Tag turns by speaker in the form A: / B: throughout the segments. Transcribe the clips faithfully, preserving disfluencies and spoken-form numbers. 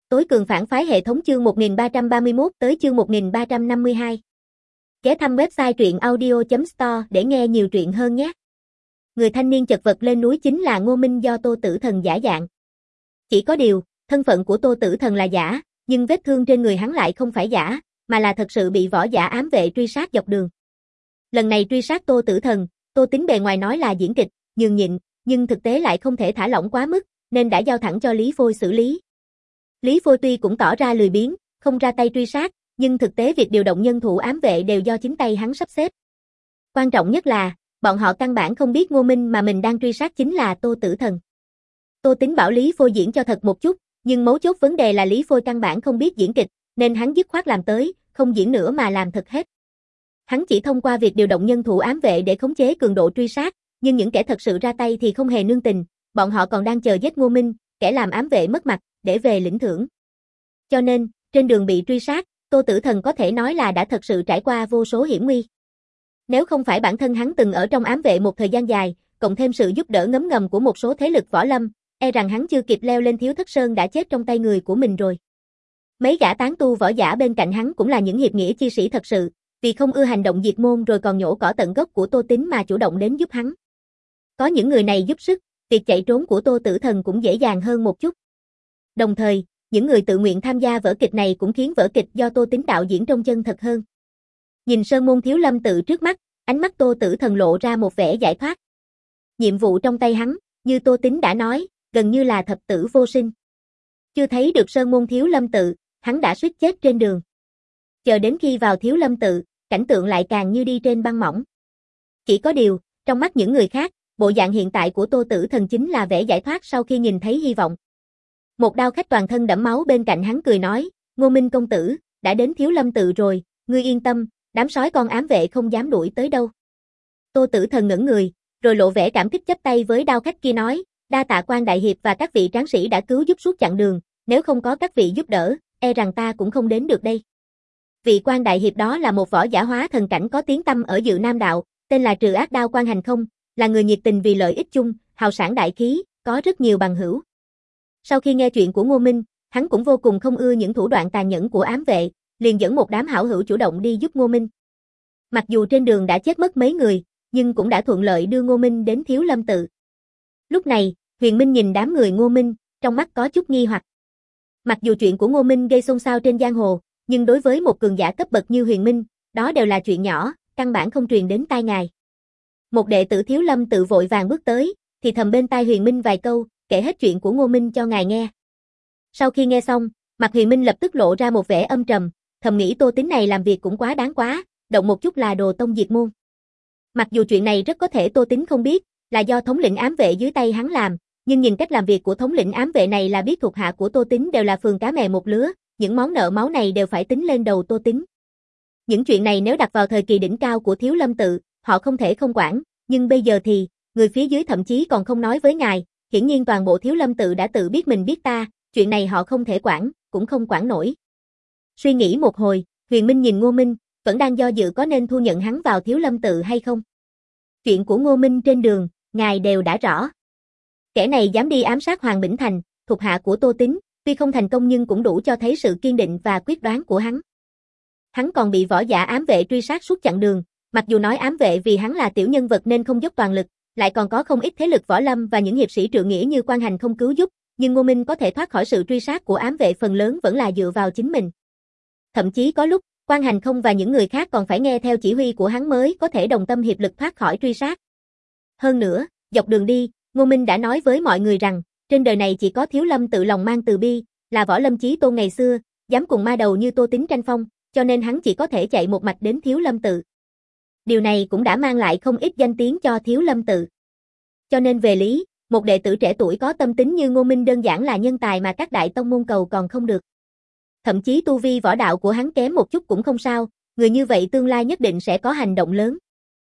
A: Tối cường phản phái hệ thống chương một nghìn ba trăm ba mươi mốt tới chương một nghìn ba trăm năm mươi hai. Ghé thăm website truyện audio chấm store để nghe nhiều truyện hơn nhé. Người thanh niên chật vật lên núi chính là Ngô Minh do Tô Tử Thần giả dạng. Chỉ có điều, thân phận của Tô Tử Thần là giả, nhưng vết thương trên người hắn lại không phải giả, mà là thật sự bị võ giả ám vệ truy sát dọc đường. Lần này truy sát Tô Tử Thần, Tô Tính bề ngoài nói là diễn kịch, nhường nhịn, nhưng thực tế lại không thể thả lỏng quá mức, nên đã giao thẳng cho Lý Phôi xử lý. Lý Phôi tuy cũng tỏ ra lười biếng, không ra tay truy sát, nhưng thực tế việc điều động nhân thủ ám vệ đều do chính tay hắn sắp xếp. Quan trọng nhất là, bọn họ căn bản không biết Ngô Minh mà mình đang truy sát chính là Tô Tử Thần. Tô Tính bảo Lý Phôi diễn cho thật một chút, nhưng mấu chốt vấn đề là Lý Phôi căn bản không biết diễn kịch, nên hắn dứt khoát làm tới, không diễn nữa mà làm thật hết. Hắn chỉ thông qua việc điều động nhân thủ ám vệ để khống chế cường độ truy sát, nhưng những kẻ thật sự ra tay thì không hề nương tình, bọn họ còn đang chờ giết Ngô Minh, kẻ làm ám vệ mất mặt, để về lĩnh thưởng. Cho nên, trên đường bị truy sát, Tô Tử Thần có thể nói là đã thật sự trải qua vô số hiểm nguy. Nếu không phải bản thân hắn từng ở trong ám vệ một thời gian dài, cộng thêm sự giúp đỡ ngấm ngầm của một số thế lực võ lâm, e rằng hắn chưa kịp leo lên Thiếu Thất Sơn đã chết trong tay người của mình rồi. Mấy gã tán tu võ giả bên cạnh hắn cũng là những hiệp nghĩa chi sĩ thật sự, vì không ưa hành động diệt môn rồi còn nhổ cỏ tận gốc của Tô Tính mà chủ động đến giúp hắn. Có những người này giúp sức, việc chạy trốn của Tô Tử Thần cũng dễ dàng hơn một chút. Đồng thời, những người tự nguyện tham gia vở kịch này cũng khiến vở kịch do Tô Tính đạo diễn trông chân thật hơn. Nhìn Sơn Môn Thiếu Lâm Tự trước mắt, ánh mắt Tô Tử Thần lộ ra một vẻ giải thoát. Nhiệm vụ trong tay hắn, như Tô Tính đã nói, gần như là thập tử vô sinh. Chưa thấy được Sơn Môn Thiếu Lâm Tự, hắn đã suýt chết trên đường. Chờ đến khi vào Thiếu Lâm Tự, cảnh tượng lại càng như đi trên băng mỏng. Chỉ có điều, trong mắt những người khác, bộ dạng hiện tại của Tô Tử Thần chính là vẻ giải thoát sau khi nhìn thấy hy vọng. Một đao khách toàn thân đẫm máu bên cạnh hắn cười nói, Ngô Minh công tử, đã đến Thiếu Lâm Tự rồi, ngươi yên tâm, đám sói con ám vệ không dám đuổi tới đâu. Tô Tử Thần ngẩn người, rồi lộ vẻ cảm kích chắp tay với đao khách kia nói, đa tạ Quan đại hiệp và các vị tráng sĩ đã cứu giúp suốt chặng đường, nếu không có các vị giúp đỡ, e rằng ta cũng không đến được đây. Vị Quan đại hiệp đó là một võ giả hóa thần cảnh có tiếng tăm ở Dự Nam đạo, tên là Trừ Ác Đao Quan Hành Không, là người nhiệt tình vì lợi ích chung, hào sảng đại khí, có rất nhiều bằng hữu. Sau khi nghe chuyện của Ngô Minh, hắn cũng vô cùng không ưa những thủ đoạn tàn nhẫn của ám vệ, liền dẫn một đám hảo hữu chủ động đi giúp Ngô Minh. Mặc dù trên đường đã chết mất mấy người, nhưng cũng đã thuận lợi đưa Ngô Minh đến Thiếu Lâm Tự. Lúc này, Huyền Minh nhìn đám người Ngô Minh, trong mắt có chút nghi hoặc. Mặc dù chuyện của Ngô Minh gây xôn xao trên giang hồ, nhưng đối với một cường giả cấp bậc như Huyền Minh, đó đều là chuyện nhỏ, căn bản không truyền đến tai ngài. Một đệ tử Thiếu Lâm Tự vội vàng bước tới, thì thầm bên tai Huyền Minh vài câu, kể hết chuyện của Ngô Minh cho ngài nghe. Sau khi nghe xong, mặt Huyền Minh lập tức lộ ra một vẻ âm trầm, thầm nghĩ Tô Tính này làm việc cũng quá đáng quá, động một chút là đồ tông diệt môn. Mặc dù chuyện này rất có thể Tô Tính không biết, là do thống lĩnh ám vệ dưới tay hắn làm, nhưng nhìn cách làm việc của thống lĩnh ám vệ này là biết thuộc hạ của Tô Tính đều là phường cá mè một lứa, những món nợ máu này đều phải tính lên đầu Tô Tính. Những chuyện này nếu đặt vào thời kỳ đỉnh cao của Thiếu Lâm Tự, họ không thể không quản, nhưng bây giờ thì, người phía dưới thậm chí còn không nói với ngài, hiển nhiên toàn bộ Thiếu Lâm Tự đã tự biết mình biết ta, chuyện này họ không thể quản, cũng không quản nổi. Suy nghĩ một hồi, Huyền Minh nhìn Ngô Minh, vẫn đang do dự có nên thu nhận hắn vào Thiếu Lâm Tự hay không. Chuyện của Ngô Minh trên đường, ngài đều đã rõ. Kẻ này dám đi ám sát Hoàng Bỉnh Thành, thuộc hạ của Tô Tính, tuy không thành công nhưng cũng đủ cho thấy sự kiên định và quyết đoán của hắn. Hắn còn bị võ giả ám vệ truy sát suốt chặng đường, mặc dù nói ám vệ vì hắn là tiểu nhân vật nên không dốc toàn lực, lại còn có không ít thế lực võ lâm và những hiệp sĩ trượng nghĩa như Quan Hành Không cứu giúp, nhưng Ngô Minh có thể thoát khỏi sự truy sát của ám vệ phần lớn vẫn là dựa vào chính mình. Thậm chí có lúc, Quan Hành Không và những người khác còn phải nghe theo chỉ huy của hắn mới có thể đồng tâm hiệp lực thoát khỏi truy sát. Hơn nữa, dọc đường đi, Ngô Minh đã nói với mọi người rằng, trên đời này chỉ có Thiếu Lâm Tự lòng mang từ bi, là võ lâm chí tôn ngày xưa, dám cùng ma đầu như Tô Tính tranh phong, cho nên hắn chỉ có thể chạy một mạch đến Thiếu Lâm Tự. Điều này cũng đã mang lại không ít danh tiếng cho Thiếu Lâm Tự. Cho nên về lý, một đệ tử trẻ tuổi có tâm tính như Ngô Minh đơn giản là nhân tài mà các đại tông môn cầu còn không được. Thậm chí tu vi võ đạo của hắn kém một chút cũng không sao, người như vậy tương lai nhất định sẽ có hành động lớn.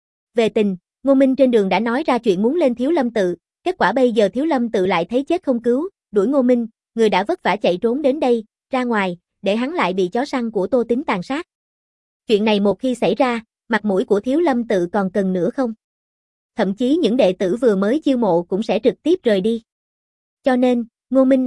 A: Về tình, Ngô Minh trên đường đã nói ra chuyện muốn lên Thiếu Lâm Tự, kết quả bây giờ Thiếu Lâm Tự lại thấy chết không cứu, đuổi Ngô Minh, người đã vất vả chạy trốn đến đây, ra ngoài, để hắn lại bị chó săn của Tô Tính tàn sát. Chuyện này một khi xảy ra, mặt mũi của Thiếu Lâm Tự còn cần nữa không? Thậm chí những đệ tử vừa mới chiêu mộ cũng sẽ trực tiếp rời đi. Cho nên, Ngô Minh này,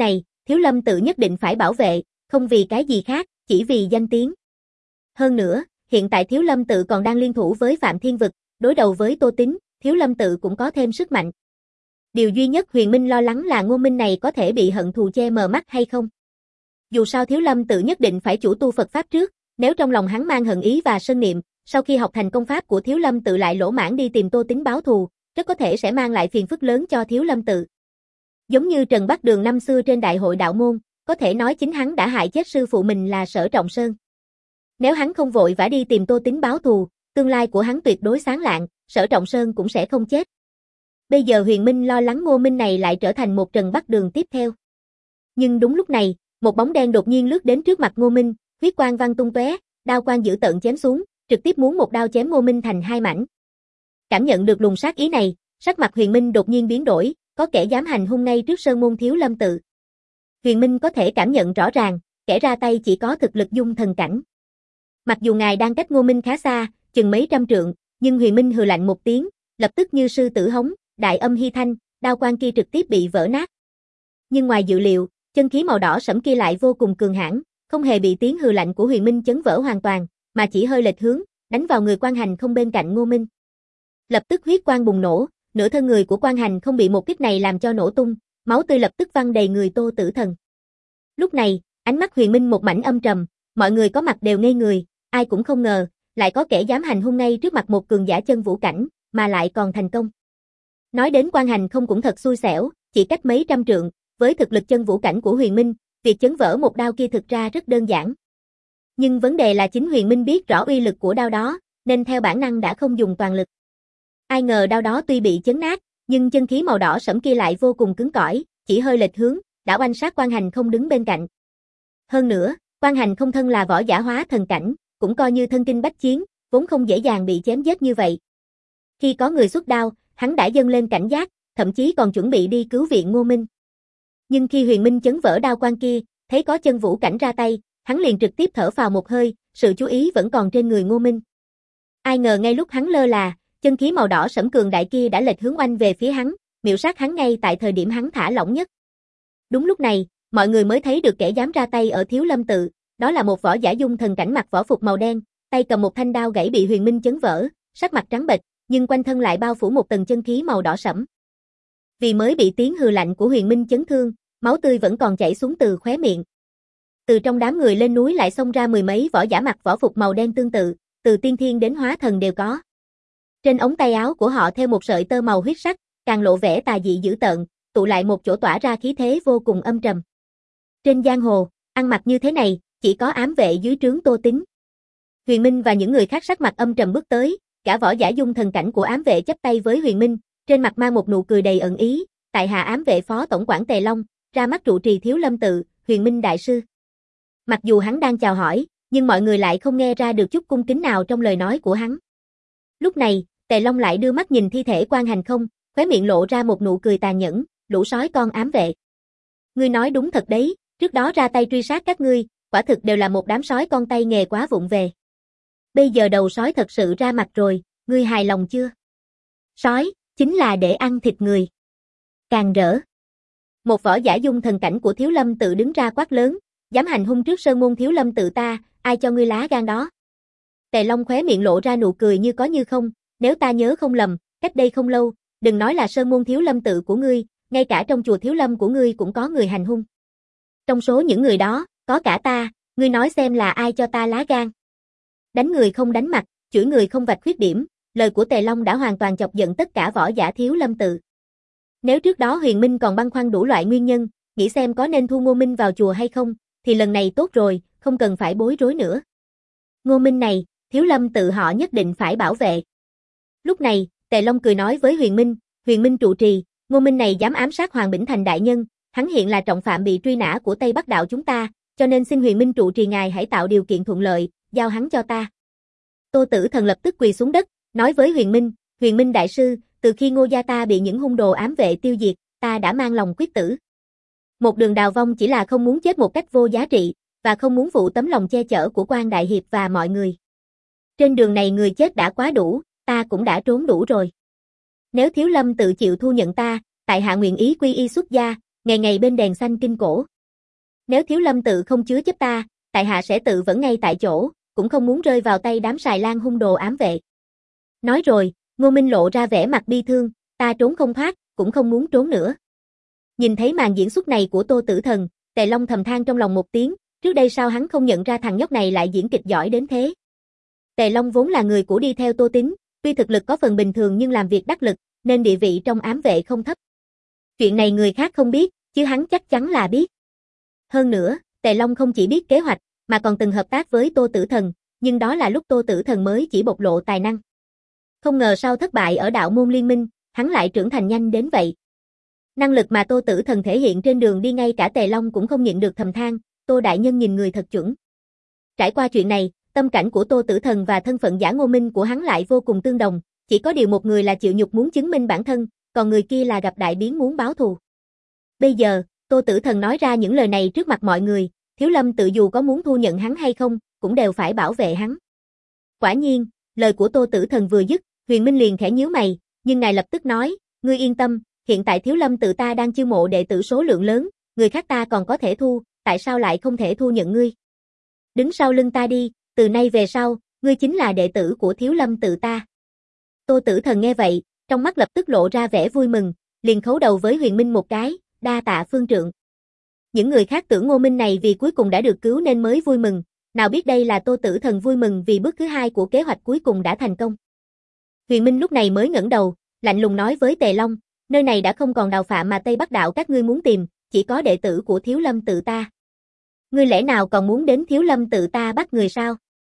A: Thiếu Lâm tự nhất định phải bảo vệ, không vì cái gì khác, chỉ vì danh tiếng. Hơn nữa, hiện tại Thiếu Lâm tự còn đang liên thủ với Phạm Thiên Vực, đối đầu với Tô Tín, Thiếu Lâm tự cũng có thêm sức mạnh. Điều duy nhất Huyền Minh lo lắng là Ngô Minh này có thể bị hận thù che mờ mắt hay không. Dù sao Thiếu Lâm tự nhất định phải chủ tu Phật Pháp trước, nếu trong lòng hắn mang hận ý và sân niệm, sau khi học thành công pháp của Thiếu Lâm tự lại lỗ mãng đi tìm Tô Tín báo thù, rất có thể sẽ mang lại phiền phức lớn cho Thiếu Lâm tự. Giống như Trần Bắc Đường năm xưa trên đại hội đạo môn, có thể nói chính hắn đã hại chết sư phụ mình là Sở Trọng Sơn. Nếu hắn không vội vã đi tìm Tô Tín báo thù, tương lai của hắn tuyệt đối sáng lạng, Sở Trọng Sơn cũng sẽ không chết. Bây giờ Huyền Minh lo lắng Ngô Minh này lại trở thành một Trần Bắc Đường tiếp theo. Nhưng đúng lúc này, một bóng đen đột nhiên lướt đến trước mặt Ngô Minh, huyết quang văng tung tóe, đao quang dữ tợn chém xuống, trực tiếp muốn một đao chém Ngô Minh thành hai mảnh. Cảm nhận được luồng sát ý này, sắc mặt Huyền Minh đột nhiên biến đổi, có kẻ dám hành hung ngay trước sơn môn Thiếu Lâm tự. Huyền Minh có thể cảm nhận rõ ràng, kẻ ra tay chỉ có thực lực dung thần cảnh. Mặc dù ngài đang cách Ngô Minh khá xa, chừng mấy trăm trượng, nhưng Huyền Minh hừ lạnh một tiếng, lập tức như sư tử hống, đại âm hy thanh, đao quang kia trực tiếp bị vỡ nát. Nhưng ngoài dự liệu, chân khí màu đỏ sẫm kia lại vô cùng cường hãn, không hề bị tiếng hừ lạnh của Huyền Minh chấn vỡ hoàn toàn, mà chỉ hơi lệch hướng, đánh vào người Quan Hành không bên cạnh Ngô Minh. Lập tức huyết quang bùng nổ, nửa thân người của Quan Hành không bị một kích này làm cho nổ tung, máu tươi lập tức văng đầy người Tô Tử Thần. Lúc này, ánh mắt Huyền Minh một mảnh âm trầm, mọi người có mặt đều ngây người, ai cũng không ngờ, lại có kẻ dám hành hung ngay trước mặt một cường giả chân vũ cảnh, mà lại còn thành công. Nói đến Quan Hành không cũng thật xui xẻo, chỉ cách mấy trăm trượng, với thực lực chân vũ cảnh của Huyền Minh, việc chấn vỡ một đao kia thực ra rất đơn giản. Nhưng vấn đề là chính Huyền Minh biết rõ uy lực của đao đó, nên theo bản năng đã không dùng toàn lực. Ai ngờ đao đó tuy bị chấn nát, nhưng chân khí màu đỏ sẫm kia lại vô cùng cứng cỏi, chỉ hơi lệch hướng, đã oanh sát Quan Hành không đứng bên cạnh. Hơn nữa, Quan Hành không thân là võ giả hóa thần cảnh, cũng coi như thân kinh bách chiến, vốn không dễ dàng bị chém giết như vậy. Khi có người xuất đao, hắn đã dâng lên cảnh giác, thậm chí còn chuẩn bị đi cứu viện Ngô Minh. Nhưng khi Huyền Minh chấn vỡ đao quang kia, thấy có chân vũ cảnh ra tay, hắn liền trực tiếp thở phào một hơi, sự chú ý vẫn còn trên người Ngô Minh. Ai ngờ ngay lúc hắn lơ là, chân khí màu đỏ sẫm cường đại kia đã lệch hướng oanh về phía hắn, miểu sát hắn ngay tại thời điểm hắn thả lỏng nhất. Đúng lúc này, mọi người mới thấy được kẻ dám ra tay ở Thiếu Lâm tự, đó là một võ giả dung thần cảnh mặc võ phục màu đen, tay cầm một thanh đao gãy bị Huyền Minh chấn vỡ, sắc mặt trắng bệch, nhưng quanh thân lại bao phủ một tầng chân khí màu đỏ sẫm. Vì mới bị tiếng hừ lạnh của Huyền Minh chấn thương, máu tươi vẫn còn chảy xuống từ khóe miệng. Từ trong đám người lên núi lại xông ra mười mấy võ giả mặc võ phục màu đen tương tự, từ tiên thiên đến hóa thần đều có. Trên ống tay áo của họ theo một sợi tơ màu huyết sắc, càng lộ vẻ tà dị dữ tợn, tụ lại một chỗ tỏa ra khí thế vô cùng âm trầm. Trên giang hồ, ăn mặc như thế này, chỉ có ám vệ dưới trướng Tô Tín. Huyền Minh và những người khác sắc mặt âm trầm bước tới, cả võ giả dung thần cảnh của ám vệ chắp tay với Huyền Minh, trên mặt mang một nụ cười đầy ẩn ý, tại hạ ám vệ phó tổng quản Tề Long, ra mắt trụ trì Thiếu Lâm tự, Huyền Minh đại sư. Mặc dù hắn đang chào hỏi, nhưng mọi người lại không nghe ra được chút cung kính nào trong lời nói của hắn. Lúc này, Tề Long lại đưa mắt nhìn thi thể Quan Hành không, khóe miệng lộ ra một nụ cười tàn nhẫn, lũ sói con ám vệ. Ngươi nói đúng thật đấy, trước đó ra tay truy sát các ngươi, quả thực đều là một đám sói con tay nghề quá vụng về. Bây giờ đầu sói thật sự ra mặt rồi, ngươi hài lòng chưa? Sói, chính là để ăn thịt người. Càng rỡ. Một võ giả dung thần cảnh của Thiếu Lâm tự đứng ra quát lớn, dám hành hung trước sơn môn Thiếu Lâm tự ta, ai cho ngươi lá gan đó? Tề Long khóe miệng lộ ra nụ cười như có như không, nếu ta nhớ không lầm, cách đây không lâu, đừng nói là sơn môn Thiếu Lâm tự của ngươi, ngay cả trong chùa Thiếu Lâm của ngươi cũng có người hành hung. Trong số những người đó, có cả ta, ngươi nói xem là ai cho ta lá gan? Đánh người không đánh mặt, chửi người không vạch khuyết điểm, lời của Tề Long đã hoàn toàn chọc giận tất cả võ giả Thiếu Lâm tự. Nếu trước đó Huyền Minh còn băn khoăn đủ loại nguyên nhân, nghĩ xem có nên thu Ngô Minh vào chùa hay không, thì lần này tốt rồi, không cần phải bối rối nữa. Ngô Minh này, Thiếu Lâm tự họ nhất định phải bảo vệ. Lúc này, Tề Long cười nói với Huyền Minh, Huyền Minh trụ trì, Ngô Minh này dám ám sát Hoàng Bỉnh Thành đại nhân, hắn hiện là trọng phạm bị truy nã của Tây Bắc đạo chúng ta, cho nên xin Huyền Minh trụ trì ngài hãy tạo điều kiện thuận lợi, giao hắn cho ta. Tô Tử Thần lập tức quỳ xuống đất, nói với Huyền Minh, Huyền Minh đại sư, từ khi Ngô gia ta bị những hung đồ ám vệ tiêu diệt, ta đã mang lòng quyết tử. Một đường đào vong chỉ là không muốn chết một cách vô giá trị, và không muốn phụ tấm lòng che chở của Quan đại hiệp và mọi người. Trên đường này người chết đã quá đủ, ta cũng đã trốn đủ rồi. Nếu Thiếu Lâm tự chịu thu nhận ta, tại hạ nguyện ý quy y xuất gia, ngày ngày bên đèn xanh kinh cổ. Nếu Thiếu Lâm tự không chứa chấp ta, tại hạ sẽ tự vẫn ngay tại chỗ, cũng không muốn rơi vào tay đám xài lang hung đồ ám vệ. Nói rồi, Ngô Minh lộ ra vẻ mặt bi thương, ta trốn không thoát, cũng không muốn trốn nữa. Nhìn thấy màn diễn xuất này của Tô Tử Thần, Tề Long thầm than trong lòng một tiếng, trước đây sao hắn không nhận ra thằng nhóc này lại diễn kịch giỏi đến thế. Tề Long vốn là người của đi theo Tô Tín, tuy thực lực có phần bình thường nhưng làm việc đắc lực, nên địa vị trong ám vệ không thấp. Chuyện này người khác không biết, chứ hắn chắc chắn là biết. Hơn nữa, Tề Long không chỉ biết kế hoạch, mà còn từng hợp tác với Tô Tử Thần, nhưng đó là lúc Tô Tử Thần mới chỉ bộc lộ tài năng. Không ngờ sau thất bại ở đạo môn liên minh, hắn lại trưởng thành nhanh đến vậy. Năng lực mà Tô Tử Thần thể hiện trên đường đi ngay cả Tề Long cũng không nhịn được thầm than, Tô đại nhân nhìn người thật chuẩn. Trải qua chuyện này, tâm cảnh của Tô Tử Thần và thân phận giả Ngô Minh của hắn lại vô cùng tương đồng, chỉ có điều một người là chịu nhục muốn chứng minh bản thân, còn người kia là gặp đại biến muốn báo thù. Bây giờ, Tô Tử Thần nói ra những lời này trước mặt mọi người, Thiếu Lâm tự dù có muốn thu nhận hắn hay không, cũng đều phải bảo vệ hắn. Quả nhiên, lời của Tô Tử Thần vừa dứt, Huyền Minh liền khẽ nhíu mày, nhưng ngài lập tức nói, ngươi yên tâm, hiện tại Thiếu Lâm tự ta đang chiêu mộ đệ tử số lượng lớn, người khác ta còn có thể thu, tại sao lại không thể thu nhận ngươi? Đứng sau lưng ta đi, từ nay về sau, ngươi chính là đệ tử của Thiếu Lâm tự ta. Tô Tử Thần nghe vậy, trong mắt lập tức lộ ra vẻ vui mừng, liền khấu đầu với Huyền Minh một cái, đa tạ phương trượng. Những người khác tưởng Ngô Minh này vì cuối cùng đã được cứu nên mới vui mừng, nào biết đây là Tô Tử Thần vui mừng vì bước thứ hai của kế hoạch cuối cùng đã thành công. Huyền Minh lúc này mới ngẩng đầu, lạnh lùng nói với Tề Long, nơi này đã không còn đạo phạm mà Tây Bắc đạo các ngươi muốn tìm, chỉ có đệ tử của Thiếu Lâm tự ta. Ngươi lẽ nào còn muốn đến Thiếu Lâm tự ta bắt người sao?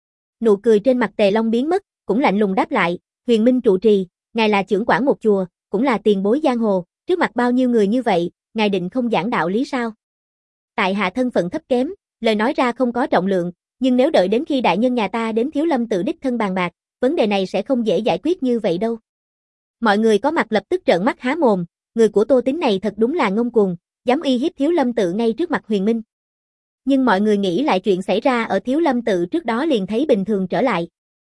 A: Nụ cười trên mặt Tề Long biến mất, cũng lạnh lùng đáp lại, Huyền Minh trụ trì, ngài là trưởng quản một chùa, cũng là tiền bối giang hồ, trước mặt bao nhiêu người như vậy, ngài định không giảng đạo lý sao? Tại hạ thân phận thấp kém, lời nói ra không có trọng lượng, nhưng nếu đợi đến khi đại nhân nhà ta đến Thiếu Lâm tự đích thân bàn bạc, vấn đề này sẽ không dễ giải quyết như vậy đâu. Mọi người có mặt lập tức trợn mắt há mồm, người của Tô Tín này thật đúng là ngông cuồng, dám uy hiếp Thiếu Lâm tự ngay trước mặt Huyền Minh. Nhưng mọi người nghĩ lại chuyện xảy ra ở Thiếu Lâm tự trước đó liền thấy bình thường trở lại.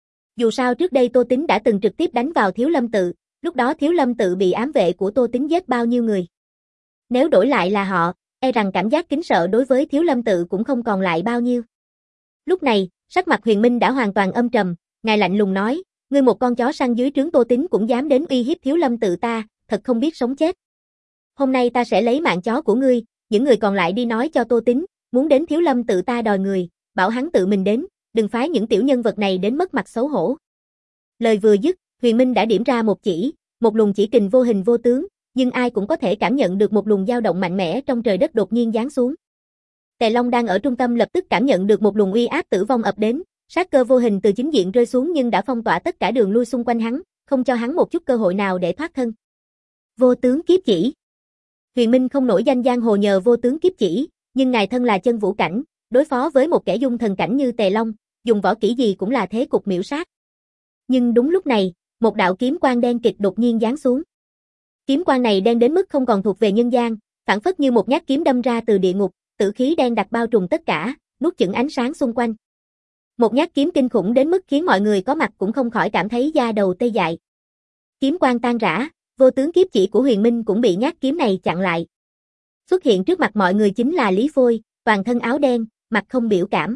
A: Dù sao trước đây Tô Tín đã từng trực tiếp đánh vào Thiếu Lâm tự, lúc đó Thiếu Lâm tự bị ám vệ của Tô Tín giết bao nhiêu người. Nếu đổi lại là họ, e rằng cảm giác kính sợ đối với Thiếu Lâm tự cũng không còn lại bao nhiêu. Lúc này, sắc mặt Huyền Minh đã hoàn toàn âm trầm, ngài lạnh lùng nói, ngươi một con chó săn dưới trướng Tô Tín cũng dám đến uy hiếp Thiếu Lâm tự ta, thật không biết sống chết. Hôm nay ta sẽ lấy mạng chó của ngươi, những người còn lại đi nói cho Tô Tín, muốn đến Thiếu Lâm tự ta đòi người, bảo hắn tự mình đến, đừng phái những tiểu nhân vật này đến mất mặt xấu hổ. Lời vừa dứt, Huyền Minh đã điểm ra một chỉ, một luồng chỉ kình vô hình vô tướng, nhưng ai cũng có thể cảm nhận được một luồng dao động mạnh mẽ trong trời đất đột nhiên giáng xuống. Tề Long đang ở trung tâm lập tức cảm nhận được một luồng uy áp tử vong ập đến, sát cơ vô hình từ chính diện rơi xuống nhưng đã phong tỏa tất cả đường lui xung quanh hắn, không cho hắn một chút cơ hội nào để thoát thân. Vô tướng kiếp chỉ. Huyền Minh không nổi danh giang hồ nhờ vô tướng kiếp chỉ, nhưng ngài thân là chân vũ cảnh, đối phó với một kẻ dung thần cảnh như Tề Long, dùng võ kỹ gì cũng là thế cục miểu sát. Nhưng đúng lúc này, một đạo kiếm quang đen kịt đột nhiên giáng xuống. Kiếm quang này đen đến mức không còn thuộc về nhân gian, phảng phất như một nhát kiếm đâm ra từ địa ngục, tử khí đen đặc bao trùm tất cả, nuốt chửng ánh sáng xung quanh. Một nhát kiếm kinh khủng đến mức khiến mọi người có mặt cũng không khỏi cảm thấy da đầu tê dại. Kiếm quang tan rã, vô tướng kiếp chỉ của Huyền Minh cũng bị nhát kiếm này chặn lại. Xuất hiện trước mặt mọi người chính là Lý Phôi, toàn thân áo đen, mặt không biểu cảm.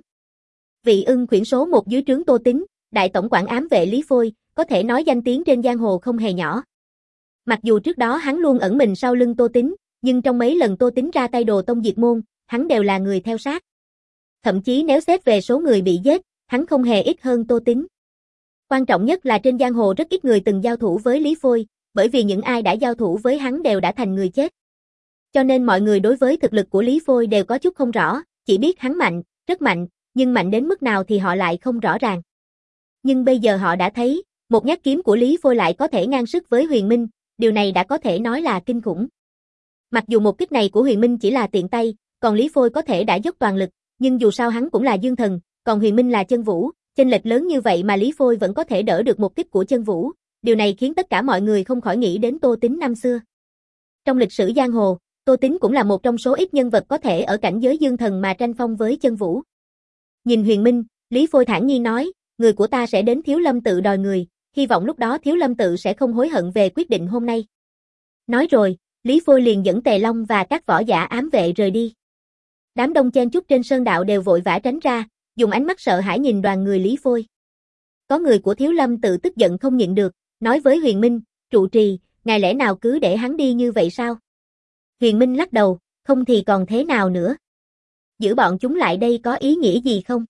A: Vị ưng khuyển số một dưới trướng Tô Tín, đại tổng quản ám vệ Lý Phôi, có thể nói danh tiếng trên giang hồ không hề nhỏ. Mặc dù trước đó hắn luôn ẩn mình sau lưng Tô Tín, nhưng trong mấy lần Tô Tín ra tay đồ tông diệt môn, hắn đều là người theo sát. Thậm chí nếu xét về số người bị giết, hắn không hề ít hơn Tô Tín. Quan trọng nhất là trên giang hồ rất ít người từng giao thủ với Lý Phôi, bởi vì những ai đã giao thủ với hắn đều đã thành người chết. Cho nên mọi người đối với thực lực của Lý Phôi đều có chút không rõ, chỉ biết hắn mạnh, rất mạnh, nhưng mạnh đến mức nào thì họ lại không rõ ràng. Nhưng bây giờ họ đã thấy, một nhát kiếm của Lý Phôi lại có thể ngang sức với Huyền Minh, điều này đã có thể nói là kinh khủng. Mặc dù một kích này của Huyền Minh chỉ là tiện tay, còn Lý Phôi có thể đã dốc toàn lực, nhưng dù sao hắn cũng là dương thần, còn Huyền Minh là chân vũ, chênh lệch lớn như vậy mà Lý Phôi vẫn có thể đỡ được một kích của chân vũ, điều này khiến tất cả mọi người không khỏi nghĩ đến Tô Tín năm xưa. Trong lịch sử giang hồ, Tô Tín cũng là một trong số ít nhân vật có thể ở cảnh giới dương thần mà tranh phong với chân vũ. Nhìn Huyền Minh, Lý Phôi thản nhiên nói, người của ta sẽ đến Thiếu Lâm tự đòi người, hy vọng lúc đó Thiếu Lâm tự sẽ không hối hận về quyết định hôm nay. Nói rồi, Lý Phôi liền dẫn Tề Long và các võ giả ám vệ rời đi. Đám đông chen chúc trên sơn đạo đều vội vã tránh ra, dùng ánh mắt sợ hãi nhìn đoàn người Lý Phôi. Có người của Thiếu Lâm tự tức giận không nhịn được, nói với Huyền Minh, trụ trì, ngài lẽ nào cứ để hắn đi như vậy sao? Huyền Minh lắc đầu, không thì còn thế nào nữa. Giữ bọn chúng lại đây có ý nghĩa gì không?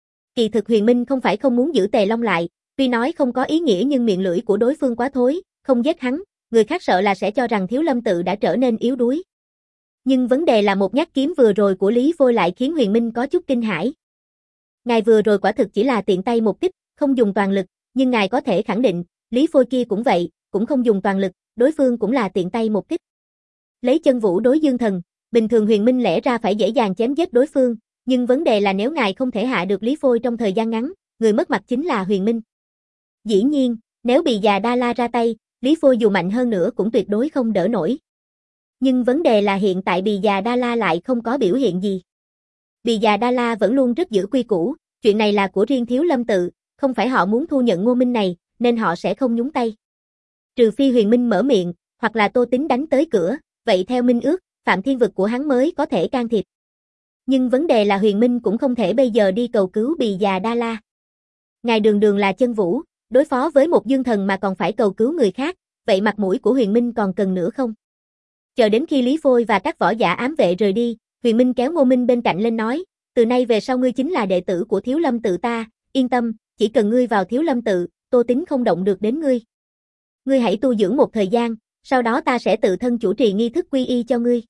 A: Kỳ thực Huyền Minh không phải không muốn giữ Tề Long lại, tuy nói không có ý nghĩa nhưng miệng lưỡi của đối phương quá thối, không giết hắn, người khác sợ là sẽ cho rằng Thiếu Lâm tự đã trở nên yếu đuối. Nhưng vấn đề là một nhát kiếm vừa rồi của Lý Phôi lại khiến Huyền Minh có chút kinh hãi. Ngài vừa rồi quả thực chỉ là tiện tay một kích, không dùng toàn lực, nhưng ngài có thể khẳng định, Lý Phôi kia cũng vậy, cũng không dùng toàn lực, đối phương cũng là tiện tay một kích. Lấy chân vũ đối dương thần, bình thường Huyền Minh lẽ ra phải dễ dàng chém giết đối phương, nhưng vấn đề là nếu ngài không thể hạ được Lý Phôi trong thời gian ngắn, người mất mặt chính là Huyền Minh. Dĩ nhiên, nếu bị già Đa La ra tay, Lý Phôi dù mạnh hơn nữa cũng tuyệt đối không đỡ nổi. Nhưng vấn đề là hiện tại Bì Già Đa La lại không có biểu hiện gì. Bì Già Đa La vẫn luôn rất giữ quy củ, chuyện này là của riêng Thiếu Lâm tự, không phải họ muốn thu nhận Ngô Minh này, nên họ sẽ không nhúng tay. Trừ phi Huyền Minh mở miệng, hoặc là Tô Tính đánh tới cửa, vậy theo minh ước, Phạm Thiên Vực của hắn mới có thể can thiệp. Nhưng vấn đề là Huyền Minh cũng không thể bây giờ đi cầu cứu Bì Già Đa La. Ngài đường đường là chân vũ, đối phó với một dương thần mà còn phải cầu cứu người khác, vậy mặt mũi của Huyền Minh còn cần nữa không? Chờ đến khi Lý Phôi và các võ giả ám vệ rời đi, Huyền Minh kéo Ngô Minh bên cạnh lên nói, từ nay về sau ngươi chính là đệ tử của Thiếu Lâm tự ta, yên tâm, chỉ cần ngươi vào Thiếu Lâm tự, Tô Tính không động được đến ngươi. Ngươi hãy tu dưỡng một thời gian, sau đó ta sẽ tự thân chủ trì nghi thức quy y cho ngươi.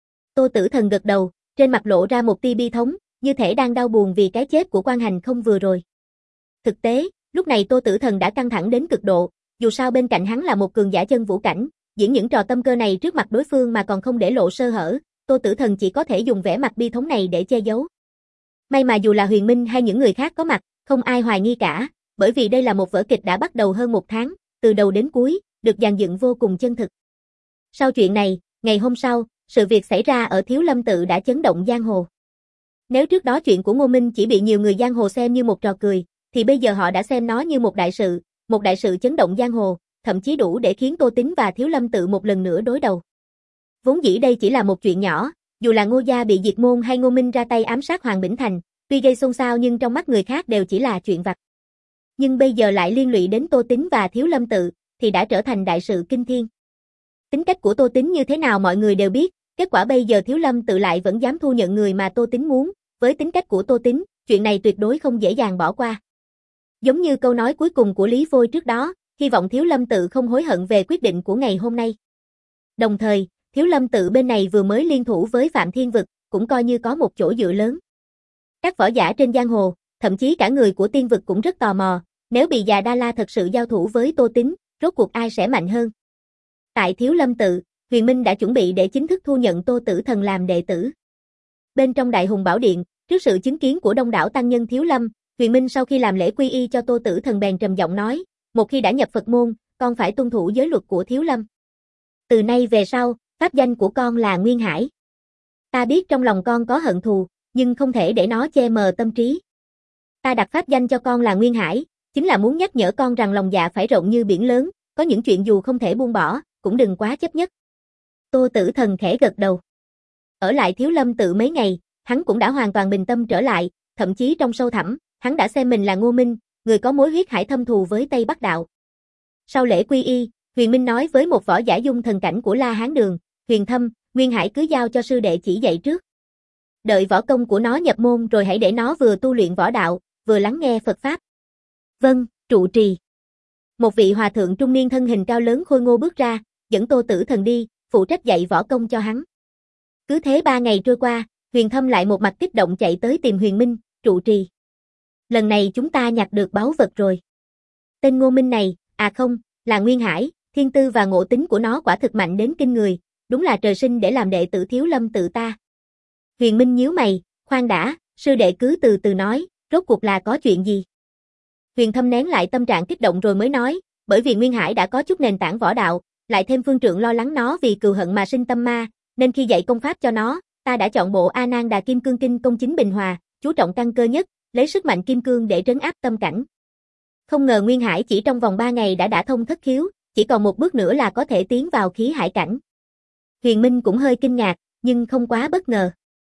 A: Tô Tử Thần gật đầu, trên mặt lộ ra một tia bi thống, như thể đang đau buồn vì cái chết của Quan Hành Không vừa rồi. Thực tế, lúc này Tô Tử Thần đã căng thẳng đến cực độ, dù sao bên cạnh hắn là một cường giả chân vũ cảnh, diễn những trò tâm cơ này trước mặt đối phương mà còn không để lộ sơ hở, Tô Tử Thần chỉ có thể dùng vẻ mặt bi thống này để che giấu. May mà dù là Huyền Minh hay những người khác có mặt, không ai hoài nghi cả, bởi vì đây là một vở kịch đã bắt đầu hơn một tháng, từ đầu đến cuối, được dàn dựng vô cùng chân thực. Sau chuyện này, ngày hôm sau, sự việc xảy ra ở Thiếu Lâm tự đã chấn động giang hồ. Nếu trước đó chuyện của Ngô Minh chỉ bị nhiều người giang hồ xem như một trò cười, thì bây giờ họ đã xem nó như một đại sự, một đại sự chấn động giang hồ, thậm chí đủ để khiến Tô Tính và Thiếu Lâm tự một lần nữa đối đầu. Vốn dĩ đây chỉ là một chuyện nhỏ, dù là Ngô gia bị diệt môn hay Ngô Minh ra tay ám sát Hoàng Bỉnh Thành, tuy gây xôn xao nhưng trong mắt người khác đều chỉ là chuyện vặt. Nhưng bây giờ lại liên lụy đến Tô Tính và Thiếu Lâm tự, thì đã trở thành đại sự kinh thiên. Tính cách của Tô Tính như thế nào mọi người đều biết, kết quả bây giờ Thiếu Lâm tự lại vẫn dám thu nhận người mà Tô Tính muốn, với tính cách của Tô Tính, chuyện này tuyệt đối không dễ dàng bỏ qua. Giống như câu nói cuối cùng của Lý Phôi trước đó, hy vọng Thiếu Lâm tự không hối hận về quyết định của ngày hôm nay. Đồng thời, Thiếu Lâm tự bên này vừa mới liên thủ với Phạm Thiên Vực, cũng coi như có một chỗ dựa lớn. Các võ giả trên giang hồ, thậm chí cả người của Tiên Vực cũng rất tò mò, nếu Bì Già Đa La thật sự giao thủ với Tô Tính, rốt cuộc ai sẽ mạnh hơn. Tại Thiếu Lâm tự, Huyền Minh đã chuẩn bị để chính thức thu nhận Tô Tử Thần làm đệ tử. Bên trong Đại Hùng Bảo Điện, trước sự chứng kiến của đông đảo tăng nhân Thiếu Lâm, Huyền Minh sau khi làm lễ quy y cho Tô Tử Thần bèn trầm giọng nói, một khi đã nhập Phật môn, con phải tuân thủ giới luật của Thiếu Lâm. Từ nay về sau, pháp danh của con là Nguyên Hải. Ta biết trong lòng con có hận thù, nhưng không thể để nó che mờ tâm trí. Ta đặt pháp danh cho con là Nguyên Hải, chính là muốn nhắc nhở con rằng lòng dạ phải rộng như biển lớn, có những chuyện dù không thể buông bỏ, cũng đừng quá chấp nhất. Tô Tử Thần khẽ gật đầu. Ở lại Thiếu Lâm tự mấy ngày, hắn cũng đã hoàn toàn bình tâm trở lại, thậm chí trong sâu thẳm, hắn đã xem mình là Ngô Minh, người có mối huyết hải thâm thù với Tây Bắc đạo. Sau lễ quy y, Huyền Minh nói với một võ giả dung thần cảnh của La Hán Đường, Huyền Thâm, Nguyên Hải cứ giao cho sư đệ chỉ dạy trước. Đợi võ công của nó nhập môn rồi hãy để nó vừa tu luyện võ đạo, vừa lắng nghe Phật Pháp. Vâng, trụ trì. Một vị hòa thượng trung niên thân hình cao lớn khôi ngô bước ra, dẫn Tô Tử Thần đi, phụ trách dạy võ công cho hắn. Cứ thế ba ngày trôi qua, Huyền Thâm lại một mặt kích động chạy tới tìm Huyền Minh, trụ trì. Lần này chúng ta nhặt được báu vật rồi. Tên Ngô Minh này, à không, là Nguyên Hải, thiên tư và ngộ tính của nó quả thực mạnh đến kinh người, đúng là trời sinh để làm đệ tử Thiếu Lâm tự ta. Huyền Minh nhíu mày, khoan đã, sư đệ cứ từ từ nói, rốt cuộc là có chuyện gì? Huyền Thâm nén lại tâm trạng kích động rồi mới nói, bởi vì Nguyên Hải đã có chút nền tảng võ đạo, lại thêm phương trượng lo lắng nó vì cừu hận mà sinh tâm ma, nên khi dạy công pháp cho nó, ta đã chọn bộ A Nan Đà Kim Cương Kinh công chính bình hòa, chú trọng căn cơ nhất, lấy sức mạnh kim cương để trấn áp tâm cảnh. Không ngờ Nguyên Hải chỉ trong vòng ba ngày đã đã thông thất khiếu, chỉ còn một bước nữa là có thể tiến vào khí hải cảnh. Huyền Minh cũng hơi kinh ngạc, nhưng không quá bất ngờ.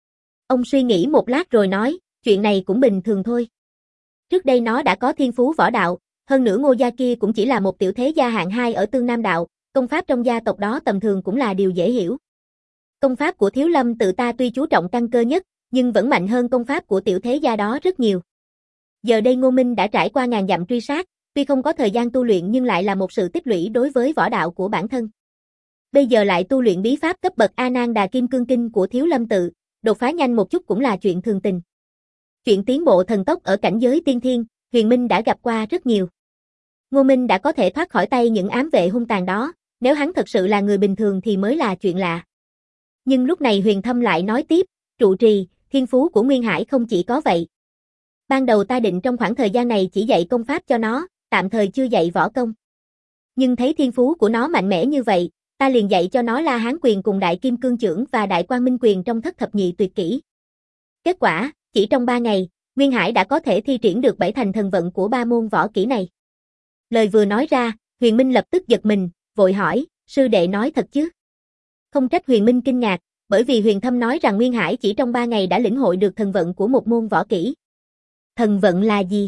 A: Ông suy nghĩ một lát rồi nói, chuyện này cũng bình thường thôi. Trước đây nó đã có thiên phú võ đạo, hơn nữa Ngô gia kia cũng chỉ là một tiểu thế gia hạng hai ở Tương Nam đạo, công pháp trong gia tộc đó tầm thường cũng là điều dễ hiểu. Công pháp của Thiếu Lâm tự ta tuy chú trọng căn cơ nhất, nhưng vẫn mạnh hơn công pháp của tiểu thế gia đó rất nhiều. Giờ đây Ngô Minh đã trải qua ngàn dặm truy sát, tuy không có thời gian tu luyện nhưng lại là một sự tích lũy đối với võ đạo của bản thân. Bây giờ lại tu luyện bí pháp cấp bậc A Nan Đà Kim Cương Kinh của Thiếu Lâm tự, đột phá nhanh một chút cũng là chuyện thường tình. Chuyện tiến bộ thần tốc ở cảnh giới tiên thiên, Huyền Minh đã gặp qua rất nhiều. Ngô Minh đã có thể thoát khỏi tay những ám vệ hung tàn đó, nếu hắn thật sự là người bình thường thì mới là chuyện lạ. Nhưng lúc này Huyền Thâm lại nói tiếp, trụ trì, thiên phú của Nguyên Hải không chỉ có vậy. Ban đầu ta định trong khoảng thời gian này chỉ dạy công pháp cho nó, tạm thời chưa dạy võ công. Nhưng thấy thiên phú của nó mạnh mẽ như vậy, ta liền dạy cho nó La Hán quyền cùng Đại Kim Cương chưởng và Đại Quang Minh quyền trong thất thập nhị tuyệt kỹ. Kết quả, chỉ trong ba ngày, Nguyên Hải đã có thể thi triển được bảy thành thần vận của ba môn võ kỹ này. Lời vừa nói ra, Huyền Minh lập tức giật mình, vội hỏi, sư đệ nói thật chứ? Không trách Huyền Minh kinh ngạc, bởi vì Huyền Thâm nói rằng Nguyên Hải chỉ trong ba ngày đã lĩnh hội được thần vận của một môn võ kỹ. Thần vận là gì?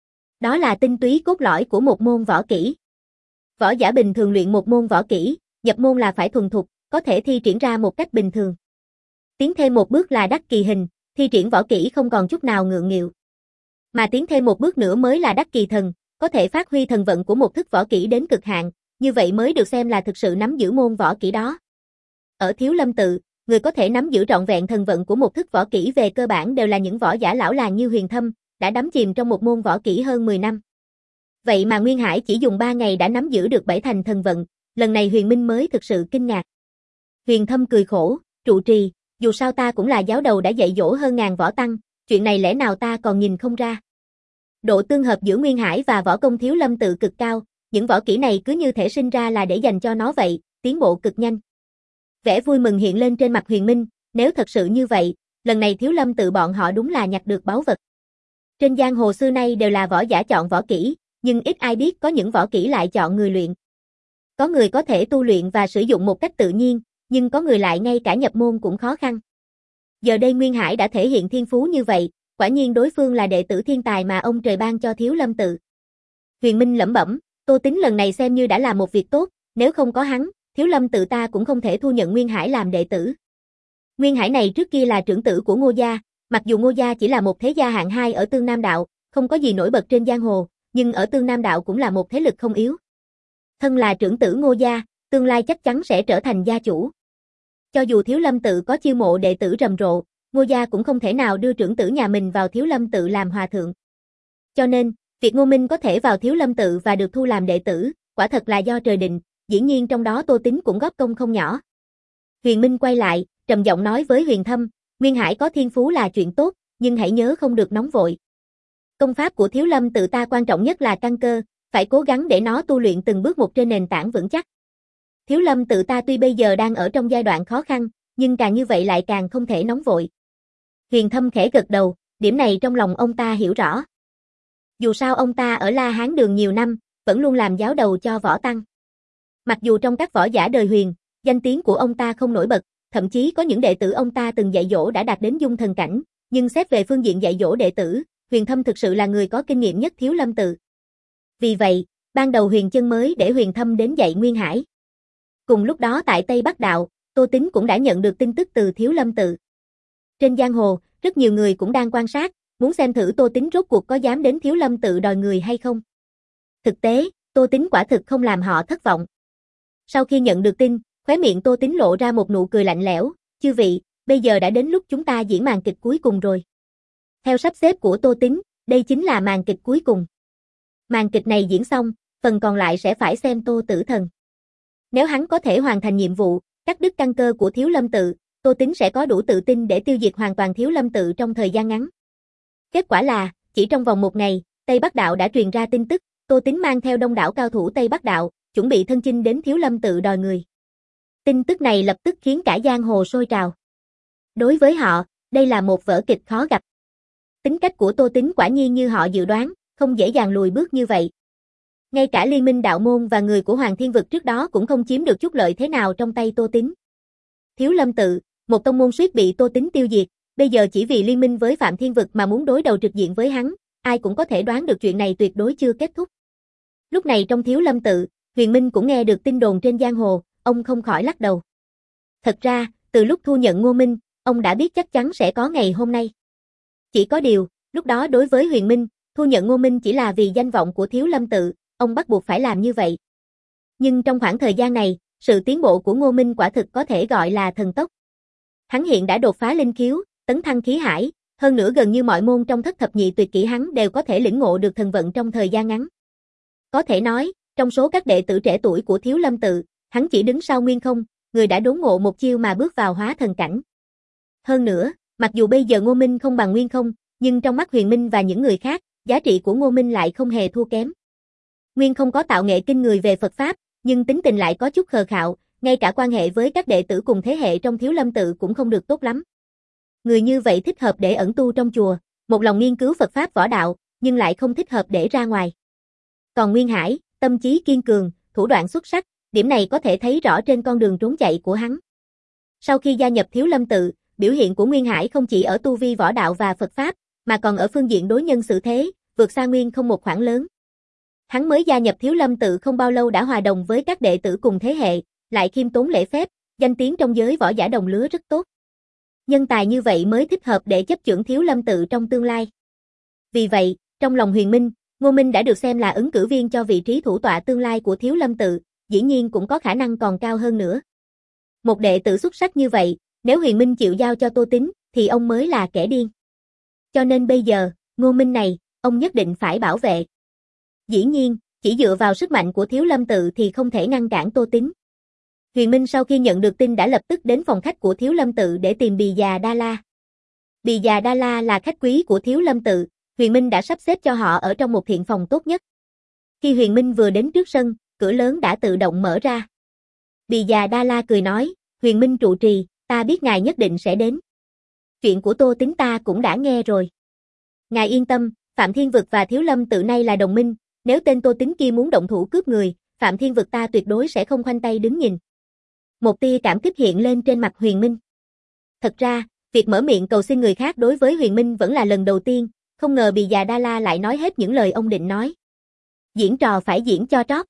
A: Đó là tinh túy cốt lõi của một môn võ kỹ. Võ giả bình thường luyện một môn võ kỹ, nhập môn là phải thuần thục, có thể thi triển ra một cách bình thường. Tiến thêm một bước là đắc kỳ hình, thi triển võ kỹ không còn chút nào ngượng nghịu. Mà tiến thêm một bước nữa mới là đắc kỳ thần, có thể phát huy thần vận của một thức võ kỹ đến cực hạn, như vậy mới được xem là thực sự nắm giữ môn võ kỹ đó. Ở Thiếu Lâm tự, người có thể nắm giữ trọn vẹn thần vận của một thức võ kỹ về cơ bản đều là những võ giả lão làng như Huyền Thâm, đã đắm chìm trong một môn võ kỹ hơn mười năm. Vậy mà Nguyên Hải chỉ dùng ba ngày đã nắm giữ được bảy thành thần vận, lần này Huyền Minh mới thực sự kinh ngạc. Huyền Thâm cười khổ, trụ trì, dù sao ta cũng là giáo đầu đã dạy dỗ hơn ngàn võ tăng, chuyện này lẽ nào ta còn nhìn không ra. Độ tương hợp giữa Nguyên Hải và võ công Thiếu Lâm tự cực cao, những võ kỹ này cứ như thể sinh ra là để dành cho nó vậy, tiến bộ cực nhanh. Vẻ vui mừng hiện lên trên mặt Huyền Minh, nếu thật sự như vậy, lần này Thiếu Lâm tự bọn họ đúng là nhặt được báu vật. Trên giang hồ xưa nay đều là võ giả chọn võ kỹ, nhưng ít ai biết có những võ kỹ lại chọn người luyện. Có người có thể tu luyện và sử dụng một cách tự nhiên, nhưng có người lại ngay cả nhập môn cũng khó khăn. Giờ đây Nguyên Hải đã thể hiện thiên phú như vậy, quả nhiên đối phương là đệ tử thiên tài mà ông trời ban cho Thiếu Lâm tự. Huyền Minh lẩm bẩm, Tô Tín lần này xem như đã làm một việc tốt, nếu không có hắn, Thiếu Lâm tự ta cũng không thể thu nhận Nguyên Hải làm đệ tử. Nguyên Hải này trước kia là trưởng tử của Ngô gia, mặc dù Ngô gia chỉ là một thế gia hạng hai ở Tương Nam đạo, không có gì nổi bật trên giang hồ, nhưng ở Tương Nam đạo cũng là một thế lực không yếu. Thân là trưởng tử Ngô gia, tương lai chắc chắn sẽ trở thành gia chủ. Cho dù Thiếu Lâm tự có chiêu mộ đệ tử rầm rộ, Ngô gia cũng không thể nào đưa trưởng tử nhà mình vào Thiếu Lâm tự làm hòa thượng. Cho nên, việc Ngô Minh có thể vào Thiếu Lâm tự và được thu làm đệ tử, quả thật là do trời định, dĩ nhiên trong đó Tô Tín cũng góp công không nhỏ. Huyền Minh quay lại, trầm giọng nói với Huyền Thâm, Nguyên Hải có thiên phú là chuyện tốt, nhưng hãy nhớ không được nóng vội. Công pháp của Thiếu Lâm tự ta quan trọng nhất là căn cơ, phải cố gắng để nó tu luyện từng bước một trên nền tảng vững chắc. Thiếu Lâm tự ta tuy bây giờ đang ở trong giai đoạn khó khăn, nhưng càng như vậy lại càng không thể nóng vội. Huyền Thâm khẽ gật đầu, điểm này trong lòng ông ta hiểu rõ. Dù sao ông ta ở La Hán đường nhiều năm, vẫn luôn làm giáo đầu cho võ tăng. Mặc dù trong các võ giả đời Huyền, danh tiếng của ông ta không nổi bật, thậm chí có những đệ tử ông ta từng dạy dỗ đã đạt đến dung thần cảnh, nhưng xét về phương diện dạy dỗ đệ tử, Huyền Thâm thực sự là người có kinh nghiệm nhất Thiếu Lâm tự. Vì vậy, ban đầu Huyền Chân mới để Huyền Thâm đến dạy Nguyên Hải. Cùng lúc đó tại Tây Bắc đạo, Tô Tín cũng đã nhận được tin tức từ Thiếu Lâm tự. Trên giang hồ, rất nhiều người cũng đang quan sát, muốn xem thử Tô Tín rốt cuộc có dám đến Thiếu Lâm tự đòi người hay không. Thực tế, Tô Tín quả thực không làm họ thất vọng. Sau khi nhận được tin, khóe miệng Tô Tín lộ ra một nụ cười lạnh lẽo, chư vị, bây giờ đã đến lúc chúng ta diễn màn kịch cuối cùng rồi. Theo sắp xếp của Tô Tín, đây chính là màn kịch cuối cùng. Màn kịch này diễn xong, phần còn lại sẽ phải xem Tô Tử Thần. Nếu hắn có thể hoàn thành nhiệm vụ, cắt đứt căn cơ của Thiếu Lâm tự, Tô Tín sẽ có đủ tự tin để tiêu diệt hoàn toàn Thiếu Lâm tự trong thời gian ngắn. Kết quả là, chỉ trong vòng một ngày, Tây Bắc đạo đã truyền ra tin tức, Tô Tín mang theo đông đảo cao thủ Tây Bắc đạo, chuẩn bị thân chinh đến Thiếu Lâm tự đòi người. Tin tức này lập tức khiến cả giang hồ sôi trào. Đối với họ, đây là một vở kịch khó gặp. Tính cách của Tô Tín quả nhiên như họ dự đoán, không dễ dàng lùi bước như vậy. Ngay cả Liên minh đạo môn và người của Hoàng Thiên Vực trước đó cũng không chiếm được chút lợi thế nào trong tay Tô Tín. Thiếu Lâm tự, một tông môn suýt bị Tô Tín tiêu diệt, Bây giờ chỉ vì liên minh với Phạm Thiên Vực mà muốn đối đầu trực diện với hắn, ai cũng có thể đoán được chuyện này tuyệt đối chưa kết thúc. Lúc này trong Thiếu Lâm tự, Huyền Minh cũng nghe được tin đồn trên giang hồ, ông không khỏi lắc đầu. Thật ra, từ lúc thu nhận Ngô Minh, ông đã biết chắc chắn sẽ có ngày hôm nay. Chỉ có điều, lúc đó đối với Huyền Minh, thu nhận Ngô Minh chỉ là vì danh vọng của Thiếu Lâm tự, ông bắt buộc phải làm như vậy. Nhưng trong khoảng thời gian này, sự tiến bộ của Ngô Minh quả thực có thể gọi là thần tốc. Hắn hiện đã đột phá linh khiếu, tấn thăng khí hải, hơn nữa gần như mọi môn trong thất thập nhị tuyệt kỹ hắn đều có thể lĩnh ngộ được thần vận trong thời gian ngắn. Có thể nói, trong số các đệ tử trẻ tuổi của Thiếu Lâm tự, hắn chỉ đứng sau Nguyên Không, người đã đốn ngộ một chiêu mà bước vào hóa thần cảnh. Hơn nữa, mặc dù bây giờ Ngô Minh không bằng Nguyên Không, nhưng trong mắt Huyền Minh và những người khác, giá trị của Ngô Minh lại không hề thua kém. Nguyên Không có tạo nghệ kinh người về Phật Pháp, nhưng tính tình lại có chút khờ khạo, ngay cả quan hệ với các đệ tử cùng thế hệ trong Thiếu Lâm tự cũng không được tốt lắm. Người như vậy thích hợp để ẩn tu trong chùa, một lòng nghiên cứu Phật Pháp võ đạo, nhưng lại không thích hợp để ra ngoài. Còn Nguyên Hải, tâm trí kiên cường, thủ đoạn xuất sắc, điểm này có thể thấy rõ trên con đường trốn chạy của hắn. Sau khi gia nhập Thiếu Lâm tự, biểu hiện của Nguyên Hải không chỉ ở tu vi võ đạo và Phật Pháp, mà còn ở phương diện đối nhân xử thế, vượt xa Nguyên Không một khoảng lớn. Hắn mới gia nhập Thiếu Lâm tự không bao lâu đã hòa đồng với các đệ tử cùng thế hệ, lại khiêm tốn lễ phép, danh tiếng trong giới võ giả đồng lứa rất tốt. Nhân tài như vậy mới thích hợp để chấp chưởng Thiếu Lâm tự trong tương lai. Vì vậy, trong lòng Huyền Minh, Ngô Minh đã được xem là ứng cử viên cho vị trí thủ tọa tương lai của Thiếu Lâm tự, dĩ nhiên cũng có khả năng còn cao hơn nữa. Một đệ tử xuất sắc như vậy, nếu Huyền Minh chịu giao cho Tô Tín, thì ông mới là kẻ điên. Cho nên bây giờ, Ngô Minh này, ông nhất định phải bảo vệ. Dĩ nhiên, chỉ dựa vào sức mạnh của Thiếu Lâm tự thì không thể ngăn cản Tô Tín. Huyền Minh sau khi nhận được tin đã lập tức đến phòng khách của Thiếu Lâm tự để tìm Bì Già Đa La. Bì Già Đa La là khách quý của Thiếu Lâm tự, Huyền Minh đã sắp xếp cho họ ở trong một thiện phòng tốt nhất. Khi Huyền Minh vừa đến trước sân, cửa lớn đã tự động mở ra. Bì Già Đa La cười nói, Huyền Minh trụ trì, ta biết ngài nhất định sẽ đến. Chuyện của Tô Tín ta cũng đã nghe rồi. Ngài yên tâm, Phạm Thiên Vực và Thiếu Lâm tự nay là đồng minh, nếu tên Tô Tín kia muốn động thủ cướp người, Phạm Thiên Vực ta tuyệt đối sẽ không khoanh tay đứng nhìn. Một tia cảm kích hiện lên trên mặt Huyền Minh. Thật ra, việc mở miệng cầu xin người khác đối với Huyền Minh vẫn là lần đầu tiên, không ngờ Bì Già Đa La lại nói hết những lời ông định nói. Diễn trò phải diễn cho trót.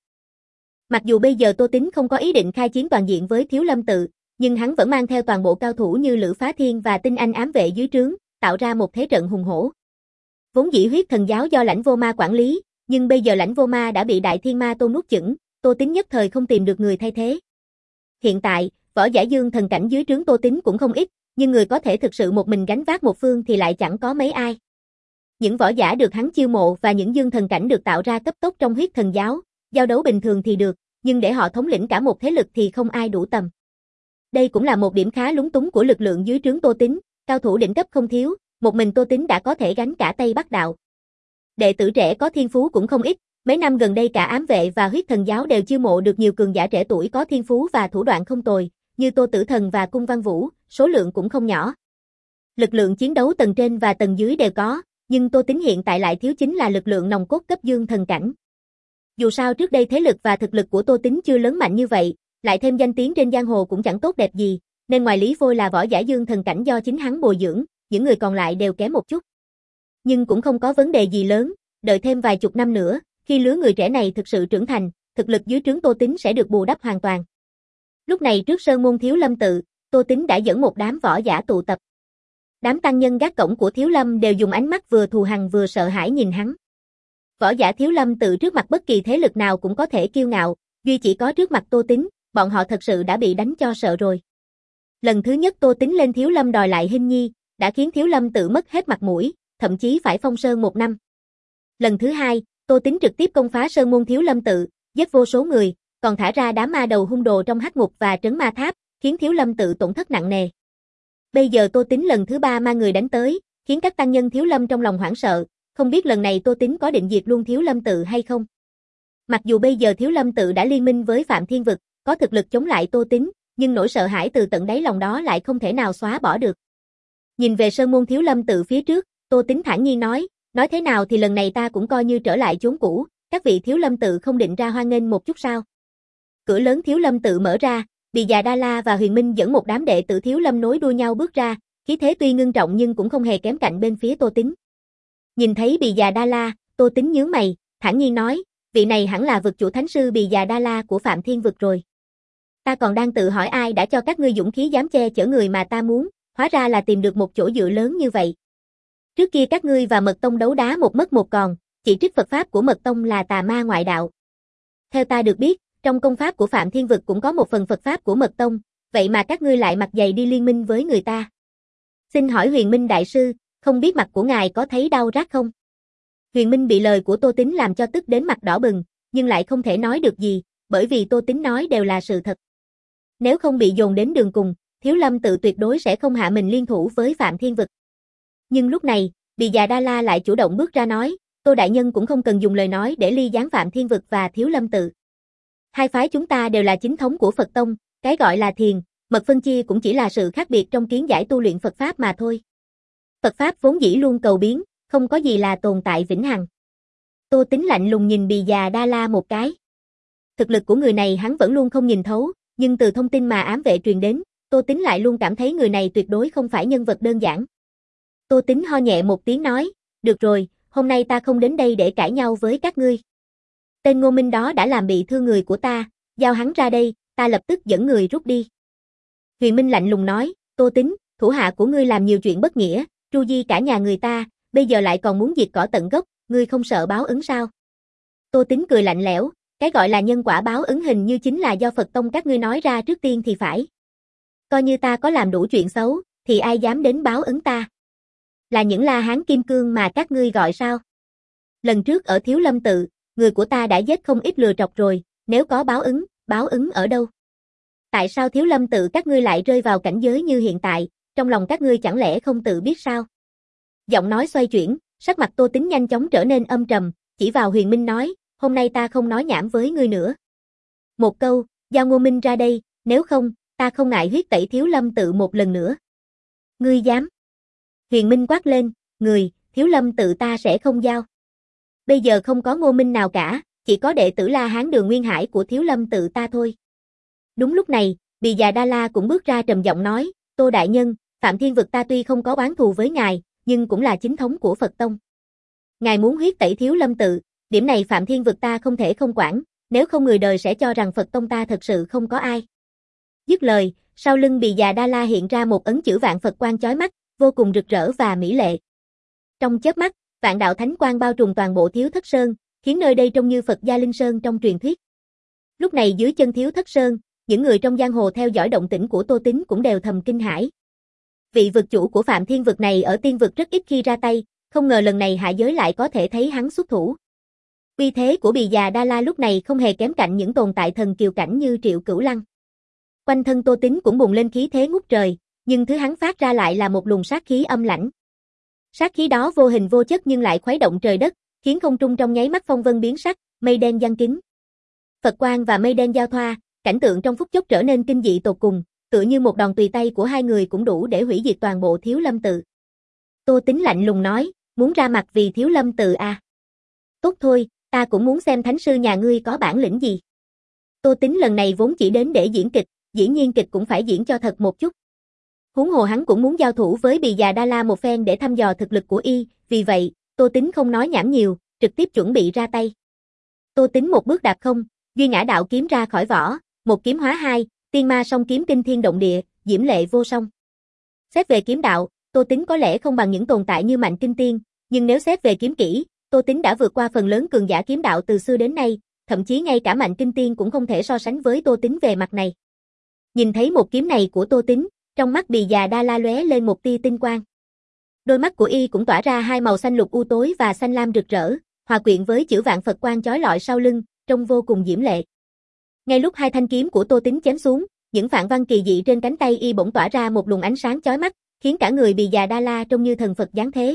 A: Mặc dù bây giờ Tô Tín không có ý định khai chiến toàn diện với Thiếu Lâm tự, nhưng hắn vẫn mang theo toàn bộ cao thủ như Lữ Phá Thiên và Tinh Anh ám vệ dưới trướng, tạo ra một thế trận hùng hổ. Vốn dĩ huyết thần giáo do Lãnh Vô Ma quản lý, nhưng bây giờ Lãnh Vô Ma đã bị Đại Thiên Ma Tôn nuốt chửng, Tô Tín nhất thời không tìm được người thay thế. Hiện tại, võ giả dương thần cảnh dưới trướng Tô Tín cũng không ít, nhưng người có thể thực sự một mình gánh vác một phương thì lại chẳng có mấy ai. Những võ giả được hắn chiêu mộ và những dương thần cảnh được tạo ra cấp tốc trong huyết thần giáo, giao đấu bình thường thì được, nhưng để họ thống lĩnh cả một thế lực thì không ai đủ tầm. Đây cũng là một điểm khá lúng túng của lực lượng dưới trướng Tô Tín, cao thủ đỉnh cấp không thiếu, một mình Tô Tín đã có thể gánh cả Tây Bắc đạo. Đệ tử trẻ có thiên phú cũng không ít, mấy năm gần đây cả ám vệ và huyết thần giáo đều chiêu mộ được nhiều cường giả trẻ tuổi có thiên phú và thủ đoạn không tồi, như Tô Tử Thần và Cung Văn Vũ, số lượng cũng không nhỏ. Lực lượng chiến đấu tầng trên và tầng dưới đều có, nhưng Tô Tín hiện tại lại thiếu chính là lực lượng nòng cốt cấp dương thần cảnh. Dù sao trước đây thế lực và thực lực của Tô Tín chưa lớn mạnh như vậy, lại thêm danh tiếng trên giang hồ cũng chẳng tốt đẹp gì, nên ngoài Lý Phôi là võ giả dương thần cảnh do chính hắn bồi dưỡng, những người còn lại đều kém một chút. Nhưng cũng không có vấn đề gì lớn, đợi thêm vài chục năm nữa, khi lứa người trẻ này thực sự trưởng thành, thực lực dưới trướng Tô Tín sẽ được bù đắp hoàn toàn. Lúc này trước sơn môn Thiếu Lâm tự, Tô Tín đã dẫn một đám võ giả tụ tập. Đám tăng nhân gác cổng của Thiếu Lâm đều dùng ánh mắt vừa thù hằn vừa sợ hãi nhìn hắn. Võ giả Thiếu Lâm tự trước mặt bất kỳ thế lực nào cũng có thể kiêu ngạo, duy chỉ có trước mặt Tô Tín, bọn họ thật sự đã bị đánh cho sợ rồi. Lần thứ nhất Tô Tín lên Thiếu Lâm đòi lại Hinh Nhi, đã khiến Thiếu Lâm tự mất hết mặt mũi, thậm chí phải phong sơn một năm. Lần thứ hai, Tô Tín trực tiếp công phá sơn môn Thiếu Lâm tự, giết vô số người, còn thả ra đám ma đầu hung đồ trong hắc ngục và trấn ma tháp, khiến Thiếu Lâm tự tổn thất nặng nề. Bây giờ Tô Tín lần thứ ba mang người đánh tới, khiến các tăng nhân Thiếu Lâm trong lòng hoảng sợ, không biết lần này Tô Tín có định diệt luôn Thiếu Lâm tự hay không. Mặc dù bây giờ Thiếu Lâm tự đã liên minh với Phạm Thiên Vực, có thực lực chống lại Tô Tín, nhưng nỗi sợ hãi từ tận đáy lòng đó lại không thể nào xóa bỏ được. Nhìn về sơn môn Thiếu Lâm tự phía trước, Tô Tín thản nhiên nói, nói thế nào thì lần này ta cũng coi như trở lại chốn cũ, các vị Thiếu Lâm tự không định ra hoan nghênh một chút sao? Cửa lớn Thiếu Lâm tự mở ra, Bì Già Đa La và Huyền Minh dẫn một đám đệ tử Thiếu Lâm nối đuôi nhau bước ra, khí thế tuy ngưng trọng nhưng cũng không hề kém cạnh bên phía Tô Tín. Nhìn thấy Bì Già Đa La, Tô Tín nhướng mày, thản nhiên nói, vị này hẳn là vực chủ thánh sư Bì Già Đa La của Phạm Thiên Vực rồi. Ta còn đang tự hỏi ai đã cho các ngươi dũng khí dám che chở người mà ta muốn, hóa ra là tìm được một chỗ dựa lớn như vậy. Trước kia các ngươi và Mật Tông đấu đá một mất một còn, chỉ trích Phật pháp của Mật Tông là tà ma ngoại đạo. Theo ta được biết, trong công pháp của Phạm Thiên Vực cũng có một phần Phật pháp của Mật Tông, vậy mà các ngươi lại mặt dày đi liên minh với người ta. Xin hỏi Huyền Minh đại sư, không biết mặt của ngài có thấy đau rát không? Huyền Minh bị lời của Tô Tín làm cho tức đến mặt đỏ bừng, nhưng lại không thể nói được gì, bởi vì Tô Tín nói đều là sự thật. Nếu không bị dồn đến đường cùng, Thiếu Lâm tự tuyệt đối sẽ không hạ mình liên thủ với Phạm Thiên Vực. Nhưng lúc này, Bì Già Đa La lại chủ động bước ra nói, Tô đại nhân cũng không cần dùng lời nói để ly gián Phạm Thiên Vực và Thiếu Lâm tự. Hai phái chúng ta đều là chính thống của Phật Tông, cái gọi là thiền, mật phân chia cũng chỉ là sự khác biệt trong kiến giải tu luyện Phật pháp mà thôi. Phật pháp vốn dĩ luôn cầu biến, không có gì là tồn tại vĩnh hằng. Tô Tín lạnh lùng nhìn Bì Già Đa La một cái. Thực lực của người này hắn vẫn luôn không nhìn thấu, nhưng từ thông tin mà ám vệ truyền đến, Tô Tín lại luôn cảm thấy người này tuyệt đối không phải nhân vật đơn giản. Tô Tín ho nhẹ một tiếng nói, được rồi, hôm nay ta không đến đây để cãi nhau với các ngươi. Tên Ngô Minh đó đã làm bị thương người của ta, giao hắn ra đây, ta lập tức dẫn người rút đi. Huyền Minh lạnh lùng nói, Tô Tín, thủ hạ của ngươi làm nhiều chuyện bất nghĩa, tru di cả nhà người ta, bây giờ lại còn muốn diệt cỏ tận gốc, ngươi không sợ báo ứng sao? Tô Tín cười lạnh lẽo, cái gọi là nhân quả báo ứng hình như chính là do Phật Tông các ngươi nói ra trước tiên thì phải. Coi như ta có làm đủ chuyện xấu, thì ai dám đến báo ứng ta? Là những La Hán kim cương mà các ngươi gọi sao? Lần trước ở Thiếu Lâm tự, người của ta đã giết không ít lừa trọc rồi, nếu có báo ứng, báo ứng ở đâu? Tại sao Thiếu Lâm tự các ngươi lại rơi vào cảnh giới như hiện tại, trong lòng các ngươi chẳng lẽ không tự biết sao? Giọng nói xoay chuyển, sắc mặt Tô Tín nhanh chóng trở nên âm trầm, chỉ vào Huyền Minh nói, hôm nay ta không nói nhảm với ngươi nữa. Một câu, giao Ngô Minh ra đây, nếu không, ta không ngại huyết tẩy Thiếu Lâm tự một lần nữa. Ngươi dám? Huyền Minh quát lên, người, Thiếu Lâm tự ta sẽ không giao. Bây giờ không có Ngô Minh nào cả, chỉ có đệ tử La Hán Đường Nguyên Hải của Thiếu Lâm tự ta thôi. Đúng lúc này, Bì Già Đa La cũng bước ra trầm giọng nói, Tô đại nhân, Phạm Thiên Vực ta tuy không có oán thù với ngài, nhưng cũng là chính thống của Phật Tông. Ngài muốn huyết tẩy Thiếu Lâm tự, điểm này Phạm Thiên Vực ta không thể không quản, nếu không người đời sẽ cho rằng Phật Tông ta thật sự không có ai. Dứt lời, sau lưng Bì Già Đa La hiện ra một ấn chữ vạn Phật quang chói mắt, vô cùng rực rỡ và mỹ lệ. Trong chớp mắt, vạn đạo thánh quang bao trùm toàn bộ Thiếu Thất Sơn, khiến nơi đây trông như Phật gia linh sơn trong truyền thuyết. Lúc này dưới chân Thiếu Thất Sơn, những người trong giang hồ theo dõi động tĩnh của Tô Tín cũng đều thầm kinh hãi. Vị vực chủ của Phạm Thiên Vực này ở tiên vực rất ít khi ra tay, không ngờ lần này hạ giới lại có thể thấy hắn xuất thủ. Uy thế của Bì Già Đa La lúc này không hề kém cạnh những tồn tại thần kiều cảnh như Triệu Cửu Lăng. Quanh thân Tô Tín cũng bùng lên khí thế ngút trời, nhưng thứ hắn phát ra lại là một luồng sát khí âm lãnh. Sát khí đó vô hình vô chất nhưng lại khuấy động trời đất, khiến không trung trong nháy mắt phong vân biến sắc, mây đen giăng kín. Phật quang và mây đen giao thoa, cảnh tượng trong phút chốc trở nên kinh dị tột cùng, tựa như một đòn tùy tay của hai người cũng đủ để hủy diệt toàn bộ Thiếu Lâm tự. Tô Tín lạnh lùng nói, muốn ra mặt vì Thiếu Lâm tự à? Tốt thôi, ta cũng muốn xem thánh sư nhà ngươi có bản lĩnh gì. Tô Tín lần này vốn chỉ đến để diễn kịch, dĩ nhiên kịch cũng phải diễn cho thật một chút. Huống hồ hắn cũng muốn giao thủ với Bì Già Đa La một phen để thăm dò thực lực của y, vì vậy, Tô Tín không nói nhảm nhiều, trực tiếp chuẩn bị ra tay. Tô Tín một bước đạp không, duy ngã đạo kiếm ra khỏi vỏ, một kiếm hóa hai, tiên ma song kiếm kinh thiên động địa, diễm lệ vô song. Xét về kiếm đạo, Tô Tín có lẽ không bằng những tồn tại như Mạnh Kinh Tiên, nhưng nếu xét về kiếm kỹ, Tô Tín đã vượt qua phần lớn cường giả kiếm đạo từ xưa đến nay, thậm chí ngay cả Mạnh Kinh Tiên cũng không thể so sánh với Tô Tín về mặt này. Nhìn thấy một kiếm này của Tô Tín, trong mắt Bì Già Đa La lóe lên một tia tinh quang. Đôi mắt của y cũng tỏa ra hai màu xanh lục u tối và xanh lam rực rỡ, hòa quyện với chữ vạn Phật quang chói lọi sau lưng, trông vô cùng diễm lệ. Ngay lúc hai thanh kiếm của Tô Tín chém xuống, những phạn văn kỳ dị trên cánh tay y bỗng tỏa ra một luồng ánh sáng chói mắt, khiến cả người Bì Già Đa La trông như thần Phật giáng thế.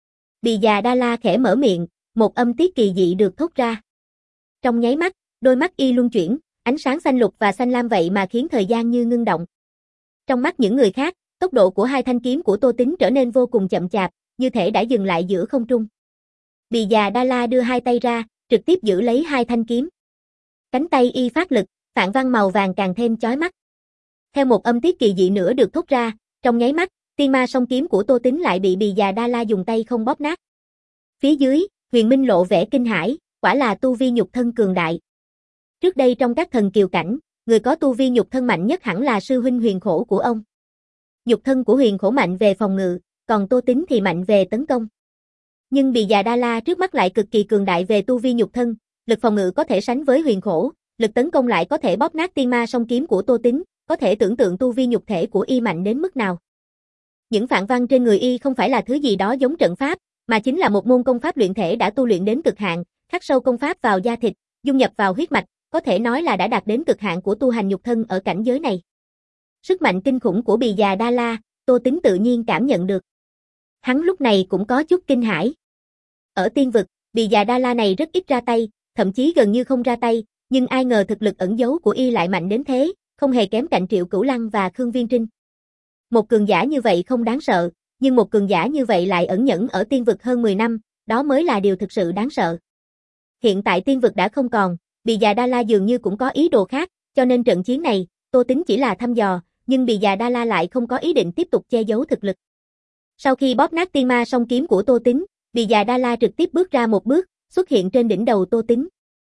A: Bì Già Đa La khẽ mở miệng, một âm tiết kỳ dị được thốt ra. Trong nháy mắt, đôi mắt y luân chuyển, ánh sáng xanh lục và xanh lam vậy mà khiến thời gian như ngưng động. Trong mắt những người khác, tốc độ của hai thanh kiếm của Tô Tín trở nên vô cùng chậm chạp, như thể đã dừng lại giữa không trung. Bì Già Đa La đưa hai tay ra, trực tiếp giữ lấy hai thanh kiếm. Cánh tay y phát lực, phạn văn màu vàng càng thêm chói mắt. Theo một âm tiết kỳ dị nữa được thốt ra, trong nháy mắt, Tiên ma song kiếm của Tô Tín lại bị Bì Già Đa La dùng tay không bóp nát. Phía dưới, Huyền Minh lộ vẻ kinh hãi, quả là tu vi nhục thân cường đại. Trước đây trong các thần kiều cảnh, người có tu vi nhục thân mạnh nhất hẳn là sư huynh Huyền Khổ của ông. Nhục thân của Huyền Khổ mạnh về phòng ngự, còn Tô Tín thì mạnh về tấn công. Nhưng Bì Già Đa La trước mắt lại cực kỳ cường đại về tu vi nhục thân, lực phòng ngự có thể sánh với Huyền Khổ, lực tấn công lại có thể bóp nát tiên ma song kiếm của Tô Tín, có thể tưởng tượng tu vi nhục thể của y mạnh đến mức nào. Những phản văn trên người y không phải là thứ gì đó giống trận pháp, mà chính là một môn công pháp luyện thể đã tu luyện đến cực hạn, khắc sâu công pháp vào da thịt, dung nhập vào huyết mạch, có thể nói là đã đạt đến cực hạn của tu hành nhục thân ở cảnh giới này. Sức mạnh kinh khủng của Bì Già Đa La, Tô Tín tự nhiên cảm nhận được. Hắn lúc này cũng có chút kinh hãi. Ở tiên vực, Bì Già Đa La này rất ít ra tay, thậm chí gần như không ra tay, nhưng ai ngờ thực lực ẩn giấu của y lại mạnh đến thế, không hề kém cạnh Triệu Cửu Lăng và Khương Viên Trinh. Một cường giả như vậy không đáng sợ, nhưng một cường giả như vậy lại ẩn nhẫn ở tiên vực hơn mười năm, đó mới là điều thực sự đáng sợ. Hiện tại tiên vực đã không còn, Bì Già Đa La dường như cũng có ý đồ khác, cho nên trận chiến này, Tô Tín chỉ là thăm dò, nhưng Bì Già Đa La lại không có ý định tiếp tục che giấu thực lực. Sau khi bóp nát tiên ma song kiếm của Tô Tín, Bì Già Đa La trực tiếp bước ra một bước, xuất hiện trên đỉnh đầu Tô Tín.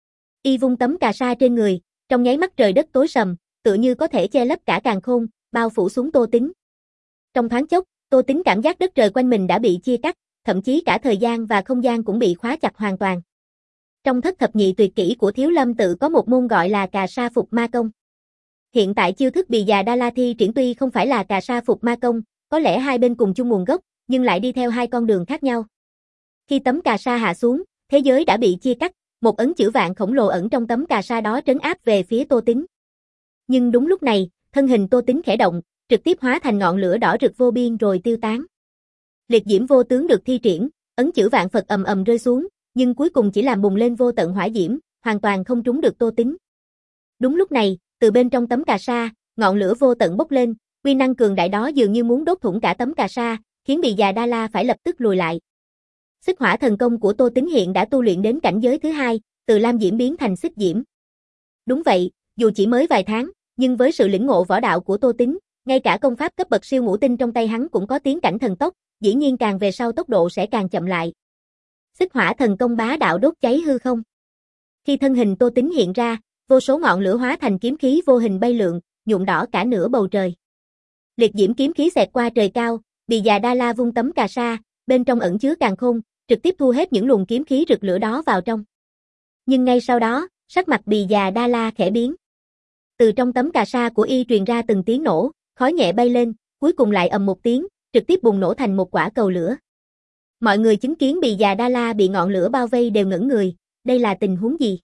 A: Y vung tấm cà sa trên người, trong nháy mắt trời đất tối sầm, tựa như có thể che lấp cả càn khôn, bao phủ xuống Tô Tín. Trong thoáng chốc, Tô Tín cảm giác đất trời quanh mình đã bị chia cắt, thậm chí cả thời gian và không gian cũng bị khóa chặt hoàn toàn. Trong thất thập nhị tuyệt kỹ của Thiếu Lâm tự có một môn gọi là cà sa phục ma công. Hiện tại chiêu thức Bì Già Đa La thi triển tuy không phải là cà sa phục ma công, có lẽ hai bên cùng chung nguồn gốc, nhưng lại đi theo hai con đường khác nhau. Khi tấm cà sa hạ xuống, thế giới đã bị chia cắt, một ấn chữ vạn khổng lồ ẩn trong tấm cà sa đó trấn áp về phía Tô Tín. Nhưng đúng lúc này, thân hình Tô Tín khẽ động, trực tiếp hóa thành ngọn lửa đỏ rực vô biên rồi tiêu tán. Liệt diễm vô tướng được thi triển, ấn chữ vạn Phật ầm ầm rơi xuống, nhưng cuối cùng chỉ làm bùng lên vô tận hỏa diễm, hoàn toàn không trúng được Tô Tín. Đúng lúc này, từ bên trong tấm cà sa, ngọn lửa vô tận bốc lên, uy năng cường đại đó dường như muốn đốt thủng cả tấm cà sa, khiến Bì Già Đa La phải lập tức lùi lại. Xích hỏa thần công của Tô Tín hiện đã tu luyện đến cảnh giới thứ hai, từ lam diễm biến thành xích diễm. Đúng vậy, dù chỉ mới vài tháng, nhưng với sự lĩnh ngộ võ đạo của Tô Tín, ngay cả công pháp cấp bậc siêu ngũ tinh trong tay hắn cũng có tiến cảnh thần tốc, dĩ nhiên càng về sau tốc độ sẽ càng chậm lại. Xích hỏa thần công bá đạo đốt cháy hư không. Khi thân hình Tô Tín hiện ra, vô số ngọn lửa hóa thành kiếm khí vô hình bay lượn, nhuộm đỏ cả nửa bầu trời. Liệt diễm kiếm khí xẹt qua trời cao, Bì Già Đa La vung tấm cà sa, bên trong ẩn chứa càn khôn, trực tiếp thu hết những luồng kiếm khí rực lửa đó vào trong. Nhưng ngay sau đó, sắc mặt Bì Già Đa La khẽ biến. Từ trong tấm cà sa của y truyền ra từng tiếng nổ, khói nhẹ bay lên, cuối cùng lại ầm một tiếng, trực tiếp bùng nổ thành một quả cầu lửa. Mọi người chứng kiến Bì Già Đa La bị ngọn lửa bao vây đều ngẩn người, đây là tình huống gì?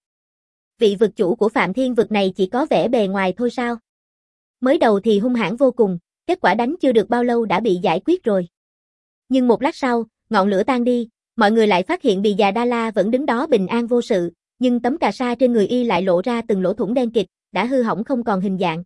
A: Vị vực chủ của Phạm Thiên vực này chỉ có vẻ bề ngoài thôi sao? Mới đầu thì hung hãn vô cùng, kết quả đánh chưa được bao lâu đã bị giải quyết rồi. Nhưng một lát sau, ngọn lửa tan đi, mọi người lại phát hiện Bì Già Đa La vẫn đứng đó bình an vô sự, nhưng tấm cà sa trên người y lại lộ ra từng lỗ thủng đen kịt, đã hư hỏng không còn hình dạng.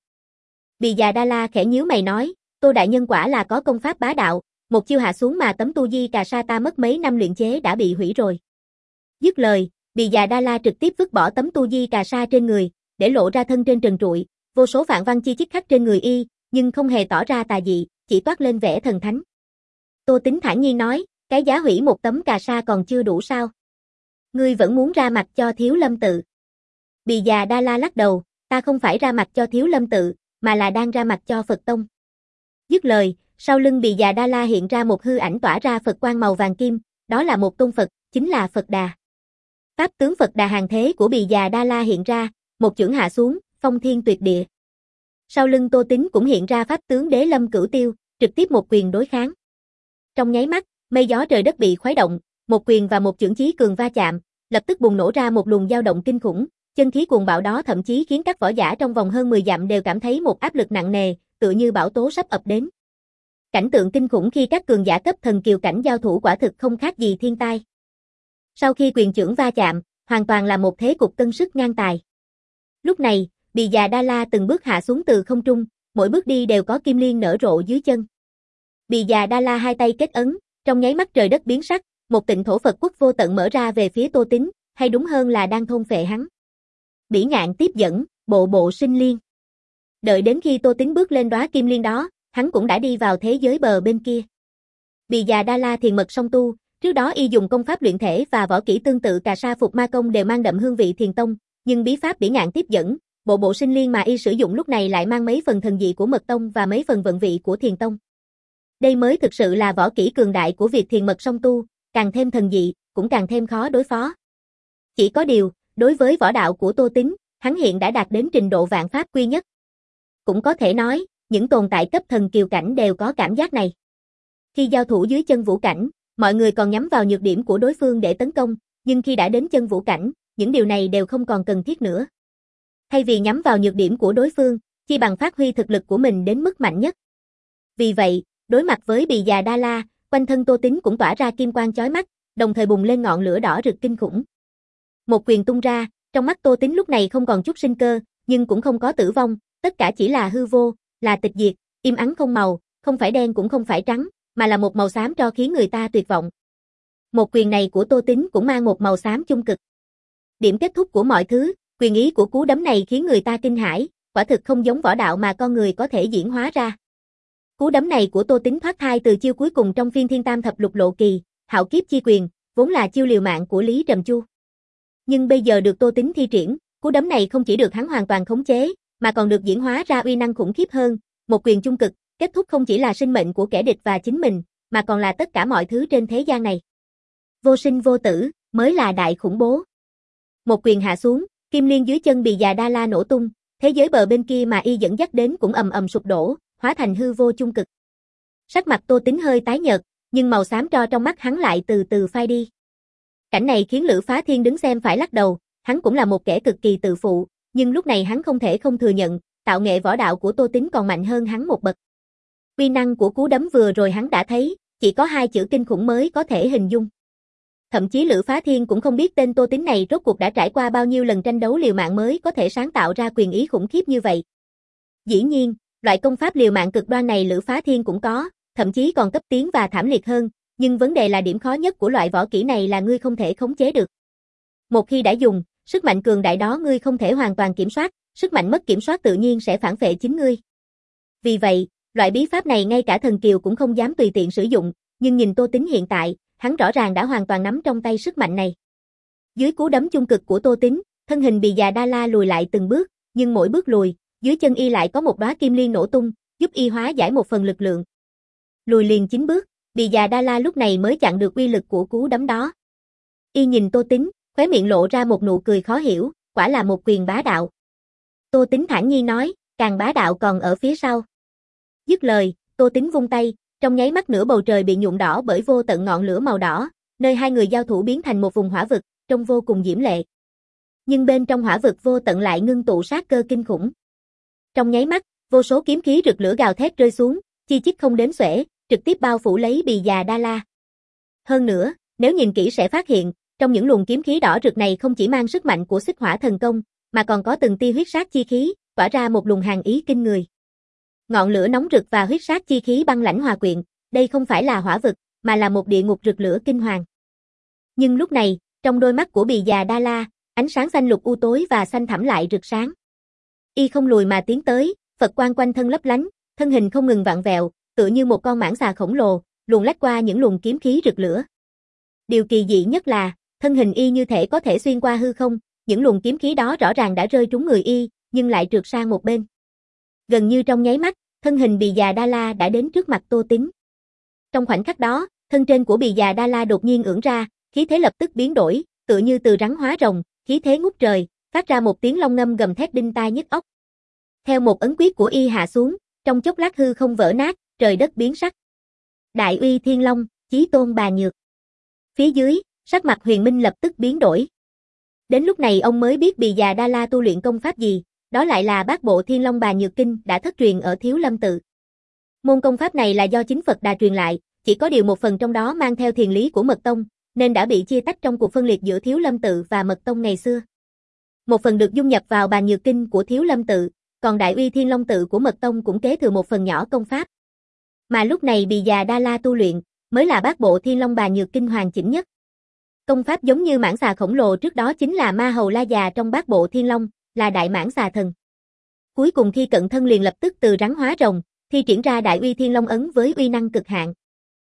A: Bì Già Đa La khẽ nhíu mày nói, Tô đại nhân quả là có công pháp bá đạo, một chiêu hạ xuống mà tấm tu di cà sa ta mất mấy năm luyện chế đã bị hủy rồi. Dứt lời, Bì Già Đa La trực tiếp vứt bỏ tấm tu di cà sa trên người, để lộ ra thân trên trần trụi, vô số vạn văn chi chít khắc trên người y, nhưng không hề tỏ ra tà dị, chỉ toát lên vẻ thần thánh. Tô Tín thản nhiên nói, cái giá hủy một tấm cà sa còn chưa đủ sao? Ngươi vẫn muốn ra mặt cho Thiếu Lâm tự. Bì Già Đa La lắc đầu, ta không phải ra mặt cho Thiếu Lâm tự, mà là đang ra mặt cho Phật tông. Dứt lời, sau lưng Bì Già Đa La hiện ra một hư ảnh tỏa ra Phật quang màu vàng kim, đó là một tôn Phật, chính là Phật Đà. Pháp tướng Phật Đà hàng thế của Bì Già Đa La hiện ra, một chưởng hạ xuống, phong thiên tuyệt địa. Sau lưng Tô Tín cũng hiện ra pháp tướng Đế Lâm Cửu Tiêu, trực tiếp một quyền đối kháng. Trong nháy mắt, mây gió trời đất bị khuấy động, một quyền và một chưởng chí cường va chạm, lập tức bùng nổ ra một luồng dao động kinh khủng, chân khí cuồng bạo đó thậm chí khiến các võ giả trong vòng hơn mười dặm đều cảm thấy một áp lực nặng nề, tựa như bão tố sắp ập đến. Cảnh tượng kinh khủng khi các cường giả cấp thần kiều cảnh giao thủ quả thực không khác gì thiên tai. Sau khi quyền chưởng va chạm, hoàn toàn là một thế cục cân sức ngang tài. Lúc này, Bì Già Đa La từng bước hạ xuống từ không trung, mỗi bước đi đều có kim liên nở rộ dưới chân. Bì Già Đa La hai tay kết ấn, trong nháy mắt trời đất biến sắc, một tịnh thổ Phật quốc vô tận mở ra về phía Tô Tín, hay đúng hơn là đang thôn phệ hắn. Bỉ Ngạn tiếp dẫn, bộ bộ sinh liên. Đợi đến khi Tô Tín bước lên đóa kim liên đó, hắn cũng đã đi vào thế giới bờ bên kia. Bì già Đa La thiền mật song tu, trước đó y dùng công pháp luyện thể và võ kỹ tương tự Cà Sa Phục Ma Công đều mang đậm hương vị thiền tông, nhưng bí pháp Bỉ Ngạn tiếp dẫn, bộ bộ sinh liên mà y sử dụng lúc này lại mang mấy phần thần dị của mật tông và mấy phần vận vị của thiền tông. Đây mới thực sự là võ kỹ cường đại của việc thiền mật song tu, càng thêm thần dị, cũng càng thêm khó đối phó. Chỉ có điều, đối với võ đạo của Tô Tín, hắn hiện đã đạt đến trình độ vạn pháp quy nhất. Cũng có thể nói, những tồn tại cấp thần kiều cảnh đều có cảm giác này. Khi giao thủ dưới chân vũ cảnh, mọi người còn nhắm vào nhược điểm của đối phương để tấn công, nhưng khi đã đến chân vũ cảnh, những điều này đều không còn cần thiết nữa. Thay vì nhắm vào nhược điểm của đối phương, chi bằng phát huy thực lực của mình đến mức mạnh nhất. Vì vậy, đối mặt với bì già Đa La, quanh thân Tô Tín cũng tỏa ra kim quang chói mắt, đồng thời bùng lên ngọn lửa đỏ rực kinh khủng. Một quyền tung ra, trong mắt Tô Tín lúc này không còn chút sinh cơ, nhưng cũng không có tử vong, tất cả chỉ là hư vô, là tịch diệt, im ắng không màu, không phải đen cũng không phải trắng, mà là một màu xám cho khiến người ta tuyệt vọng. Một quyền này của Tô Tín cũng mang một màu xám chung cực. Điểm kết thúc của mọi thứ, quyền ý của cú đấm này khiến người ta kinh hãi, quả thực không giống võ đạo mà con người có thể diễn hóa ra. Cú đấm này của Tô Tín thoát thai từ chiêu cuối cùng trong phiên Thiên Tam Thập Lục Lộ Kỳ, Hạo Kiếp Chi Quyền, vốn là chiêu liều mạng của Lý Trầm Chu. Nhưng bây giờ được Tô Tín thi triển, cú đấm này không chỉ được hắn hoàn toàn khống chế, mà còn được diễn hóa ra uy năng khủng khiếp hơn, một quyền chung cực, kết thúc không chỉ là sinh mệnh của kẻ địch và chính mình, mà còn là tất cả mọi thứ trên thế gian này. Vô sinh vô tử, mới là đại khủng bố. Một quyền hạ xuống, kim liên dưới chân bì già Đa La nổ tung, thế giới bờ bên kia mà y dẫn dắt đến cũng ầm ầm sụp đổ, hóa thành hư vô chung cực. Sắc mặt Tô Tín hơi tái nhợt, nhưng màu xám tro trong mắt hắn lại từ từ phai đi. Cảnh này khiến Lữ Phá Thiên đứng xem phải lắc đầu, hắn cũng là một kẻ cực kỳ tự phụ, nhưng lúc này hắn không thể không thừa nhận, tạo nghệ võ đạo của Tô Tín còn mạnh hơn hắn một bậc. Uy năng của cú đấm vừa rồi hắn đã thấy, chỉ có hai chữ kinh khủng mới có thể hình dung. Thậm chí Lữ Phá Thiên cũng không biết tên Tô Tín này rốt cuộc đã trải qua bao nhiêu lần tranh đấu liều mạng mới có thể sáng tạo ra quyền ý khủng khiếp như vậy. Dĩ nhiên, loại công pháp liều mạng cực đoan này Lữ Phá Thiên cũng có, thậm chí còn cấp tiến và thảm liệt hơn, nhưng vấn đề là điểm khó nhất của loại võ kỹ này là ngươi không thể khống chế được. Một khi đã dùng, sức mạnh cường đại đó ngươi không thể hoàn toàn kiểm soát, sức mạnh mất kiểm soát tự nhiên sẽ phản phệ chính ngươi. Vì vậy, loại bí pháp này ngay cả thần kiều cũng không dám tùy tiện sử dụng, nhưng nhìn Tô Tín hiện tại, hắn rõ ràng đã hoàn toàn nắm trong tay sức mạnh này. Dưới cú đấm chung cực của Tô Tín, thân hình bì già Đa La lùi lại từng bước, nhưng mỗi bước lùi, dưới chân y lại có một đóa kim liên nổ tung, giúp y hóa giải một phần lực lượng. Lùi liền chín bước, bì già Đa La lúc này mới chặn được uy lực của cú đấm đó. Y nhìn Tô Tín, khóe miệng lộ ra một nụ cười khó hiểu, quả là một quyền bá đạo. Tô Tín thản nhiên nói, càng bá đạo còn ở phía sau. Dứt lời, Tô Tín vung tay, trong nháy mắt nửa bầu trời bị nhuộm đỏ bởi vô tận ngọn lửa màu đỏ, nơi hai người giao thủ biến thành một vùng hỏa vực, trông vô cùng diễm lệ. Nhưng bên trong hỏa vực vô tận lại ngưng tụ sát cơ kinh khủng. Trong nháy mắt, vô số kiếm khí rực lửa gào thét rơi xuống, chi chít không đếm xuể, trực tiếp bao phủ lấy bì già Đa La. Hơn nữa, nếu nhìn kỹ sẽ phát hiện, trong những luồng kiếm khí đỏ rực này không chỉ mang sức mạnh của xích hỏa thần công, mà còn có từng tia huyết sát chi khí, tỏa ra một luồng hàn ý kinh người. Ngọn lửa nóng rực và huyết sát chi khí băng lãnh hòa quyện, đây không phải là hỏa vực, mà là một địa ngục rực lửa kinh hoàng. Nhưng lúc này, trong đôi mắt của bì già Đa La, ánh sáng xanh lục u tối và xanh thẳm lại rực sáng. Y không lùi mà tiến tới, Phật quang quanh thân lấp lánh, thân hình không ngừng vặn vẹo, tựa như một con mãng xà khổng lồ, luồn lách qua những luồng kiếm khí rực lửa. Điều kỳ dị nhất là, thân hình y như thể có thể xuyên qua hư không, những luồng kiếm khí đó rõ ràng đã rơi trúng người y, nhưng lại trượt sang một bên. Gần như trong nháy mắt, thân hình bì già Đa La đã đến trước mặt Tô Tín. Trong khoảnh khắc đó, thân trên của bì già Đa La đột nhiên ưỡn ra, khí thế lập tức biến đổi, tựa như từ rắn hóa rồng, khí thế ngút trời, phát ra một tiếng long ngâm gầm thét đinh tai nhức óc. Theo một ấn quyết của y hạ xuống, trong chốc lát hư không vỡ nát, trời đất biến sắc. Đại uy thiên long, chí tôn bà nhược. Phía dưới, sắc mặt Huyền Minh lập tức biến đổi. Đến lúc này ông mới biết bì già Đa La tu luyện công pháp gì, đó lại là Bát Bộ Thiên Long Bà Nhược Kinh đã thất truyền ở Thiếu Lâm Tự. Môn công pháp này là do chính Phật Đà truyền lại, chỉ có điều một phần trong đó mang theo thiền lý của Mật Tông, nên đã bị chia tách trong cuộc phân liệt giữa Thiếu Lâm Tự và Mật Tông ngày xưa. Một phần được dung nhập vào Bà Nhược Kinh của Thiếu Lâm Tự, còn Đại Uy Thiên Long Tự của Mật Tông cũng kế thừa một phần nhỏ công pháp. Mà lúc này bì già Đa La tu luyện, mới là Bát Bộ Thiên Long Bà Nhược Kinh hoàn chỉnh nhất. Công pháp giống như mãng xà khổng lồ trước đó chính là Ma Hầu La Già trong Bát Bộ Thiên Long, là đại mãng xà thần. Cuối cùng khi cận thân liền lập tức từ rắn hóa rồng, thi triển ra Đại Uy Thiên Long ấn với uy năng cực hạn.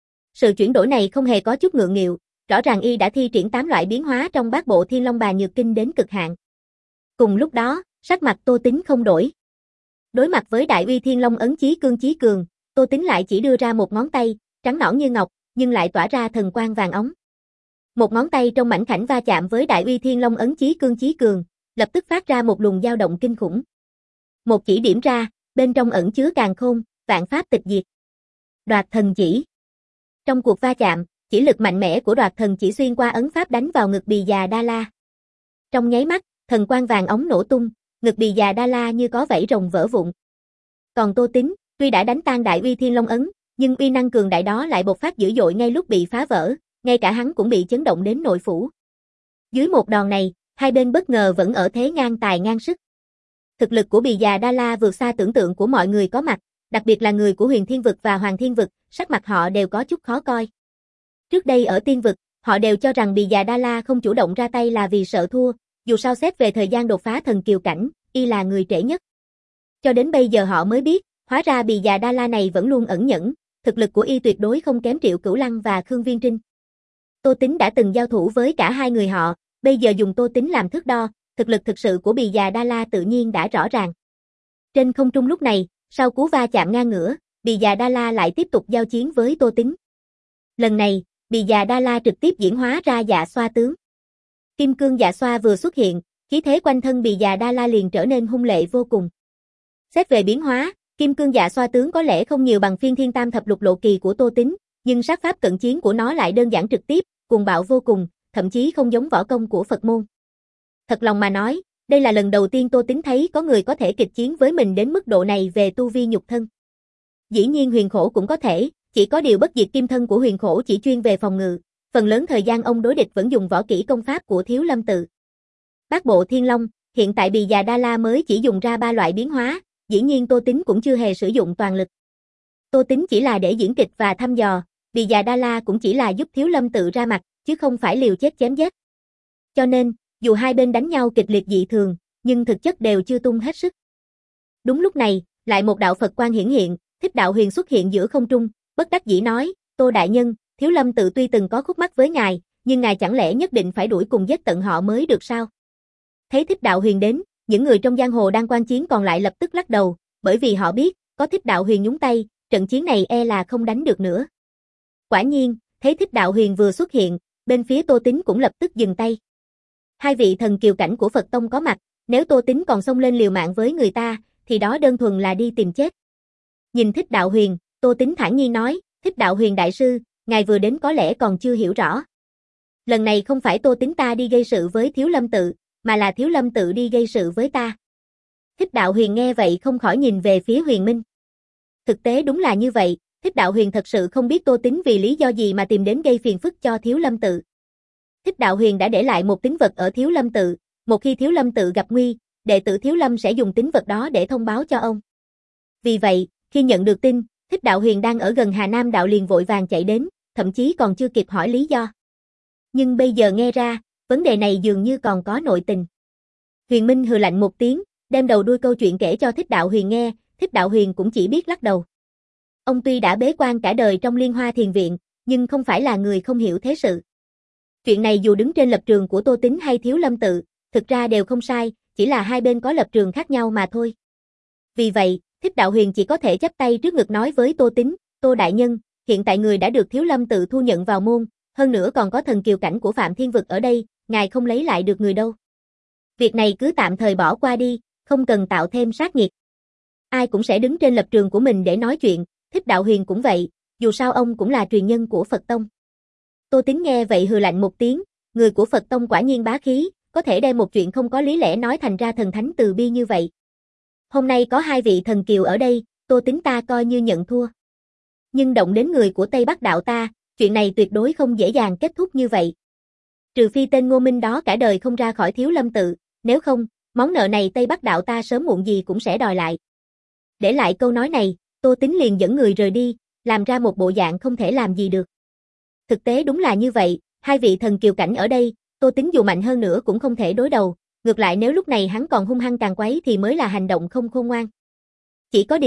A: Sự chuyển đổi này không hề có chút ngượng nghịu, rõ ràng y đã thi triển tám loại biến hóa trong bát bộ Thiên Long Bà Nhược Kinh đến cực hạn. Cùng lúc đó, sắc mặt Tô Tính không đổi. Đối mặt với Đại Uy Thiên Long ấn chí cương chí cường, Tô Tính lại chỉ đưa ra một ngón tay, trắng nõn như ngọc, nhưng lại tỏa ra thần quang vàng óng. Một ngón tay trong mảnh khảnh va chạm với Đại Uy Thiên Long ấn chí cương chí cường, lập tức phát ra một luồng dao động kinh khủng. Một chỉ điểm ra, bên trong ẩn chứa càn khôn, vạn pháp tịch diệt. Đoạt thần chỉ. Trong cuộc va chạm, chỉ lực mạnh mẽ của đoạt thần chỉ xuyên qua ấn pháp đánh vào ngực Bì Già Đa La. Trong nháy mắt, thần quang vàng óng nổ tung, ngực Bì Già Đa La như có vảy rồng vỡ vụn. Còn Tô Tính, tuy đã đánh tan Đại Uy Thiên Long ấn, nhưng uy năng cường đại đó lại bộc phát dữ dội ngay lúc bị phá vỡ, ngay cả hắn cũng bị chấn động đến nội phủ. Dưới một đòn này, hai bên bất ngờ vẫn ở thế ngang tài ngang sức. Thực lực của Bì Già Đa La vượt xa tưởng tượng của mọi người có mặt, đặc biệt là người của Huyền Thiên Vực và Hoàng Thiên Vực, sắc mặt họ đều có chút khó coi. Trước đây ở Tiên Vực, họ đều cho rằng Bì Già Đa La không chủ động ra tay là vì sợ thua, dù sao xét về thời gian đột phá thần kiều cảnh, y là người trễ nhất. Cho đến bây giờ họ mới biết, hóa ra Bì Già Đa La này vẫn luôn ẩn nhẫn, thực lực của y tuyệt đối không kém Triệu Cửu Lăng và Khương Viên Trinh. Tô Tính đã từng giao thủ với cả hai người họ, bây giờ dùng Tô Tính làm thước đo, thực lực thực sự của Bì Già Đa La tự nhiên đã rõ ràng. Trên không trung lúc này, sau cú va chạm ngang ngửa, Bì Già Đa La lại tiếp tục giao chiến với Tô Tính. Lần này, Bì Già Đa La trực tiếp diễn hóa ra Dạ Xoa tướng. Kim cương Dạ Xoa vừa xuất hiện, khí thế quanh thân Bì Già Đa La liền trở nên hung lệ vô cùng. Xét về biến hóa, Kim cương Dạ Xoa tướng có lẽ không nhiều bằng Phiên Thiên Tam Thập Lục Lộ Kỳ của Tô Tính, nhưng sát pháp cận chiến của nó lại đơn giản trực tiếp, cuồng bạo vô cùng, thậm chí không giống võ công của Phật môn. Thật lòng mà nói, đây là lần đầu tiên Tô Tính thấy có người có thể kịch chiến với mình đến mức độ này về tu vi nhục thân. Dĩ nhiên Huyền Khổ cũng có thể, chỉ có điều bất diệt kim thân của Huyền Khổ chỉ chuyên về phòng ngự, phần lớn thời gian ông đối địch vẫn dùng võ kỹ công pháp của Thiếu Lâm Tự. Bát bộ Thiên Long, hiện tại Bì Già Đa La mới chỉ dùng ra ba loại biến hóa, dĩ nhiên Tô Tính cũng chưa hề sử dụng toàn lực. Tô Tính chỉ là để diễn kịch và thăm dò, Bì Già Đa La cũng chỉ là giúp Thiếu Lâm Tự ra mặt, chứ không phải liều chết chém giết. Cho nên, dù hai bên đánh nhau kịch liệt dị thường, nhưng thực chất đều chưa tung hết sức. Đúng lúc này, lại một đạo Phật quang hiển hiện, Thích Đạo Huyền xuất hiện giữa không trung, bất đắc dĩ nói, Tô Đại Nhân, Thiếu Lâm Tự tuy từng có khúc mắc với ngài, nhưng ngài chẳng lẽ nhất định phải đuổi cùng giết tận họ mới được sao? Thấy Thích Đạo Huyền đến, những người trong giang hồ đang quan chiến còn lại lập tức lắc đầu, bởi vì họ biết, có Thích Đạo Huyền nhúng tay, trận chiến này e là không đánh được nữa. Quả nhiên, thấy Thích Đạo Huyền vừa xuất hiện, bên phía Tô Tính cũng lập tức dừng tay. Hai vị thần kiều cảnh của Phật Tông có mặt, nếu Tô Tính còn xông lên liều mạng với người ta, thì đó đơn thuần là đi tìm chết. Nhìn Thích Đạo Huyền, Tô Tính thản nhiên nói, Thích Đạo Huyền đại sư, ngài vừa đến có lẽ còn chưa hiểu rõ. Lần này không phải Tô Tính ta đi gây sự với Thiếu Lâm Tự, mà là Thiếu Lâm Tự đi gây sự với ta. Thích Đạo Huyền nghe vậy không khỏi nhìn về phía Huyền Minh. Thực tế đúng là như vậy, Thích Đạo Huyền thật sự không biết Tô Tính vì lý do gì mà tìm đến gây phiền phức cho Thiếu Lâm Tự. Thích Đạo Huyền đã để lại một tín vật ở Thiếu Lâm Tự, một khi Thiếu Lâm Tự gặp nguy, đệ tử Thiếu Lâm sẽ dùng tín vật đó để thông báo cho ông. Vì vậy, khi nhận được tin, Thích Đạo Huyền đang ở gần Hà Nam đạo liền vội vàng chạy đến, thậm chí còn chưa kịp hỏi lý do. Nhưng bây giờ nghe ra, vấn đề này dường như còn có nội tình. Huyền Minh hừ lạnh một tiếng, đem đầu đuôi câu chuyện kể cho Thích Đạo Huyền nghe, Thích Đạo Huyền cũng chỉ biết lắc đầu. Ông tuy đã bế quan cả đời trong Liên Hoa Thiền Viện, nhưng không phải là người không hiểu thế sự. Chuyện này dù đứng trên lập trường của Tô Tính hay Thiếu Lâm Tự, thực ra đều không sai, chỉ là hai bên có lập trường khác nhau mà thôi. Vì vậy, Thích Đạo Huyền chỉ có thể chắp tay trước ngực nói với Tô Tính, Tô Đại Nhân, hiện tại người đã được Thiếu Lâm Tự thu nhận vào môn, hơn nữa còn có thần kiều cảnh của Phạm Thiên Vực ở đây, ngài không lấy lại được người đâu. Việc này cứ tạm thời bỏ qua đi, không cần tạo thêm sát nghiệt. Ai cũng sẽ đứng trên lập trường của mình để nói chuyện, Thích Đạo Huyền cũng vậy, dù sao ông cũng là truyền nhân của Phật Tông. Tô Tính nghe vậy hừ lạnh một tiếng, người của Phật Tông quả nhiên bá khí, có thể đem một chuyện không có lý lẽ nói thành ra thần thánh từ bi như vậy. Hôm nay có hai vị thần kiều ở đây, Tô Tính ta coi như nhận thua. Nhưng động đến người của Tây Bắc đạo ta, chuyện này tuyệt đối không dễ dàng kết thúc như vậy. Trừ phi tên Ngô Minh đó cả đời không ra khỏi Thiếu Lâm Tự, nếu không, món nợ này Tây Bắc đạo ta sớm muộn gì cũng sẽ đòi lại. Để lại câu nói này, Tô Tính liền dẫn người rời đi, làm ra một bộ dạng không thể làm gì được. Thực tế đúng là như vậy, hai vị thần kiều cảnh ở đây, Tô Tính dù mạnh hơn nữa cũng không thể đối đầu, ngược lại nếu lúc này hắn còn hung hăng càng quấy thì mới là hành động không khôn ngoan. Chỉ có điều,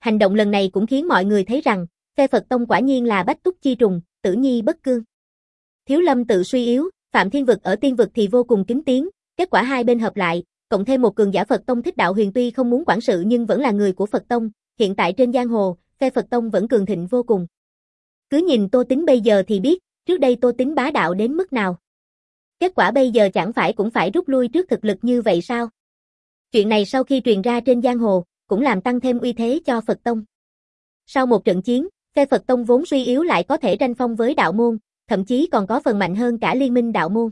A: Hành động lần này cũng khiến mọi người thấy rằng, phe Phật Tông quả nhiên là bách túc chi trùng, tử nhi bất cương. Thiếu Lâm tự suy yếu, Phạm Thiên Vực ở Tiên Vực thì vô cùng kính tiếng, kết quả hai bên hợp lại, cộng thêm một cường giả Phật Tông Thích Đạo Huyền tuy không muốn quản sự nhưng vẫn là người của Phật Tông, hiện tại trên giang hồ, phe Phật Tông vẫn cường thịnh vô cùng. Cứ nhìn Tô Tính bây giờ thì biết, trước đây Tô Tính bá đạo đến mức nào. Kết quả bây giờ chẳng phải cũng phải rút lui trước thực lực như vậy sao? Chuyện này sau khi truyền ra trên giang hồ, cũng làm tăng thêm uy thế cho Phật Tông. Sau một trận chiến, phe Phật Tông vốn suy yếu lại có thể tranh phong với đạo môn, thậm chí còn có phần mạnh hơn cả liên minh đạo môn.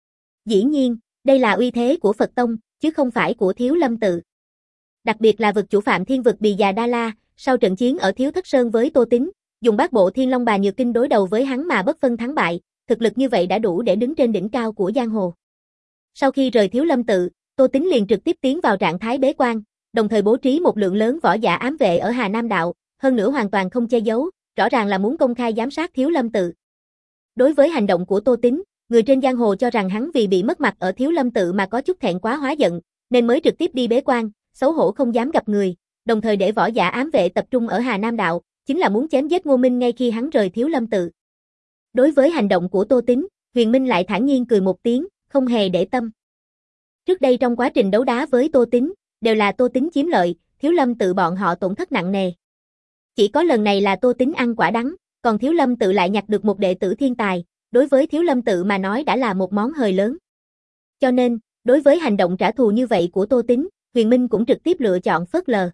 A: Dĩ nhiên, đây là uy thế của Phật Tông, chứ không phải của Thiếu Lâm tự. Đặc biệt là vực chủ Phạm Thiên Vực Bì Già Đa La, sau trận chiến ở Thiếu Thất Sơn với Tô Tính, dùng bát bộ Thiên Long Bà Nhược Kinh đối đầu với hắn mà bất phân thắng bại, thực lực như vậy đã đủ để đứng trên đỉnh cao của giang hồ. Sau khi rời Thiếu Lâm tự, Tô Tính liền trực tiếp tiến vào trạng thái bế quan, đồng thời bố trí một lượng lớn võ giả ám vệ ở Hà Nam đạo, hơn nữa hoàn toàn không che giấu, rõ ràng là muốn công khai giám sát Thiếu Lâm tự. Đối với hành động của Tô Tính, người trên giang hồ cho rằng hắn vì bị mất mặt ở Thiếu Lâm tự mà có chút thẹn quá hóa giận, nên mới trực tiếp đi bế quan, xấu hổ không dám gặp người, đồng thời để võ giả ám vệ tập trung ở Hà Nam đạo, chính là muốn chém giết Ngô Minh ngay khi hắn rời Thiếu Lâm tự. Đối với hành động của Tô Tính, Huyền Minh lại thản nhiên cười một tiếng, không hề để tâm. Trước đây trong quá trình đấu đá với Tô Tính, đều là Tô Tính chiếm lợi, Thiếu Lâm tự bọn họ tổn thất nặng nề. Chỉ có lần này là Tô Tính ăn quả đắng, còn Thiếu Lâm tự lại nhặt được một đệ tử thiên tài, đối với Thiếu Lâm tự mà nói đã là một món hời lớn. Cho nên, đối với hành động trả thù như vậy của Tô Tính, Huyền Minh cũng trực tiếp lựa chọn phớt lờ.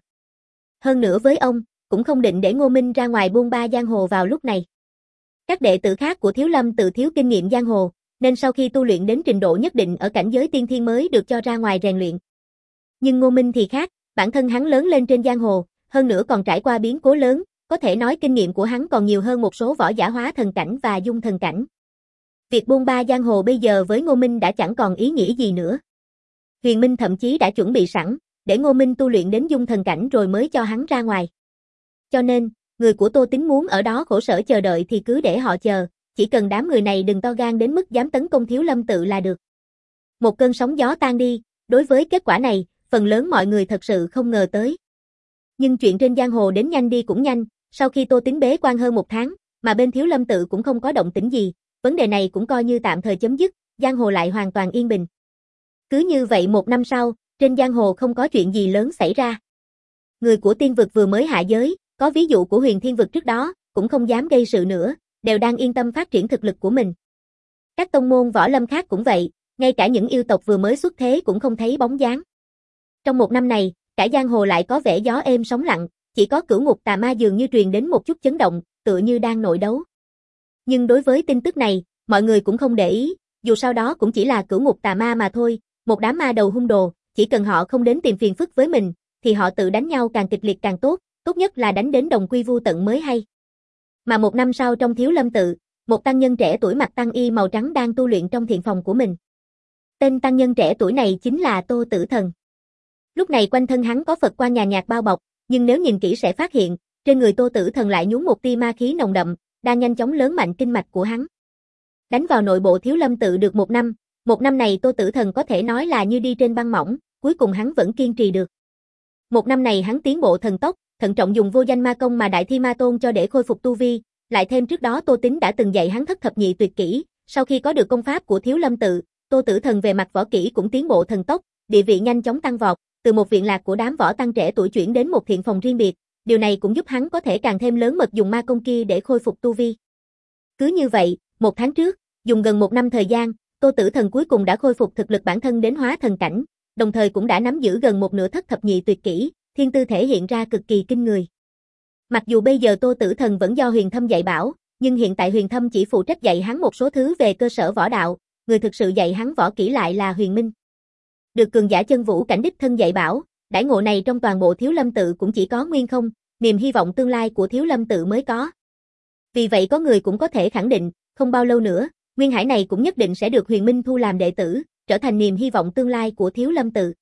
A: Hơn nữa với ông, cũng không định để Ngô Minh ra ngoài buôn ba giang hồ vào lúc này. Các đệ tử khác của Thiếu Lâm tự thiếu kinh nghiệm giang hồ, nên sau khi tu luyện đến trình độ nhất định ở cảnh giới tiên thiên mới được cho ra ngoài rèn luyện. Nhưng Ngô Minh thì khác, bản thân hắn lớn lên trên giang hồ, hơn nữa còn trải qua biến cố lớn, có thể nói kinh nghiệm của hắn còn nhiều hơn một số võ giả hóa thần cảnh và dung thần cảnh. Việc buôn ba giang hồ bây giờ với Ngô Minh đã chẳng còn ý nghĩa gì nữa. Huyền Minh thậm chí đã chuẩn bị sẵn, để Ngô Minh tu luyện đến dung thần cảnh rồi mới cho hắn ra ngoài. Cho nên, người của Tô Tính muốn ở đó khổ sở chờ đợi thì cứ để họ chờ, chỉ cần đám người này đừng to gan đến mức dám tấn công Thiếu Lâm tự là được. Một cơn sóng gió tan đi, đối với kết quả này, phần lớn mọi người thật sự không ngờ tới. Nhưng chuyện trên giang hồ đến nhanh đi cũng nhanh, sau khi Tô Tính bế quan hơn một tháng, mà bên Thiếu Lâm tự cũng không có động tĩnh gì, vấn đề này cũng coi như tạm thời chấm dứt, giang hồ lại hoàn toàn yên bình. Cứ như vậy một năm sau, trên giang hồ không có chuyện gì lớn xảy ra. Người của Tiên Vực vừa mới hạ giới, có ví dụ của Huyền Thiên Vực trước đó, cũng không dám gây sự nữa, đều đang yên tâm phát triển thực lực của mình. Các tông môn võ lâm khác cũng vậy, ngay cả những yêu tộc vừa mới xuất thế cũng không thấy bóng dáng. Trong một năm này, cả giang hồ lại có vẻ gió êm sóng lặng, chỉ có Cửu Ngục Tà Ma dường như truyền đến một chút chấn động, tựa như đang nội đấu. Nhưng đối với tin tức này, mọi người cũng không để ý, dù sau đó cũng chỉ là Cửu Ngục Tà Ma mà thôi, một đám ma đầu hung đồ, chỉ cần họ không đến tìm phiền phức với mình, thì họ tự đánh nhau càng kịch liệt càng tốt, tốt nhất là đánh đến đồng quy vu tận mới hay. Mà một năm sau trong Thiếu Lâm tự, một tăng nhân trẻ tuổi mặc tăng y màu trắng đang tu luyện trong thiện phòng của mình. Tên tăng nhân trẻ tuổi này chính là Tô Tử Thần. Lúc này quanh thân hắn có Phật quan nhàn nhạt bao bọc, nhưng nếu nhìn kỹ sẽ phát hiện, trên người Tô Tử Thần lại nhúng một tia ma khí nồng đậm, đang nhanh chóng lớn mạnh kinh mạch của hắn. Đánh vào nội bộ Thiếu Lâm tự được một năm, một năm này Tô Tử Thần có thể nói là như đi trên băng mỏng, cuối cùng hắn vẫn kiên trì được. Một năm này hắn tiến bộ thần tốc, thận trọng dùng vô danh ma công mà Đại Thi Ma Tôn cho để khôi phục tu vi, lại thêm trước đó Tô Tính đã từng dạy hắn thất thập nhị tuyệt kỹ, sau khi có được công pháp của Thiếu Lâm tự, Tô Tử Thần về mặt võ kỹ cũng tiến bộ thần tốc, địa vị nhanh chóng tăng vọt, từ một viện lạc của đám võ tăng trẻ tuổi chuyển đến một thiện phòng riêng biệt, điều này cũng giúp hắn có thể càng thêm lớn mật dùng ma công kia để khôi phục tu vi. Cứ như vậy, một tháng trước, dùng gần một năm thời gian, Tô Tử Thần cuối cùng đã khôi phục thực lực bản thân đến hóa thần cảnh, đồng thời cũng đã nắm giữ gần một nửa thất thập nhị tuyệt kỹ, thiên tư thể hiện ra cực kỳ kinh người. Mặc dù bây giờ Tô Tử Thần vẫn do Huyền Thâm dạy bảo, nhưng hiện tại Huyền Thâm chỉ phụ trách dạy hắn một số thứ về cơ sở võ đạo, người thực sự dạy hắn võ kỹ lại là Huyền Minh. Được cường giả chân vũ cảnh đích thân dạy bảo, đãi ngộ này trong toàn bộ Thiếu Lâm tự cũng chỉ có Nguyên Không, niềm hy vọng tương lai của Thiếu Lâm tự mới có. Vì vậy có người cũng có thể khẳng định, không bao lâu nữa, Nguyên Hải này cũng nhất định sẽ được Huyền Minh thu làm đệ tử, trở thành niềm hy vọng tương lai của Thiếu Lâm tự.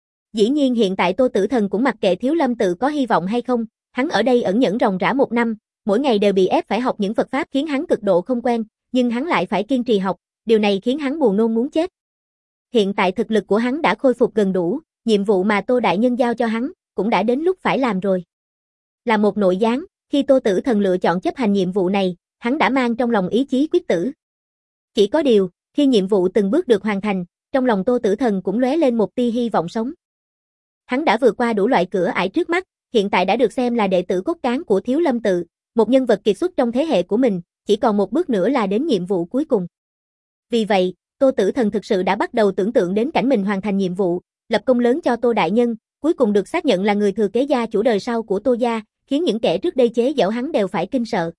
A: Dĩ nhiên hiện tại Tô Tử Thần cũng mặc kệ Thiếu Lâm tự có hy vọng hay không, hắn ở đây ẩn nhẫn ròng rã một năm, mỗi ngày đều bị ép phải học những Phật pháp khiến hắn cực độ không quen, nhưng hắn lại phải kiên trì học, điều này khiến hắn buồn nôn muốn chết. Hiện tại thực lực của hắn đã khôi phục gần đủ, nhiệm vụ mà Tô đại nhân giao cho hắn cũng đã đến lúc phải làm rồi. Là một nội gián, khi Tô Tử Thần lựa chọn chấp hành nhiệm vụ này, hắn đã mang trong lòng ý chí quyết tử. Chỉ có điều, khi nhiệm vụ từng bước được hoàn thành, trong lòng Tô Tử Thần cũng lóe lên một tia hy vọng sống. Hắn đã vượt qua đủ loại cửa ải trước mắt, hiện tại đã được xem là đệ tử cốt cán của Thiếu Lâm Tự, một nhân vật kiệt xuất trong thế hệ của mình, chỉ còn một bước nữa là đến nhiệm vụ cuối cùng. Vì vậy, Tô Tử Thần thực sự đã bắt đầu tưởng tượng đến cảnh mình hoàn thành nhiệm vụ, lập công lớn cho Tô đại nhân, cuối cùng được xác nhận là người thừa kế gia chủ đời sau của Tô gia, khiến những kẻ trước đây chế giễu hắn đều phải kinh sợ.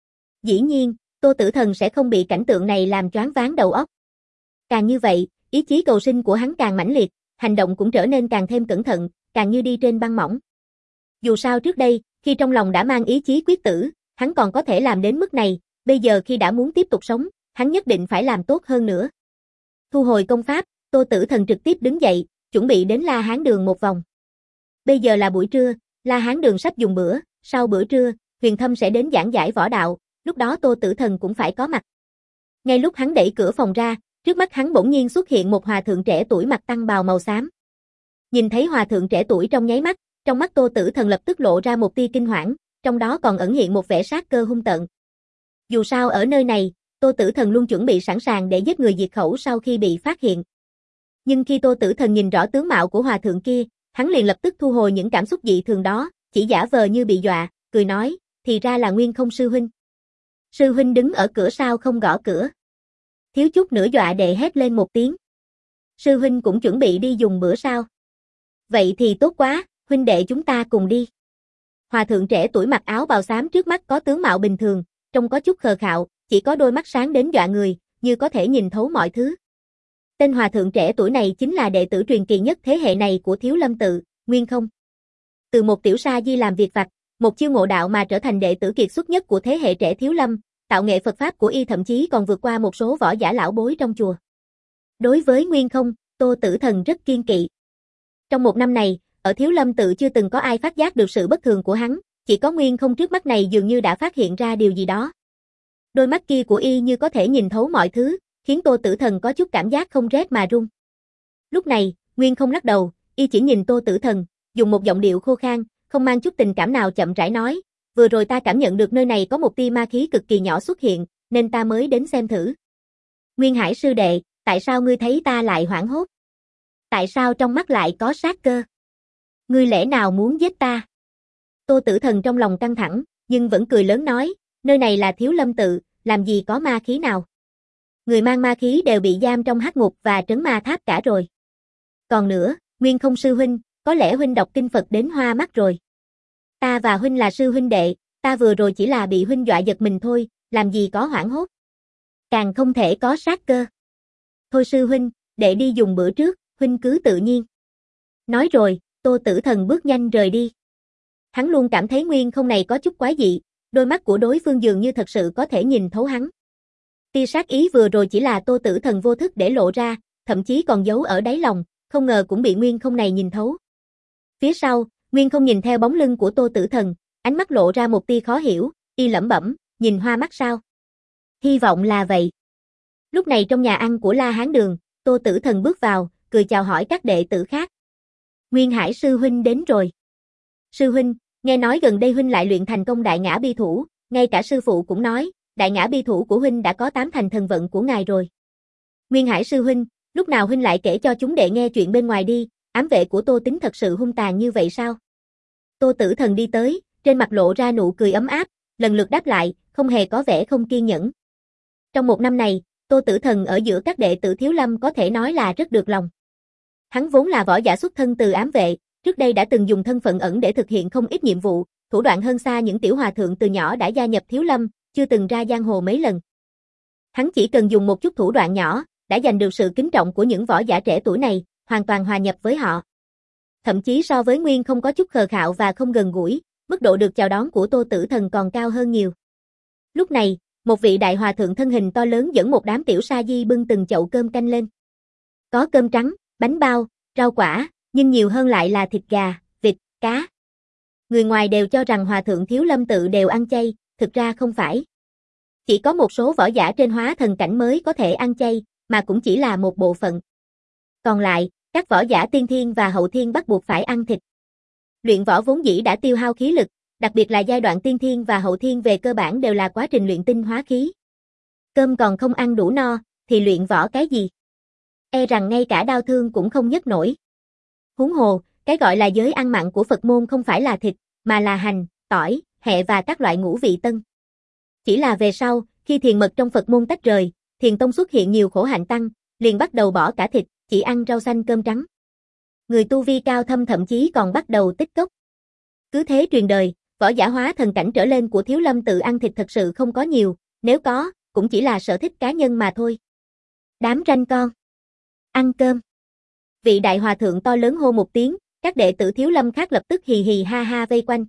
A: Dĩ nhiên, Tô Tử Thần sẽ không bị cảnh tượng này làm choáng váng đầu óc. Càng như vậy, ý chí cầu sinh của hắn càng mãnh liệt, hành động cũng trở nên càng thêm cẩn thận, càng như đi trên băng mỏng. Dù sao trước đây, khi trong lòng đã mang ý chí quyết tử, hắn còn có thể làm đến mức này, bây giờ khi đã muốn tiếp tục sống, hắn nhất định phải làm tốt hơn nữa. Thu hồi công pháp, Tô Tử Thần trực tiếp đứng dậy, chuẩn bị đến La Hán Đường một vòng. Bây giờ là buổi trưa, La Hán Đường sắp dùng bữa, sau bữa trưa, Huyền Thâm sẽ đến giảng giải võ đạo, lúc đó Tô Tử Thần cũng phải có mặt. Ngay lúc hắn đẩy cửa phòng ra, trước mắt hắn bỗng nhiên xuất hiện một hòa thượng trẻ tuổi mặc tăng bào màu xám. Nhìn thấy hòa thượng trẻ tuổi trong nháy mắt, trong mắt Tô Tử Thần lập tức lộ ra một tia kinh hoảng, trong đó còn ẩn hiện một vẻ sát cơ hung tợn. Dù sao ở nơi này, Tô Tử Thần luôn chuẩn bị sẵn sàng để giết người diệt khẩu sau khi bị phát hiện. Nhưng khi Tô Tử Thần nhìn rõ tướng mạo của hòa thượng kia, hắn liền lập tức thu hồi những cảm xúc dị thường đó, chỉ giả vờ như bị dọa, cười nói, thì ra là Nguyên Không sư huynh. Sư huynh đứng ở cửa sao không gõ cửa? Thiếu chút nữa dọa đệ hét lên một tiếng. Sư huynh cũng chuẩn bị đi dùng bữa sao? Vậy thì tốt quá, huynh đệ chúng ta cùng đi. Hòa thượng trẻ tuổi mặc áo bào xám trước mắt có tướng mạo bình thường, trông có chút khờ khạo, chỉ có đôi mắt sáng đến dọa người, như có thể nhìn thấu mọi thứ. Tên hòa thượng trẻ tuổi này chính là đệ tử truyền kỳ nhất thế hệ này của Thiếu Lâm Tự, Nguyên Không. Từ một tiểu sa di làm việc vặt, một chiêu ngộ đạo mà trở thành đệ tử kiệt xuất nhất của thế hệ trẻ Thiếu Lâm, tạo nghệ Phật pháp của y thậm chí còn vượt qua một số võ giả lão bối trong chùa. Đối với Nguyên Không, Tô Tử Thần rất kiên kỵ. Trong một năm này, ở Thiếu Lâm Tự chưa từng có ai phát giác được sự bất thường của hắn, chỉ có Nguyên Không trước mắt này dường như đã phát hiện ra điều gì đó. Đôi mắt kia của y như có thể nhìn thấu mọi thứ, khiến Tô Tử Thần có chút cảm giác không rét mà run. Lúc này, Nguyên Không lắc đầu, y chỉ nhìn Tô Tử Thần, dùng một giọng điệu khô khan, không mang chút tình cảm nào chậm rãi nói, vừa rồi ta cảm nhận được nơi này có một tia ma khí cực kỳ nhỏ xuất hiện, nên ta mới đến xem thử. Nguyên Hải sư đệ, tại sao ngươi thấy ta lại hoảng hốt? Tại sao trong mắt lại có sát cơ? Ngươi lẽ nào muốn giết ta? Tô Tử Thần trong lòng căng thẳng, nhưng vẫn cười lớn nói, nơi này là Thiếu Lâm Tự, làm gì có ma khí nào? Người mang ma khí đều bị giam trong hắc ngục và trấn ma tháp cả rồi. Còn nữa, Nguyên Không sư huynh, có lẽ huynh đọc kinh Phật đến hoa mắt rồi. Ta và huynh là sư huynh đệ, ta vừa rồi chỉ là bị huynh dọa giật mình thôi, làm gì có hoảng hốt. Càng không thể có sát cơ. Thôi sư huynh, đệ đi dùng bữa trước, huynh cứ tự nhiên. Nói rồi, Tô Tử Thần bước nhanh rời đi. Hắn luôn cảm thấy Nguyên Không này có chút quái dị, đôi mắt của đối phương dường như thật sự có thể nhìn thấu hắn. Tia sát ý vừa rồi chỉ là Tô Tử Thần vô thức để lộ ra, thậm chí còn giấu ở đáy lòng, không ngờ cũng bị Nguyên Không này nhìn thấu. Phía sau, Nguyên Không nhìn theo bóng lưng của Tô Tử Thần, ánh mắt lộ ra một tia khó hiểu, y lẩm bẩm, nhìn hoa mắt sao? Hy vọng là vậy. Lúc này trong nhà ăn của La Hán Đường, Tô Tử Thần bước vào, cười chào hỏi các đệ tử khác. Nguyên Hải sư huynh đến rồi. Sư huynh, nghe nói gần đây huynh lại luyện thành công đại ngã bi thủ, ngay cả sư phụ cũng nói, đại ngã bi thủ của huynh đã có tám thành thần vận của ngài rồi. Nguyên Hải sư huynh, lúc nào huynh lại kể cho chúng đệ nghe chuyện bên ngoài đi, ám vệ của Tô Tính thật sự hung tàn như vậy sao? Tô Tử Thần đi tới, trên mặt lộ ra nụ cười ấm áp, lần lượt đáp lại, không hề có vẻ không kiên nhẫn. Trong một năm này, Tô Tử Thần ở giữa các đệ tử Thiếu Lâm có thể nói là rất được lòng. Hắn vốn là võ giả xuất thân từ ám vệ, trước đây đã từng dùng thân phận ẩn để thực hiện không ít nhiệm vụ, thủ đoạn hơn xa những tiểu hòa thượng từ nhỏ đã gia nhập Thiếu Lâm, chưa từng ra giang hồ mấy lần. Hắn chỉ cần dùng một chút thủ đoạn nhỏ, đã giành được sự kính trọng của những võ giả trẻ tuổi này, hoàn toàn hòa nhập với họ. Thậm chí so với Nguyên Không có chút khờ khạo và không gần gũi, mức độ được chào đón của Tô Tử Thần còn cao hơn nhiều. Lúc này, một vị đại hòa thượng thân hình to lớn dẫn một đám tiểu sa di bưng từng chậu cơm canh lên. Có cơm trắng, bánh bao, rau quả, nhưng nhiều hơn lại là thịt gà, vịt, cá. Người ngoài đều cho rằng hòa thượng Thiếu Lâm Tự đều ăn chay, thực ra không phải. Chỉ có một số võ giả trên hóa thần cảnh mới có thể ăn chay, mà cũng chỉ là một bộ phận. Còn lại, các võ giả tiên thiên và hậu thiên bắt buộc phải ăn thịt. Luyện võ vốn dĩ đã tiêu hao khí lực, đặc biệt là giai đoạn tiên thiên và hậu thiên về cơ bản đều là quá trình luyện tinh hóa khí. Cơm còn không ăn đủ no, thì luyện võ cái gì? E rằng ngay cả đao thương cũng không nhấc nổi. Huống hồ, cái gọi là giới ăn mặn của Phật môn không phải là thịt, mà là hành, tỏi, hẹ và các loại ngũ vị tân. Chỉ là về sau, khi thiền mật trong Phật môn tách rời, thiền tông xuất hiện nhiều khổ hạnh tăng, liền bắt đầu bỏ cả thịt, chỉ ăn rau xanh cơm trắng. Người tu vi cao thâm thậm chí còn bắt đầu tích cốc. Cứ thế truyền đời, võ giả hóa thần cảnh trở lên của Thiếu Lâm tự ăn thịt thật sự không có nhiều, nếu có, cũng chỉ là sở thích cá nhân mà thôi. Đám ranh con. Ăn cơm. Vị đại hòa thượng to lớn hô một tiếng, các đệ tử Thiếu Lâm khác lập tức hì hì ha ha vây quanh.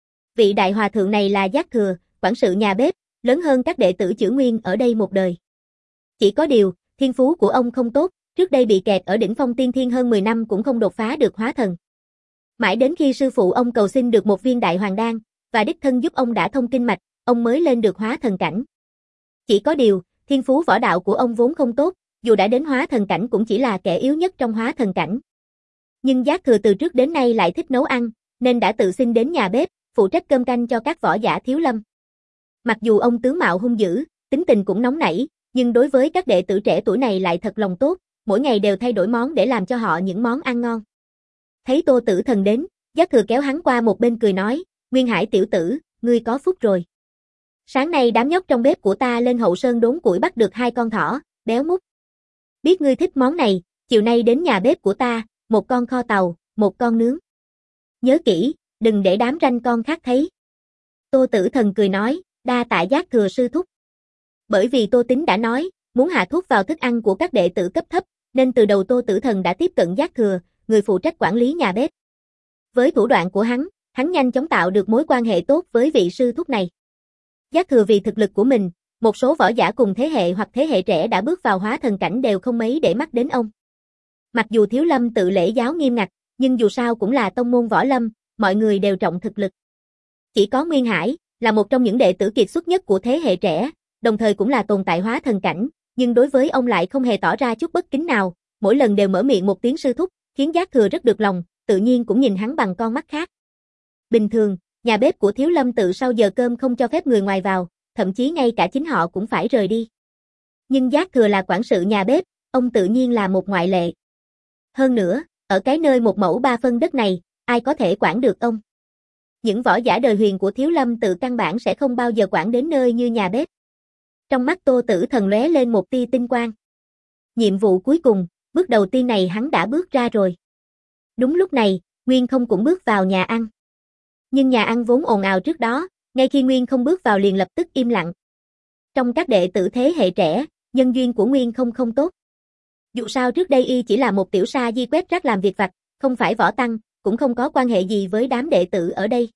A: Vị đại hòa thượng này là Giác Thừa, quản sự nhà bếp, lớn hơn các đệ tử Chữ Nguyên ở đây một đời. Chỉ có điều, thiên phú của ông không tốt, trước đây bị kẹt ở đỉnh phong tiên thiên hơn mười năm cũng không đột phá được hóa thần. Mãi đến khi sư phụ ông cầu xin được một viên đại hoàng đan, và đích thân giúp ông đã thông kinh mạch, ông mới lên được hóa thần cảnh. Chỉ có điều, thiên phú võ đạo của ông vốn không tốt, dù đã đến hóa thần cảnh cũng chỉ là kẻ yếu nhất trong hóa thần cảnh. Nhưng Giác Thừa từ trước đến nay lại thích nấu ăn, nên đã tự xin đến nhà bếp, phụ trách cơm canh cho các võ giả Thiếu Lâm. Mặc dù ông tướng mạo hung dữ, tính tình cũng nóng nảy, nhưng đối với các đệ tử trẻ tuổi này lại thật lòng tốt, mỗi ngày đều thay đổi món để làm cho họ những món ăn ngon. Thấy Tô Tử Thần đến, Giác Thừa kéo hắn qua một bên cười nói, Nguyên Hải tiểu tử, ngươi có phúc rồi. Sáng nay đám nhóc trong bếp của ta lên hậu sơn đốn củi bắt được hai con thỏ, béo mút. Biết ngươi thích món này, chiều nay đến nhà bếp của ta, một con kho tàu, một con nướng. Nhớ kỹ, đừng để đám ranh con khác thấy. Tô Tử Thần cười nói, đa tạ Giác Thừa sư thúc. Bởi vì Tô Tín đã nói, muốn hạ thuốc vào thức ăn của các đệ tử cấp thấp, nên từ đầu Tô Tử Thần đã tiếp cận Giác Thừa, người phụ trách quản lý nhà bếp. Với thủ đoạn của hắn, hắn nhanh chóng tạo được mối quan hệ tốt với vị sư thúc này. Giác Thừa vì thực lực của mình, một số võ giả cùng thế hệ hoặc thế hệ trẻ đã bước vào hóa thần cảnh đều không mấy để mắt đến ông. Mặc dù Thiếu Lâm tự lễ giáo nghiêm ngặt, nhưng dù sao cũng là tông môn võ lâm, mọi người đều trọng thực lực. Chỉ có Nguyên Hải, là một trong những đệ tử kiệt xuất nhất của thế hệ trẻ, đồng thời cũng là tồn tại hóa thần cảnh, nhưng đối với ông lại không hề tỏ ra chút bất kính nào, mỗi lần đều mở miệng một tiếng sư thúc, khiến Giác Thừa rất được lòng, tự nhiên cũng nhìn hắn bằng con mắt khác. Bình thường, nhà bếp của Thiếu Lâm tự sau giờ cơm không cho phép người ngoài vào, thậm chí ngay cả chính họ cũng phải rời đi. Nhưng Giác Thừa là quản sự nhà bếp, ông tự nhiên là một ngoại lệ. Hơn nữa, ở cái nơi một mẫu ba phân đất này, ai có thể quản được ông? Những võ giả đời huyền của Thiếu Lâm tự căn bản sẽ không bao giờ quản đến nơi như nhà bếp. Trong mắt Tô Tử Thần lóe lên một tia tinh quang. Nhiệm vụ cuối cùng, bước đầu tiên này hắn đã bước ra rồi. Đúng lúc này, Nguyên Không cũng bước vào nhà ăn. Nhưng nhà ăn vốn ồn ào trước đó, ngay khi Nguyên Không bước vào liền lập tức im lặng. Trong các đệ tử thế hệ trẻ, nhân duyên của Nguyên Không không tốt. Dù sao trước đây y chỉ là một tiểu sa di quét rác làm việc vặt, không phải võ tăng, cũng không có quan hệ gì với đám đệ tử ở đây.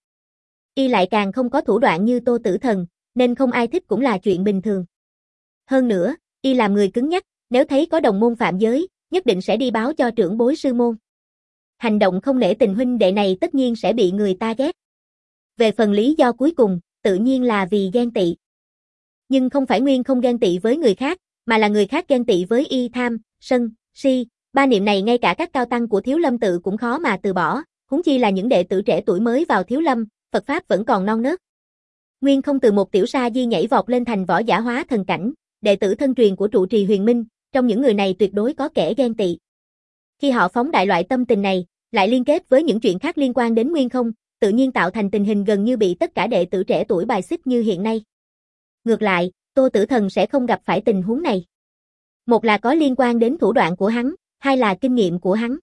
A: Y lại càng không có thủ đoạn như Tô Tử Thần, nên không ai thích cũng là chuyện bình thường. Hơn nữa, y làm người cứng nhắc, nếu thấy có đồng môn phạm giới, nhất định sẽ đi báo cho trưởng bối sư môn. Hành động không nể tình huynh đệ này tất nhiên sẽ bị người ta ghét. Về phần lý do cuối cùng, tự nhiên là vì ghen tị. Nhưng không phải Nguyên Không ghen tị với người khác, mà là người khác ghen tị với y tham, sân, si, ba niệm này ngay cả các cao tăng của Thiếu Lâm tự cũng khó mà từ bỏ, huống chi là những đệ tử trẻ tuổi mới vào Thiếu Lâm, Phật pháp vẫn còn non nớt. Nguyên Không từ một tiểu sa di nhảy vọt lên thành võ giả hóa thần cảnh, đệ tử thân truyền của trụ trì Huyền Minh, trong những người này tuyệt đối có kẻ ghen tị. Khi họ phóng đại loại tâm tình này, lại liên kết với những chuyện khác liên quan đến Nguyên Không, tự nhiên tạo thành tình hình gần như bị tất cả đệ tử trẻ tuổi bài xích như hiện nay. Ngược lại, Tô Tử Thần sẽ không gặp phải tình huống này. Một là có liên quan đến thủ đoạn của hắn, hai là kinh nghiệm của hắn.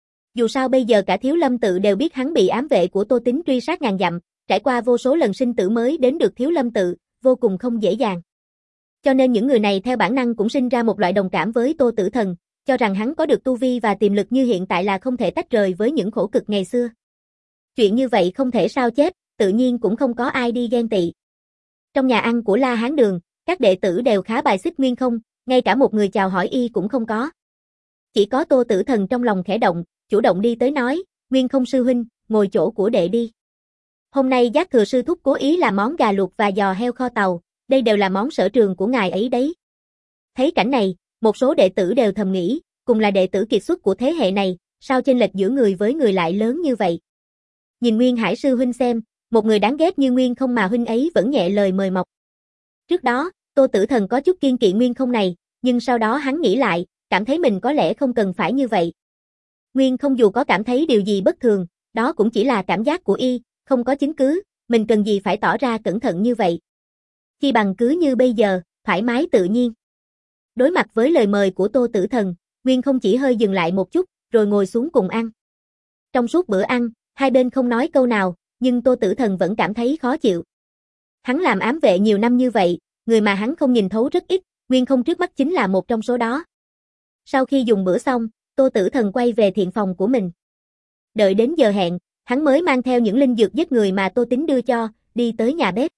A: Dù sao bây giờ cả Thiếu Lâm tự đều biết hắn bị ám vệ của Tô Tín truy sát ngàn dặm, trải qua vô số lần sinh tử mới đến được Thiếu Lâm tự, vô cùng không dễ dàng. Cho nên những người này theo bản năng cũng sinh ra một loại đồng cảm với Tô Tử Thần, cho rằng hắn có được tu vi và tiềm lực như hiện tại là không thể tách rời với những khổ cực ngày xưa. Chuyện như vậy không thể sao chép, tự nhiên cũng không có ai đi ghen tị. Trong nhà ăn của La Hán Đường, các đệ tử đều khá bài xích Nguyên Không, ngay cả một người chào hỏi y cũng không có. Chỉ có Tô Tử Thần trong lòng khẽ động, chủ động đi tới nói, Nguyên Không sư huynh, ngồi chỗ của đệ đi. Hôm nay Giác Thừa sư thúc cố ý làm món gà luộc và giò heo kho tàu, đây đều là món sở trường của ngài ấy đấy. Thấy cảnh này, một số đệ tử đều thầm nghĩ, cùng là đệ tử kiệt xuất của thế hệ này, sao chênh lệch giữa người với người lại lớn như vậy. Nhìn Nguyên Hải sư huynh xem, một người đáng ghét như Nguyên Không mà huynh ấy vẫn nhẹ lời mời mọc. Trước đó, Tô Tử Thần có chút kiên kỵ Nguyên Không này, nhưng sau đó hắn nghĩ lại, cảm thấy mình có lẽ không cần phải như vậy. Nguyên Không dù có cảm thấy điều gì bất thường, đó cũng chỉ là cảm giác của y, không có chứng cứ, mình cần gì phải tỏ ra cẩn thận như vậy. Chi bằng cứ như bây giờ, thoải mái tự nhiên. Đối mặt với lời mời của Tô Tử Thần, Nguyên Không chỉ hơi dừng lại một chút, rồi ngồi xuống cùng ăn. Trong suốt bữa ăn, hai bên không nói câu nào, nhưng Tô Tử Thần vẫn cảm thấy khó chịu. Hắn làm ám vệ nhiều năm như vậy, người mà hắn không nhìn thấu rất ít, Nguyên Không trước mắt chính là một trong số đó. Sau khi dùng bữa xong, Tô Tử Thần quay về thiện phòng của mình. Đợi đến giờ hẹn, hắn mới mang theo những linh dược giết người mà Tô Tính đưa cho, đi tới nhà bếp.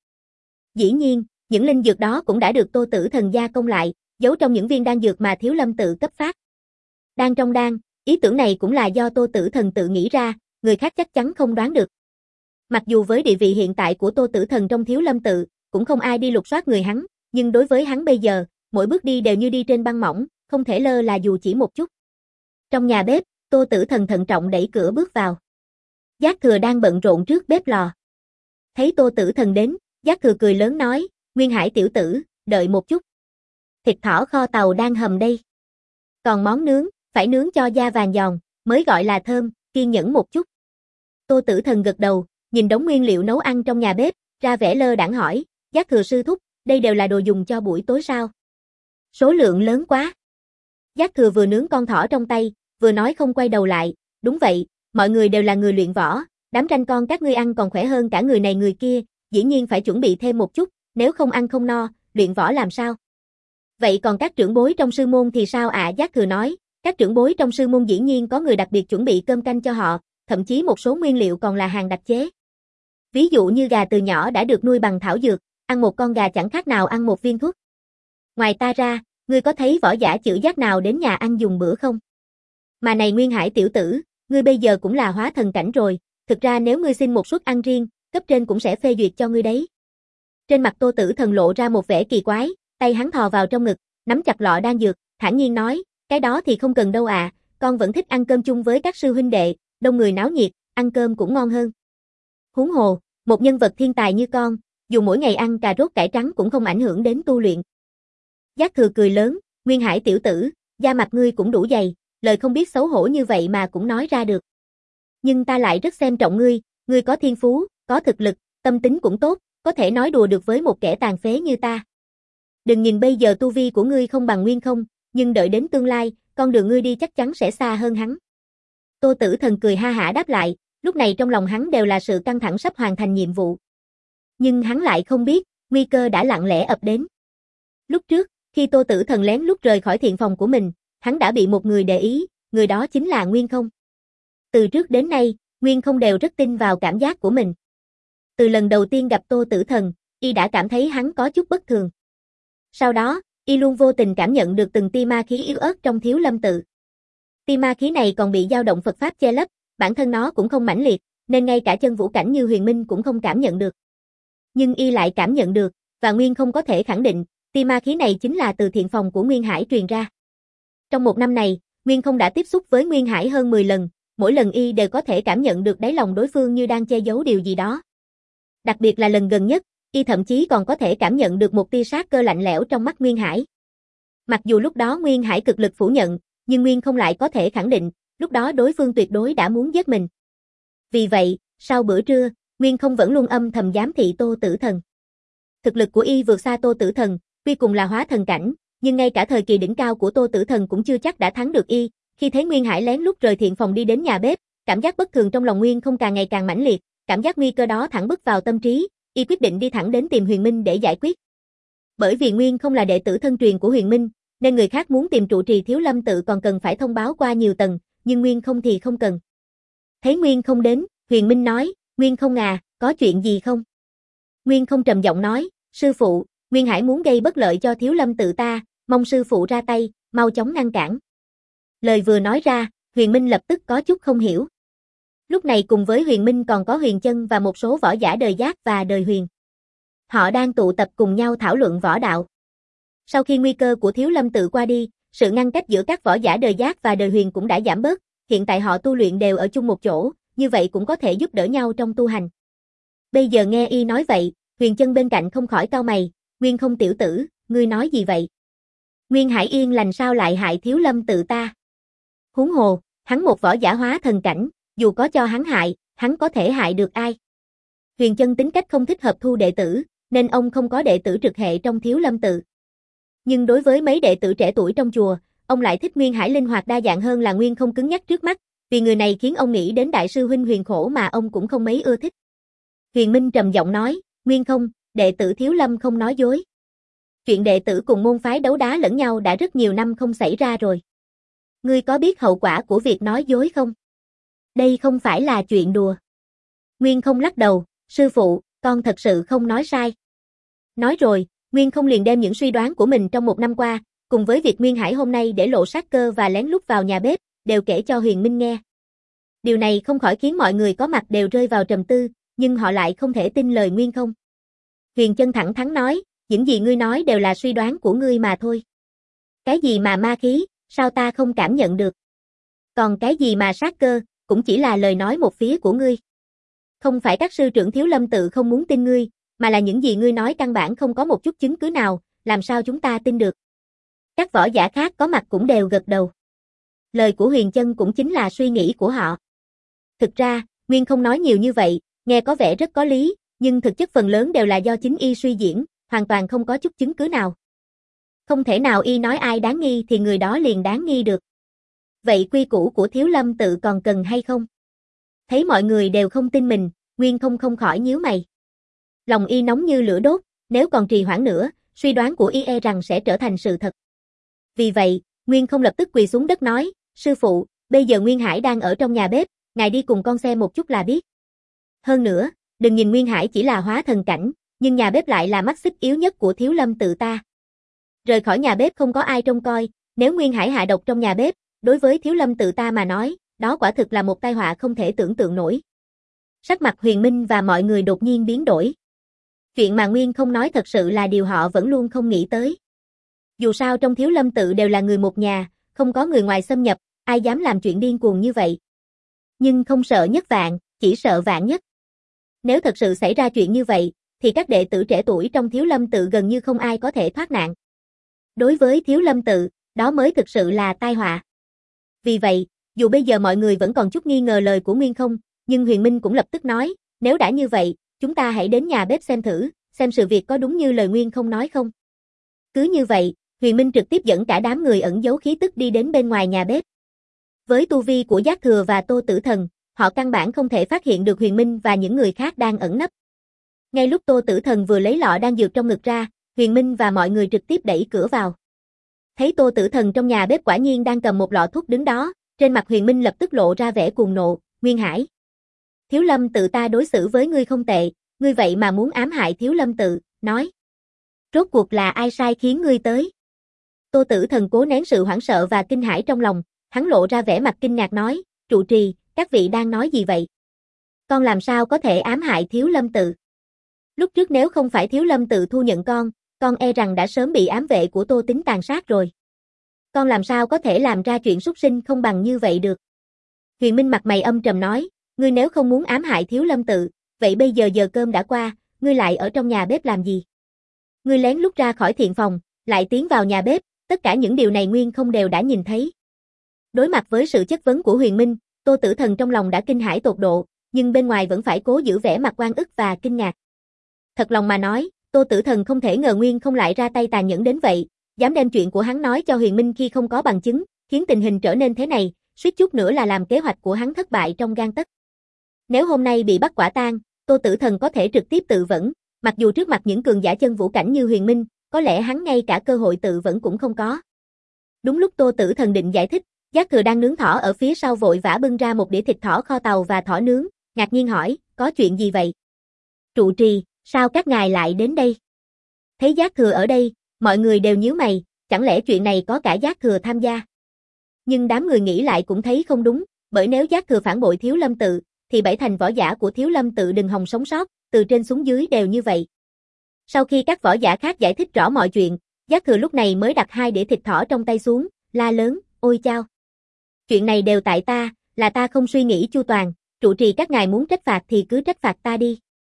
A: Dĩ nhiên, những linh dược đó cũng đã được Tô Tử Thần gia công lại, giấu trong những viên đan dược mà Thiếu Lâm tự cấp phát. Đan trong đan, ý tưởng này cũng là do Tô Tử Thần tự nghĩ ra, người khác chắc chắn không đoán được. Mặc dù với địa vị hiện tại của Tô Tử Thần trong Thiếu Lâm tự, cũng không ai đi lục soát người hắn, nhưng đối với hắn bây giờ, mỗi bước đi đều như đi trên băng mỏng, không thể lơ là dù chỉ một chút. Trong nhà bếp, Tô Tử Thần thận trọng đẩy cửa bước vào. Giác Thừa đang bận rộn trước bếp lò. Thấy Tô Tử Thần đến, Giác Thừa cười lớn nói, Nguyên Hải tiểu tử, đợi một chút. Thịt thỏ kho tàu đang hầm đây. Còn món nướng, phải nướng cho da vàng giòn, mới gọi là thơm, kiên nhẫn một chút. Tô Tử Thần gật đầu, nhìn đống nguyên liệu nấu ăn trong nhà bếp, ra vẻ lơ đãng hỏi, Giác Thừa sư thúc, đây đều là đồ dùng cho buổi tối sao? Số lượng lớn quá. Giác Thừa vừa nướng con thỏ trong tay, vừa nói không quay đầu lại, đúng vậy, mọi người đều là người luyện võ, đám ranh con các ngươi ăn còn khỏe hơn cả người này người kia, dĩ nhiên phải chuẩn bị thêm một chút, nếu không ăn không no, luyện võ làm sao? Vậy còn các trưởng bối trong sư môn thì sao ạ? À? Giác Thừa nói, các trưởng bối trong sư môn dĩ nhiên có người đặc biệt chuẩn bị cơm canh cho họ, thậm chí một số nguyên liệu còn là hàng đặc chế. Ví dụ như gà từ nhỏ đã được nuôi bằng thảo dược, ăn một con gà chẳng khác nào ăn một viên thuốc. Ngoài ta ra, ngươi có thấy võ giả chữ Giác nào đến nhà ăn dùng bữa không? Mà này Nguyên Hải tiểu tử, ngươi bây giờ cũng là hóa thần cảnh rồi, thực ra nếu ngươi xin một suất ăn riêng, cấp trên cũng sẽ phê duyệt cho ngươi đấy. Trên mặt Tô Tử Thần lộ ra một vẻ kỳ quái, tay hắn thò vào trong ngực, nắm chặt lọ đan dược, thản nhiên nói, cái đó thì không cần đâu à, con vẫn thích ăn cơm chung với các sư huynh đệ, đông người náo nhiệt, ăn cơm cũng ngon hơn. Huống hồ, một nhân vật thiên tài như con, dù mỗi ngày ăn cà rốt cải trắng cũng không ảnh hưởng đến tu luyện. Giác Thừa cười lớn, Nguyên Hải tiểu tử, da mặt ngươi cũng đủ dày, lời không biết xấu hổ như vậy mà cũng nói ra được. Nhưng ta lại rất xem trọng ngươi, ngươi có thiên phú, có thực lực, tâm tính cũng tốt, có thể nói đùa được với một kẻ tàn phế như ta. Đừng nhìn bây giờ tu vi của ngươi không bằng Nguyên Không, nhưng đợi đến tương lai, con đường ngươi đi chắc chắn sẽ xa hơn hắn. Tô Tử Thần cười ha hả đáp lại, lúc này trong lòng hắn đều là sự căng thẳng sắp hoàn thành nhiệm vụ. Nhưng hắn lại không biết, nguy cơ đã lặng lẽ ập đến. Lúc trước, khi Tô Tử Thần lén lút rời khỏi thiện phòng của mình, hắn đã bị một người để ý, người đó chính là Nguyên Không. Từ trước đến nay, Nguyên Không đều rất tin vào cảm giác của mình. Từ lần đầu tiên gặp Tô Tử Thần, y đã cảm thấy hắn có chút bất thường. Sau đó, y luôn vô tình cảm nhận được từng tia ma khí yếu ớt trong Thiếu Lâm tự. Tia ma khí này còn bị dao động Phật pháp che lấp, bản thân nó cũng không mãnh liệt, nên ngay cả chân vũ cảnh như Huyền Minh cũng không cảm nhận được. Nhưng y lại cảm nhận được, và Nguyên Không có thể khẳng định, tia ma khí này chính là từ thiện phòng của Nguyên Hải truyền ra. Trong một năm này, Nguyên Không đã tiếp xúc với Nguyên Hải hơn mười lần, mỗi lần y đều có thể cảm nhận được đáy lòng đối phương như đang che giấu điều gì đó. Đặc biệt là lần gần nhất, y thậm chí còn có thể cảm nhận được một tia sát cơ lạnh lẽo trong mắt Nguyên Hải. Mặc dù lúc đó Nguyên Hải cực lực phủ nhận, nhưng Nguyên Không lại có thể khẳng định, lúc đó đối phương tuyệt đối đã muốn giết mình. Vì vậy, sau bữa trưa, Nguyên Không vẫn luôn âm thầm giám thị Tô Tử Thần. Thực lực của y vượt xa Tô Tử Thần, tuy cùng là hóa thần cảnh, nhưng ngay cả thời kỳ đỉnh cao của Tô Tử Thần cũng chưa chắc đã thắng được y. Khi thấy Nguyên Hải lén lút rời thiện phòng đi đến nhà bếp, cảm giác bất thường trong lòng Nguyên Không càng ngày càng mãnh liệt, cảm giác nguy cơ đó thẳng bước vào tâm trí, y quyết định đi thẳng đến tìm Huyền Minh để giải quyết. Bởi vì Nguyên Không là đệ tử thân truyền của Huyền Minh, nên người khác muốn tìm trụ trì Thiếu Lâm tự còn cần phải thông báo qua nhiều tầng, nhưng Nguyên Không thì không cần. Thấy Nguyên Không đến, Huyền Minh nói, Nguyên Không à, có chuyện gì không? Nguyên Không trầm giọng nói, sư phụ, Nguyên Hải muốn gây bất lợi cho Thiếu Lâm tự ta, mong sư phụ ra tay, mau chóng ngăn cản. Lời vừa nói ra, Huyền Minh lập tức có chút không hiểu. Lúc này cùng với Huyền Minh còn có Huyền Chân và một số võ giả đời Giác và đời Huyền. Họ đang tụ tập cùng nhau thảo luận võ đạo. Sau khi nguy cơ của Thiếu Lâm tự qua đi, sự ngăn cách giữa các võ giả đời Giác và đời Huyền cũng đã giảm bớt, hiện tại họ tu luyện đều ở chung một chỗ, như vậy cũng có thể giúp đỡ nhau trong tu hành. Bây giờ nghe y nói vậy, Huyền Chân bên cạnh không khỏi cau mày, Nguyên Không tiểu tử, ngươi nói gì vậy? Nguyên Hải yên lành sao lại hại Thiếu Lâm tự ta? Huống hồ, hắn một võ giả hóa thần cảnh, dù có cho hắn hại, hắn có thể hại được ai? Huyền Chân tính cách không thích hợp thu đệ tử, nên ông không có đệ tử trực hệ trong Thiếu Lâm tự. Nhưng đối với mấy đệ tử trẻ tuổi trong chùa, ông lại thích Nguyên Hải linh hoạt đa dạng hơn là Nguyên Không cứng nhắc trước mắt, vì người này khiến ông nghĩ đến đại sư huynh Huyền Khổ mà ông cũng không mấy ưa thích. Huyền Minh trầm giọng nói, Nguyên Không, đệ tử Thiếu Lâm không nói dối. Chuyện đệ tử cùng môn phái đấu đá lẫn nhau đã rất nhiều năm không xảy ra rồi. Ngươi có biết hậu quả của việc nói dối không? Đây không phải là chuyện đùa. Nguyên Không lắc đầu, sư phụ, con thật sự không nói sai. Nói rồi, Nguyên Không liền đem những suy đoán của mình trong một năm qua, cùng với việc Nguyên Hải hôm nay để lộ sát cơ và lén lút vào nhà bếp, đều kể cho Huyền Minh nghe. Điều này không khỏi khiến mọi người có mặt đều rơi vào trầm tư, nhưng họ lại không thể tin lời Nguyên Không. Huyền Chân thẳng thắn nói, những gì ngươi nói đều là suy đoán của ngươi mà thôi. Cái gì mà ma khí, sao ta không cảm nhận được? Còn cái gì mà sát cơ, cũng chỉ là lời nói một phía của ngươi. Không phải các sư trưởng Thiếu Lâm tự không muốn tin ngươi, mà là những gì ngươi nói căn bản không có một chút chứng cứ nào, làm sao chúng ta tin được? Các võ giả khác có mặt cũng đều gật đầu. Lời của Huyền Chân cũng chính là suy nghĩ của họ. Thực ra, Nguyên Không nói nhiều như vậy, nghe có vẻ rất có lý, nhưng thực chất phần lớn đều là do chính y suy diễn, hoàn toàn không có chút chứng cứ nào. Không thể nào y nói ai đáng nghi thì người đó liền đáng nghi được. Vậy quy củ của Thiếu Lâm tự còn cần hay không? Thấy mọi người đều không tin mình, Nguyên Không không khỏi nhíu mày. Lòng y nóng như lửa đốt, nếu còn trì hoãn nữa, suy đoán của y e rằng sẽ trở thành sự thật. Vì vậy, Nguyên Không lập tức quỳ xuống đất nói, sư phụ, bây giờ Nguyên Hải đang ở trong nhà bếp, ngài đi cùng con xem một chút là biết. Hơn nữa, đừng nhìn Nguyên Hải chỉ là hóa thần cảnh, nhưng nhà bếp lại là mắt xích yếu nhất của Thiếu Lâm tự ta. Rời khỏi nhà bếp không có ai trông coi, nếu Nguyên Hải hạ độc trong nhà bếp, đối với Thiếu Lâm tự ta mà nói, đó quả thực là một tai họa không thể tưởng tượng nổi. Sắc mặt Huyền Minh và mọi người đột nhiên biến đổi. Chuyện mà Nguyên Không nói thật sự là điều họ vẫn luôn không nghĩ tới. Dù sao trong Thiếu Lâm tự đều là người một nhà, không có người ngoài xâm nhập, ai dám làm chuyện điên cuồng như vậy. Nhưng không sợ nhất vạn, chỉ sợ vạn nhất. Nếu thật sự xảy ra chuyện như vậy, thì các đệ tử trẻ tuổi trong Thiếu Lâm tự gần như không ai có thể thoát nạn. Đối với Thiếu Lâm tự, đó mới thực sự là tai họa. Vì vậy, dù bây giờ mọi người vẫn còn chút nghi ngờ lời của Nguyên Không, nhưng Huyền Minh cũng lập tức nói, nếu đã như vậy, chúng ta hãy đến nhà bếp xem thử, xem sự việc có đúng như lời Nguyên Không nói không. Cứ như vậy, Huyền Minh trực tiếp dẫn cả đám người ẩn giấu khí tức đi đến bên ngoài nhà bếp. Với tu vi của Giác Thừa và Tô Tử Thần, họ căn bản không thể phát hiện được Huyền Minh và những người khác đang ẩn nấp. Ngay lúc Tô Tử Thần vừa lấy lọ đan dược trong ngực ra, Huyền Minh và mọi người trực tiếp đẩy cửa vào. Thấy Tô Tử Thần trong nhà bếp quả nhiên đang cầm một lọ thuốc đứng đó, trên mặt Huyền Minh lập tức lộ ra vẻ cuồng nộ, Nguyên Hải. Thiếu Lâm tự ta đối xử với ngươi không tệ, ngươi vậy mà muốn ám hại Thiếu Lâm tự, nói. Rốt cuộc là ai sai khiến ngươi tới? Tô Tử Thần cố nén sự hoảng sợ và kinh hãi trong lòng, hắn lộ ra vẻ mặt kinh ngạc nói, trụ trì, các vị đang nói gì vậy? Con làm sao có thể ám hại Thiếu Lâm tự? Lúc trước nếu không phải Thiếu Lâm tự thu nhận con, con e rằng đã sớm bị ám vệ của Tô Tính tàn sát rồi. Con làm sao có thể làm ra chuyện súc sinh không bằng như vậy được? Huyền Minh mặt mày âm trầm nói, ngươi nếu không muốn ám hại Thiếu Lâm tự, vậy bây giờ giờ cơm đã qua, ngươi lại ở trong nhà bếp làm gì? Ngươi lén lút ra khỏi thiện phòng, lại tiến vào nhà bếp, tất cả những điều này Nguyên Không đều đã nhìn thấy. Đối mặt với sự chất vấn của Huyền Minh, Tô Tử Thần trong lòng đã kinh hãi tột độ, nhưng bên ngoài vẫn phải cố giữ vẻ mặt oan ức và kinh ngạc. Thật lòng mà nói, Tô Tử Thần không thể ngờ Nguyên Không lại ra tay tàn nhẫn đến vậy, dám đem chuyện của hắn nói cho Huyền Minh khi không có bằng chứng, khiến tình hình trở nên thế này, suýt chút nữa là làm kế hoạch của hắn thất bại trong gang tấc. Nếu hôm nay bị bắt quả tang, Tô Tử Thần có thể trực tiếp tự vẫn, mặc dù trước mặt những cường giả chân vũ cảnh như Huyền Minh, có lẽ hắn ngay cả cơ hội tự vẫn cũng không có. Đúng lúc Tô Tử Thần định giải thích, Giác Thừa đang nướng thỏ ở phía sau vội vã bưng ra một đĩa thịt thỏ kho tàu và thỏ nướng, ngạc nhiên hỏi, có chuyện gì vậy? Trụ trì, sao các ngài lại đến đây? Thấy Giác Thừa ở đây, mọi người đều nhíu mày, chẳng lẽ chuyện này có cả Giác Thừa tham gia? Nhưng đám người nghĩ lại cũng thấy không đúng, bởi nếu Giác Thừa phản bội Thiếu Lâm tự, thì bảy thành võ giả của Thiếu Lâm tự đừng hòng sống sót, từ trên xuống dưới đều như vậy. Sau khi các võ giả khác giải thích rõ mọi chuyện, Giác Thừa lúc này mới đặt hai đĩa thịt thỏ trong tay xuống, la lớn, ôi chao. Chuyện này đều tại ta, là ta không suy nghĩ chu toàn, trụ trì các ngài muốn trách phạt thì cứ trách phạt ta đi.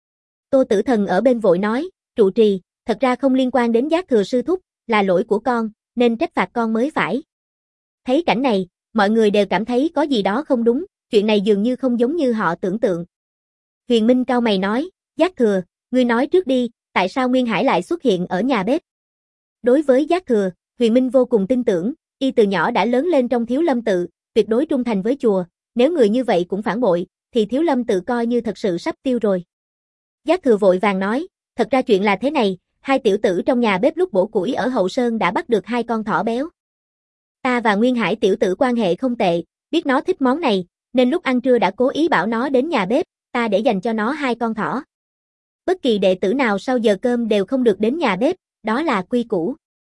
A: Tô Tử Thần ở bên vội nói, trụ trì, thật ra không liên quan đến Giác Thừa sư thúc, là lỗi của con, nên trách phạt con mới phải. Thấy cảnh này, mọi người đều cảm thấy có gì đó không đúng, chuyện này dường như không giống như họ tưởng tượng. Huyền Minh cau mày nói, Giác Thừa, ngươi nói trước đi, tại sao Nguyên Hải lại xuất hiện ở nhà bếp? Đối với Giác Thừa, Huyền Minh vô cùng tin tưởng, y từ nhỏ đã lớn lên trong Thiếu Lâm tự, tuyệt đối trung thành với chùa, nếu người như vậy cũng phản bội, thì Thiếu Lâm tự coi như thật sự sắp tiêu rồi. Giác Thừa vội vàng nói, thật ra chuyện là thế này, hai tiểu tử trong nhà bếp lúc bổ củi ở Hậu Sơn đã bắt được hai con thỏ béo. Ta và Nguyên Hải tiểu tử quan hệ không tệ, biết nó thích món này, nên lúc ăn trưa đã cố ý bảo nó đến nhà bếp, ta để dành cho nó hai con thỏ. Bất kỳ đệ tử nào sau giờ cơm đều không được đến nhà bếp, đó là quy củ.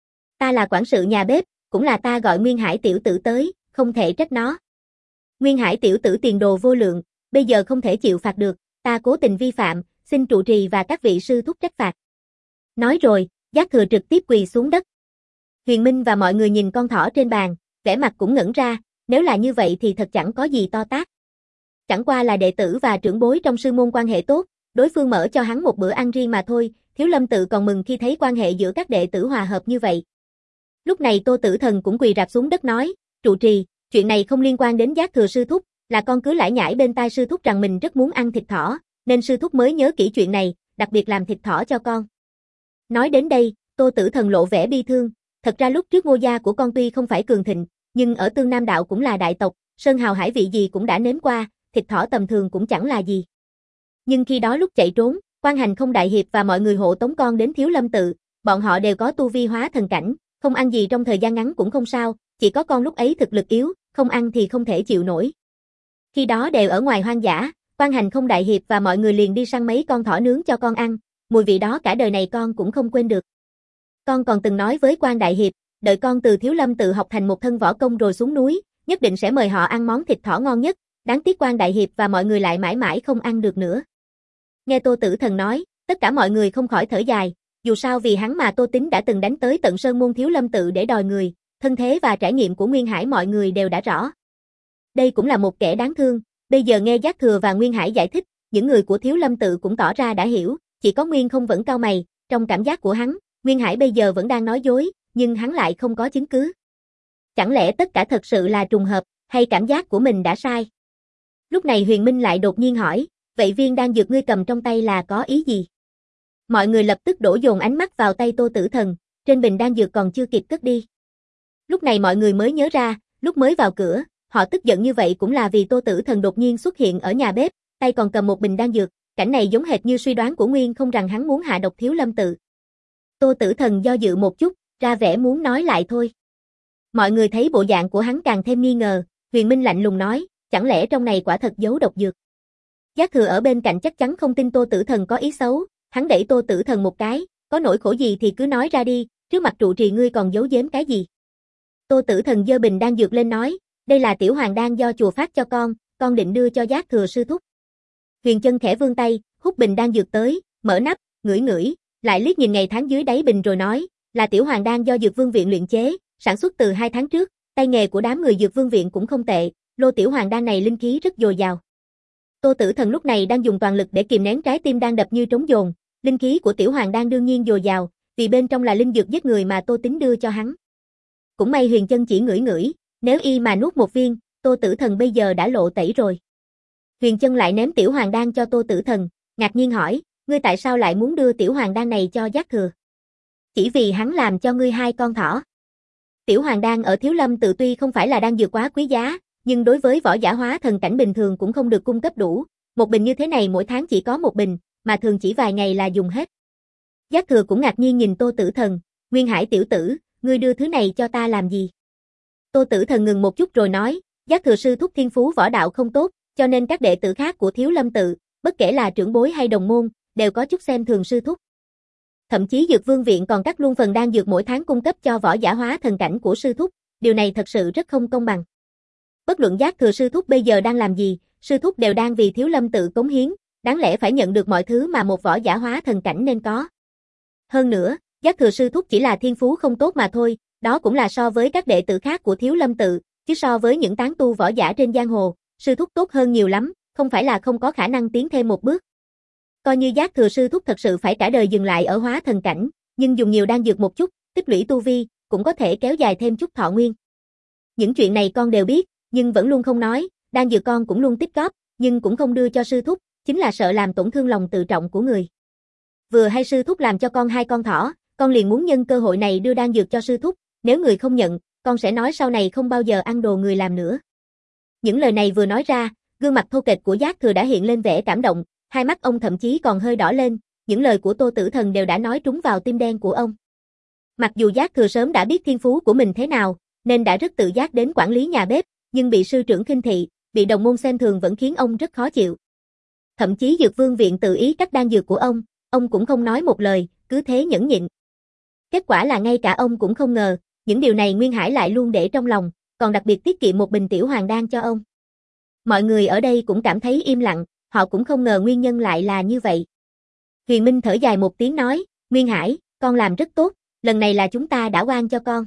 A: Ta là quản sự nhà bếp, cũng là ta gọi Nguyên Hải tiểu tử tới, không thể trách nó. Nguyên Hải tiểu tử tiền đồ vô lượng, bây giờ không thể chịu phạt được, ta cố tình vi phạm, xin trụ trì và các vị sư thúc trách phạt. Nói rồi, Giác Thừa trực tiếp quỳ xuống đất. Huyền Minh và mọi người nhìn con thỏ trên bàn, vẻ mặt cũng ngẩn ra, nếu là như vậy thì thật chẳng có gì to tát. Chẳng qua là đệ tử và trưởng bối trong sư môn quan hệ tốt, đối phương mở cho hắn một bữa ăn riêng mà thôi, Thiếu Lâm tự còn mừng khi thấy quan hệ giữa các đệ tử hòa hợp như vậy. Lúc này Tô Tử Thần cũng quỳ rạp xuống đất nói, trụ trì, chuyện này không liên quan đến Giác Thừa sư thúc, là con cứ lải nhải bên tai sư thúc rằng mình rất muốn ăn thịt thỏ, nên sư thúc mới nhớ kỹ chuyện này, đặc biệt làm thịt thỏ cho con. Nói đến đây, Tô Tử Thần lộ vẻ bi thương, thật ra lúc trước Ngô gia của con tuy không phải cường thịnh, nhưng ở Tương Nam đạo cũng là đại tộc, sơn hào hải vị gì cũng đã nếm qua, thịt thỏ tầm thường cũng chẳng là gì. Nhưng khi đó lúc chạy trốn, Quan Hành Không đại hiệp và mọi người hộ tống con đến Thiếu Lâm tự, bọn họ đều có tu vi hóa thần cảnh, không ăn gì trong thời gian ngắn cũng không sao, chỉ có con lúc ấy thực lực yếu, không ăn thì không thể chịu nổi. Khi đó đều ở ngoài hoang dã, Quan Hành Không đại hiệp và mọi người liền đi săn mấy con thỏ nướng cho con ăn, mùi vị đó cả đời này con cũng không quên được. Con còn từng nói với Quan đại hiệp, đợi con từ Thiếu Lâm tự học thành một thân võ công rồi xuống núi, nhất định sẽ mời họ ăn món thịt thỏ ngon nhất, đáng tiếc Quan đại hiệp và mọi người lại mãi mãi không ăn được nữa. Nghe Tô Tử Thần nói, tất cả mọi người không khỏi thở dài, dù sao vì hắn mà Tô Tín đã từng đánh tới tận Sơn môn Thiếu Lâm tự để đòi người, thân thế và trải nghiệm của Nguyên Hải mọi người đều đã rõ. Đây cũng là một kẻ đáng thương, bây giờ nghe Giác Thừa và Nguyên Hải giải thích, những người của Thiếu Lâm tự cũng tỏ ra đã hiểu, chỉ có Nguyên Không vẫn cau mày, trong cảm giác của hắn, Nguyên Hải bây giờ vẫn đang nói dối, nhưng hắn lại không có chứng cứ. Chẳng lẽ tất cả thật sự là trùng hợp, hay cảm giác của mình đã sai? Lúc này Huyền Minh lại đột nhiên hỏi, vậy viên đan dược ngươi cầm trong tay là có ý gì? Mọi người lập tức đổ dồn ánh mắt vào tay Tô Tử Thần, trên bình đan dược còn chưa kịp cất đi. Lúc này mọi người mới nhớ ra, lúc mới vào cửa, họ tức giận như vậy cũng là vì Tô Tử Thần đột nhiên xuất hiện ở nhà bếp, tay còn cầm một bình đan dược, cảnh này giống hệt như suy đoán của Nguyên Không rằng hắn muốn hạ độc Thiếu Lâm tự. Tô Tử Thần do dự một chút, ra vẻ muốn nói lại thôi. Mọi người thấy bộ dạng của hắn càng thêm nghi ngờ, Huyền Minh lạnh lùng nói, chẳng lẽ trong này quả thật giấu độc dược. Giác Thừa ở bên cạnh chắc chắn không tin Tô Tử Thần có ý xấu, hắn đẩy Tô Tử Thần một cái, có nỗi khổ gì thì cứ nói ra đi, trước mặt trụ trì ngươi còn giấu giếm cái gì. Tô Tử Thần giơ bình đan dược lên nói, đây là tiểu hoàng đan do chùa phát cho con, con định đưa cho Giác Thừa sư thúc. Huyền Chân khẽ vươn tay, hút bình đan dược tới, mở nắp, ngửi ngửi, lại liếc nhìn ngày tháng dưới đáy bình rồi nói, là tiểu hoàng đan do Dược Vương viện luyện chế, sản xuất từ hai tháng trước, tay nghề của đám người Dược Vương viện cũng không tệ, lô tiểu hoàng đan này linh khí rất dồi dào. Tô Tử Thần lúc này đang dùng toàn lực để kìm nén trái tim đang đập như trống dồn, linh khí của tiểu hoàng đan đương nhiên dồi dào, vì bên trong là linh dược giết người mà Tô Tín đưa cho hắn. Cũng may Huyền Chân chỉ ngửi ngửi, nếu y mà nuốt một viên, Tô Tử Thần bây giờ đã lộ tẩy rồi. Huyền Chân lại ném tiểu hoàng đan cho Tô Tử Thần, ngạc nhiên hỏi, ngươi tại sao lại muốn đưa tiểu hoàng đan này cho Giác Thừa? Chỉ vì hắn làm cho ngươi hai con thỏ. Tiểu hoàng đan ở Thiếu Lâm tự tuy không phải là đan dược quá quý giá, nhưng đối với võ giả hóa thần cảnh bình thường cũng không được cung cấp đủ, một bình như thế này mỗi tháng chỉ có một bình, mà thường chỉ vài ngày là dùng hết. Giác Thừa cũng ngạc nhiên nhìn Tô Tử Thần, Nguyên Hải tiểu tử, ngươi đưa thứ này cho ta làm gì? Tô Tử Thần ngừng một chút rồi nói, Giác Thừa sư thúc thiên phú võ đạo không tốt, cho nên các đệ tử khác của Thiếu Lâm tự, bất kể là trưởng bối hay đồng môn, đều có chút xem thường sư thúc. Thậm chí Dược Vương viện còn cắt luôn phần đan dược mỗi tháng cung cấp cho võ giả hóa thần cảnh của sư thúc, điều này thật sự rất không công bằng. Bất luận Giác Thừa sư thúc bây giờ đang làm gì, sư thúc đều đang vì Thiếu Lâm tự cống hiến, đáng lẽ phải nhận được mọi thứ mà một võ giả hóa thần cảnh nên có. Hơn nữa, Giác Thừa sư thúc chỉ là thiên phú không tốt mà thôi, đó cũng là so với các đệ tử khác của Thiếu Lâm tự, chứ so với những tán tu võ giả trên giang hồ, sư thúc tốt hơn nhiều lắm, không phải là không có khả năng tiến thêm một bước. Coi như Giác Thừa sư thúc thật sự phải cả đời dừng lại ở hóa thần cảnh, nhưng dùng nhiều đan dược một chút, tích lũy tu vi, cũng có thể kéo dài thêm chút thọ nguyên. Những chuyện này con đều biết, nhưng vẫn luôn không nói, đan dược con cũng luôn tích góp, nhưng cũng không đưa cho sư thúc, chính là sợ làm tổn thương lòng tự trọng của người. Vừa hay sư thúc làm cho con hai con thỏ, con liền muốn nhân cơ hội này đưa đan dược cho sư thúc, nếu người không nhận, con sẽ nói sau này không bao giờ ăn đồ người làm nữa. Những lời này vừa nói ra, gương mặt thô kệch của Giác Thừa đã hiện lên vẻ cảm động, hai mắt ông thậm chí còn hơi đỏ lên, những lời của Tô Tử Thần đều đã nói trúng vào tim đen của ông. Mặc dù Giác Thừa sớm đã biết thiên phú của mình thế nào, nên đã rất tự giác đến quản lý nhà bếp, nhưng bị sư trưởng khinh thị, bị đồng môn xem thường vẫn khiến ông rất khó chịu. Thậm chí Dược Vương viện tự ý cắt đan dược của ông, ông cũng không nói một lời, cứ thế nhẫn nhịn. Kết quả là ngay cả ông cũng không ngờ, những điều này Nguyên Hải lại luôn để trong lòng, còn đặc biệt tiết kiệm một bình tiểu hoàng đan cho ông. Mọi người ở đây cũng cảm thấy im lặng, họ cũng không ngờ nguyên nhân lại là như vậy. Huyền Minh thở dài một tiếng nói, Nguyên Hải, con làm rất tốt, lần này là chúng ta đã oan cho con.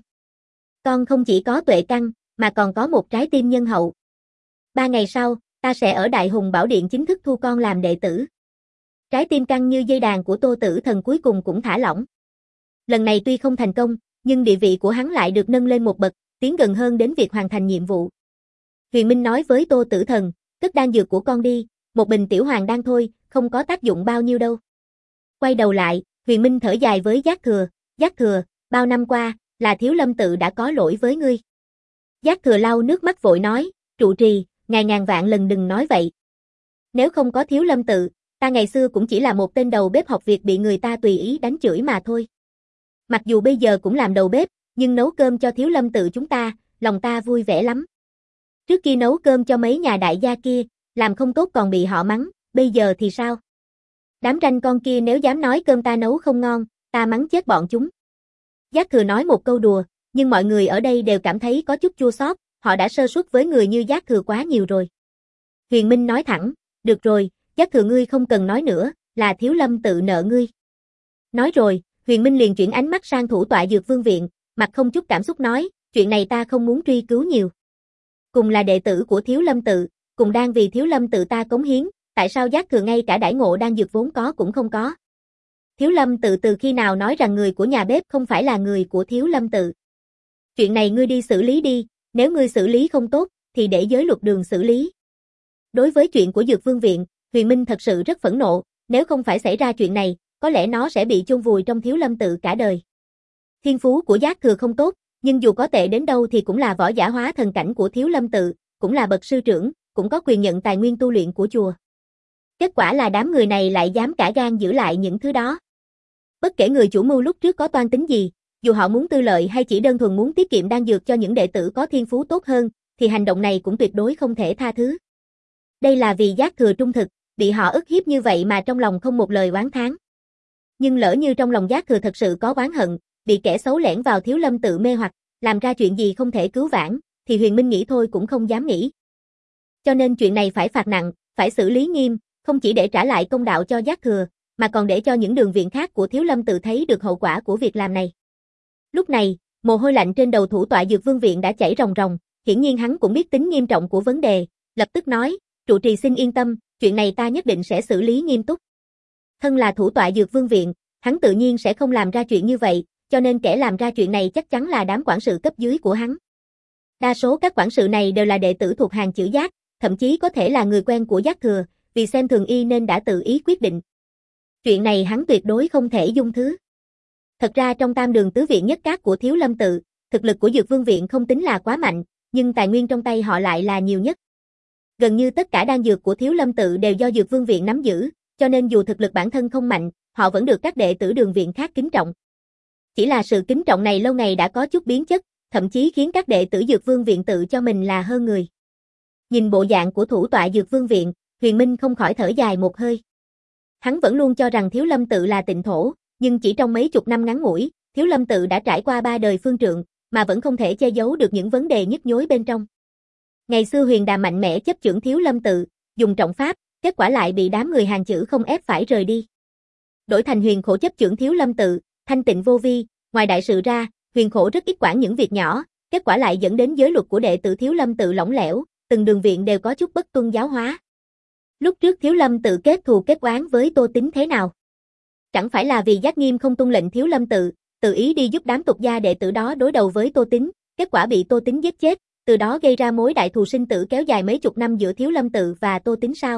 A: Con không chỉ có tuệ căn, mà còn có một trái tim nhân hậu. Ba ngày sau, ta sẽ ở Đại Hùng Bảo Điện chính thức thu con làm đệ tử. Trái tim căng như dây đàn của Tô Tử Thần cuối cùng cũng thả lỏng. Lần này tuy không thành công, nhưng địa vị của hắn lại được nâng lên một bậc, tiến gần hơn đến việc hoàn thành nhiệm vụ. Huyền Minh nói với Tô Tử Thần, cất đan dược của con đi, một bình tiểu hoàng đan thôi, không có tác dụng bao nhiêu đâu. Quay đầu lại, Huyền Minh thở dài với Giác Thừa, Giác Thừa, bao năm qua, là Thiếu Lâm tự đã có lỗi với ngươi. Giác Thừa lau nước mắt vội nói, trụ trì, ngàn ngàn vạn lần đừng nói vậy. Nếu không có Thiếu Lâm tự, ta ngày xưa cũng chỉ là một tên đầu bếp học việc bị người ta tùy ý đánh chửi mà thôi. Mặc dù bây giờ cũng làm đầu bếp, nhưng nấu cơm cho Thiếu Lâm tự chúng ta, lòng ta vui vẻ lắm. Trước kia nấu cơm cho mấy nhà đại gia kia, làm không tốt còn bị họ mắng, bây giờ thì sao? Đám ranh con kia nếu dám nói cơm ta nấu không ngon, ta mắng chết bọn chúng. Giác Thừa nói một câu đùa, nhưng mọi người ở đây đều cảm thấy có chút chua xót, họ đã sơ suất với người như Giác Thừa quá nhiều rồi. Huyền Minh nói thẳng, được rồi, Giác Thừa ngươi không cần nói nữa, là Thiếu Lâm tự nợ ngươi. Nói rồi, Huyền Minh liền chuyển ánh mắt sang thủ tọa Dược Vương viện, mặt không chút cảm xúc nói, chuyện này ta không muốn truy cứu nhiều. Cùng là đệ tử của Thiếu Lâm tự, cùng đang vì Thiếu Lâm tự ta cống hiến, tại sao Giác Thừa ngay cả đãi ngộ đang dược vốn có cũng không có? Thiếu Lâm tự từ khi nào nói rằng người của nhà bếp không phải là người của Thiếu Lâm tự? Chuyện này ngươi đi xử lý đi, nếu ngươi xử lý không tốt, thì để giới luật đường xử lý. Đối với chuyện của Dược Vương viện, Huyền Minh thật sự rất phẫn nộ, nếu không phải xảy ra chuyện này, có lẽ nó sẽ bị chôn vùi trong Thiếu Lâm tự cả đời. Thiên phú của Giác Thừa không tốt, nhưng dù có tệ đến đâu thì cũng là võ giả hóa thần cảnh của Thiếu Lâm tự, cũng là bậc sư trưởng, cũng có quyền nhận tài nguyên tu luyện của chùa. Kết quả là đám người này lại dám cả gan giữ lại những thứ đó. Bất kể người chủ mưu lúc trước có toan tính gì, dù họ muốn tư lợi hay chỉ đơn thuần muốn tiết kiệm đan dược cho những đệ tử có thiên phú tốt hơn, thì hành động này cũng tuyệt đối không thể tha thứ. Đây là vì Giác Thừa trung thực, bị họ ức hiếp như vậy mà trong lòng không một lời oán thán. Nhưng lỡ như trong lòng Giác Thừa thật sự có oán hận, bị kẻ xấu lẻn vào Thiếu Lâm tự mê hoặc, làm ra chuyện gì không thể cứu vãn, thì Huyền Minh nghĩ thôi cũng không dám nghĩ. Cho nên chuyện này phải phạt nặng, phải xử lý nghiêm, không chỉ để trả lại công đạo cho Giác Thừa, mà còn để cho những đường viện khác của Thiếu Lâm tự thấy được hậu quả của việc làm này. Lúc này, mồ hôi lạnh trên đầu thủ tọa Dược Vương viện đã chảy ròng ròng, hiển nhiên hắn cũng biết tính nghiêm trọng của vấn đề, lập tức nói, trụ trì xin yên tâm, chuyện này ta nhất định sẽ xử lý nghiêm túc. Thân là thủ tọa Dược Vương viện, hắn tự nhiên sẽ không làm ra chuyện như vậy, cho nên kẻ làm ra chuyện này chắc chắn là đám quản sự cấp dưới của hắn. Đa số các quản sự này đều là đệ tử thuộc hàng chữ Giác, thậm chí có thể là người quen của Giác Thừa, vì xem thường y nên đã tự ý quyết định. Chuyện này hắn tuyệt đối không thể dung thứ. Thật ra trong tam đường tứ viện nhất cát của Thiếu Lâm tự, thực lực của Dược Vương viện không tính là quá mạnh, nhưng tài nguyên trong tay họ lại là nhiều nhất. Gần như tất cả đan dược của Thiếu Lâm tự đều do Dược Vương viện nắm giữ, cho nên dù thực lực bản thân không mạnh, họ vẫn được các đệ tử đường viện khác kính trọng. Chỉ là sự kính trọng này lâu ngày đã có chút biến chất, thậm chí khiến các đệ tử Dược Vương viện tự cho mình là hơn người. Nhìn bộ dạng của thủ tọa Dược Vương viện, Huyền Minh không khỏi thở dài một hơi. Hắn vẫn luôn cho rằng Thiếu Lâm tự là tịnh thổ, nhưng chỉ trong mấy chục năm ngắn ngủi, Thiếu Lâm tự đã trải qua ba đời phương trượng, mà vẫn không thể che giấu được những vấn đề nhức nhối bên trong. Ngày xưa Huyền Đàm mạnh mẽ chấp chưởng Thiếu Lâm tự, dùng trọng pháp, kết quả lại bị đám người hàng chữ không ép phải rời đi. Đổi thành Huyền Khổ chấp chưởng Thiếu Lâm tự, thanh tịnh vô vi, ngoài đại sự ra, Huyền Khổ rất ít quản những việc nhỏ, kết quả lại dẫn đến giới luật của đệ tử Thiếu Lâm tự lỏng lẻo, từng đường viện đều có chút bất tuân giáo hóa. Lúc trước Thiếu Lâm tự kết thù kết oán với Tô Tín thế nào? Chẳng phải là vì Giác Nghiêm không tuân lệnh Thiếu Lâm tự, tự ý đi giúp đám tục gia đệ tử đó đối đầu với Tô Tín, kết quả bị Tô Tín giết chết, từ đó gây ra mối đại thù sinh tử kéo dài mấy chục năm giữa Thiếu Lâm tự và Tô Tín sao?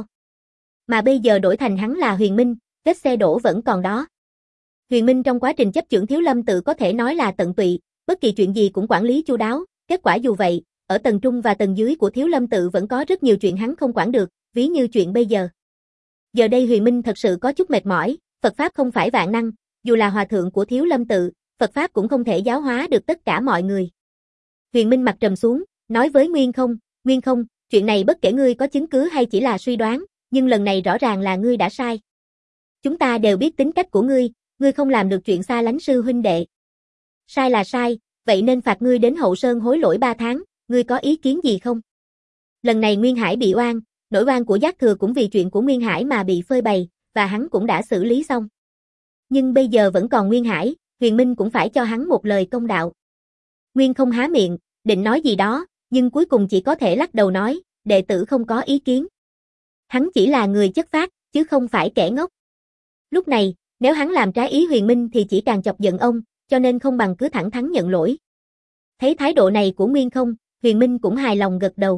A: Mà bây giờ đổi thành hắn là Huyền Minh, vết xe đổ vẫn còn đó. Huyền Minh trong quá trình chấp chưởng Thiếu Lâm tự có thể nói là tận tụy, bất kỳ chuyện gì cũng quản lý chu đáo, kết quả dù vậy, ở tầng trung và tầng dưới của Thiếu Lâm tự vẫn có rất nhiều chuyện hắn không quản được, ví như chuyện bây giờ. Giờ đây Huyền Minh thật sự có chút mệt mỏi, Phật Pháp không phải vạn năng, dù là hòa thượng của Thiếu Lâm tự, Phật Pháp cũng không thể giáo hóa được tất cả mọi người. Huyền Minh mặt trầm xuống, nói với Nguyên Không, Nguyên Không, chuyện này bất kể ngươi có chứng cứ hay chỉ là suy đoán, nhưng lần này rõ ràng là ngươi đã sai. Chúng ta đều biết tính cách của ngươi, ngươi không làm được chuyện xa lánh sư huynh đệ. Sai là sai, vậy nên phạt ngươi đến Hậu Sơn hối lỗi ba tháng, ngươi có ý kiến gì không? Lần này Nguyên Hải bị oan, nỗi oan của Giác Thừa cũng vì chuyện của Nguyên Hải mà bị phơi bày, và hắn cũng đã xử lý xong. Nhưng bây giờ vẫn còn Nguyên Hải, Huyền Minh cũng phải cho hắn một lời công đạo. Nguyên Không há miệng, định nói gì đó, nhưng cuối cùng chỉ có thể lắc đầu nói, đệ tử không có ý kiến. Hắn chỉ là người chất phác, chứ không phải kẻ ngốc. Lúc này, nếu hắn làm trái ý Huyền Minh thì chỉ càng chọc giận ông, cho nên không bằng cứ thẳng thắn nhận lỗi. Thấy thái độ này của Nguyên Không, Huyền Minh cũng hài lòng gật đầu.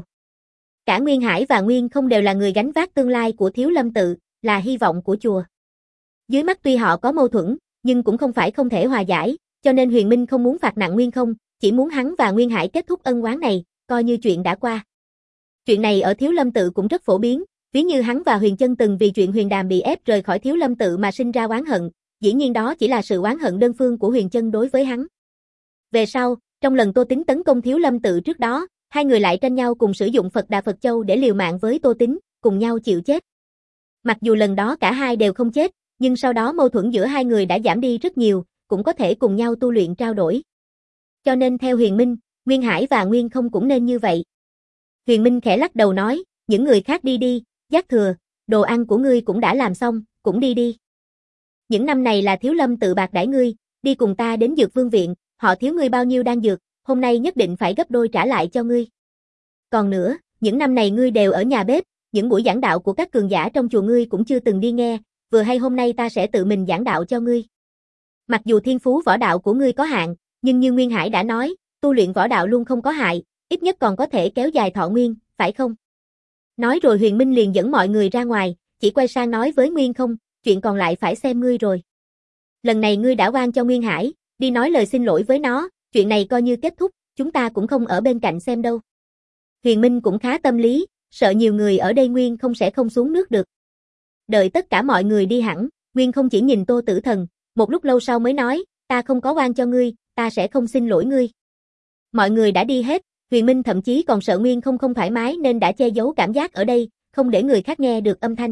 A: Cả Nguyên Hải và Nguyên Không đều là người gánh vác tương lai của Thiếu Lâm tự, là hy vọng của chùa. Dưới mắt tuy họ có mâu thuẫn, nhưng cũng không phải không thể hòa giải, cho nên Huyền Minh không muốn phạt nặng Nguyên Không, chỉ muốn hắn và Nguyên Hải kết thúc ân oán này, coi như chuyện đã qua. Chuyện này ở Thiếu Lâm tự cũng rất phổ biến, ví như hắn và Huyền Chân từng vì chuyện Huyền Đàm bị ép rời khỏi Thiếu Lâm tự mà sinh ra oán hận, dĩ nhiên đó chỉ là sự oán hận đơn phương của Huyền Chân đối với hắn. Về sau, trong lần Tô Tín tấn công Thiếu Lâm tự trước đó, hai người lại tranh nhau cùng sử dụng Phật Đà Phật Châu để liều mạng với Tô Tín, cùng nhau chịu chết. Mặc dù lần đó cả hai đều không chết, nhưng sau đó mâu thuẫn giữa hai người đã giảm đi rất nhiều, cũng có thể cùng nhau tu luyện trao đổi. Cho nên theo Huyền Minh, Nguyên Hải và Nguyên Không cũng nên như vậy. Huyền Minh khẽ lắc đầu nói, những người khác đi đi, Giác Thừa, đồ ăn của ngươi cũng đã làm xong, cũng đi đi. Những năm này là Thiếu Lâm tự bạc đãi ngươi, đi cùng ta đến Dược Vương viện, họ thiếu ngươi bao nhiêu đan dược, hôm nay nhất định phải gấp đôi trả lại cho ngươi. Còn nữa, những năm này ngươi đều ở nhà bếp, những buổi giảng đạo của các cường giả trong chùa ngươi cũng chưa từng đi nghe, vừa hay hôm nay ta sẽ tự mình giảng đạo cho ngươi. Mặc dù thiên phú võ đạo của ngươi có hạn, nhưng như Nguyên Hải đã nói, tu luyện võ đạo luôn không có hại, ít nhất còn có thể kéo dài thọ nguyên, phải không? Nói rồi Huyền Minh liền dẫn mọi người ra ngoài, chỉ quay sang nói với Nguyên Không, chuyện còn lại phải xem ngươi rồi. Lần này ngươi đã oan cho Nguyên Hải, đi nói lời xin lỗi với nó, chuyện này coi như kết thúc, chúng ta cũng không ở bên cạnh xem đâu. Huyền Minh cũng khá tâm lý, sợ nhiều người ở đây Nguyên Không sẽ không xuống nước được. Đợi tất cả mọi người đi hẳn, Nguyên Không chỉ nhìn Tô Tử Thần, một lúc lâu sau mới nói, ta không có oan cho ngươi, ta sẽ không xin lỗi ngươi. Mọi người đã đi hết, Huyền Minh thậm chí còn sợ Nguyên Không không thoải mái nên đã che giấu cảm giác ở đây, không để người khác nghe được âm thanh.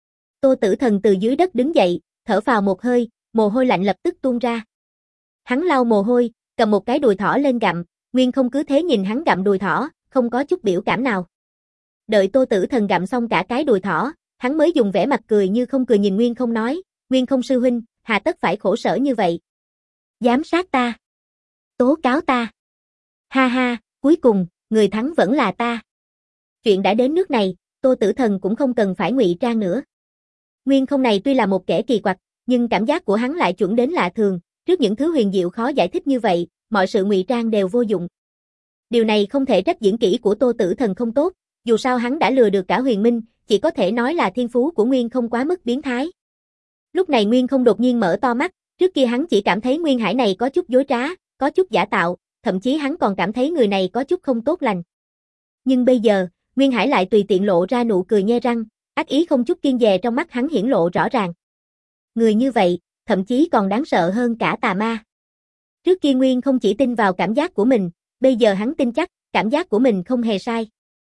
A: Tô Tử Thần từ dưới đất đứng dậy, thở phào một hơi, mồ hôi lạnh lập tức tuôn ra. Hắn lau mồ hôi, cầm một cái đùi thỏ lên gặm, Nguyên Không cứ thế nhìn hắn gặm đùi thỏ, không có chút biểu cảm nào. Đợi Tô Tử Thần gặm xong cả cái đùi thỏ, hắn mới dùng vẻ mặt cười như không cười nhìn Nguyên Không nói, Nguyên Không sư huynh, hà tất phải khổ sở như vậy. Giám sát ta. Tố cáo ta. Ha ha, cuối cùng, người thắng vẫn là ta. Chuyện đã đến nước này, Tô Tử Thần cũng không cần phải ngụy trang nữa. Nguyên Không này tuy là một kẻ kỳ quặc, nhưng cảm giác của hắn lại chuẩn đến lạ thường, trước những thứ huyền diệu khó giải thích như vậy, mọi sự ngụy trang đều vô dụng. Điều này không thể trách diễn kỹ của Tô Tử Thần không tốt, dù sao hắn đã lừa được cả Huyền Minh, chỉ có thể nói là thiên phú của Nguyên Không quá mức biến thái. Lúc này Nguyên Không đột nhiên mở to mắt, trước kia hắn chỉ cảm thấy Nguyên Hải này có chút dối trá, có chút giả tạo, thậm chí hắn còn cảm thấy người này có chút không tốt lành. Nhưng bây giờ, Nguyên Hải lại tùy tiện lộ ra nụ cười nhe răng, ác ý không chút kiêng dè trong mắt hắn hiển lộ rõ ràng. Người như vậy, thậm chí còn đáng sợ hơn cả tà ma. Trước kia Nguyên Không chỉ tin vào cảm giác của mình, bây giờ hắn tin chắc, cảm giác của mình không hề sai.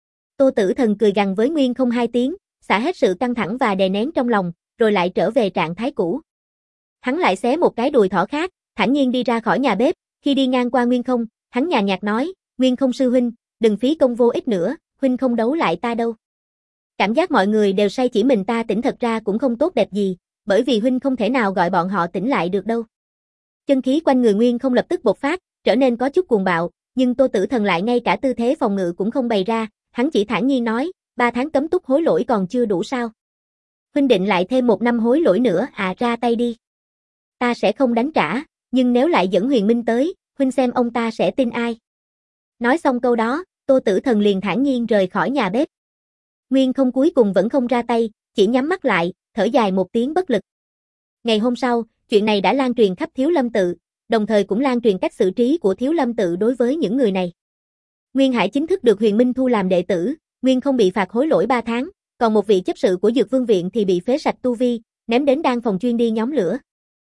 A: Tô Tử Thần cười gằn với Nguyên Không hai tiếng, xả hết sự căng thẳng và đè nén trong lòng, rồi lại trở về trạng thái cũ. Hắn lại xé một cái đùi thỏ khác, thản nhiên đi ra khỏi nhà bếp, khi đi ngang qua Nguyên Không, hắn nhàn nhạt nói, Nguyên Không sư huynh, đừng phí công vô ích nữa, huynh không đấu lại ta đâu. Cảm giác mọi người đều say chỉ mình ta tỉnh thật ra cũng không tốt đẹp gì, bởi vì huynh không thể nào gọi bọn họ tỉnh lại được đâu. Chân khí quanh người Nguyên Không lập tức bộc phát, trở nên có chút cuồng bạo, nhưng Tô Tử Thần lại ngay cả tư thế phòng ngự cũng không bày ra, hắn chỉ thản nhiên nói, ba tháng cấm túc hối lỗi còn chưa đủ sao? Huynh định lại thêm một năm hối lỗi nữa à, ra tay đi. Ta sẽ không đánh trả, nhưng nếu lại dẫn Huyền Minh tới, huynh xem ông ta sẽ tin ai? Nói xong câu đó, Tô Tử Thần liền thản nhiên rời khỏi nhà bếp. Nguyên Không cuối cùng vẫn không ra tay, chỉ nhắm mắt lại, thở dài một tiếng bất lực. Ngày hôm sau, chuyện này đã lan truyền khắp Thiếu Lâm tự, đồng thời cũng lan truyền cách xử trí của Thiếu Lâm tự đối với những người này. Nguyên Hải chính thức được Huyền Minh thu làm đệ tử, Nguyên Không bị phạt hối lỗi ba tháng, còn một vị chấp sự của Dược Vương viện thì bị phế sạch tu vi, ném đến đan phòng chuyên đi nhóm lửa.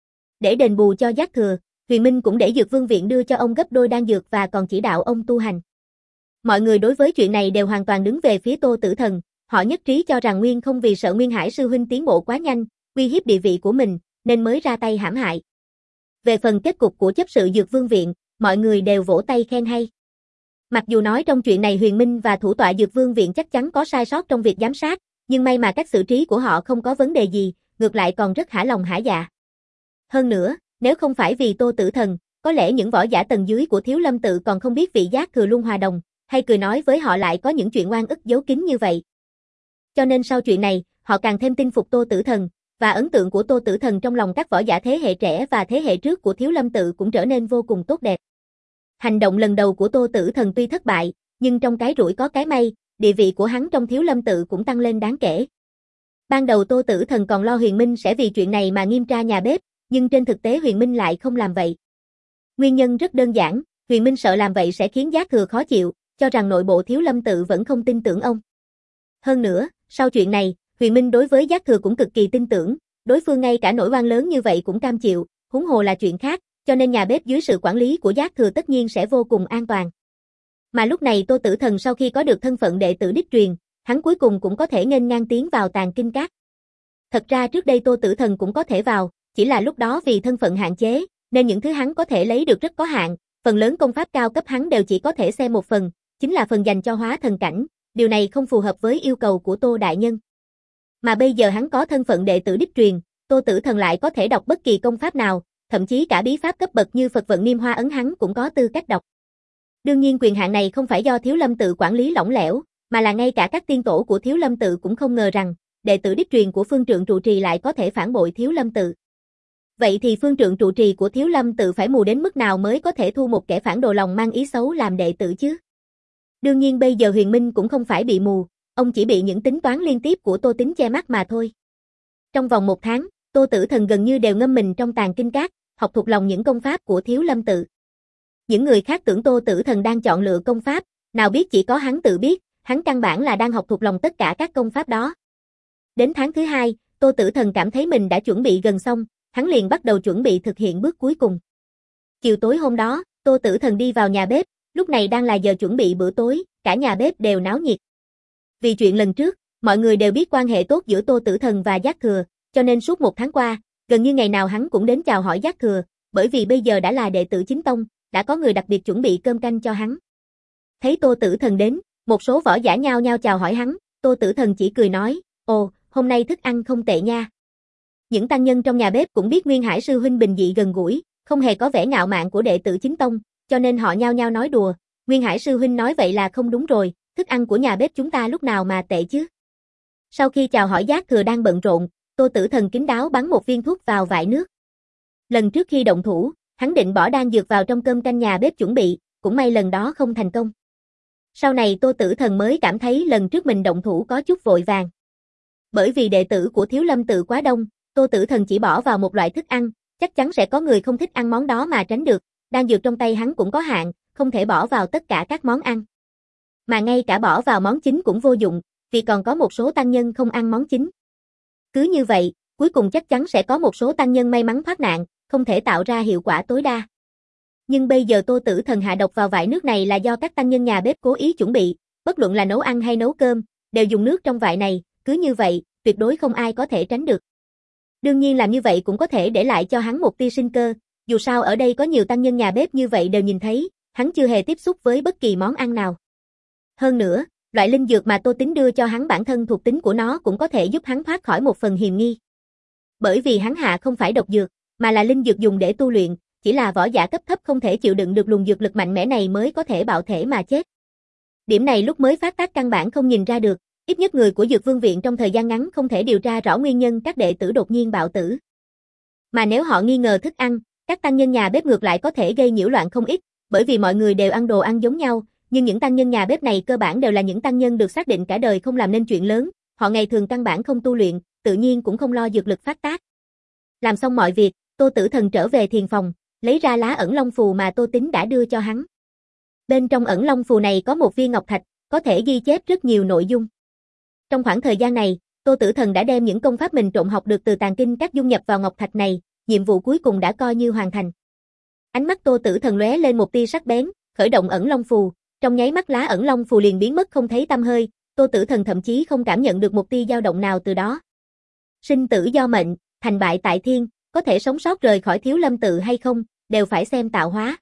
A: Để đền bù cho Giác Thừa, Huyền Minh cũng để Dược Vương viện đưa cho ông gấp đôi đan dược và còn chỉ đạo ông tu hành. Mọi người đối với chuyện này đều hoàn toàn đứng về phía Tô Tử Thần, họ nhất trí cho rằng Nguyên Không vì sợ Nguyên Hải sư huynh tiến bộ quá nhanh, uy hiếp địa vị của mình, nên mới ra tay hãm hại. Về phần kết cục của chấp sự Dược Vương viện, mọi người đều vỗ tay khen hay. Mặc dù nói trong chuyện này Huyền Minh và thủ tọa Dược Vương viện chắc chắn có sai sót trong việc giám sát, nhưng may mà cách xử trí của họ không có vấn đề gì, ngược lại còn rất hả lòng hả dạ. Hơn nữa, nếu không phải vì Tô Tử Thần, có lẽ những võ giả tầng dưới của Thiếu Lâm tự còn không biết vị Giác Thừa luôn hòa đồng, hay cười nói với họ lại có những chuyện oan ức giấu kín như vậy. Cho nên sau chuyện này, họ càng thêm tin phục Tô Tử Thần, và ấn tượng của Tô Tử Thần trong lòng các võ giả thế hệ trẻ và thế hệ trước của Thiếu Lâm tự cũng trở nên vô cùng tốt đẹp. Hành động lần đầu của Tô Tử Thần tuy thất bại, nhưng trong cái rủi có cái may, địa vị của hắn trong Thiếu Lâm tự cũng tăng lên đáng kể. Ban đầu Tô Tử Thần còn lo Huyền Minh sẽ vì chuyện này mà nghiêm tra nhà bếp, nhưng trên thực tế Huyền Minh lại không làm vậy. Nguyên nhân rất đơn giản, Huyền Minh sợ làm vậy sẽ khiến Giác Thừa khó chịu, cho rằng nội bộ Thiếu Lâm tự vẫn không tin tưởng ông. Hơn nữa, sau chuyện này, Huyền Minh đối với Giác Thừa cũng cực kỳ tin tưởng, đối phương ngay cả nỗi oan lớn như vậy cũng cam chịu, huống hồ là chuyện khác, cho nên nhà bếp dưới sự quản lý của Giác Thừa tất nhiên sẽ vô cùng an toàn. Mà lúc này Tô Tử Thần sau khi có được thân phận đệ tử đích truyền, hắn cuối cùng cũng có thể nghênh ngang tiến vào Tàng Kinh Các. Thật ra trước đây Tô Tử Thần cũng có thể vào, chỉ là lúc đó vì thân phận hạn chế, nên những thứ hắn có thể lấy được rất có hạn, phần lớn công pháp cao cấp hắn đều chỉ có thể xem một phần, chính là phần dành cho hóa thần cảnh, điều này không phù hợp với yêu cầu của Tô đại nhân. Mà bây giờ hắn có thân phận đệ tử đích truyền, Tô Tử Thần lại có thể đọc bất kỳ công pháp nào, thậm chí cả bí pháp cấp bậc như Phật vận Niêm Hoa ấn hắn cũng có tư cách đọc. Đương nhiên quyền hạn này không phải do Thiếu Lâm tự quản lý lỏng lẻo, mà là ngay cả các tiên tổ của Thiếu Lâm tự cũng không ngờ rằng, đệ tử đích truyền của phương trượng trụ trì lại có thể phản bội Thiếu Lâm tự. Vậy thì phương trượng trụ trì của Thiếu Lâm tự phải mù đến mức nào mới có thể thu một kẻ phản đồ lòng mang ý xấu làm đệ tử chứ? Đương nhiên bây giờ Huyền Minh cũng không phải bị mù, ông chỉ bị những tính toán liên tiếp của Tô Tính che mắt mà thôi. Trong vòng một tháng, Tô Tử Thần gần như đều ngâm mình trong Tàng Kinh Các, học thuộc lòng những công pháp của Thiếu Lâm tự. Những người khác tưởng Tô Tử Thần đang chọn lựa công pháp, nào biết chỉ có hắn tự biết, hắn căn bản là đang học thuộc lòng tất cả các công pháp đó. Đến tháng thứ hai, Tô Tử Thần cảm thấy mình đã chuẩn bị gần xong, hắn liền bắt đầu chuẩn bị thực hiện bước cuối cùng. Chiều tối hôm đó, Tô Tử Thần đi vào nhà bếp, lúc này đang là giờ chuẩn bị bữa tối, cả nhà bếp đều náo nhiệt. Vì chuyện lần trước, mọi người đều biết quan hệ tốt giữa Tô Tử Thần và Giác Thừa, cho nên suốt một tháng qua, gần như ngày nào hắn cũng đến chào hỏi Giác Thừa, bởi vì bây giờ đã là đệ tử chính tông, đã có người đặc biệt chuẩn bị cơm canh cho hắn. Thấy Tô Tử Thần đến, một số võ giả nhao nhao chào hỏi hắn, Tô Tử Thần chỉ cười nói, ồ, hôm nay thức ăn không tệ nha. Những tăng nhân trong nhà bếp cũng biết Nguyên Hải sư huynh bình dị gần gũi, không hề có vẻ ngạo mạn của đệ tử chính tông, cho nên họ nhao nhao nói đùa, Nguyên Hải sư huynh nói vậy là không đúng rồi, thức ăn của nhà bếp chúng ta lúc nào mà tệ chứ. Sau khi chào hỏi Giác Thừa đang bận rộn, Tô Tử Thần kín đáo bắn một viên thuốc vào vại nước. Lần trước khi động thủ, hắn định bỏ đan dược vào trong cơm canh nhà bếp chuẩn bị, cũng may lần đó không thành công. Sau này Tô Tử Thần mới cảm thấy lần trước mình động thủ có chút vội vàng. Bởi vì đệ tử của Thiếu Lâm tự quá đông, Tô Tử Thần chỉ bỏ vào một loại thức ăn, chắc chắn sẽ có người không thích ăn món đó mà tránh được, đan dược trong tay hắn cũng có hạn, không thể bỏ vào tất cả các món ăn. Mà ngay cả bỏ vào món chính cũng vô dụng, vì còn có một số tăng nhân không ăn món chính. Cứ như vậy, cuối cùng chắc chắn sẽ có một số tăng nhân may mắn thoát nạn, không thể tạo ra hiệu quả tối đa. Nhưng bây giờ Tô Tử Thần hạ độc vào vại nước này là do các tăng nhân nhà bếp cố ý chuẩn bị, bất luận là nấu ăn hay nấu cơm, đều dùng nước trong vại này, cứ như vậy, tuyệt đối không ai có thể tránh được. Đương nhiên làm như vậy cũng có thể để lại cho hắn một tia sinh cơ, dù sao ở đây có nhiều tăng nhân nhà bếp như vậy đều nhìn thấy, hắn chưa hề tiếp xúc với bất kỳ món ăn nào. Hơn nữa, loại linh dược mà Tô Tính đưa cho hắn bản thân thuộc tính của nó cũng có thể giúp hắn thoát khỏi một phần hiềm nghi. Bởi vì hắn hạ không phải độc dược, mà là linh dược dùng để tu luyện, chỉ là võ giả cấp thấp không thể chịu đựng được luồng dược lực mạnh mẽ này mới có thể bạo thể mà chết. Điểm này lúc mới phát tác căn bản không nhìn ra được, Ít nhất người của Dược Vương viện trong thời gian ngắn không thể điều tra rõ nguyên nhân các đệ tử đột nhiên bạo tử. Mà nếu họ nghi ngờ thức ăn, các tăng nhân nhà bếp ngược lại có thể gây nhiễu loạn không ít, bởi vì mọi người đều ăn đồ ăn giống nhau, nhưng những tăng nhân nhà bếp này cơ bản đều là những tăng nhân được xác định cả đời không làm nên chuyện lớn, họ ngày thường căn bản không tu luyện, tự nhiên cũng không lo dược lực phát tác. Làm xong mọi việc, Tô Tử Thần trở về thiền phòng, lấy ra lá ẩn long phù mà Tô Tính đã đưa cho hắn. Bên trong ẩn long phù này có một viên ngọc thạch, có thể ghi chép rất nhiều nội dung. Trong khoảng thời gian này, Tô Tử Thần đã đem những công pháp mình trộm học được từ tàng kinh các dung nhập vào ngọc thạch này, nhiệm vụ cuối cùng đã coi như hoàn thành. Ánh mắt Tô Tử Thần lóe lên một tia sắc bén, khởi động ẩn long phù, trong nháy mắt lá ẩn long phù liền biến mất không thấy tăm hơi, Tô Tử Thần thậm chí không cảm nhận được một tia dao động nào từ đó. Sinh tử do mệnh, thành bại tại thiên, có thể sống sót rời khỏi Thiếu Lâm tự hay không, đều phải xem tạo hóa.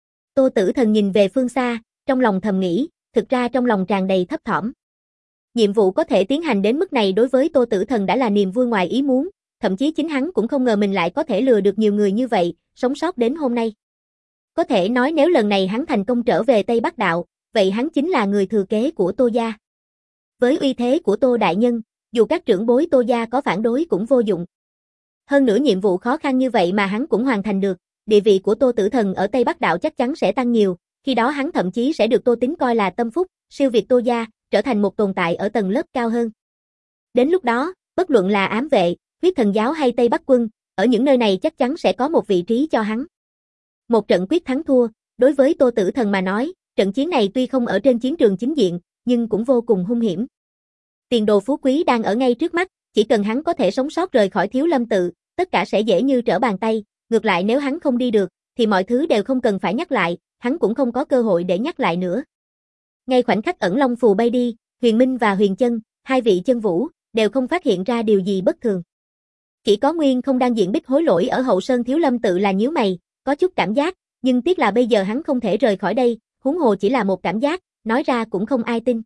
A: Tô Tử Thần nhìn về phương xa, trong lòng thầm nghĩ, thực ra trong lòng tràn đầy thấp thỏm. Nhiệm vụ có thể tiến hành đến mức này đối với Tô Tử Thần đã là niềm vui ngoài ý muốn, thậm chí chính hắn cũng không ngờ mình lại có thể lừa được nhiều người như vậy, sống sót đến hôm nay. Có thể nói nếu lần này hắn thành công trở về Tây Bắc Đạo, vậy hắn chính là người thừa kế của Tô gia. Với uy thế của Tô đại nhân, dù các trưởng bối Tô gia có phản đối cũng vô dụng. Hơn nữa nhiệm vụ khó khăn như vậy mà hắn cũng hoàn thành được, địa vị của Tô Tử Thần ở Tây Bắc Đạo chắc chắn sẽ tăng nhiều, khi đó hắn thậm chí sẽ được Tô Tính coi là tâm phúc, siêu việt Tô gia, trở thành một tồn tại ở tầng lớp cao hơn. Đến lúc đó, bất luận là ám vệ, huyết thần giáo hay Tây Bắc quân, ở những nơi này chắc chắn sẽ có một vị trí cho hắn. Một trận quyết thắng thua, đối với Tô Tử Thần mà nói, trận chiến này tuy không ở trên chiến trường chính diện, nhưng cũng vô cùng hung hiểm. Tiền đồ phú quý đang ở ngay trước mắt, chỉ cần hắn có thể sống sót rời khỏi Thiếu Lâm tự, tất cả sẽ dễ như trở bàn tay, ngược lại nếu hắn không đi được, thì mọi thứ đều không cần phải nhắc lại, hắn cũng không có cơ hội để nhắc lại nữa. Ngay khoảnh khắc ẩn long phù bay đi, Huyền Minh và Huyền Chân, hai vị chân vũ, đều không phát hiện ra điều gì bất thường. Chỉ có Nguyên không đang diện Bích Hối Lỗi ở hậu sơn Thiếu Lâm tự là nhíu mày, có chút cảm giác, nhưng tiếc là bây giờ hắn không thể rời khỏi đây, huống hồ chỉ là một cảm giác, nói ra cũng không ai tin.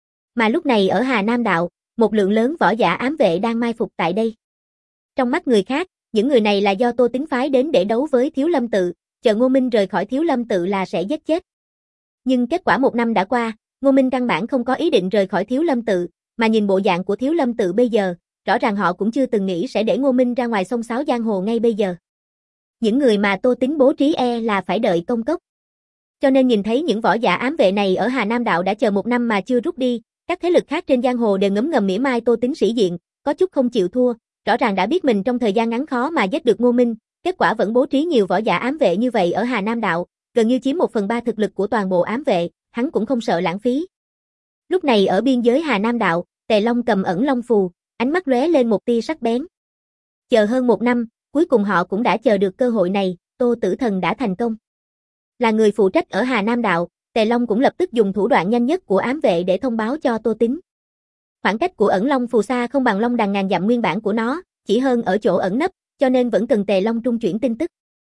A: Mà lúc này ở Hà Nam Đạo, một lượng lớn võ giả ám vệ đang mai phục tại đây. Trong mắt người khác, những người này là do Tô Tính phái đến để đấu với Thiếu Lâm tự, chờ Ngô Minh rời khỏi Thiếu Lâm tự là sẽ giết chết. Nhưng kết quả một năm đã qua, Ngô Minh căn bản không có ý định rời khỏi Thiếu Lâm tự, mà nhìn bộ dạng của Thiếu Lâm tự bây giờ, rõ ràng họ cũng chưa từng nghĩ sẽ để Ngô Minh ra ngoài xông xáo giang hồ ngay bây giờ. Những người mà Tô Tính bố trí e là phải đợi công cốc. Cho nên nhìn thấy những võ giả ám vệ này ở Hà Nam Đạo đã chờ một năm mà chưa rút đi, các thế lực khác trên giang hồ đều ngấm ngầm mỉa mai Tô Tính sĩ diện, có chút không chịu thua, rõ ràng đã biết mình trong thời gian ngắn khó mà giết được Ngô Minh, kết quả vẫn bố trí nhiều võ giả ám vệ như vậy ở Hà Nam Đạo, gần như chiếm một phần ba thực lực của toàn bộ ám vệ, hắn cũng không sợ lãng phí. Lúc này ở biên giới Hà Nam Đạo, Tề Long cầm ẩn long phù, ánh mắt lóe lên một tia sắc bén. Chờ hơn một năm, cuối cùng họ cũng đã chờ được cơ hội này, Tô Tử Thần đã thành công. Là người phụ trách ở Hà Nam Đạo, Tề Long cũng lập tức dùng thủ đoạn nhanh nhất của ám vệ để thông báo cho Tô Tính. Khoảng cách của ẩn long phù xa không bằng long đằng ngàn dặm nguyên bản của nó, chỉ hơn ở chỗ ẩn nấp, cho nên vẫn cần Tề Long trung chuyển tin tức.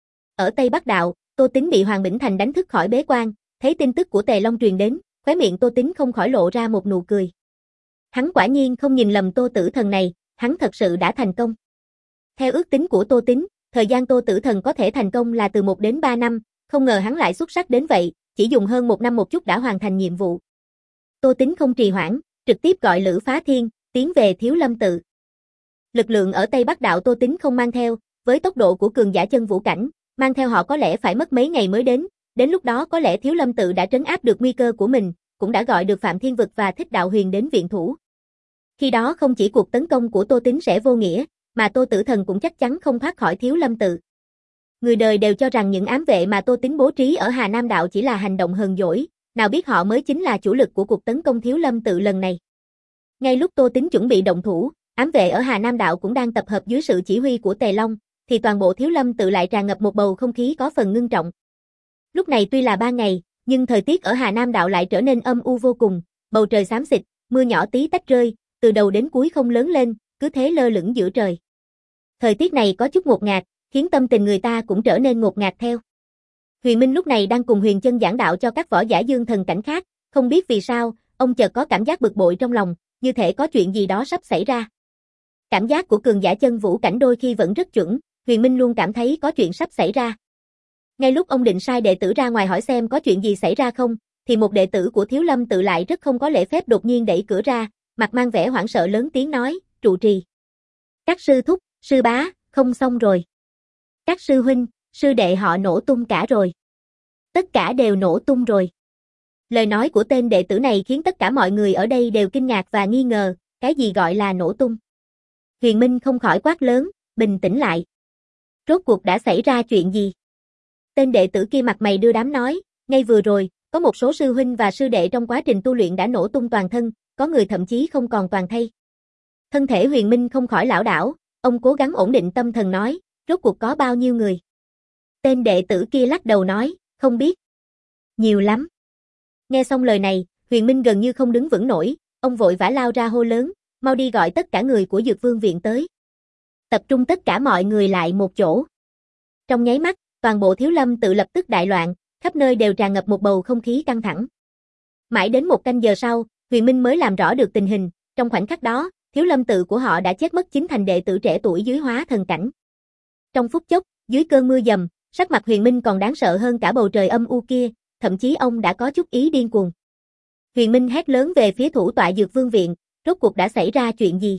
A: Ở Tây Bắc Đạo, Tô Tính bị Hoàng Bỉnh Thành đánh thức khỏi bế quan, thấy tin tức của Tề Long truyền đến, khóe miệng Tô Tính không khỏi lộ ra một nụ cười. Hắn quả nhiên không nhìn lầm Tô Tử Thần này, hắn thật sự đã thành công. Theo ước tính của Tô Tính, thời gian Tô Tử Thần có thể thành công là từ một đến ba năm, không ngờ hắn lại xuất sắc đến vậy, chỉ dùng hơn một năm một chút đã hoàn thành nhiệm vụ. Tô Tính không trì hoãn, trực tiếp gọi Lữ Phá Thiên, tiến về Thiếu Lâm tự. Lực lượng ở Tây Bắc Đạo Tô Tính không mang theo, với tốc độ của cường giả chân vũ cảnh, mang theo họ có lẽ phải mất mấy ngày mới đến, đến lúc đó có lẽ Thiếu Lâm tự đã trấn áp được nguy cơ của mình, cũng đã gọi được Phạm Thiên Vực và Thích Đạo Huyền đến viện thủ. Khi đó không chỉ cuộc tấn công của Tô Tính sẽ vô nghĩa, mà Tô Tử Thần cũng chắc chắn không thoát khỏi Thiếu Lâm tự. Người đời đều cho rằng những ám vệ mà Tô Tính bố trí ở Hà Nam Đạo chỉ là hành động hờn dỗi, nào biết họ mới chính là chủ lực của cuộc tấn công Thiếu Lâm tự lần này. Ngay lúc Tô Tính chuẩn bị động thủ, ám vệ ở Hà Nam Đạo cũng đang tập hợp dưới sự chỉ huy của Tề Long, thì toàn bộ Thiếu Lâm tự lại tràn ngập một bầu không khí có phần ngưng trọng. Lúc này tuy là ban ngày, nhưng thời tiết ở Hà Nam Đạo lại trở nên âm u vô cùng, bầu trời xám xịt, mưa nhỏ tí tách rơi, từ đầu đến cuối không lớn lên, cứ thế lơ lửng giữa trời. Thời tiết này có chút ngột ngạt, khiến tâm tình người ta cũng trở nên ngột ngạt theo. Huyền Minh lúc này đang cùng Huyền Chân giảng đạo cho các võ giả dương thần cảnh khác, không biết vì sao, ông chợt có cảm giác bực bội trong lòng, như thể có chuyện gì đó sắp xảy ra. Cảm giác của cường giả chân vũ cảnh đôi khi vẫn rất chuẩn, Huyền Minh luôn cảm thấy có chuyện sắp xảy ra. Ngay lúc ông định sai đệ tử ra ngoài hỏi xem có chuyện gì xảy ra không, thì một đệ tử của Thiếu Lâm tự lại rất không có lễ phép đột nhiên đẩy cửa ra, mặt mang vẻ hoảng sợ lớn tiếng nói, trụ trì. Các sư thúc, sư bá, không xong rồi. Các sư huynh, sư đệ họ nổ tung cả rồi. Tất cả đều nổ tung rồi. Lời nói của tên đệ tử này khiến tất cả mọi người ở đây đều kinh ngạc và nghi ngờ, cái gì gọi là nổ tung. Huyền Minh không khỏi quát lớn, bình tĩnh lại. Rốt cuộc đã xảy ra chuyện gì? Tên đệ tử kia mặt mày đưa đám nói, ngay vừa rồi, có một số sư huynh và sư đệ trong quá trình tu luyện đã nổ tung toàn thân, có người thậm chí không còn toàn thây. Thân thể Huyền Minh không khỏi lảo đảo, ông cố gắng ổn định tâm thần nói, rốt cuộc có bao nhiêu người? Tên đệ tử kia lắc đầu nói, không biết. Nhiều lắm. Nghe xong lời này, Huyền Minh gần như không đứng vững nổi, ông vội vã lao ra hô lớn, mau đi gọi tất cả người của Dược Vương viện tới. Tập trung tất cả mọi người lại một chỗ. Trong nháy mắt, toàn bộ Thiếu Lâm tự lập tức đại loạn, khắp nơi đều tràn ngập một bầu không khí căng thẳng. Mãi đến một canh giờ sau, Huyền Minh mới làm rõ được tình hình, trong khoảnh khắc đó, Thiếu Lâm tự của họ đã chết mất chín thành đệ tử trẻ tuổi dưới hóa thần cảnh. Trong phút chốc, dưới cơn mưa dầm, sắc mặt Huyền Minh còn đáng sợ hơn cả bầu trời âm u kia, thậm chí ông đã có chút ý điên cuồng. Huyền Minh hét lớn về phía thủ tọa Dược Vương viện, rốt cuộc đã xảy ra chuyện gì?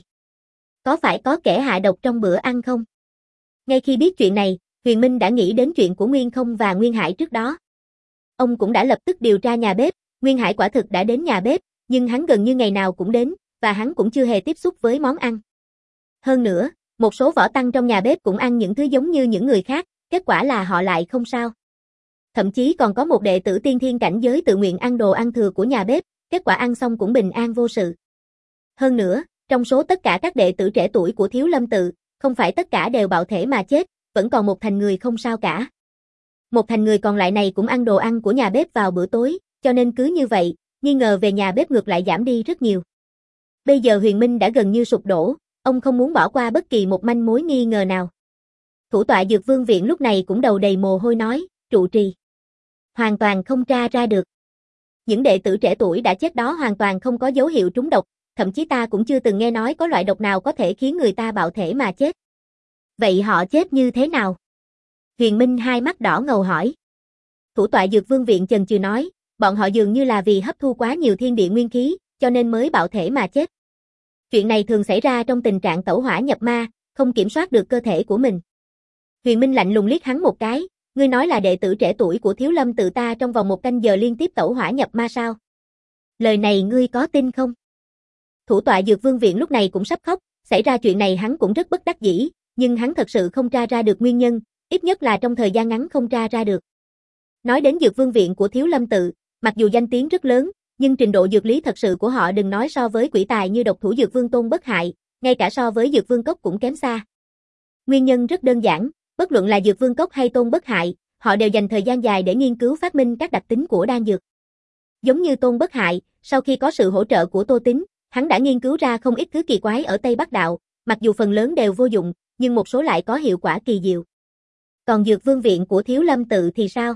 A: Có phải có kẻ hạ độc trong bữa ăn không? Ngay khi biết chuyện này, Huyền Minh đã nghĩ đến chuyện của Nguyên Không và Nguyên Hải trước đó. Ông cũng đã lập tức điều tra nhà bếp, Nguyên Hải quả thực đã đến nhà bếp, nhưng hắn gần như ngày nào cũng đến, và hắn cũng chưa hề tiếp xúc với món ăn. Hơn nữa, một số võ tăng trong nhà bếp cũng ăn những thứ giống như những người khác, kết quả là họ lại không sao. Thậm chí còn có một đệ tử tiên thiên cảnh giới tự nguyện ăn đồ ăn thừa của nhà bếp, kết quả ăn xong cũng bình an vô sự. Hơn nữa, trong số tất cả các đệ tử trẻ tuổi của Thiếu Lâm tự, không phải tất cả đều bạo thể mà chết, vẫn còn một thành người không sao cả. Một thành người còn lại này cũng ăn đồ ăn của nhà bếp vào bữa tối, cho nên cứ như vậy, nghi ngờ về nhà bếp ngược lại giảm đi rất nhiều. Bây giờ Huyền Minh đã gần như sụp đổ, ông không muốn bỏ qua bất kỳ một manh mối nghi ngờ nào. Thủ tọa Dược Vương viện lúc này cũng đầu đầy mồ hôi nói, trụ trì. Hoàn toàn không tra ra được. Những đệ tử trẻ tuổi đã chết đó hoàn toàn không có dấu hiệu trúng độc, thậm chí ta cũng chưa từng nghe nói có loại độc nào có thể khiến người ta bạo thể mà chết. Vậy họ chết như thế nào? Huyền Minh hai mắt đỏ ngầu hỏi. Thủ tọa Dược Vương viện chần chừ nói, bọn họ dường như là vì hấp thu quá nhiều thiên địa nguyên khí, cho nên mới bạo thể mà chết. Chuyện này thường xảy ra trong tình trạng tẩu hỏa nhập ma, không kiểm soát được cơ thể của mình. Huyền Minh lạnh lùng liếc hắn một cái, ngươi nói là đệ tử trẻ tuổi của Thiếu Lâm tự ta trong vòng một canh giờ liên tiếp tẩu hỏa nhập ma sao? Lời này ngươi có tin không? Thủ tọa Dược Vương viện lúc này cũng sắp khóc, xảy ra chuyện này hắn cũng rất bất đắc dĩ, nhưng hắn thật sự không tra ra được nguyên nhân, ít nhất là trong thời gian ngắn không tra ra được. Nói đến Dược Vương viện của Thiếu Lâm tự, mặc dù danh tiếng rất lớn, nhưng trình độ dược lý thật sự của họ đừng nói so với quỷ tài như độc thủ Dược Vương Tôn Bất Hại, ngay cả so với Dược Vương Cốc cũng kém xa. Nguyên nhân rất đơn giản, bất luận là Dược Vương Cốc hay Tôn Bất Hại, họ đều dành thời gian dài để nghiên cứu phát minh các đặc tính của đan dược. Giống như Tôn Bất Hại, sau khi có sự hỗ trợ của Tô Tín, hắn đã nghiên cứu ra không ít thứ kỳ quái ở Tây Bắc Đạo, mặc dù phần lớn đều vô dụng, nhưng một số lại có hiệu quả kỳ diệu. Còn Dược Vương viện của Thiếu Lâm tự thì sao?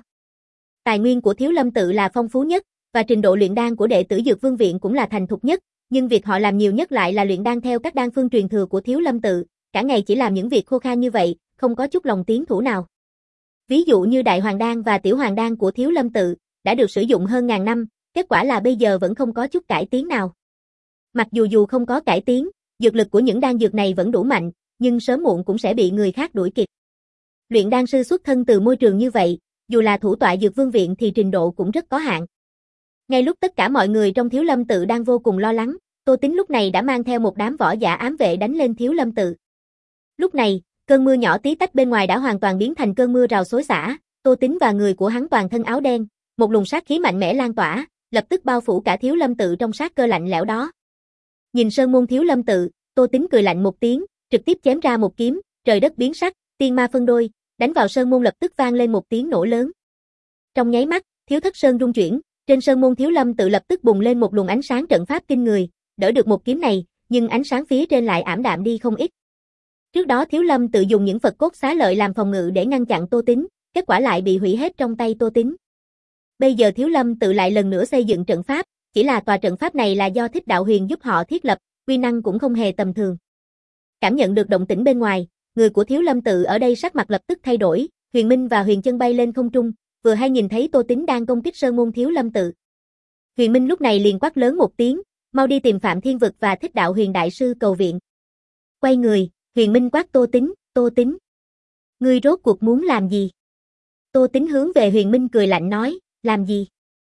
A: Tài nguyên của Thiếu Lâm tự là phong phú nhất, và trình độ luyện đan của đệ tử Dược Vương viện cũng là thành thục nhất, nhưng việc họ làm nhiều nhất lại là luyện đan theo các đan phương truyền thừa của Thiếu Lâm tự, cả ngày chỉ làm những việc khô khan như vậy, không có chút lòng tiến thủ nào. Ví dụ như Đại Hoàng đan và Tiểu Hoàng đan của Thiếu Lâm tự, đã được sử dụng hơn ngàn năm, kết quả là bây giờ vẫn không có chút cải tiến nào. Mặc dù dù không có cải tiến, dược lực của những đan dược này vẫn đủ mạnh, nhưng sớm muộn cũng sẽ bị người khác đuổi kịp. Luyện đan sư xuất thân từ môi trường như vậy, dù là thủ tọa Dược Vương viện thì trình độ cũng rất có hạn. Ngay lúc tất cả mọi người trong Thiếu Lâm tự đang vô cùng lo lắng, Tô Tín lúc này đã mang theo một đám võ giả ám vệ đánh lên Thiếu Lâm tự. Lúc này, cơn mưa nhỏ tí tách bên ngoài đã hoàn toàn biến thành cơn mưa rào xối xả, Tô Tín và người của hắn toàn thân áo đen, một luồng sát khí mạnh mẽ lan tỏa, lập tức bao phủ cả Thiếu Lâm tự trong sát cơ lạnh lẽo đó. Nhìn sơn môn Thiếu Lâm tự, Tô Tín cười lạnh một tiếng, trực tiếp chém ra một kiếm, trời đất biến sắc, tiên ma phân đôi, đánh vào sơn môn lập tức vang lên một tiếng nổ lớn. Trong nháy mắt, Thiếu Thất Sơn rung chuyển, trên sơn môn Thiếu Lâm tự lập tức bùng lên một luồng ánh sáng trận pháp kinh người, đỡ được một kiếm này, nhưng ánh sáng phía trên lại ảm đạm đi không ít. Trước đó Thiếu Lâm tự dùng những Phật cốt xá lợi làm phòng ngự để ngăn chặn Tô Tín, kết quả lại bị hủy hết trong tay Tô Tín. Bây giờ Thiếu Lâm tự lại lần nữa xây dựng trận pháp, chỉ là tòa trận pháp này là do Thích Đạo Huyền giúp họ thiết lập, uy năng cũng không hề tầm thường. Cảm nhận được động tĩnh bên ngoài, người của Thiếu Lâm tự ở đây sắc mặt lập tức thay đổi, Huyền Minh và Huyền Chân bay lên không trung, vừa hay nhìn thấy Tô Tín đang công kích sơn môn Thiếu Lâm tự. Huyền Minh lúc này liền quát lớn một tiếng, Mau đi tìm Phạm Thiên Vực và Thích Đạo Huyền Đại Sư cầu viện. Quay người, Huyền Minh quát Tô Tính, Tô Tính. Ngươi rốt cuộc muốn làm gì? Tô Tính hướng về Huyền Minh cười lạnh nói, làm gì?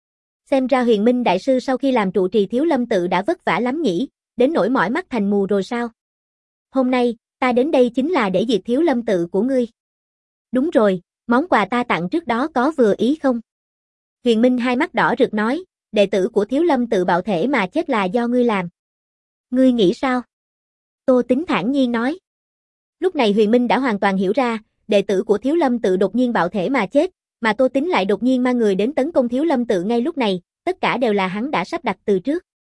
A: Xem ra Huyền Minh Đại Sư sau khi làm trụ trì Thiếu Lâm Tự đã vất vả lắm nhỉ, đến nỗi mỏi mắt thành mù rồi sao? Hôm nay, ta đến đây chính là để diệt Thiếu Lâm Tự của ngươi. Đúng rồi, món quà ta tặng trước đó có vừa ý không? Huyền Minh hai mắt đỏ rực nói, đệ tử của Thiếu Lâm Tự bạo thể mà chết là do ngươi làm. Ngươi nghĩ sao? Tô Tính thản nhiên nói. Lúc này Huyền Minh đã hoàn toàn hiểu ra, đệ tử của Thiếu Lâm Tự đột nhiên bạo thể mà chết, mà Tô Tính lại đột nhiên mang người đến tấn công Thiếu Lâm Tự ngay lúc này, tất cả đều là hắn đã sắp đặt từ trước.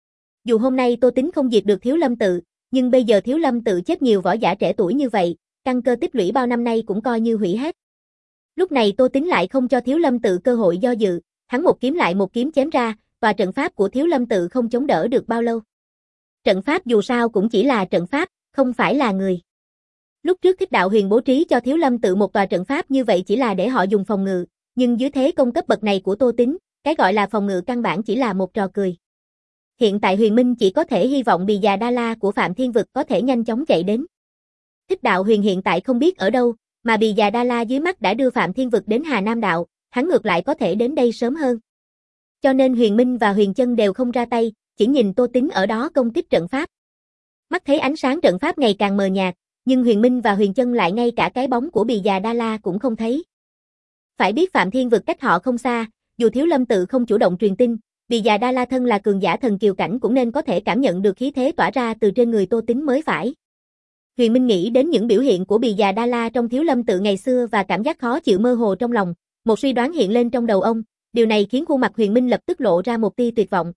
A: Dù hôm nay Tô Tính không diệt được Thiếu Lâm Tự, nhưng bây giờ Thiếu Lâm Tự chết nhiều võ giả trẻ tuổi như vậy, căn cơ tích lũy bao năm nay cũng coi như hủy hết. Lúc này Tô Tính lại không cho Thiếu Lâm Tự cơ hội do dự, hắn một kiếm lại một kiếm chém ra, và trận pháp của Thiếu Lâm Tự không chống đỡ được bao lâu. Trận pháp dù sao cũng chỉ là trận pháp, không phải là người. Lúc trước Thích Đạo Huyền bố trí cho Thiếu Lâm Tự một tòa trận pháp như vậy chỉ là để họ dùng phòng ngự, nhưng dưới thế công cấp bậc này của Tô Tính, cái gọi là phòng ngự căn bản chỉ là một trò cười. Hiện tại Huyền Minh chỉ có thể hy vọng Bì Già Đa La của Phạm Thiên Vực có thể nhanh chóng chạy đến. Thích Đạo Huyền hiện tại không biết ở đâu, mà Bì Già Đa La dưới mắt đã đưa Phạm Thiên Vực đến Hà Nam Đạo, hắn ngược lại có thể đến đây sớm hơn. Cho nên Huyền Minh và Huyền Chân đều không ra tay, chỉ nhìn Tô Tính ở đó công kích trận pháp. Mắt thấy ánh sáng trận pháp ngày càng mờ nhạt, nhưng Huyền Minh và Huyền Chân lại ngay cả cái bóng của Bì Già Đa La cũng không thấy. Phải biết Phạm Thiên Vực cách họ không xa, dù Thiếu Lâm Tự không chủ động truyền tin, Bì Già Đa La thân là cường giả thần kiều cảnh cũng nên có thể cảm nhận được khí thế tỏa ra từ trên người Tô Tính mới phải. Huyền Minh nghĩ đến những biểu hiện của Bì Già Đa La trong Thiếu Lâm Tự ngày xưa và cảm giác khó chịu mơ hồ trong lòng, một suy đoán hiện lên trong đầu ông, điều này khiến khuôn mặt Huyền Minh lập tức lộ ra một tia tuyệt vọng.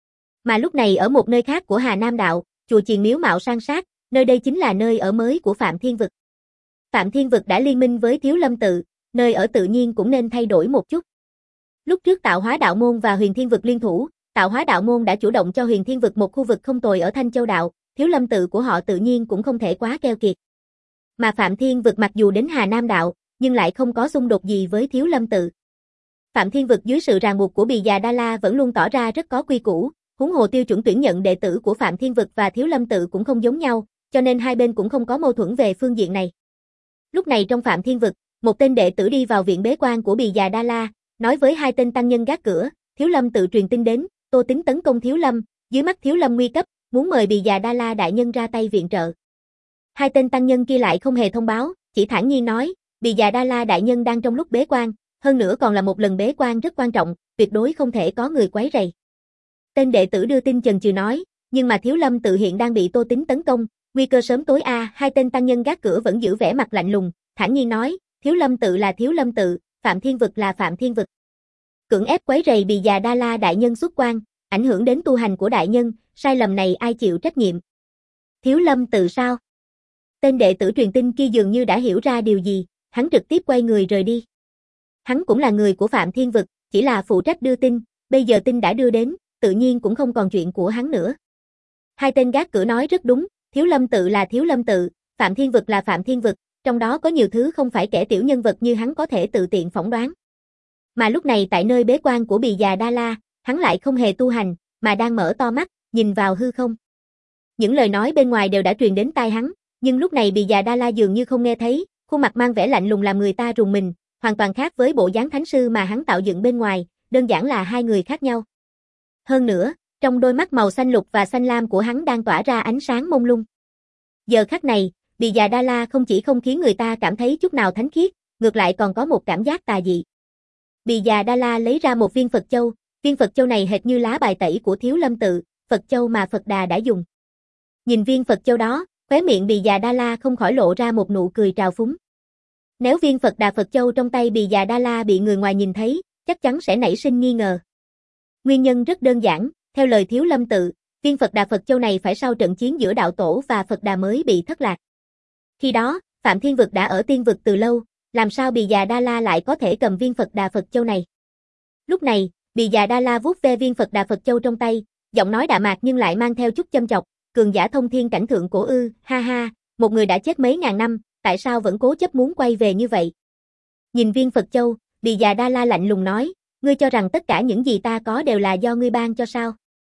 A: Mà lúc này ở một nơi khác của Hà Nam Đạo, chùa chiền miếu mạo san sát, nơi đây chính là nơi ở mới của Phạm Thiên Vực. Phạm Thiên Vực đã liên minh với Thiếu Lâm Tự, nơi ở tự nhiên cũng nên thay đổi một chút. Lúc trước Tạo Hóa Đạo Môn và Huyền Thiên Vực liên thủ, Tạo Hóa Đạo Môn đã chủ động cho Huyền Thiên Vực một khu vực không tồi ở Thanh Châu Đạo, Thiếu Lâm Tự của họ tự nhiên cũng không thể quá keo kiệt. Mà Phạm Thiên Vực mặc dù đến Hà Nam Đạo, nhưng lại không có xung đột gì với Thiếu Lâm Tự. Phạm Thiên Vực dưới sự ràng buộc của Bì Già Đa La vẫn luôn tỏ ra rất có quy củ, huống hồ tiêu chuẩn tuyển nhận đệ tử của Phạm Thiên Vực và Thiếu Lâm Tự cũng không giống nhau, cho nên hai bên cũng không có mâu thuẫn về phương diện này. Lúc này trong Phạm Thiên Vực, một tên đệ tử đi vào viện bế quan của Bì Già Đa La, nói với hai tên tăng nhân gác cửa, Thiếu Lâm Tự truyền tin đến, Tô Tính tấn công Thiếu Lâm, dưới mắt Thiếu Lâm nguy cấp, muốn mời Bì Già Đa La đại nhân ra tay viện trợ. Hai tên tăng nhân kia lại không hề thông báo, chỉ thản nhiên nói, Bì Già Đa La đại nhân đang trong lúc bế quan, hơn nữa còn là một lần bế quan rất quan trọng, tuyệt đối không thể có người quấy rầy. Tên đệ tử đưa tin chần chừ nói, nhưng mà Thiếu Lâm Tự hiện đang bị Tô Tính tấn công, nguy cơ sớm tối a. À, hai tên tăng nhân gác cửa vẫn giữ vẻ mặt lạnh lùng, thản nhiên nói, Thiếu Lâm Tự là Thiếu Lâm Tự, Phạm Thiên Vực là Phạm Thiên Vực. Cưỡng ép quấy rầy Bì Già Đa La đại nhân xuất quan, ảnh hưởng đến tu hành của đại nhân, sai lầm này ai chịu trách nhiệm? Thiếu Lâm Tự sao? Tên đệ tử truyền tin kia dường như đã hiểu ra điều gì, hắn trực tiếp quay người rời đi. Hắn cũng là người của Phạm Thiên Vực, chỉ là phụ trách đưa tin, bây giờ tin đã đưa đến, tự nhiên cũng không còn chuyện của hắn nữa. Hai tên gác cửa nói rất đúng, Thiếu Lâm Tự là Thiếu Lâm Tự, Phạm Thiên Vực là Phạm Thiên Vực, trong đó có nhiều thứ không phải kẻ tiểu nhân vật như hắn có thể tự tiện phỏng đoán. Mà lúc này tại nơi bế quan của Bì Già Đa La, hắn lại không hề tu hành, mà đang mở to mắt, nhìn vào hư không. Những lời nói bên ngoài đều đã truyền đến tai hắn, nhưng lúc này Bì Già Đa La dường như không nghe thấy, khuôn mặt mang vẻ lạnh lùng làm người ta rùng mình, hoàn toàn khác với bộ dáng thánh sư mà hắn tạo dựng bên ngoài, đơn giản là hai người khác nhau. Hơn nữa, trong đôi mắt màu xanh lục và xanh lam của hắn đang tỏa ra ánh sáng mông lung. Giờ khắc này, Bì Già Đa La không chỉ không khiến người ta cảm thấy chút nào thánh khiết, ngược lại còn có một cảm giác tà dị. Bì Già Đa La lấy ra một viên Phật Châu, viên Phật Châu này hệt như lá bài tẩy của Thiếu Lâm Tự, Phật Châu mà Phật Đà đã dùng. Nhìn viên Phật Châu đó, khóe miệng Bì Già Đa La không khỏi lộ ra một nụ cười trào phúng. Nếu viên Phật Đà Phật Châu trong tay Bì Già Đa La bị người ngoài nhìn thấy, chắc chắn sẽ nảy sinh nghi ngờ. Nguyên nhân rất đơn giản, theo lời Thiếu Lâm Tự, viên Phật Đà Phật Châu này phải sau trận chiến giữa đạo tổ và Phật Đà mới bị thất lạc. Khi đó, Phạm Thiên Vực đã ở tiên vực từ lâu, làm sao Bì Già Đa La lại có thể cầm viên Phật Đà Phật Châu này? Lúc này, Bì Già Đa La vuốt ve viên Phật Đà Phật Châu trong tay, giọng nói đạm mạc nhưng lại mang theo chút châm chọc, cường giả thông thiên cảnh thượng cổ ư, ha ha, một người đã chết mấy ngàn năm, tại sao vẫn cố chấp muốn quay về như vậy? Nhìn viên Phật Châu, Bì Già Đa La lạnh lùng nói, ngươi cho rằng tất cả những gì ta có đều là do ngươi ban cho sao?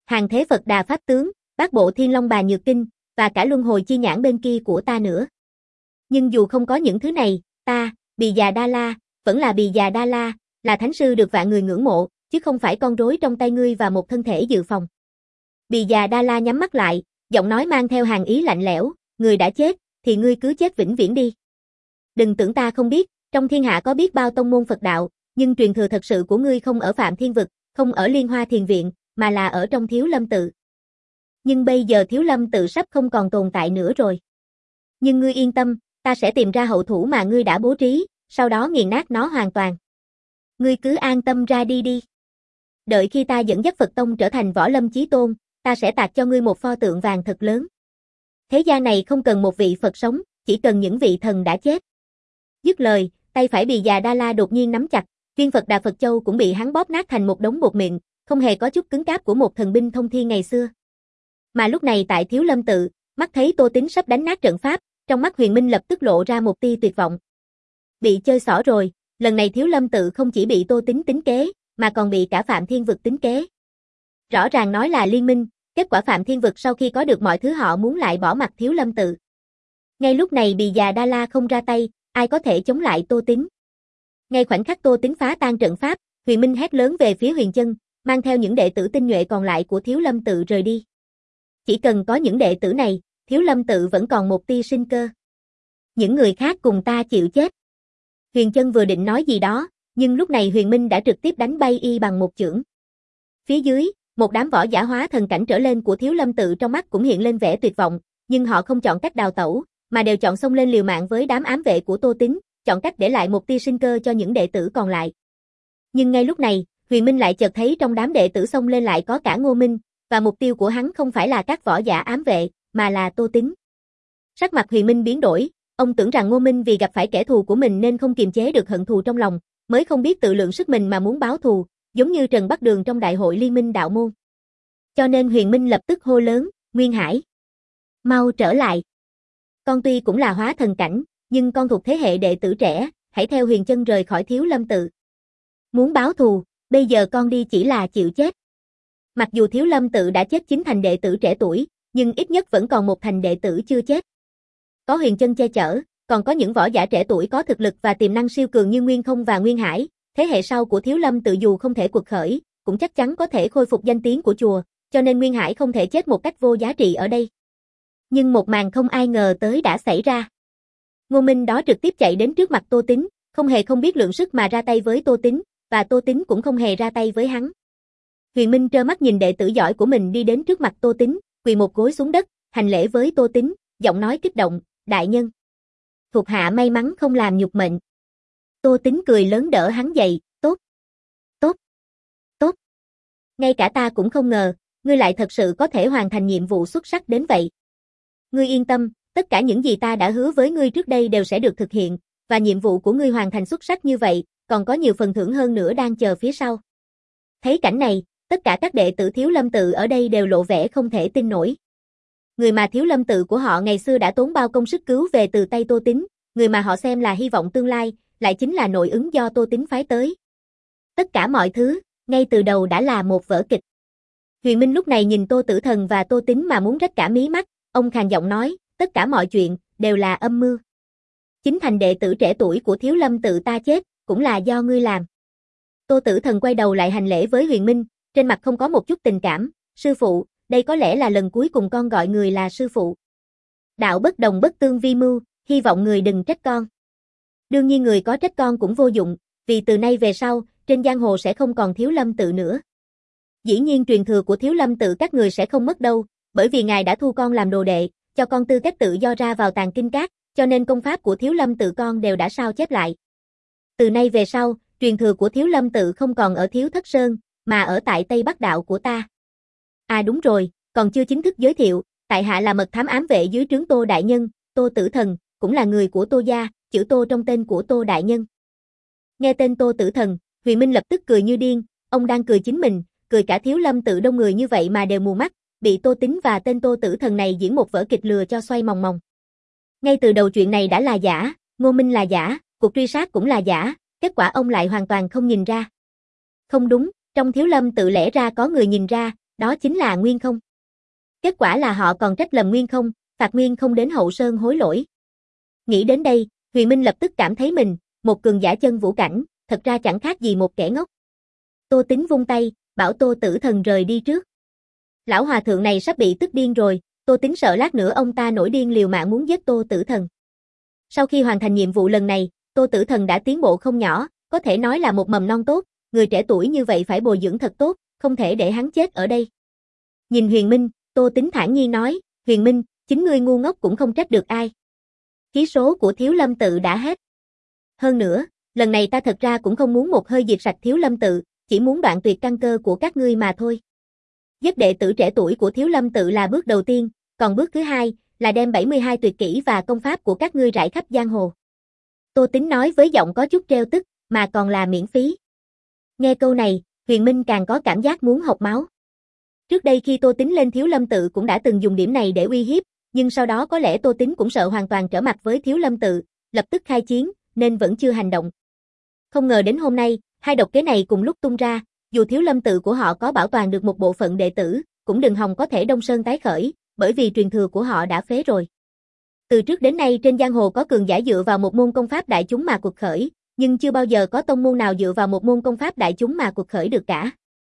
A: Hàng thế Phật Đà Pháp tướng, bát bộ Thiên Long Bà Nhược Kinh, và cả luân hồi chi nhãn bên kia của ta nữa. Nhưng dù không có những thứ này, ta, Bì Già Đa La, vẫn là Bì Già Đa La, là thánh sư được vạn người ngưỡng mộ, chứ không phải con rối trong tay ngươi và một thân thể dự phòng. Bì Già Đa La nhắm mắt lại, giọng nói mang theo hàn ý lạnh lẽo, người đã chết, thì ngươi cứ chết vĩnh viễn đi. Đừng tưởng ta không biết, trong thiên hạ có biết bao tông môn Phật đạo, nhưng truyền thừa thật sự của ngươi không ở Phạm Thiên Vực, không ở Liên Hoa Thiền Viện, mà là ở trong Thiếu Lâm Tự. Nhưng bây giờ Thiếu Lâm Tự sắp không còn tồn tại nữa rồi. Nhưng ngươi yên tâm, ta sẽ tìm ra hậu thủ mà ngươi đã bố trí, sau đó nghiền nát nó hoàn toàn. Ngươi cứ an tâm ra đi đi. Đợi khi ta dẫn dắt Phật Tông trở thành Võ Lâm Chí Tôn, ta sẽ tạc cho ngươi một pho tượng vàng thật lớn. Thế gian này không cần một vị Phật sống, chỉ cần những vị thần đã chết. Dứt lời, tay phải Bì Già Đa La đột nhiên nắm chặt, viên Phật Đà Phật Châu cũng bị hắn bóp nát thành một đống bột mịn, không hề có chút cứng cáp của một thần binh thông thiên ngày xưa. Mà lúc này tại Thiếu Lâm Tự, mắt thấy Tô Tín sắp đánh nát trận pháp, trong mắt Huyền Minh lập tức lộ ra một tia tuyệt vọng. Bị chơi xỏ rồi, lần này Thiếu Lâm Tự không chỉ bị Tô Tín tính kế, mà còn bị cả Phạm Thiên Vực tính kế. Rõ ràng nói là liên minh, kết quả Phạm Thiên Vực sau khi có được mọi thứ họ muốn lại bỏ mặc Thiếu Lâm Tự. Ngay lúc này Bì Già Đa La không ra tay, ai có thể chống lại Tô Tín. Ngay khoảnh khắc Tô Tín phá tan trận pháp, Huyền Minh hét lớn về phía Huyền Chân, mang theo những đệ tử tinh nhuệ còn lại của Thiếu Lâm Tự rời đi. Chỉ cần có những đệ tử này, Thiếu Lâm Tự vẫn còn một tia sinh cơ. Những người khác cùng ta chịu chết. Huyền Chân vừa định nói gì đó, nhưng lúc này Huyền Minh đã trực tiếp đánh bay y bằng một chưởng. Phía dưới, một đám võ giả hóa thần cảnh trở lên của Thiếu Lâm Tự trong mắt cũng hiện lên vẻ tuyệt vọng, nhưng họ không chọn cách đào tẩu, mà đều chọn xông lên liều mạng với đám ám vệ của Tô Tín, chọn cách để lại một tia sinh cơ cho những đệ tử còn lại. Nhưng ngay lúc này, Huyền Minh lại chợt thấy trong đám đệ tử xông lên lại có cả Ngô Minh, và mục tiêu của hắn không phải là các võ giả ám vệ, mà là Tô Tín. Sắc mặt Huyền Minh biến đổi, ông tưởng rằng Ngô Minh vì gặp phải kẻ thù của mình nên không kiềm chế được hận thù trong lòng, mới không biết tự lượng sức mình mà muốn báo thù, giống như Trần Bắc Đường trong đại hội liên minh đạo môn. Cho nên Huyền Minh lập tức hô lớn, Nguyên Hải, mau trở lại. Con tuy cũng là hóa thần cảnh, nhưng con thuộc thế hệ đệ tử trẻ, hãy theo Huyền Chân rời khỏi Thiếu Lâm Tự. Muốn báo thù, bây giờ con đi chỉ là chịu chết. Mặc dù Thiếu Lâm Tự đã chết chín thành đệ tử trẻ tuổi, nhưng ít nhất vẫn còn một thành đệ tử chưa chết. Có Huyền Chân che chở, còn có những võ giả trẻ tuổi có thực lực và tiềm năng siêu cường như Nguyên Không và Nguyên Hải, thế hệ sau của Thiếu Lâm Tự dù không thể quật khởi, cũng chắc chắn có thể khôi phục danh tiếng của chùa, cho nên Nguyên Hải không thể chết một cách vô giá trị ở đây. Nhưng một màn không ai ngờ tới đã xảy ra. Ngô Minh đó trực tiếp chạy đến trước mặt Tô Tín, không hề không biết lượng sức mà ra tay với Tô Tín, và Tô Tín cũng không hề ra tay với hắn. Huyền Minh trơ mắt nhìn đệ tử giỏi của mình đi đến trước mặt Tô Tín, quỳ một gối xuống đất, hành lễ với Tô Tín, giọng nói kích động, đại nhân. Thuộc hạ may mắn không làm nhục mệnh. Tô Tín cười lớn đỡ hắn dậy, tốt, tốt, tốt. Ngay cả ta cũng không ngờ, ngươi lại thật sự có thể hoàn thành nhiệm vụ xuất sắc đến vậy. Ngươi yên tâm, tất cả những gì ta đã hứa với ngươi trước đây đều sẽ được thực hiện, và nhiệm vụ của ngươi hoàn thành xuất sắc như vậy, còn có nhiều phần thưởng hơn nữa đang chờ phía sau. Thấy cảnh này, tất cả các đệ tử Thiếu Lâm Tự ở đây đều lộ vẻ không thể tin nổi. Người mà Thiếu Lâm Tự của họ ngày xưa đã tốn bao công sức cứu về từ tay Tô Tín, người mà họ xem là hy vọng tương lai, lại chính là nội ứng do Tô Tín phái tới. Tất cả mọi thứ, ngay từ đầu đã là một vở kịch. Huyền Minh lúc này nhìn Tô Tử Thần và Tô Tín mà muốn rách cả mí mắt, ông khàn giọng nói, tất cả mọi chuyện, đều là âm mưu. Chính thành đệ tử trẻ tuổi của Thiếu Lâm Tự ta chết, cũng là do ngươi làm. Tô Tử Thần quay đầu lại hành lễ với Huyền Minh, trên mặt không có một chút tình cảm, sư phụ, đây có lẽ là lần cuối cùng con gọi người là sư phụ. Đạo bất đồng bất tương vi mưu, hy vọng người đừng trách con. Đương nhiên người có trách con cũng vô dụng, vì từ nay về sau, trên giang hồ sẽ không còn Thiếu Lâm Tự nữa. Dĩ nhiên truyền thừa của Thiếu Lâm Tự các người sẽ không mất đâu, bởi vì ngài đã thu con làm đồ đệ, cho con tư cách tự do ra vào tàng kinh các, cho nên công pháp của Thiếu Lâm Tự con đều đã sao chép lại. Từ nay về sau, truyền thừa của Thiếu Lâm Tự không còn ở Thiếu Thất Sơn, mà ở tại Tây Bắc Đạo của ta. À đúng rồi, còn chưa chính thức giới thiệu, tại hạ là mật thám ám vệ dưới trướng Tô Đại Nhân, Tô Tử Thần, cũng là người của Tô gia, chữ Tô trong tên của Tô Đại Nhân. Nghe tên Tô Tử Thần, Huyền Minh lập tức cười như điên, ông đang cười chính mình, cười cả Thiếu Lâm Tự đông người như vậy mà đều mù mắt, bị Tô Tín và tên Tô Tử Thần này diễn một vở kịch lừa cho xoay mòng mòng. Ngay từ đầu chuyện này đã là giả, Ngô Minh là giả, cuộc truy sát cũng là giả, kết quả ông lại hoàn toàn không nhìn ra. Không đúng, trong Thiếu Lâm Tự lẽ ra có người nhìn ra, đó chính là Nguyên Không. Kết quả là họ còn trách lầm Nguyên Không, phạt Nguyên Không đến Hậu Sơn hối lỗi. Nghĩ đến đây, Huyền Minh lập tức cảm thấy mình, một cường giả chân vũ cảnh, thật ra chẳng khác gì một kẻ ngốc. Tô Tính vung tay, bảo Tô Tử Thần rời đi trước. Lão hòa thượng này sắp bị tức điên rồi, Tô Tính sợ lát nữa ông ta nổi điên liều mạng muốn giết Tô Tử Thần. Sau khi hoàn thành nhiệm vụ lần này, Tô Tử Thần đã tiến bộ không nhỏ, có thể nói là một mầm non tốt, người trẻ tuổi như vậy phải bồi dưỡng thật tốt, không thể để hắn chết ở đây. Nhìn Huyền Minh, Tô Tính thản nhiên nói, Huyền Minh, chính ngươi ngu ngốc cũng không trách được ai. Khí số của Thiếu Lâm Tự đã hết. Hơn nữa, lần này ta thật ra cũng không muốn một hơi diệt sạch Thiếu Lâm Tự, chỉ muốn đoạn tuyệt căn cơ của các ngươi mà thôi. Giết đệ tử trẻ tuổi của Thiếu Lâm Tự là bước đầu tiên, còn bước thứ hai là đem bảy mươi hai tuyệt kỹ và công pháp của các ngươi rải khắp giang hồ. Tô Tính nói với giọng có chút trêu tức, mà còn là miễn phí. Nghe câu này, Huyền Minh càng có cảm giác muốn hộc máu. Trước đây khi Tô Tính lên Thiếu Lâm Tự cũng đã từng dùng điểm này để uy hiếp, nhưng sau đó có lẽ Tô Tính cũng sợ hoàn toàn trở mặt với Thiếu Lâm Tự, lập tức khai chiến, nên vẫn chưa hành động. Không ngờ đến hôm nay, hai độc kế này cùng lúc tung ra, dù Thiếu Lâm Tự của họ có bảo toàn được một bộ phận đệ tử, cũng đừng hòng có thể Đông Sơn tái khởi, bởi vì truyền thừa của họ đã phế rồi. Từ trước đến nay trên giang hồ có cường giả dựa vào một môn công pháp đại chúng mà cuộc khởi, nhưng chưa bao giờ có tông môn nào dựa vào một môn công pháp đại chúng mà cuộc khởi được cả.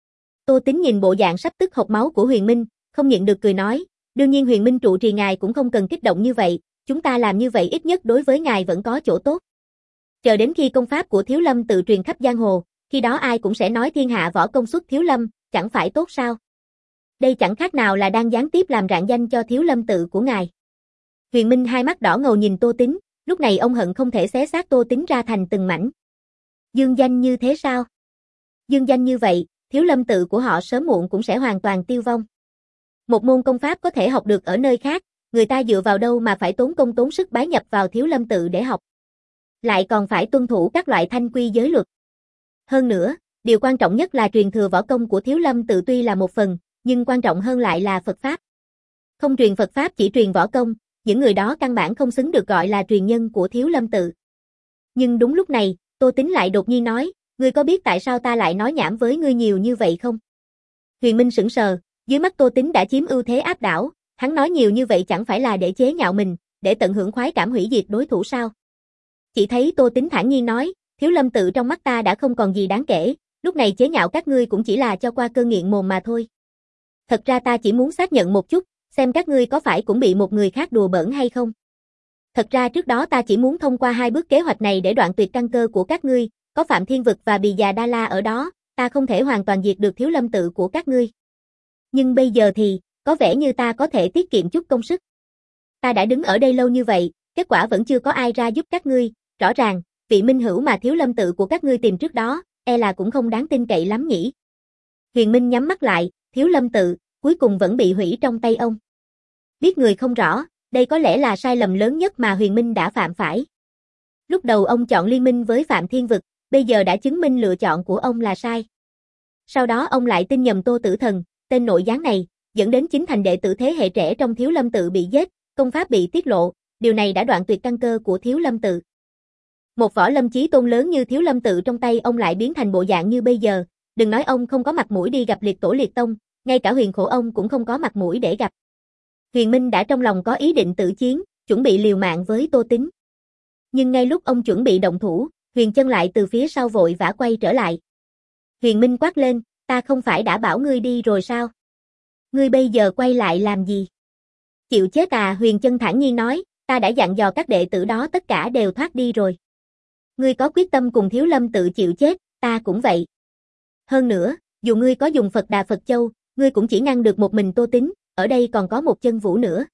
A: Tô Tính nhìn bộ dạng sắp tức hộc máu của Huyền Minh, không nhịn được cười nói, đương nhiên Huyền Minh trụ trì ngài cũng không cần kích động như vậy, chúng ta làm như vậy ít nhất đối với ngài vẫn có chỗ tốt. Chờ đến khi công pháp của Thiếu Lâm Tự truyền khắp giang hồ, khi đó ai cũng sẽ nói thiên hạ võ công xuất Thiếu Lâm, chẳng phải tốt sao? Đây chẳng khác nào là đang gián tiếp làm rạng danh cho Thiếu Lâm Tự của ngài. Huyền Minh hai mắt đỏ ngầu nhìn Tô Tính, lúc này ông hận không thể xé xác Tô Tính ra thành từng mảnh. Dương danh như thế sao? Dương danh như vậy, Thiếu Lâm Tự của họ sớm muộn cũng sẽ hoàn toàn tiêu vong. Một môn công pháp có thể học được ở nơi khác, người ta dựa vào đâu mà phải tốn công tốn sức bái nhập vào Thiếu Lâm Tự để học. Lại còn phải tuân thủ các loại thanh quy giới luật. Hơn nữa, điều quan trọng nhất là truyền thừa võ công của Thiếu Lâm Tự tuy là một phần, nhưng quan trọng hơn lại là Phật Pháp. Không truyền Phật Pháp chỉ truyền võ công, những người đó căn bản không xứng được gọi là truyền nhân của Thiếu Lâm Tự. Nhưng đúng lúc này, Tô Tính lại đột nhiên nói, ngươi có biết tại sao ta lại nói nhảm với ngươi nhiều như vậy không? Huyền Minh sững sờ, dưới mắt Tô Tính đã chiếm ưu thế áp đảo, hắn nói nhiều như vậy chẳng phải là để chế nhạo mình, để tận hưởng khoái cảm hủy diệt đối thủ sao? Chỉ thấy Tô Tính thản nhiên nói, Thiếu Lâm Tự trong mắt ta đã không còn gì đáng kể, lúc này chế nhạo các ngươi cũng chỉ là cho qua cơn nghiện mồm mà thôi. Thật ra ta chỉ muốn xác nhận một chút, xem các ngươi có phải cũng bị một người khác đùa bỡn hay không. Thật ra trước đó ta chỉ muốn thông qua hai bước kế hoạch này để đoạn tuyệt căn cơ của các ngươi, có Phạm Thiên Vực và Bì Già Đa La ở đó, ta không thể hoàn toàn diệt được Thiếu Lâm Tự của các ngươi. Nhưng bây giờ thì, có vẻ như ta có thể tiết kiệm chút công sức. Ta đã đứng ở đây lâu như vậy, kết quả vẫn chưa có ai ra giúp các ngươi, rõ ràng, vị minh hữu mà Thiếu Lâm Tự của các ngươi tìm trước đó, e là cũng không đáng tin cậy lắm nhỉ. Huyền Minh nhắm mắt lại, Thiếu Lâm Tự, cuối cùng vẫn bị hủy trong tay ông. Biết người không rõ, đây có lẽ là sai lầm lớn nhất mà Huyền Minh đã phạm phải. Lúc đầu ông chọn liên minh với Phạm Thiên Vực, bây giờ đã chứng minh lựa chọn của ông là sai. Sau đó ông lại tin nhầm Tô Tử Thần, tên nội gián này, dẫn đến chính thành đệ tử thế hệ trẻ trong Thiếu Lâm Tự bị giết, công pháp bị tiết lộ, điều này đã đoạn tuyệt căn cơ của Thiếu Lâm Tự. Một võ lâm chí tôn lớn như Thiếu Lâm Tự trong tay ông lại biến thành bộ dạng như bây giờ, đừng nói ông không có mặt mũi đi gặp liệt tổ liệt tông, ngay cả Huyền Khổ ông cũng không có mặt mũi để gặp. Huyền Minh đã trong lòng có ý định tự chiến, chuẩn bị liều mạng với Tô Tính. Nhưng ngay lúc ông chuẩn bị động thủ, Huyền Chân lại từ phía sau vội vã quay trở lại. Huyền Minh quát lên, ta không phải đã bảo ngươi đi rồi sao? Ngươi bây giờ quay lại làm gì? Chịu chết à? Huyền Chân thản nhiên nói, ta đã dặn dò các đệ tử đó tất cả đều thoát đi rồi. Ngươi có quyết tâm cùng Thiếu Lâm Tự chịu chết, ta cũng vậy. Hơn nữa, dù ngươi có dùng Phật Đà Phật Châu, ngươi cũng chỉ ngăn được một mình Tô Tính, ở đây còn có một Chân Vũ nữa.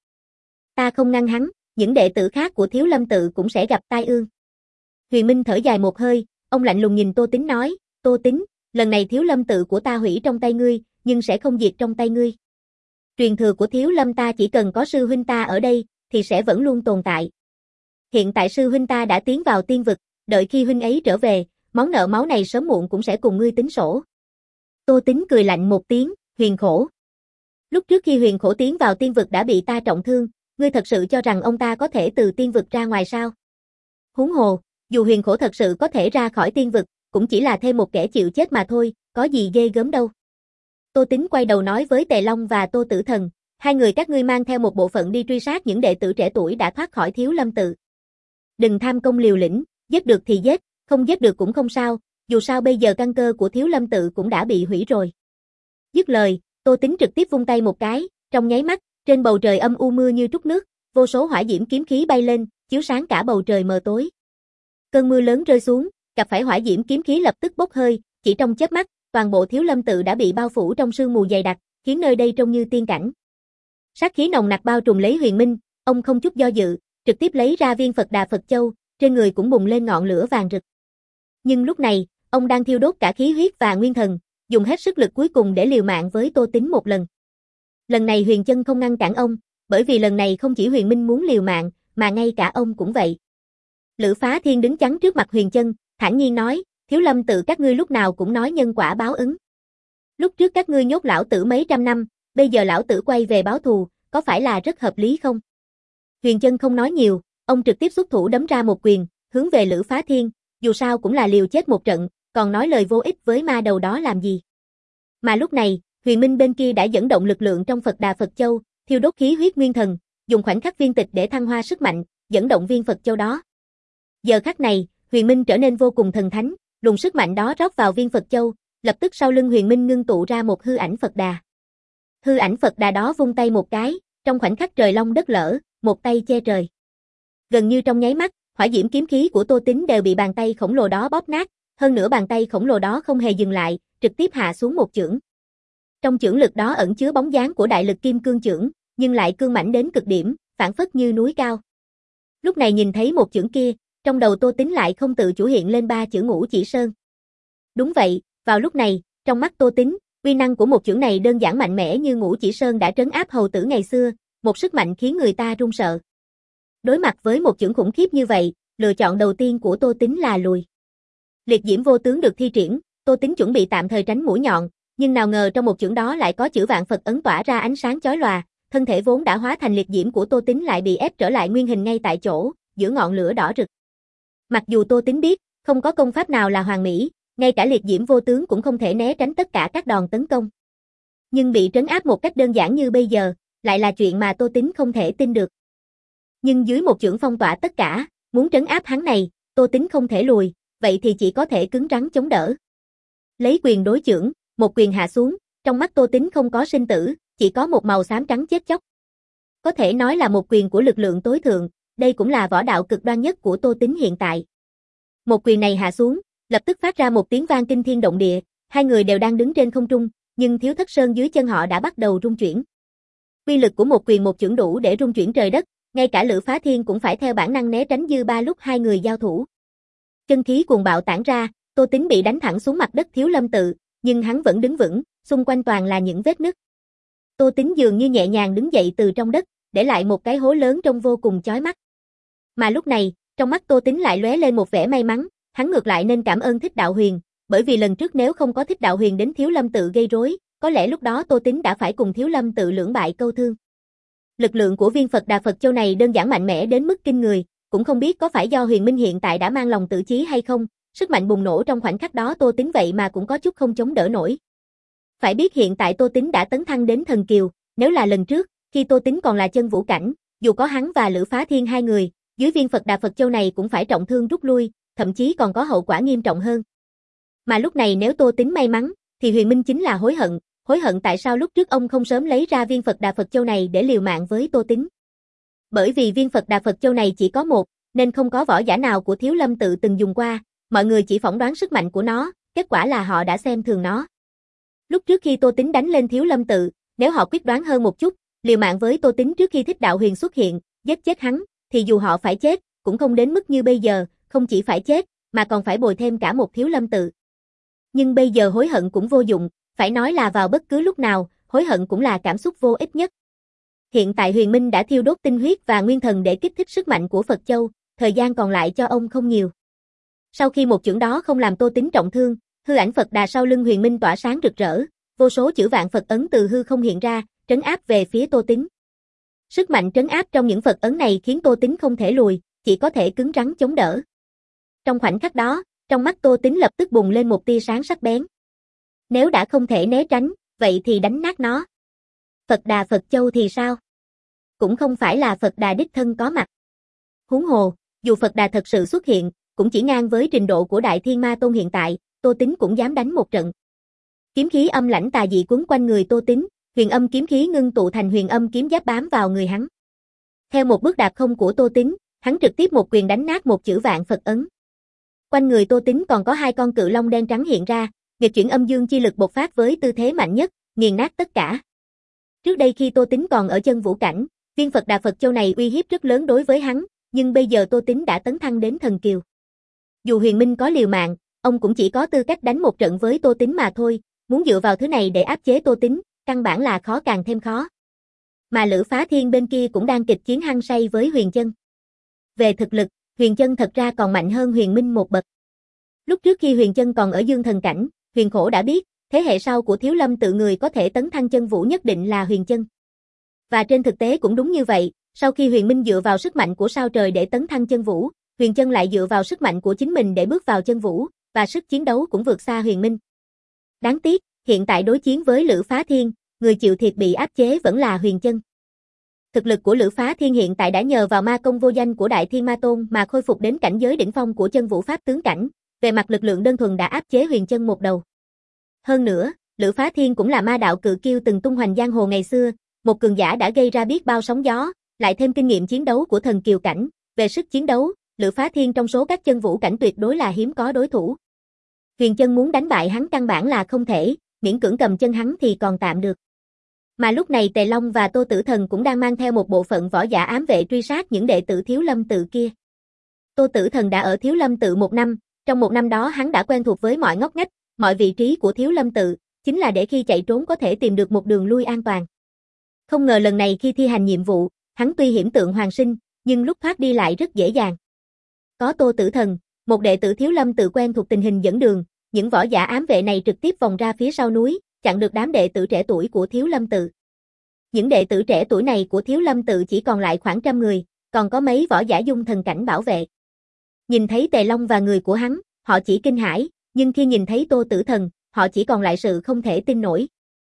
A: Ta không ngăn hắn, những đệ tử khác của Thiếu Lâm Tự cũng sẽ gặp tai ương. Huyền Minh thở dài một hơi, ông lạnh lùng nhìn Tô Tính nói, Tô Tính, lần này Thiếu Lâm Tự của ta hủy trong tay ngươi, nhưng sẽ không diệt trong tay ngươi. Truyền thừa của Thiếu Lâm ta chỉ cần có sư huynh ta ở đây, thì sẽ vẫn luôn tồn tại. Hiện tại sư huynh ta đã tiến vào tiên vực, đợi khi huynh ấy trở về, món nợ máu này sớm muộn cũng sẽ cùng ngươi tính sổ. Tô Tính cười lạnh một tiếng, Huyền Khổ. Lúc trước khi Huyền Khổ tiến vào tiên vực đã bị ta trọng thương, ngươi thật sự cho rằng ông ta có thể từ tiên vực ra ngoài sao? Huống hồ, dù Huyền Khổ thật sự có thể ra khỏi tiên vực, cũng chỉ là thêm một kẻ chịu chết mà thôi, có gì ghê gớm đâu. Tô Tín quay đầu nói với Tề Long và Tô Tử Thần, hai người các ngươi mang theo một bộ phận đi truy sát những đệ tử trẻ tuổi đã thoát khỏi Thiếu Lâm tự. Đừng tham công liều lĩnh, giết được thì giết, không giết được cũng không sao, dù sao bây giờ căn cơ của Thiếu Lâm tự cũng đã bị hủy rồi. Dứt lời, Tô Tín trực tiếp vung tay một cái, trong nháy mắt, trên bầu trời âm u mưa như trút nước, vô số hỏa diễm kiếm khí bay lên, chiếu sáng cả bầu trời mờ tối. Cơn mưa lớn rơi xuống, gặp phải hỏa diễm kiếm khí lập tức bốc hơi, chỉ trong chớp mắt, toàn bộ Thiếu Lâm tự đã bị bao phủ trong sương mù dày đặc, khiến nơi đây trông như tiên cảnh. Sát khí nồng nặc bao trùm lấy Huyền Minh, ông không chút do dự, trực tiếp lấy ra viên Phật Đà Phật Châu, trên người cũng bùng lên ngọn lửa vàng rực. Nhưng lúc này, ông đang thiêu đốt cả khí huyết và nguyên thần, dùng hết sức lực cuối cùng để liều mạng với Tô Tín một lần. Lần này Huyền Chân không ngăn cản ông, bởi vì lần này không chỉ Huyền Minh muốn liều mạng, mà ngay cả ông cũng vậy. Lữ Phá Thiên đứng chắn trước mặt Huyền Chân, thản nhiên nói, Thiếu Lâm tự các ngươi lúc nào cũng nói nhân quả báo ứng. Lúc trước các ngươi nhốt lão tử mấy trăm năm, bây giờ lão tử quay về báo thù, có phải là rất hợp lý không? Huyền Chân không nói nhiều, ông trực tiếp xuất thủ đấm ra một quyền, hướng về Lữ Phá Thiên, dù sao cũng là liều chết một trận, còn nói lời vô ích với ma đầu đó làm gì. Mà lúc này, Huyền Minh bên kia đã dẫn động lực lượng trong Phật Đà Phật Châu, thiêu đốt khí huyết nguyên thần, dùng khoảnh khắc viên tịch để thăng hoa sức mạnh, dẫn động viên Phật Châu đó. Giờ khắc này, Huyền Minh trở nên vô cùng thần thánh, luồng sức mạnh đó rót vào viên Phật Châu, lập tức sau lưng Huyền Minh ngưng tụ ra một hư ảnh Phật Đà. Hư ảnh Phật Đà đó vung tay một cái, trong khoảnh khắc trời long đất lở, một tay che trời. Gần như trong nháy mắt, hỏa diễm kiếm khí của Tô Tín đều bị bàn tay khổng lồ đó bóp nát, hơn nữa bàn tay khổng lồ đó không hề dừng lại, trực tiếp hạ xuống một chưởng. Trong chưởng lực đó ẩn chứa bóng dáng của đại lực kim cương chưởng, nhưng lại cương mãnh đến cực điểm, phảng phất như núi cao. Lúc này nhìn thấy một chưởng kia, trong đầu Tô Tín lại không tự chủ hiện lên ba chữ Ngũ Chỉ Sơn. Đúng vậy, vào lúc này, trong mắt Tô Tín, uy năng của một chưởng này đơn giản mạnh mẽ như Ngũ Chỉ Sơn đã trấn áp hầu tử ngày xưa, một sức mạnh khiến người ta run sợ. Đối mặt với một chưởng khủng khiếp như vậy, lựa chọn đầu tiên của Tô Tín là lùi. Liệt diễm vô tướng được thi triển, Tô Tín chuẩn bị tạm thời tránh mũi nhọn, nhưng nào ngờ trong một chưởng đó lại có chữ Vạn Phật ấn tỏa ra ánh sáng chói lòa, thân thể vốn đã hóa thành liệt diễm của Tô Tín lại bị ép trở lại nguyên hình ngay tại chỗ, giữa ngọn lửa đỏ rực. Mặc dù Tô Tín biết, không có công pháp nào là hoàn mỹ, ngay cả liệt diễm vô tướng cũng không thể né tránh tất cả các đòn tấn công. Nhưng bị trấn áp một cách đơn giản như bây giờ, lại là chuyện mà Tô Tín không thể tin được. Nhưng dưới một chưởng phong tỏa tất cả, muốn trấn áp hắn này, Tô Tín không thể lùi, vậy thì chỉ có thể cứng rắn chống đỡ. Lấy quyền đối chưởng, một quyền hạ xuống, trong mắt Tô Tín không có sinh tử, chỉ có một màu xám trắng chết chóc. Có thể nói là một quyền của lực lượng tối thượng, đây cũng là võ đạo cực đoan nhất của Tô Tín hiện tại. Một quyền này hạ xuống, lập tức phát ra một tiếng vang kinh thiên động địa, hai người đều đang đứng trên không trung, nhưng Thiếu Thất Sơn dưới chân họ đã bắt đầu rung chuyển. Uy lực của một quyền một chưởng đủ để rung chuyển trời đất, ngay cả Lữ Phá Thiên cũng phải theo bản năng né tránh dư ba lúc hai người giao thủ. Chân khí cuồng bạo tản ra, Tô Tín bị đánh thẳng xuống mặt đất Thiếu Lâm tự, nhưng hắn vẫn đứng vững, xung quanh toàn là những vết nứt. Tô Tín dường như nhẹ nhàng đứng dậy từ trong đất, để lại một cái hố lớn trông vô cùng chói mắt. Mà lúc này, trong mắt Tô Tín lại lóe lên một vẻ may mắn, hắn ngược lại nên cảm ơn Thích Đạo Huyền, bởi vì lần trước nếu không có Thích Đạo Huyền đến Thiếu Lâm tự gây rối, có lẽ lúc đó Tô Tín đã phải cùng Thiếu Lâm tự lưỡng bại câu thương. Lực lượng của viên Phật Đà Phật Châu này đơn giản mạnh mẽ đến mức kinh người, cũng không biết có phải do Huyền Minh hiện tại đã mang lòng tự chí hay không, sức mạnh bùng nổ trong khoảnh khắc đó Tô Tín vậy mà cũng có chút không chống đỡ nổi. Phải biết hiện tại Tô Tín đã tấn thăng đến thần kiều, nếu là lần trước, khi Tô Tín còn là chân vũ cảnh, dù có hắn và Lữ Phá Thiên hai người, dưới viên Phật Đà Phật Châu này cũng phải trọng thương rút lui, thậm chí còn có hậu quả nghiêm trọng hơn. Mà lúc này nếu Tô Tín may mắn, thì Huyền Minh chính là hối hận, hối hận tại sao lúc trước ông không sớm lấy ra viên Phật Đà Phật Châu này để liều mạng với Tô Tín. Bởi vì viên Phật Đà Phật Châu này chỉ có một, nên không có võ giả nào của Thiếu Lâm tự từng dùng qua, mọi người chỉ phỏng đoán sức mạnh của nó, kết quả là họ đã xem thường nó. Lúc trước khi Tô Tín đánh lên Thiếu Lâm tự, nếu họ quyết đoán hơn một chút, liều mạng với Tô Tín trước khi Thích Đạo Huyền xuất hiện, giết chết hắn, thì dù họ phải chết, cũng không đến mức như bây giờ, không chỉ phải chết, mà còn phải bồi thêm cả một Thiếu Lâm tự. Nhưng bây giờ hối hận cũng vô dụng, phải nói là vào bất cứ lúc nào, hối hận cũng là cảm xúc vô ích nhất. Hiện tại Huyền Minh đã thiêu đốt tinh huyết và nguyên thần để kích thích sức mạnh của Phật Châu, thời gian còn lại cho ông không nhiều. Sau khi một chưởng đó không làm Tô Tín trọng thương, hư ảnh Phật Đà sau lưng Huyền Minh tỏa sáng rực rỡ, vô số chữ Vạn Phật ấn từ hư không hiện ra, trấn áp về phía Tô Tín. Sức mạnh trấn áp trong những Phật ấn này khiến Tô Tín không thể lùi, chỉ có thể cứng rắn chống đỡ. Trong khoảnh khắc đó, trong mắt Tô Tín lập tức bùng lên một tia sáng sắc bén. Nếu đã không thể né tránh, vậy thì đánh nát nó. Phật Đà Phật Châu thì sao? Cũng không phải là Phật Đà đích thân có mặt. Huống hồ, dù Phật Đà thật sự xuất hiện, cũng chỉ ngang với trình độ của Đại Thiên Ma Tôn hiện tại, Tô Tín cũng dám đánh một trận. Kiếm khí âm lãnh tà dị quấn quanh người Tô Tín, huyền âm kiếm khí ngưng tụ thành huyền âm kiếm giáp bám vào người hắn. Theo một bước đạp không của Tô Tín, hắn trực tiếp một quyền đánh nát một chữ Vạn Phật ấn. Quanh người Tô Tín còn có hai con cự long đen trắng hiện ra, nghịch chuyển âm dương chi lực bộc phát với tư thế mạnh nhất, nghiền nát tất cả. Trước đây khi Tô Tín còn ở chân vũ cảnh, viên Phật Đà Phật Châu này uy hiếp rất lớn đối với hắn, nhưng bây giờ Tô Tín đã tấn thăng đến thần kiều. Dù Huyền Minh có liều mạng, ông cũng chỉ có tư cách đánh một trận với Tô Tín mà thôi, muốn dựa vào thứ này để áp chế Tô Tín, căn bản là khó càng thêm khó. Mà Lữ Phá Thiên bên kia cũng đang kịch chiến hăng say với Huyền Chân. Về thực lực, Huyền Chân thật ra còn mạnh hơn Huyền Minh một bậc. Lúc trước khi Huyền Chân còn ở dương thần cảnh, Huyền Khổ đã biết, thế hệ sau của Thiếu Lâm tự người có thể tấn thăng chân vũ nhất định là Huyền Chân. Và trên thực tế cũng đúng như vậy, sau khi Huyền Minh dựa vào sức mạnh của sao trời để tấn thăng chân vũ, Huyền Chân lại dựa vào sức mạnh của chính mình để bước vào chân vũ, và sức chiến đấu cũng vượt xa Huyền Minh. Đáng tiếc, hiện tại đối chiến với Lữ Phá Thiên, người chịu thiệt bị áp chế vẫn là Huyền Chân. Thực lực của Lữ Phá Thiên hiện tại đã nhờ vào ma công vô danh của Đại Thiên Ma Tôn mà khôi phục đến cảnh giới đỉnh phong của chân vũ pháp tướng cảnh, về mặt lực lượng đơn thuần đã áp chế Huyền Chân một đầu. Hơn nữa, Lữ Phá Thiên cũng là ma đạo cự kiêu từng tung hoành giang hồ ngày xưa, một cường giả đã gây ra biết bao sóng gió, lại thêm kinh nghiệm chiến đấu của thần kiều cảnh, về sức chiến đấu, Lữ Phá Thiên trong số các chân vũ cảnh tuyệt đối là hiếm có đối thủ. Huyền Chân muốn đánh bại hắn căn bản là không thể, miễn cưỡng cầm chân hắn thì còn tạm được. Mà lúc này Tề Long và Tô Tử Thần cũng đang mang theo một bộ phận võ giả ám vệ truy sát những đệ tử Thiếu Lâm tự kia. Tô Tử Thần đã ở Thiếu Lâm tự một năm, trong một năm đó hắn đã quen thuộc với mọi ngóc ngách, mọi vị trí của Thiếu Lâm tự, chính là để khi chạy trốn có thể tìm được một đường lui an toàn. Không ngờ lần này khi thi hành nhiệm vụ, hắn tuy hiểm tượng hoàn sinh, nhưng lúc thoát đi lại rất dễ dàng. Có Tô Tử Thần, một đệ tử Thiếu Lâm tự quen thuộc tình hình dẫn đường, những võ giả ám vệ này trực tiếp vòng ra phía sau núi, chặn được đám đệ tử trẻ tuổi của Thiếu Lâm tự. Những đệ tử trẻ tuổi này của Thiếu Lâm tự chỉ còn lại khoảng trăm người, còn có mấy võ giả dung thần cảnh bảo vệ. Nhìn thấy Tề Long và người của hắn, họ chỉ kinh hãi, nhưng khi nhìn thấy Tô Tử Thần, họ chỉ còn lại sự không thể tin nổi.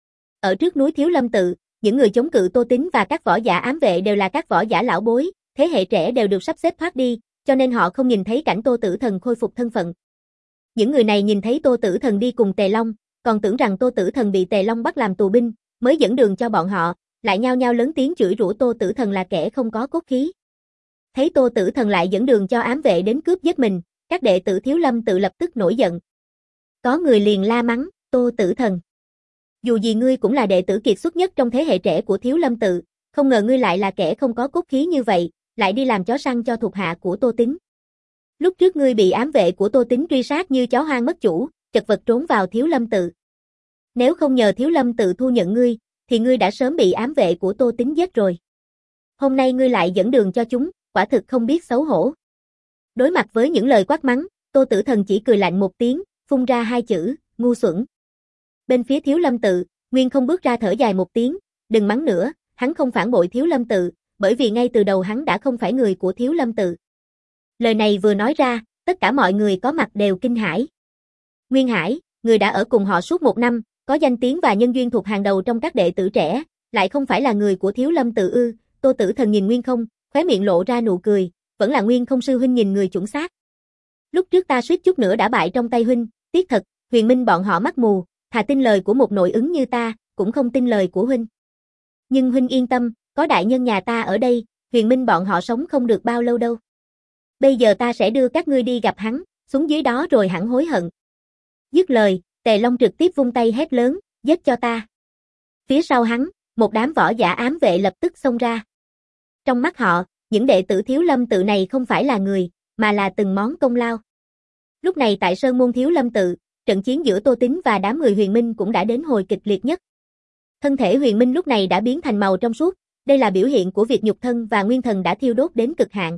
A: Ở trước núi Thiếu Lâm tự, những người chống cự Tô Tín và các võ giả ám vệ đều là các võ giả lão bối, thế hệ trẻ đều được sắp xếp thoát đi, cho nên họ không nhìn thấy cảnh Tô Tử Thần khôi phục thân phận. Những người này nhìn thấy Tô Tử Thần đi cùng Tề Long, còn tưởng rằng Tô Tử Thần bị Tề Long bắt làm tù binh, mới dẫn đường cho bọn họ, lại nhao nhao lớn tiếng chửi rủa Tô Tử Thần là kẻ không có cốt khí. Thấy Tô Tử Thần lại dẫn đường cho ám vệ đến cướp giết mình, các đệ tử Thiếu Lâm tự lập tức nổi giận. Có người liền la mắng, Tô Tử Thần. Dù gì ngươi cũng là đệ tử kiệt xuất nhất trong thế hệ trẻ của Thiếu Lâm tự, không ngờ ngươi lại là kẻ không có cốt khí như vậy, lại đi làm chó săn cho thuộc hạ của Tô Tín. Lúc trước ngươi bị ám vệ của Tô Tín truy sát như chó hoang mất chủ, chật vật trốn vào Thiếu Lâm tự. Nếu không nhờ Thiếu Lâm tự thu nhận ngươi, thì ngươi đã sớm bị ám vệ của Tô Tín giết rồi. Hôm nay ngươi lại dẫn đường cho chúng, quả thực không biết xấu hổ. Đối mặt với những lời quát mắng, Tô Tử Thần chỉ cười lạnh một tiếng, phun ra hai chữ, ngu xuẩn. Bên phía Thiếu Lâm tự, Nguyên Không bước ra thở dài một tiếng, đừng mắng nữa, hắn không phản bội Thiếu Lâm tự, bởi vì ngay từ đầu hắn đã không phải người của Thiếu Lâm tự. Lời này vừa nói ra, tất cả mọi người có mặt đều kinh hãi. Nguyên Hải, người đã ở cùng họ suốt một năm, có danh tiếng và nhân duyên thuộc hàng đầu trong các đệ tử trẻ, lại không phải là người của Thiếu Lâm tự ư? Tô Tử Thần nhìn Nguyên Không, khóe miệng lộ ra nụ cười, vẫn là Nguyên Không sư huynh nhìn người chuẩn xác. Lúc trước ta suýt chút nữa đã bại trong tay huynh, tiếc thật, Huyền Minh bọn họ mắt mù, thà tin lời của một nội ứng như ta, cũng không tin lời của huynh. Nhưng huynh yên tâm, có đại nhân nhà ta ở đây, Huyền Minh bọn họ sống không được bao lâu đâu. Bây giờ ta sẽ đưa các ngươi đi gặp hắn, xuống dưới đó rồi hẳn hối hận. Dứt lời, Tề Long trực tiếp vung tay hét lớn, giết cho ta. Phía sau hắn, một đám võ giả ám vệ lập tức xông ra. Trong mắt họ, những đệ tử Thiếu Lâm tự này không phải là người, mà là từng món công lao. Lúc này tại Sơn Môn Thiếu Lâm tự, trận chiến giữa Tô Tín và đám người Huyền Minh cũng đã đến hồi kịch liệt nhất. Thân thể Huyền Minh lúc này đã biến thành màu trong suốt, đây là biểu hiện của việc nhục thân và nguyên thần đã thiêu đốt đến cực hạn.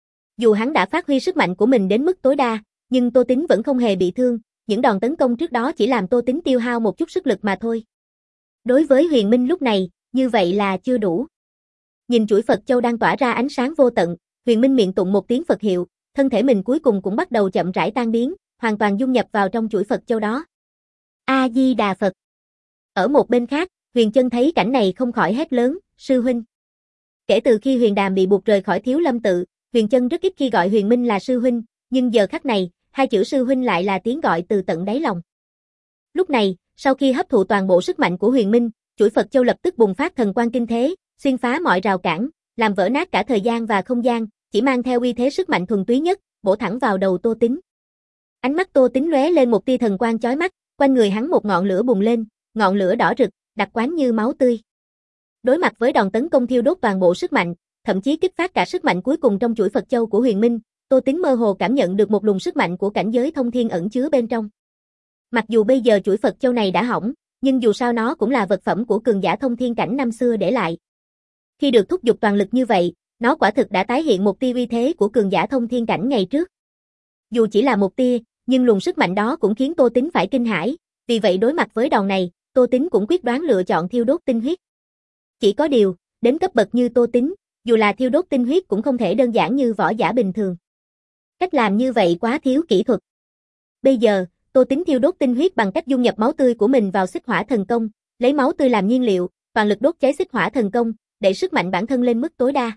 A: Dù hắn đã phát huy sức mạnh của mình đến mức tối đa, nhưng Tô Tín vẫn không hề bị thương, những đòn tấn công trước đó chỉ làm Tô Tín tiêu hao một chút sức lực mà thôi. Đối với Huyền Minh lúc này, như vậy là chưa đủ. Nhìn chuỗi Phật Châu đang tỏa ra ánh sáng vô tận, Huyền Minh miệng tụng một tiếng Phật hiệu, thân thể mình cuối cùng cũng bắt đầu chậm rãi tan biến, hoàn toàn dung nhập vào trong chuỗi Phật Châu đó. A Di Đà Phật. Ở một bên khác, Huyền Chân thấy cảnh này không khỏi hét lớn, sư huynh. Kể từ khi Huyền Đàm bị buộc rời khỏi Thiếu Lâm tự, Huyền Chân rất ít khi gọi Huyền Minh là sư huynh, nhưng giờ khắc này, hai chữ sư huynh lại là tiếng gọi từ tận đáy lòng. Lúc này, sau khi hấp thụ toàn bộ sức mạnh của Huyền Minh, chuỗi Phật Châu lập tức bùng phát thần quang kinh thế, xuyên phá mọi rào cản, làm vỡ nát cả thời gian và không gian, chỉ mang theo uy thế sức mạnh thuần túy nhất, bổ thẳng vào đầu Tô Tín. Ánh mắt Tô Tín lóe lên một tia thần quang chói mắt, quanh người hắn một ngọn lửa bùng lên, ngọn lửa đỏ rực, đặc quánh như máu tươi. Đối mặt với đòn tấn công thiêu đốt toàn bộ sức mạnh, thậm chí kích phát cả sức mạnh cuối cùng trong chuỗi Phật Châu của Huyền Minh, Tô Tín mơ hồ cảm nhận được một luồng sức mạnh của cảnh giới thông thiên ẩn chứa bên trong. Mặc dù bây giờ chuỗi Phật Châu này đã hỏng, nhưng dù sao nó cũng là vật phẩm của cường giả thông thiên cảnh năm xưa để lại. Khi được thúc giục toàn lực như vậy, nó quả thực đã tái hiện một tia uy thế của cường giả thông thiên cảnh ngày trước. Dù chỉ là một tia, nhưng luồng sức mạnh đó cũng khiến Tô Tín phải kinh hãi, vì vậy đối mặt với đòn này, Tô Tín cũng quyết đoán lựa chọn thiêu đốt tinh huyết. Chỉ có điều, đến cấp bậc như Tô Tín, dù là thiêu đốt tinh huyết cũng không thể đơn giản như võ giả bình thường. Cách làm như vậy quá thiếu kỹ thuật. Bây giờ, Tô Tín thiêu đốt tinh huyết bằng cách dung nhập máu tươi của mình vào xích hỏa thần công, lấy máu tươi làm nhiên liệu, toàn lực đốt cháy xích hỏa thần công, để sức mạnh bản thân lên mức tối đa.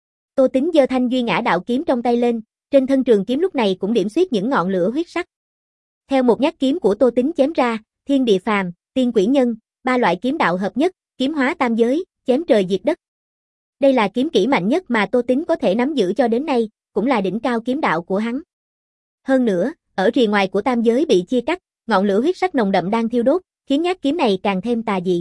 A: Tô Tín giơ thanh Duy Ngã đạo kiếm trong tay lên, trên thân trường kiếm lúc này cũng điểm xuyết những ngọn lửa huyết sắc. Theo một nhát kiếm của Tô Tín chém ra, thiên địa phàm, tiên quỷ nhân, ba loại kiếm đạo hợp nhất, kiếm hóa tam giới, chém trời diệt đất. Đây là kiếm kỹ mạnh nhất mà Tô Tín có thể nắm giữ cho đến nay, cũng là đỉnh cao kiếm đạo của hắn. Hơn nữa, ở rìa ngoài của tam giới bị chia cắt, ngọn lửa huyết sắc nồng đậm đang thiêu đốt, khiến nhát kiếm này càng thêm tà dị.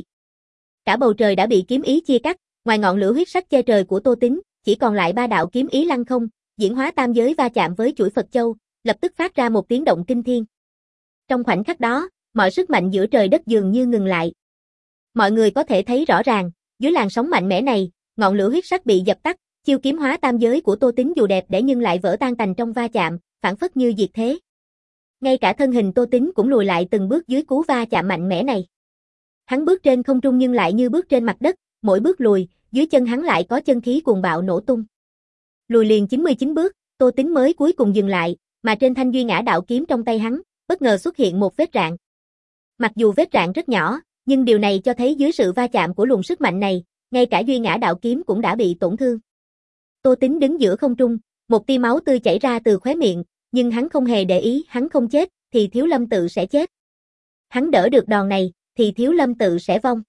A: Cả bầu trời đã bị kiếm ý chia cắt, ngoài ngọn lửa huyết sắc che trời của Tô Tín, chỉ còn lại ba đạo kiếm ý lăng không, diễn hóa tam giới va chạm với chuỗi Phật Châu, lập tức phát ra một tiếng động kinh thiên. Trong khoảnh khắc đó, mọi sức mạnh giữa trời đất dường như ngừng lại. Mọi người có thể thấy rõ ràng, dưới làn sóng mạnh mẽ này, ngọn lửa huyết sắc bị dập tắt, chiêu kiếm hóa tam giới của Tô Tín dù đẹp đẽ nhưng lại vỡ tan tành trong va chạm, phản phất như diệt thế. Ngay cả thân hình Tô Tín cũng lùi lại từng bước dưới cú va chạm mạnh mẽ này. Hắn bước trên không trung nhưng lại như bước trên mặt đất, mỗi bước lùi, dưới chân hắn lại có chân khí cuồng bạo nổ tung. Lùi liền chín mươi chín bước, Tô Tín mới cuối cùng dừng lại, mà trên thanh Duy Ngã đạo kiếm trong tay hắn, bất ngờ xuất hiện một vết rạn. Mặc dù vết rạn rất nhỏ, nhưng điều này cho thấy dưới sự va chạm của luồng sức mạnh này, ngay cả Duy Ngã đạo kiếm cũng đã bị tổn thương. Tô Tín đứng giữa không trung, một tia máu tươi chảy ra từ khóe miệng, nhưng hắn không hề để ý, hắn không chết, thì Thiếu Lâm tự sẽ chết. Hắn đỡ được đòn này, thì Thiếu Lâm tự sẽ vong.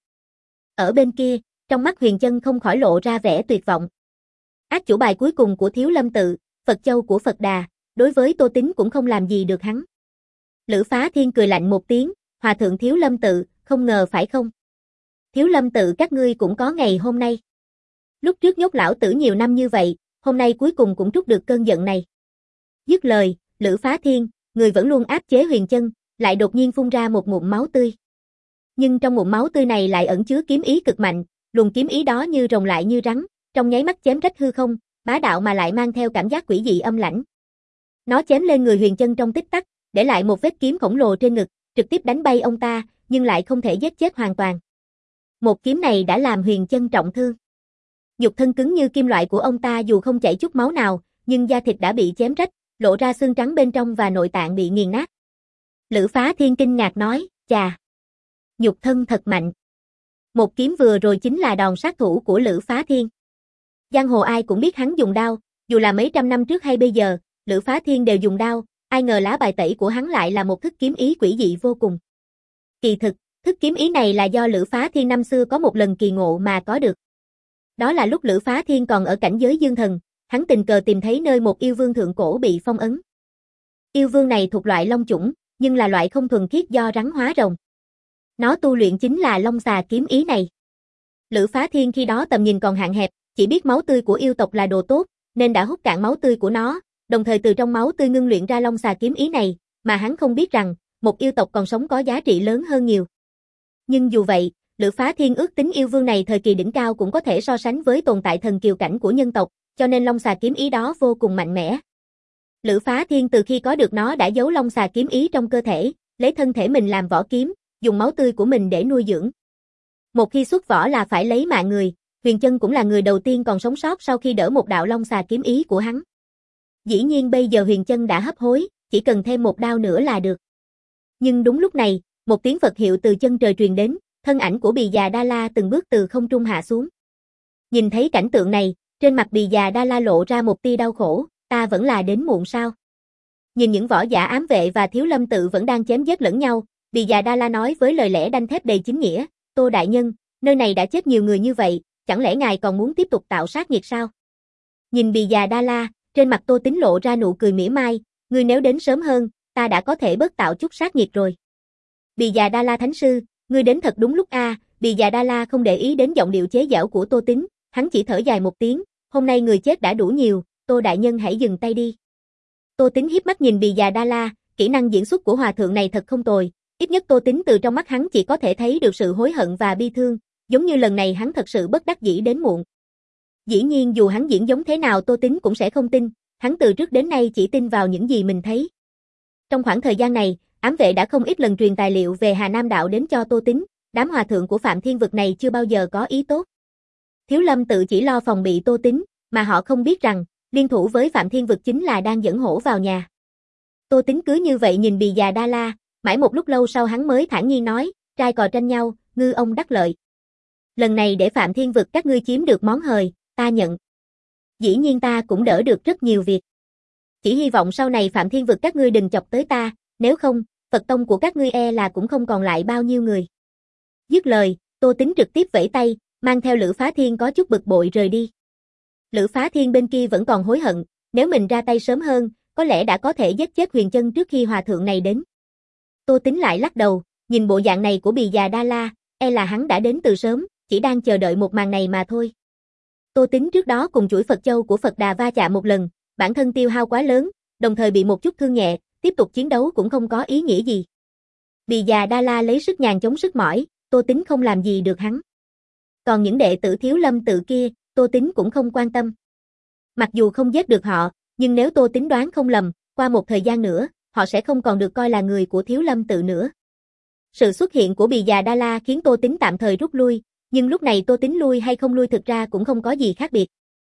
A: Ở bên kia, trong mắt Huyền Chân không khỏi lộ ra vẻ tuyệt vọng. Át chủ bài cuối cùng của Thiếu Lâm tự, Phật Châu của Phật Đà, đối với Tô Tín cũng không làm gì được hắn. Lữ Phá Thiên cười lạnh một tiếng, hòa thượng Thiếu Lâm tự, không ngờ phải không? Thiếu Lâm tự các ngươi cũng có ngày hôm nay. Lúc trước nhốt lão tử nhiều năm như vậy, hôm nay cuối cùng cũng trút được cơn giận này. Dứt lời, Lữ Phá Thiên, người vẫn luôn áp chế Huyền Chân, lại đột nhiên phun ra một ngụm máu tươi. Nhưng trong ngụm máu tươi này lại ẩn chứa kiếm ý cực mạnh, luồng kiếm ý đó như rồng lại như rắn, trong nháy mắt chém rách hư không, bá đạo mà lại mang theo cảm giác quỷ dị âm lãnh. Nó chém lên người Huyền Chân trong tích tắc, để lại một vết kiếm khổng lồ trên ngực, trực tiếp đánh bay ông ta, nhưng lại không thể giết chết hoàn toàn. Một kiếm này đã làm Huyền Chân trọng thương. Nhục thân cứng như kim loại của ông ta dù không chảy chút máu nào, nhưng da thịt đã bị chém rách, lộ ra xương trắng bên trong và nội tạng bị nghiền nát. Lữ Phá Thiên kinh ngạc nói, chà, nhục thân thật mạnh. Một kiếm vừa rồi chính là đòn sát thủ của Lữ Phá Thiên. Giang hồ ai cũng biết hắn dùng đao, dù là mấy trăm năm trước hay bây giờ, Lữ Phá Thiên đều dùng đao, ai ngờ lá bài tẩy của hắn lại là một thức kiếm ý quỷ dị vô cùng. Kỳ thực, thức kiếm ý này là do Lữ Phá Thiên năm xưa có một lần kỳ ngộ mà có được. Đó là lúc Lữ Phá Thiên còn ở cảnh giới dương thần, hắn tình cờ tìm thấy nơi một yêu vương thượng cổ bị phong ấn. Yêu vương này thuộc loại long chủng, nhưng là loại không thuần khiết do rắn hóa rồng. Nó tu luyện chính là long xà kiếm ý này. Lữ Phá Thiên khi đó tầm nhìn còn hạn hẹp, chỉ biết máu tươi của yêu tộc là đồ tốt, nên đã hút cạn máu tươi của nó, đồng thời từ trong máu tươi ngưng luyện ra long xà kiếm ý này, mà hắn không biết rằng, một yêu tộc còn sống có giá trị lớn hơn nhiều. Nhưng dù vậy, Lữ Phá Thiên ước tính yêu vương này thời kỳ đỉnh cao cũng có thể so sánh với tồn tại thần kiều cảnh của nhân tộc, cho nên long xà kiếm ý đó vô cùng mạnh mẽ. Lữ Phá Thiên từ khi có được nó đã giấu long xà kiếm ý trong cơ thể, lấy thân thể mình làm vỏ kiếm, dùng máu tươi của mình để nuôi dưỡng. Một khi xuất vỏ là phải lấy mạng người, Huyền Chân cũng là người đầu tiên còn sống sót sau khi đỡ một đạo long xà kiếm ý của hắn. Dĩ nhiên bây giờ Huyền Chân đã hấp hối, chỉ cần thêm một đao nữa là được. Nhưng đúng lúc này, một tiếng Phật hiệu từ chân trời truyền đến, thân ảnh của Bì già Đa La từng bước từ không trung hạ xuống. Nhìn thấy cảnh tượng này, trên mặt Bì già Đa La lộ ra một tia đau khổ, ta vẫn là đến muộn sao? Nhìn những võ giả ám vệ và Thiếu Lâm Tự vẫn đang chém giết lẫn nhau, Bì già Đa La nói với lời lẽ đanh thép đầy chính nghĩa, Tô đại nhân, nơi này đã chết nhiều người như vậy, chẳng lẽ ngài còn muốn tiếp tục tạo sát nghiệt sao? Nhìn Bì già Đa La, trên mặt Tô Tính lộ ra nụ cười mỉa mai, ngươi nếu đến sớm hơn, ta đã có thể bớt tạo chút sát nghiệt rồi. Bì già Đa La thánh sư, ngươi đến thật đúng lúc a. À. Bì già Đa La không để ý đến giọng điệu chế giễu của Tô Tính, hắn chỉ thở dài một tiếng, hôm nay người chết đã đủ nhiều, Tô đại nhân hãy dừng tay đi. Tô Tính hiếp mắt nhìn Bì già Đa La, kỹ năng diễn xuất của hòa thượng này thật không tồi, ít nhất Tô Tính từ trong mắt hắn chỉ có thể thấy được sự hối hận và bi thương, giống như lần này hắn thật sự bất đắc dĩ đến muộn. Dĩ nhiên dù hắn diễn giống thế nào Tô Tính cũng sẽ không tin, hắn từ trước đến nay chỉ tin vào những gì mình thấy. Trong khoảng thời gian này, ám vệ đã không ít lần truyền tài liệu về Hà Nam Đạo đến cho Tô Tính, đám hòa thượng của Phạm Thiên Vực này chưa bao giờ có ý tốt. Thiếu Lâm Tự chỉ lo phòng bị Tô Tính, mà họ không biết rằng, liên thủ với Phạm Thiên Vực chính là đang dẫn hổ vào nhà. Tô Tính cứ như vậy nhìn Bì già Đa La, mãi một lúc lâu sau hắn mới thản nhiên nói, trai cò tranh nhau, ngư ông đắc lợi. Lần này để Phạm Thiên Vực các ngươi chiếm được món hời, ta nhận. Dĩ nhiên ta cũng đỡ được rất nhiều việc. Chỉ hy vọng sau này Phạm Thiên Vực các ngươi đừng chọc tới ta, nếu không, Phật tông của các ngươi e là cũng không còn lại bao nhiêu người. Dứt lời, Tô Tính trực tiếp vẫy tay, mang theo Lữ Phá Thiên có chút bực bội rời đi. Lữ Phá Thiên bên kia vẫn còn hối hận, nếu mình ra tay sớm hơn, có lẽ đã có thể giết chết Huyền Chân trước khi hòa thượng này đến. Tô Tính lại lắc đầu, nhìn bộ dạng này của Bì già Đa La, e là hắn đã đến từ sớm, chỉ đang chờ đợi một màn này mà thôi. Tô Tính trước đó cùng chuỗi Phật Châu của Phật Đà va chạm một lần, bản thân tiêu hao quá lớn, đồng thời bị một chút thương nhẹ, tiếp tục chiến đấu cũng không có ý nghĩa gì. Bì già Đa La lấy sức nhàn chống sức mỏi, Tô Tính không làm gì được hắn. Còn những đệ tử Thiếu Lâm Tự kia, Tô Tính cũng không quan tâm. Mặc dù không giết được họ, nhưng nếu Tô Tính đoán không lầm, qua một thời gian nữa, họ sẽ không còn được coi là người của Thiếu Lâm Tự nữa. Sự xuất hiện của Bì già Đa La khiến Tô Tính tạm thời rút lui, nhưng lúc này Tô Tính lui hay không lui thực ra cũng không có gì khác biệt.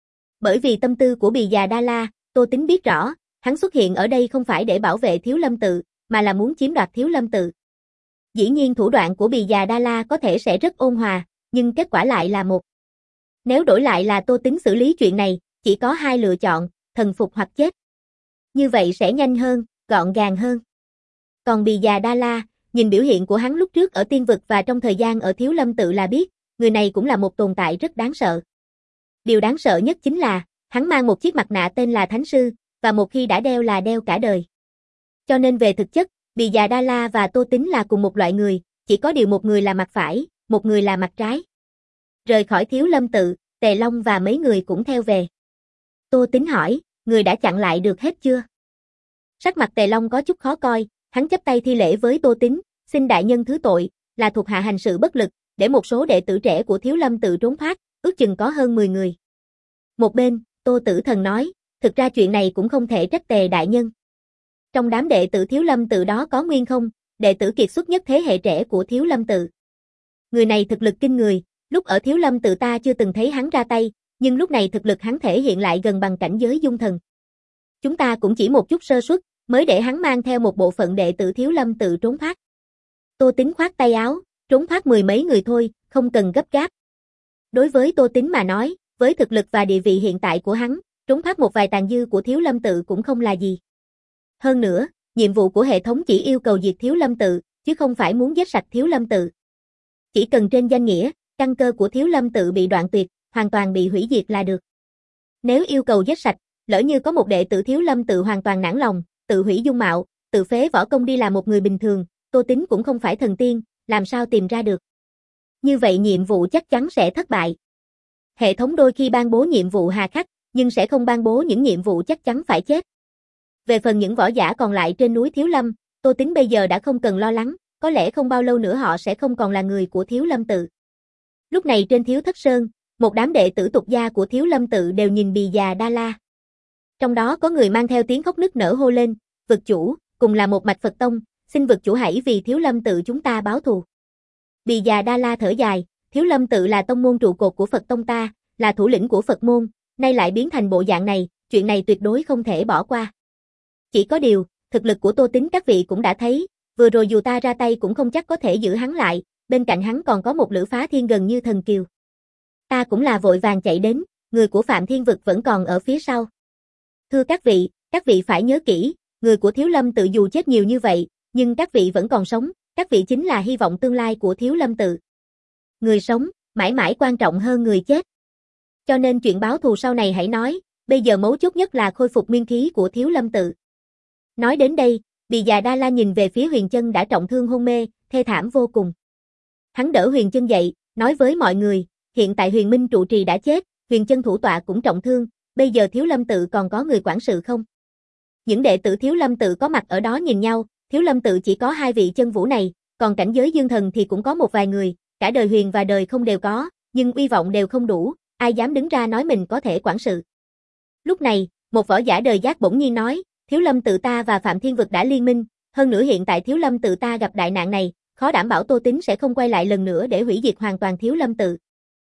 A: Bởi vì tâm tư của Bì già Đa La, Tô Tính biết rõ, hắn xuất hiện ở đây không phải để bảo vệ Thiếu Lâm Tự, mà là muốn chiếm đoạt Thiếu Lâm Tự. Dĩ nhiên thủ đoạn của Bì già Đa La có thể sẽ rất ôn hòa, nhưng kết quả lại là một. Nếu đổi lại là Tô Tính xử lý chuyện này, chỉ có hai lựa chọn, thần phục hoặc chết. Như vậy sẽ nhanh hơn, gọn gàng hơn. Còn Bì già Đa La, nhìn biểu hiện của hắn lúc trước ở Tiên Vực và trong thời gian ở Thiếu Lâm Tự là biết, người này cũng là một tồn tại rất đáng sợ. Điều đáng sợ nhất chính là, hắn mang một chiếc mặt nạ tên là Thánh Sư, và một khi đã đeo là đeo cả đời. Cho nên về thực chất, Bì già Đa La và Tô Tính là cùng một loại người, chỉ có điều một người là mặt phải, một người là mặt trái. Rời khỏi Thiếu Lâm Tự, Tề Long và mấy người cũng theo về. Tô Tính hỏi, người đã chặn lại được hết chưa? Sắc mặt Tề Long có chút khó coi, hắn chắp tay thi lễ với Tô Tính, xin đại nhân thứ tội, là thuộc hạ hành sự bất lực, để một số đệ tử trẻ của Thiếu Lâm Tự trốn thoát, ước chừng có hơn mười người. Một bên, Tô Tử Thần nói, thực ra chuyện này cũng không thể trách Tề đại nhân. Trong đám đệ tử Thiếu Lâm Tự đó có Nguyên Không, đệ tử kiệt xuất nhất thế hệ trẻ của Thiếu Lâm Tự. Người này thực lực kinh người, lúc ở Thiếu Lâm Tự ta chưa từng thấy hắn ra tay, nhưng lúc này thực lực hắn thể hiện lại gần bằng cảnh giới dung thần. Chúng ta cũng chỉ một chút sơ suất, mới để hắn mang theo một bộ phận đệ tử Thiếu Lâm Tự trốn thoát. Tô Tính khoát tay áo, trốn thoát mười mấy người thôi, không cần gấp gáp. Đối với Tô Tính mà nói, với thực lực và địa vị hiện tại của hắn, trốn thoát một vài tàn dư của Thiếu Lâm Tự cũng không là gì. Hơn nữa, nhiệm vụ của hệ thống chỉ yêu cầu diệt Thiếu Lâm Tự, chứ không phải muốn giết sạch Thiếu Lâm Tự. Chỉ cần trên danh nghĩa, căn cơ của Thiếu Lâm Tự bị đoạn tuyệt, hoàn toàn bị hủy diệt là được. Nếu yêu cầu giết sạch, lỡ như có một đệ tử Thiếu Lâm Tự hoàn toàn nản lòng, tự hủy dung mạo, tự phế võ công đi làm một người bình thường, Tô Tính cũng không phải thần tiên, làm sao tìm ra được. Như vậy nhiệm vụ chắc chắn sẽ thất bại. Hệ thống đôi khi ban bố nhiệm vụ hà khắc, nhưng sẽ không ban bố những nhiệm vụ chắc chắn phải chết. Về phần những võ giả còn lại trên núi Thiếu Lâm, Tô Tính bây giờ đã không cần lo lắng, có lẽ không bao lâu nữa họ sẽ không còn là người của Thiếu Lâm Tự. Lúc này trên Thiếu Thất Sơn, một đám đệ tử tục gia của Thiếu Lâm Tự đều nhìn Bì già Đa La. Trong đó có người mang theo tiếng khóc nức nở hô lên, vực chủ, cùng là một mạch Phật tông, xin vực chủ hãy vì Thiếu Lâm Tự chúng ta báo thù. Bì già Đa La thở dài, Thiếu Lâm Tự là tông môn trụ cột của Phật tông ta, là thủ lĩnh của Phật môn, nay lại biến thành bộ dạng này, chuyện này tuyệt đối không thể bỏ qua. Chỉ có điều, thực lực của Tô Tính các vị cũng đã thấy, vừa rồi dù ta ra tay cũng không chắc có thể giữ hắn lại, bên cạnh hắn còn có một Lữ Phá Thiên gần như thần kiều. Ta cũng là vội vàng chạy đến, người của Phạm Thiên Vực vẫn còn ở phía sau. Thưa các vị, các vị phải nhớ kỹ, người của Thiếu Lâm Tự dù chết nhiều như vậy, nhưng các vị vẫn còn sống, các vị chính là hy vọng tương lai của Thiếu Lâm Tự. Người sống, mãi mãi quan trọng hơn người chết. Cho nên chuyện báo thù sau này hãy nói, bây giờ mấu chốt nhất là khôi phục nguyên khí của Thiếu Lâm Tự. Nói đến đây, Bì Già Đa La nhìn về phía Huyền Chân đã trọng thương hôn mê, thê thảm vô cùng. Hắn đỡ Huyền Chân dậy, nói với mọi người, hiện tại Huyền Minh trụ trì đã chết, Huyền Chân thủ tọa cũng trọng thương, bây giờ Thiếu Lâm Tự còn có người quản sự không? Những đệ tử Thiếu Lâm Tự có mặt ở đó nhìn nhau, Thiếu Lâm Tự chỉ có hai vị chân vũ này, còn cảnh giới dương thần thì cũng có một vài người, cả đời huyền và đời không đều có, nhưng uy vọng đều không đủ, ai dám đứng ra nói mình có thể quản sự. Lúc này, một võ giả đời giác bỗng nhiên nói, Thiếu Lâm Tự ta và Phạm Thiên Vực đã liên minh, hơn nữa hiện tại Thiếu Lâm Tự ta gặp đại nạn này, khó đảm bảo Tô Tín sẽ không quay lại lần nữa để hủy diệt hoàn toàn Thiếu Lâm Tự.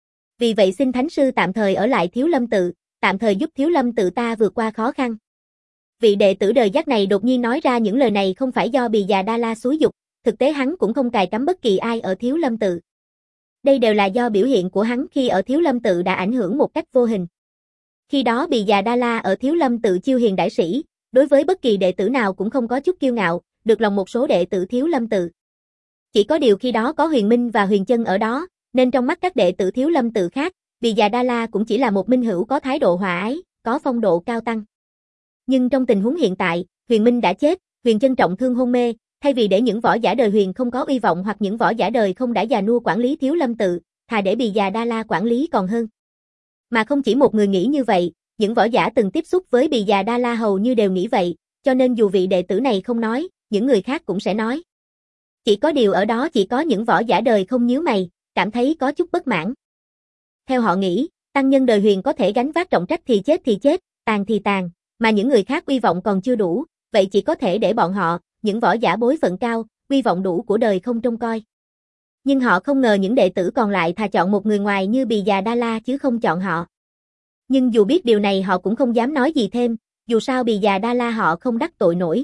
A: Vì vậy xin Thánh Sư tạm thời ở lại Thiếu Lâm Tự, tạm thời giúp Thiếu Lâm Tự ta vượt qua khó khăn. Vị đệ tử đời giác này đột nhiên nói ra những lời này không phải do Bì Già Đa La xúi giục, thực tế hắn cũng không cài cắm bất kỳ ai ở Thiếu Lâm Tự. Đây đều là do biểu hiện của hắn khi ở Thiếu Lâm Tự đã ảnh hưởng một cách vô hình. Khi đó Bì Già Đa La ở Thiếu Lâm Tự chiêu hiền đại sĩ, đối với bất kỳ đệ tử nào cũng không có chút kiêu ngạo, được lòng một số đệ tử Thiếu Lâm Tự. Chỉ có điều khi đó có Huyền Minh và Huyền Chân ở đó, nên trong mắt các đệ tử Thiếu Lâm Tự khác, Bì Già Đa La cũng chỉ là một minh hữu có thái độ hòa ái, có phong độ cao tăng. Nhưng trong tình huống hiện tại, Huyền Minh đã chết, Huyền Chân trọng thương hôn mê, thay vì để những võ giả đời huyền không có uy vọng hoặc những võ giả đời không đã già nua quản lý Thiếu Lâm Tự, thà để Bì Già Đa La quản lý còn hơn. Mà không chỉ một người nghĩ như vậy, những võ giả từng tiếp xúc với Bì Già Đa La hầu như đều nghĩ vậy, cho nên dù vị đệ tử này không nói, những người khác cũng sẽ nói. Chỉ có điều ở đó chỉ có những võ giả đời không nhíu mày, cảm thấy có chút bất mãn. Theo họ nghĩ, tăng nhân đời huyền có thể gánh vác trọng trách thì chết thì chết, tàn thì tàn, mà những người khác uy vọng còn chưa đủ, vậy chỉ có thể để bọn họ, những võ giả bối phận cao, uy vọng đủ của đời không trông coi. Nhưng họ không ngờ những đệ tử còn lại thà chọn một người ngoài như Bì Già Đa La chứ không chọn họ. Nhưng dù biết điều này họ cũng không dám nói gì thêm, dù sao Bì Già Đa La họ không đắc tội nổi.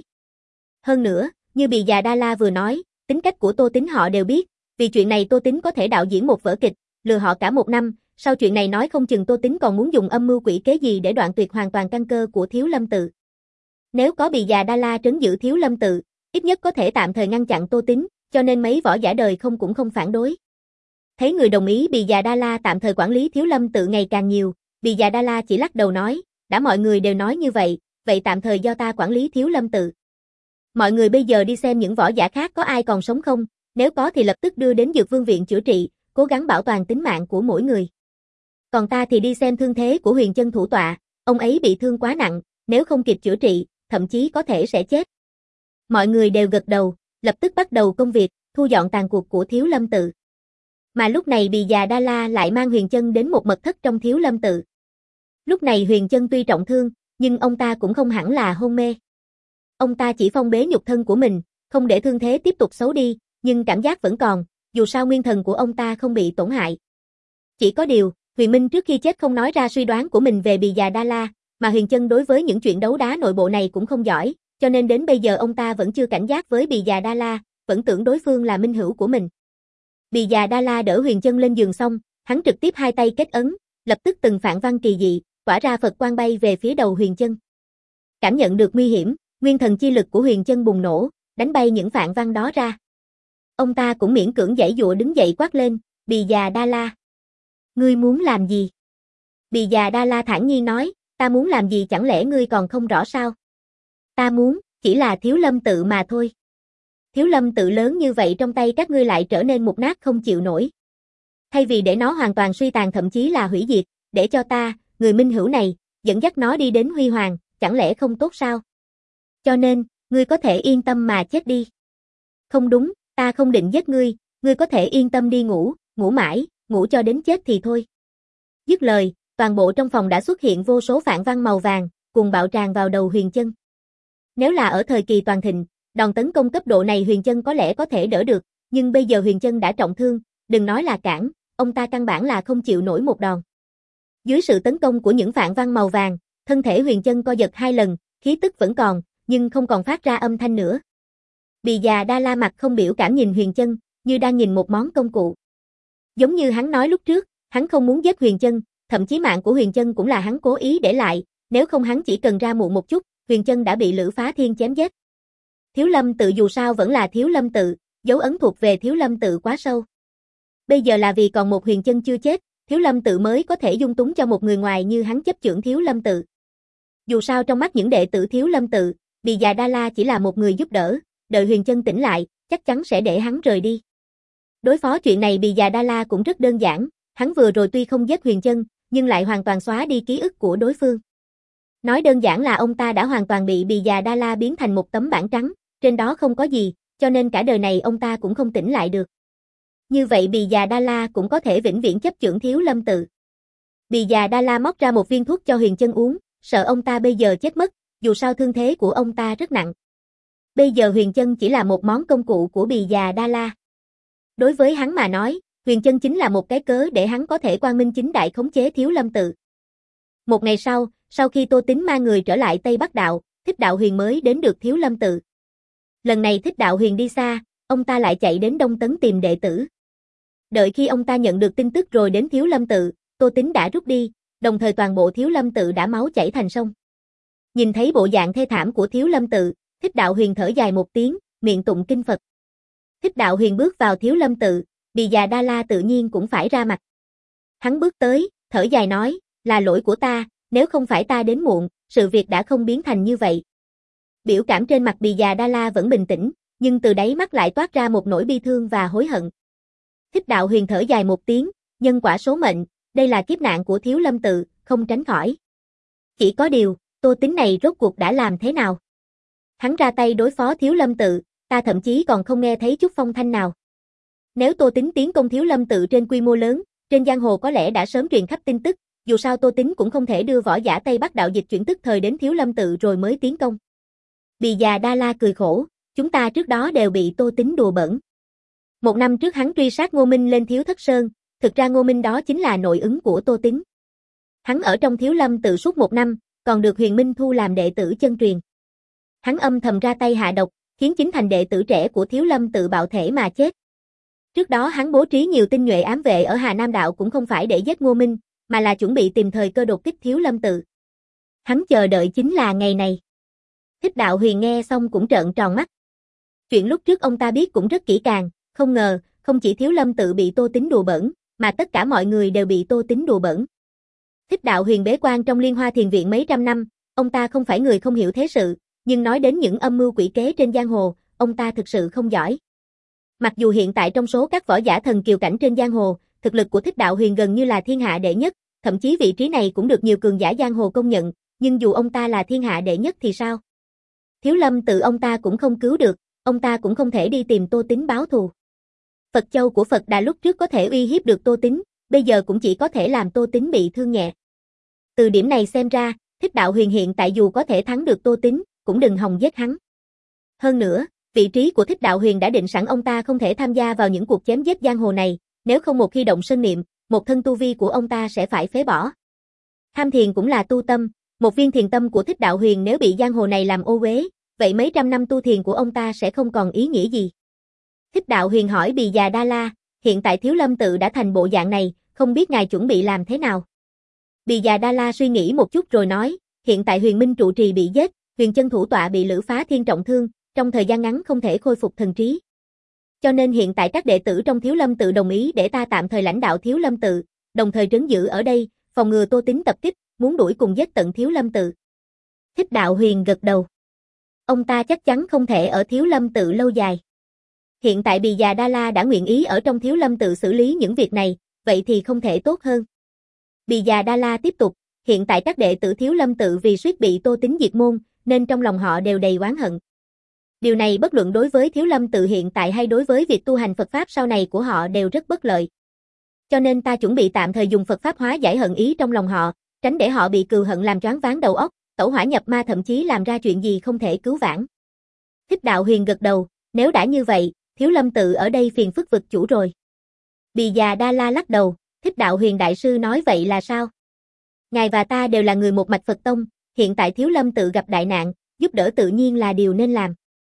A: Hơn nữa, như Bì Già Đa La vừa nói, tính cách của Tô Tín họ đều biết, vì chuyện này Tô Tín có thể đạo diễn một vở kịch, lừa họ cả một năm, sau chuyện này nói không chừng Tô Tín còn muốn dùng âm mưu quỷ kế gì để đoạn tuyệt hoàn toàn căn cơ của Thiếu Lâm Tự. Nếu có Bì Già Đa La trấn giữ Thiếu Lâm Tự, ít nhất có thể tạm thời ngăn chặn Tô Tín, cho nên mấy võ giả đời không cũng không phản đối. Thấy người đồng ý Bì Già Đa La tạm thời quản lý Thiếu Lâm Tự ngày càng nhiều, Bì Già Đa La chỉ lắc đầu nói, đã mọi người đều nói như vậy, vậy tạm thời do ta quản lý Thiếu Lâm Tự. Mọi người bây giờ đi xem những võ giả khác có ai còn sống không, nếu có thì lập tức đưa đến Dược Vương viện chữa trị, cố gắng bảo toàn tính mạng của mỗi người. Còn ta thì đi xem thương thế của Huyền Chân thủ tọa, ông ấy bị thương quá nặng, nếu không kịp chữa trị, thậm chí có thể sẽ chết. Mọi người đều gật đầu, lập tức bắt đầu công việc, thu dọn tàn cuộc của Thiếu Lâm Tự. Mà lúc này Bì Già Đa La lại mang Huyền Chân đến một mật thất trong Thiếu Lâm Tự. Lúc này Huyền Chân tuy trọng thương, nhưng ông ta cũng không hẳn là hôn mê. Ông ta chỉ phong bế nhục thân của mình, không để thương thế tiếp tục xấu đi, nhưng cảm giác vẫn còn, dù sao nguyên thần của ông ta không bị tổn hại. Chỉ có điều, Huyền Minh trước khi chết không nói ra suy đoán của mình về Bì Già Đa La, mà Huyền Chân đối với những chuyện đấu đá nội bộ này cũng không giỏi, cho nên đến bây giờ ông ta vẫn chưa cảnh giác với Bì Già Đa La, vẫn tưởng đối phương là minh hữu của mình. Bì Già Đa La đỡ Huyền Chân lên giường xong, hắn trực tiếp hai tay kết ấn, lập tức từng phạn văn kỳ dị, tỏa ra Phật quang bay về phía đầu Huyền Chân. Cảm nhận được nguy hiểm, nguyên thần chi lực của Huyền Chân bùng nổ, đánh bay những phạn văn đó ra. Ông ta cũng miễn cưỡng giãy giụa đứng dậy quát lên, Bì Già Đa La. Ngươi muốn làm gì? Bì Già Đa La thản nhiên nói, ta muốn làm gì chẳng lẽ ngươi còn không rõ sao? Ta muốn, chỉ là Thiếu Lâm Tự mà thôi. Thiếu Lâm Tự lớn như vậy trong tay các ngươi lại trở nên mục nát không chịu nổi. Thay vì để nó hoàn toàn suy tàn thậm chí là hủy diệt, để cho ta, người minh hữu này, dẫn dắt nó đi đến huy hoàng, chẳng lẽ không tốt sao? Cho nên, ngươi có thể yên tâm mà chết đi. Không đúng, ta không định giết ngươi, ngươi có thể yên tâm đi ngủ, ngủ mãi, ngủ cho đến chết thì thôi. Dứt lời, toàn bộ trong phòng đã xuất hiện vô số phạn văn màu vàng, cùng bạo tràn vào đầu Huyền Chân. Nếu là ở thời kỳ toàn thịnh, đòn tấn công cấp độ này Huyền Chân có lẽ có thể đỡ được, nhưng bây giờ Huyền Chân đã trọng thương, đừng nói là cản, ông ta căn bản là không chịu nổi một đòn. Dưới sự tấn công của những phạn văn màu vàng, thân thể Huyền Chân co giật hai lần, khí tức vẫn còn, nhưng không còn phát ra âm thanh nữa. Bì Già Đa La mặt không biểu cảm nhìn Huyền Chân, như đang nhìn một món công cụ. Giống như hắn nói lúc trước, hắn không muốn giết Huyền Chân, thậm chí mạng của Huyền Chân cũng là hắn cố ý để lại, nếu không hắn chỉ cần ra muộn một chút, Huyền Chân đã bị Lữ Phá Thiên chém giết. Thiếu Lâm tự dù sao vẫn là Thiếu Lâm tự, dấu ấn thuộc về Thiếu Lâm tự quá sâu. Bây giờ là vì còn một Huyền Chân chưa chết, Thiếu Lâm tự mới có thể dung túng cho một người ngoài như hắn chấp chưởng Thiếu Lâm tự. Dù sao trong mắt những đệ tử Thiếu Lâm tự, Bì Già Đa La chỉ là một người giúp đỡ, đợi Huyền Chân tỉnh lại, chắc chắn sẽ để hắn rời đi. Đối phó chuyện này Bì Già Đa La cũng rất đơn giản, hắn vừa rồi tuy không giết Huyền Chân, nhưng lại hoàn toàn xóa đi ký ức của đối phương. Nói đơn giản là ông ta đã hoàn toàn bị Bì Già Đa La biến thành một tấm bảng trắng, trên đó không có gì, cho nên cả đời này ông ta cũng không tỉnh lại được. Như vậy Bì Già Đa La cũng có thể vĩnh viễn chấp chưởng Thiếu Lâm tự. Bì Già Đa La móc ra một viên thuốc cho Huyền Chân uống, sợ ông ta bây giờ chết mất, dù sao thương thế của ông ta rất nặng. Bây giờ Huyền Chân chỉ là một món công cụ của Bì Già Đa La. Đối với hắn mà nói, Huyền Chân chính là một cái cớ để hắn có thể quang minh chính đại khống chế Thiếu Lâm tự. Một ngày sau, sau khi Tô Tín mang người trở lại Tây Bắc Đạo, Thích Đạo Huyền mới đến được Thiếu Lâm tự. Lần này Thích Đạo Huyền đi xa, ông ta lại chạy đến Đông Tấn tìm đệ tử. Đợi khi ông ta nhận được tin tức rồi đến Thiếu Lâm tự, Tô Tín đã rút đi, đồng thời toàn bộ Thiếu Lâm tự đã máu chảy thành sông. Nhìn thấy bộ dạng thê thảm của Thiếu Lâm tự, Thích Đạo Huyền thở dài một tiếng, miệng tụng kinh Phật. Thích Đạo Huyền bước vào Thiếu Lâm tự, Bì Già Đa La tự nhiên cũng phải ra mặt. Hắn bước tới, thở dài nói, là lỗi của ta, nếu không phải ta đến muộn, sự việc đã không biến thành như vậy. Biểu cảm trên mặt Bì Già Đa La vẫn bình tĩnh, nhưng từ đáy mắt lại toát ra một nỗi bi thương và hối hận. Thích Đạo Huyền thở dài một tiếng, nhân quả số mệnh, đây là kiếp nạn của Thiếu Lâm tự, không tránh khỏi. Chỉ có điều, Tô Tín này rốt cuộc đã làm thế nào? Hắn ra tay đối phó Thiếu Lâm tự, ta thậm chí còn không nghe thấy chút phong thanh nào. Nếu Tô Tín tiến công Thiếu Lâm tự trên quy mô lớn, trên giang hồ có lẽ đã sớm truyền khắp tin tức, dù sao Tô Tín cũng không thể đưa võ giả Tây Bắc Đạo dịch chuyển tức thời đến Thiếu Lâm tự rồi mới tiến công. Bì Già Đa La cười khổ, chúng ta trước đó đều bị Tô Tín đùa bỡn. Một năm trước hắn truy sát Ngô Minh lên Thiếu Thất Sơn, thực ra Ngô Minh đó chính là nội ứng của Tô Tín. Hắn ở trong Thiếu Lâm tự suốt một năm, còn được Huyền Minh thu làm đệ tử chân truyền. Hắn âm thầm ra tay hạ độc, khiến chính thành đệ tử trẻ của Thiếu Lâm tự bạo thể mà chết. Trước đó hắn bố trí nhiều tinh nhuệ ám vệ ở Hà Nam Đạo cũng không phải để giết Ngô Minh, mà là chuẩn bị tìm thời cơ đột kích Thiếu Lâm tự. Hắn chờ đợi chính là ngày này. Thích Đạo Huyền nghe xong cũng trợn tròn mắt. Chuyện lúc trước ông ta biết cũng rất kỹ càng, không ngờ, không chỉ Thiếu Lâm tự bị Tô Tín đùa bỡn, mà tất cả mọi người đều bị Tô Tín đùa bỡn. Thích Đạo Huyền bế quan trong Liên Hoa Thiền viện mấy trăm năm, ông ta không phải người không hiểu thế sự, nhưng nói đến những âm mưu quỷ kế trên giang hồ, ông ta thực sự không giỏi. Mặc dù hiện tại trong số các võ giả thần kiều cảnh trên giang hồ, thực lực của Thích Đạo Huyền gần như là thiên hạ đệ nhất, thậm chí vị trí này cũng được nhiều cường giả giang hồ công nhận, nhưng dù ông ta là thiên hạ đệ nhất thì sao? Thiếu Lâm tự ông ta cũng không cứu được, ông ta cũng không thể đi tìm Tô Tín báo thù. Phật Châu của Phật Đà lúc trước có thể uy hiếp được Tô Tín, bây giờ cũng chỉ có thể làm Tô Tín bị thương nhẹ. Từ điểm này xem ra, Thích Đạo Huyền hiện tại dù có thể thắng được Tô Tín, cũng đừng hòng giết hắn. Hơn nữa, vị trí của Thích Đạo Huyền đã định sẵn ông ta không thể tham gia vào những cuộc chém giết giang hồ này, nếu không một khi động sơn niệm, một thân tu vi của ông ta sẽ phải phế bỏ. Tham thiền cũng là tu tâm, một viên thiền tâm của Thích Đạo Huyền nếu bị giang hồ này làm ô uế, vậy mấy trăm năm tu thiền của ông ta sẽ không còn ý nghĩa gì. Thích Đạo Huyền hỏi Bì Già Đa La, hiện tại Thiếu Lâm tự đã thành bộ dạng này, không biết ngài chuẩn bị làm thế nào? Bì Già Đa La suy nghĩ một chút rồi nói, hiện tại Huyền Minh trụ trì bị giết, Huyền Chân thủ tọa bị Lữ Phá Thiên trọng thương, trong thời gian ngắn không thể khôi phục thần trí. Cho nên hiện tại các đệ tử trong Thiếu Lâm tự đồng ý để ta tạm thời lãnh đạo Thiếu Lâm tự, đồng thời trấn giữ ở đây, phòng ngừa Tô Tín tập kích, muốn đuổi cùng giết tận Thiếu Lâm tự. Thích Đạo Huyền gật đầu. Ông ta chắc chắn không thể ở Thiếu Lâm tự lâu dài. Hiện tại Bì Già Đa La đã nguyện ý ở trong Thiếu Lâm tự xử lý những việc này, vậy thì không thể tốt hơn. Bì Già Đa La tiếp tục, hiện tại các đệ tử Thiếu Lâm tự vì suýt bị Tô Tín diệt môn, nên trong lòng họ đều đầy oán hận. Điều này bất luận đối với Thiếu Lâm tự hiện tại hay đối với việc tu hành Phật Pháp sau này của họ đều rất bất lợi. Cho nên ta chuẩn bị tạm thời dùng Phật Pháp hóa giải hận ý trong lòng họ, tránh để họ bị cừu hận làm choáng váng đầu óc, tẩu hỏa nhập ma thậm chí làm ra chuyện gì không thể cứu vãn. Thích Đạo Huyền gật đầu, nếu đã như vậy, Thiếu Lâm tự ở đây phiền phức vực chủ rồi. Bì Già Đa La lắc đầu, Thích Đạo Huyền đại sư nói vậy là sao? Ngài và ta đều là người một mạch Phật tông, hiện tại Thiếu Lâm tự gặp đại nạn, giúp đỡ tự nhiên là điều nên làm.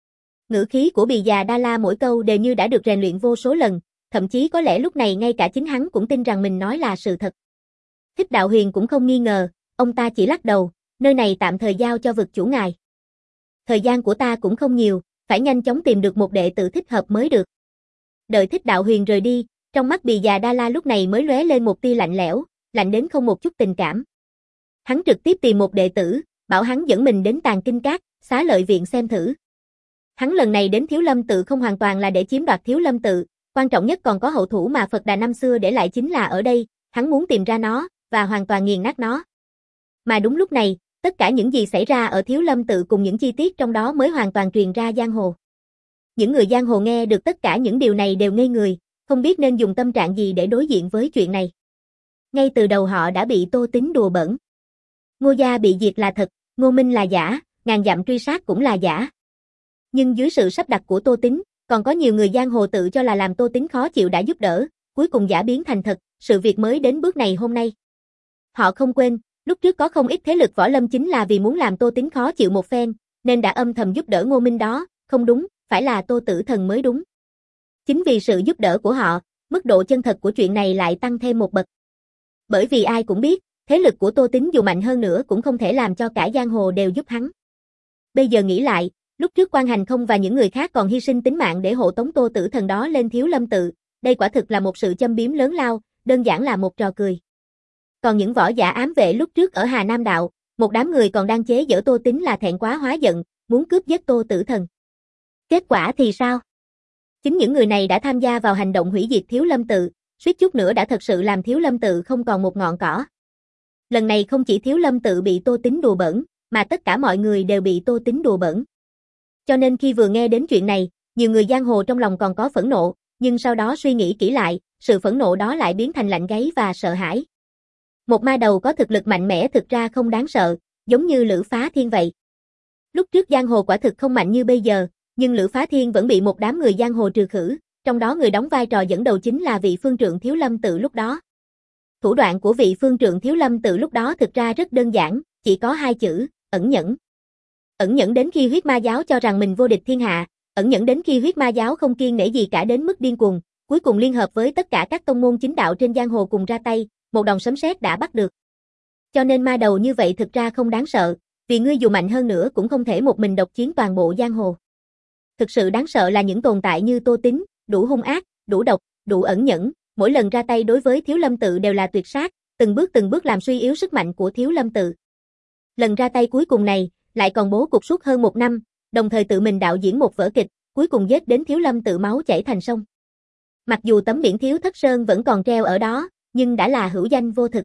A: Ngữ khí của Bì già Đa La mỗi câu đều như đã được rèn luyện vô số lần, thậm chí có lẽ lúc này ngay cả chính hắn cũng tin rằng mình nói là sự thật. Thích Đạo Huyền cũng không nghi ngờ, ông ta chỉ lắc đầu, nơi này tạm thời giao cho vực chủ ngài. Thời gian của ta cũng không nhiều, phải nhanh chóng tìm được một đệ tử thích hợp mới được. Đợi Thích Đạo Huyền rời đi, trong mắt Bì già Đa La lúc này mới lóe lên một tia lạnh lẽo, lạnh đến không một chút tình cảm. Hắn trực tiếp tìm một đệ tử, bảo hắn dẫn mình đến Tàng Kinh Các, Xá Lợi Viện xem thử. Hắn lần này đến Thiếu Lâm Tự không hoàn toàn là để chiếm đoạt Thiếu Lâm Tự, quan trọng nhất còn có hậu thủ mà Phật Đà năm xưa để lại chính là ở đây, hắn muốn tìm ra nó, và hoàn toàn nghiền nát nó. Mà đúng lúc này, tất cả những gì xảy ra ở Thiếu Lâm Tự cùng những chi tiết trong đó mới hoàn toàn truyền ra giang hồ. Những người giang hồ nghe được tất cả những điều này đều ngây người, không biết nên dùng tâm trạng gì để đối diện với chuyện này. Ngay từ đầu họ đã bị Tô Tín đùa bỡn. Ngô gia bị diệt là thật, Ngô Minh là giả, ngàn dặm truy sát cũng là giả. Nhưng dưới sự sắp đặt của Tô Tín, còn có nhiều người giang hồ tự cho là làm Tô Tín khó chịu đã giúp đỡ, cuối cùng giả biến thành thật, sự việc mới đến bước này hôm nay. Họ không quên, lúc trước có không ít thế lực võ lâm chính là vì muốn làm Tô Tín khó chịu một phen, nên đã âm thầm giúp đỡ Ngô Minh đó, không đúng, phải là Tô Tử Thần mới đúng. Chính vì sự giúp đỡ của họ, mức độ chân thật của chuyện này lại tăng thêm một bậc. Bởi vì ai cũng biết, thế lực của Tô Tín dù mạnh hơn nữa cũng không thể làm cho cả giang hồ đều giúp hắn. Bây giờ nghĩ lại, lúc trước Quan Hành Không và những người khác còn hy sinh tính mạng để hộ tống Tô Tử Thần đó lên Thiếu Lâm Tự, đây quả thực là một sự châm biếm lớn lao, đơn giản là một trò cười. Còn những võ giả ám vệ lúc trước ở Hà Nam Đạo, một đám người còn đang chế giễu Tô Tín là thẹn quá hóa giận, muốn cướp giết Tô Tử Thần. Kết quả thì sao? Chính những người này đã tham gia vào hành động hủy diệt Thiếu Lâm Tự, suýt chút nữa đã thật sự làm Thiếu Lâm Tự không còn một ngọn cỏ. Lần này không chỉ Thiếu Lâm Tự bị Tô Tín đùa bỡn, mà tất cả mọi người đều bị Tô Tín đùa bỡn. Cho nên khi vừa nghe đến chuyện này, nhiều người giang hồ trong lòng còn có phẫn nộ, nhưng sau đó suy nghĩ kỹ lại, sự phẫn nộ đó lại biến thành lạnh gáy và sợ hãi. Một ma đầu có thực lực mạnh mẽ thực ra không đáng sợ, giống như Lữ Phá Thiên vậy. Lúc trước giang hồ quả thực không mạnh như bây giờ, nhưng Lữ Phá Thiên vẫn bị một đám người giang hồ trừ khử, trong đó người đóng vai trò dẫn đầu chính là vị phương trượng Thiếu Lâm Tự lúc đó. Thủ đoạn của vị phương trượng Thiếu Lâm Tự lúc đó thực ra rất đơn giản, chỉ có hai chữ, ẩn nhẫn. Ẩn nhẫn đến khi Huyết Ma Giáo cho rằng mình vô địch thiên hạ, ẩn nhẫn đến khi Huyết Ma Giáo không kiêng nể gì cả đến mức điên cuồng, cuối cùng liên hợp với tất cả các tông môn chính đạo trên giang hồ cùng ra tay, một đòn sấm sét đã bắt được. Cho nên ma đầu như vậy thực ra không đáng sợ, vì ngươi dù mạnh hơn nữa cũng không thể một mình độc chiến toàn bộ giang hồ. Thực sự đáng sợ là những tồn tại như Tô Tín, đủ hung ác, đủ độc, đủ ẩn nhẫn, mỗi lần ra tay đối với Thiếu Lâm Tự đều là tuyệt sát, từng bước từng bước làm suy yếu sức mạnh của Thiếu Lâm Tự. Lần ra tay cuối cùng này, lại còn bố cục suốt hơn một năm, đồng thời tự mình đạo diễn một vở kịch, cuối cùng giết đến Thiếu Lâm Tự máu chảy thành sông. Mặc dù tấm biển Thiếu Thất Sơn vẫn còn treo ở đó, nhưng đã là hữu danh vô thực.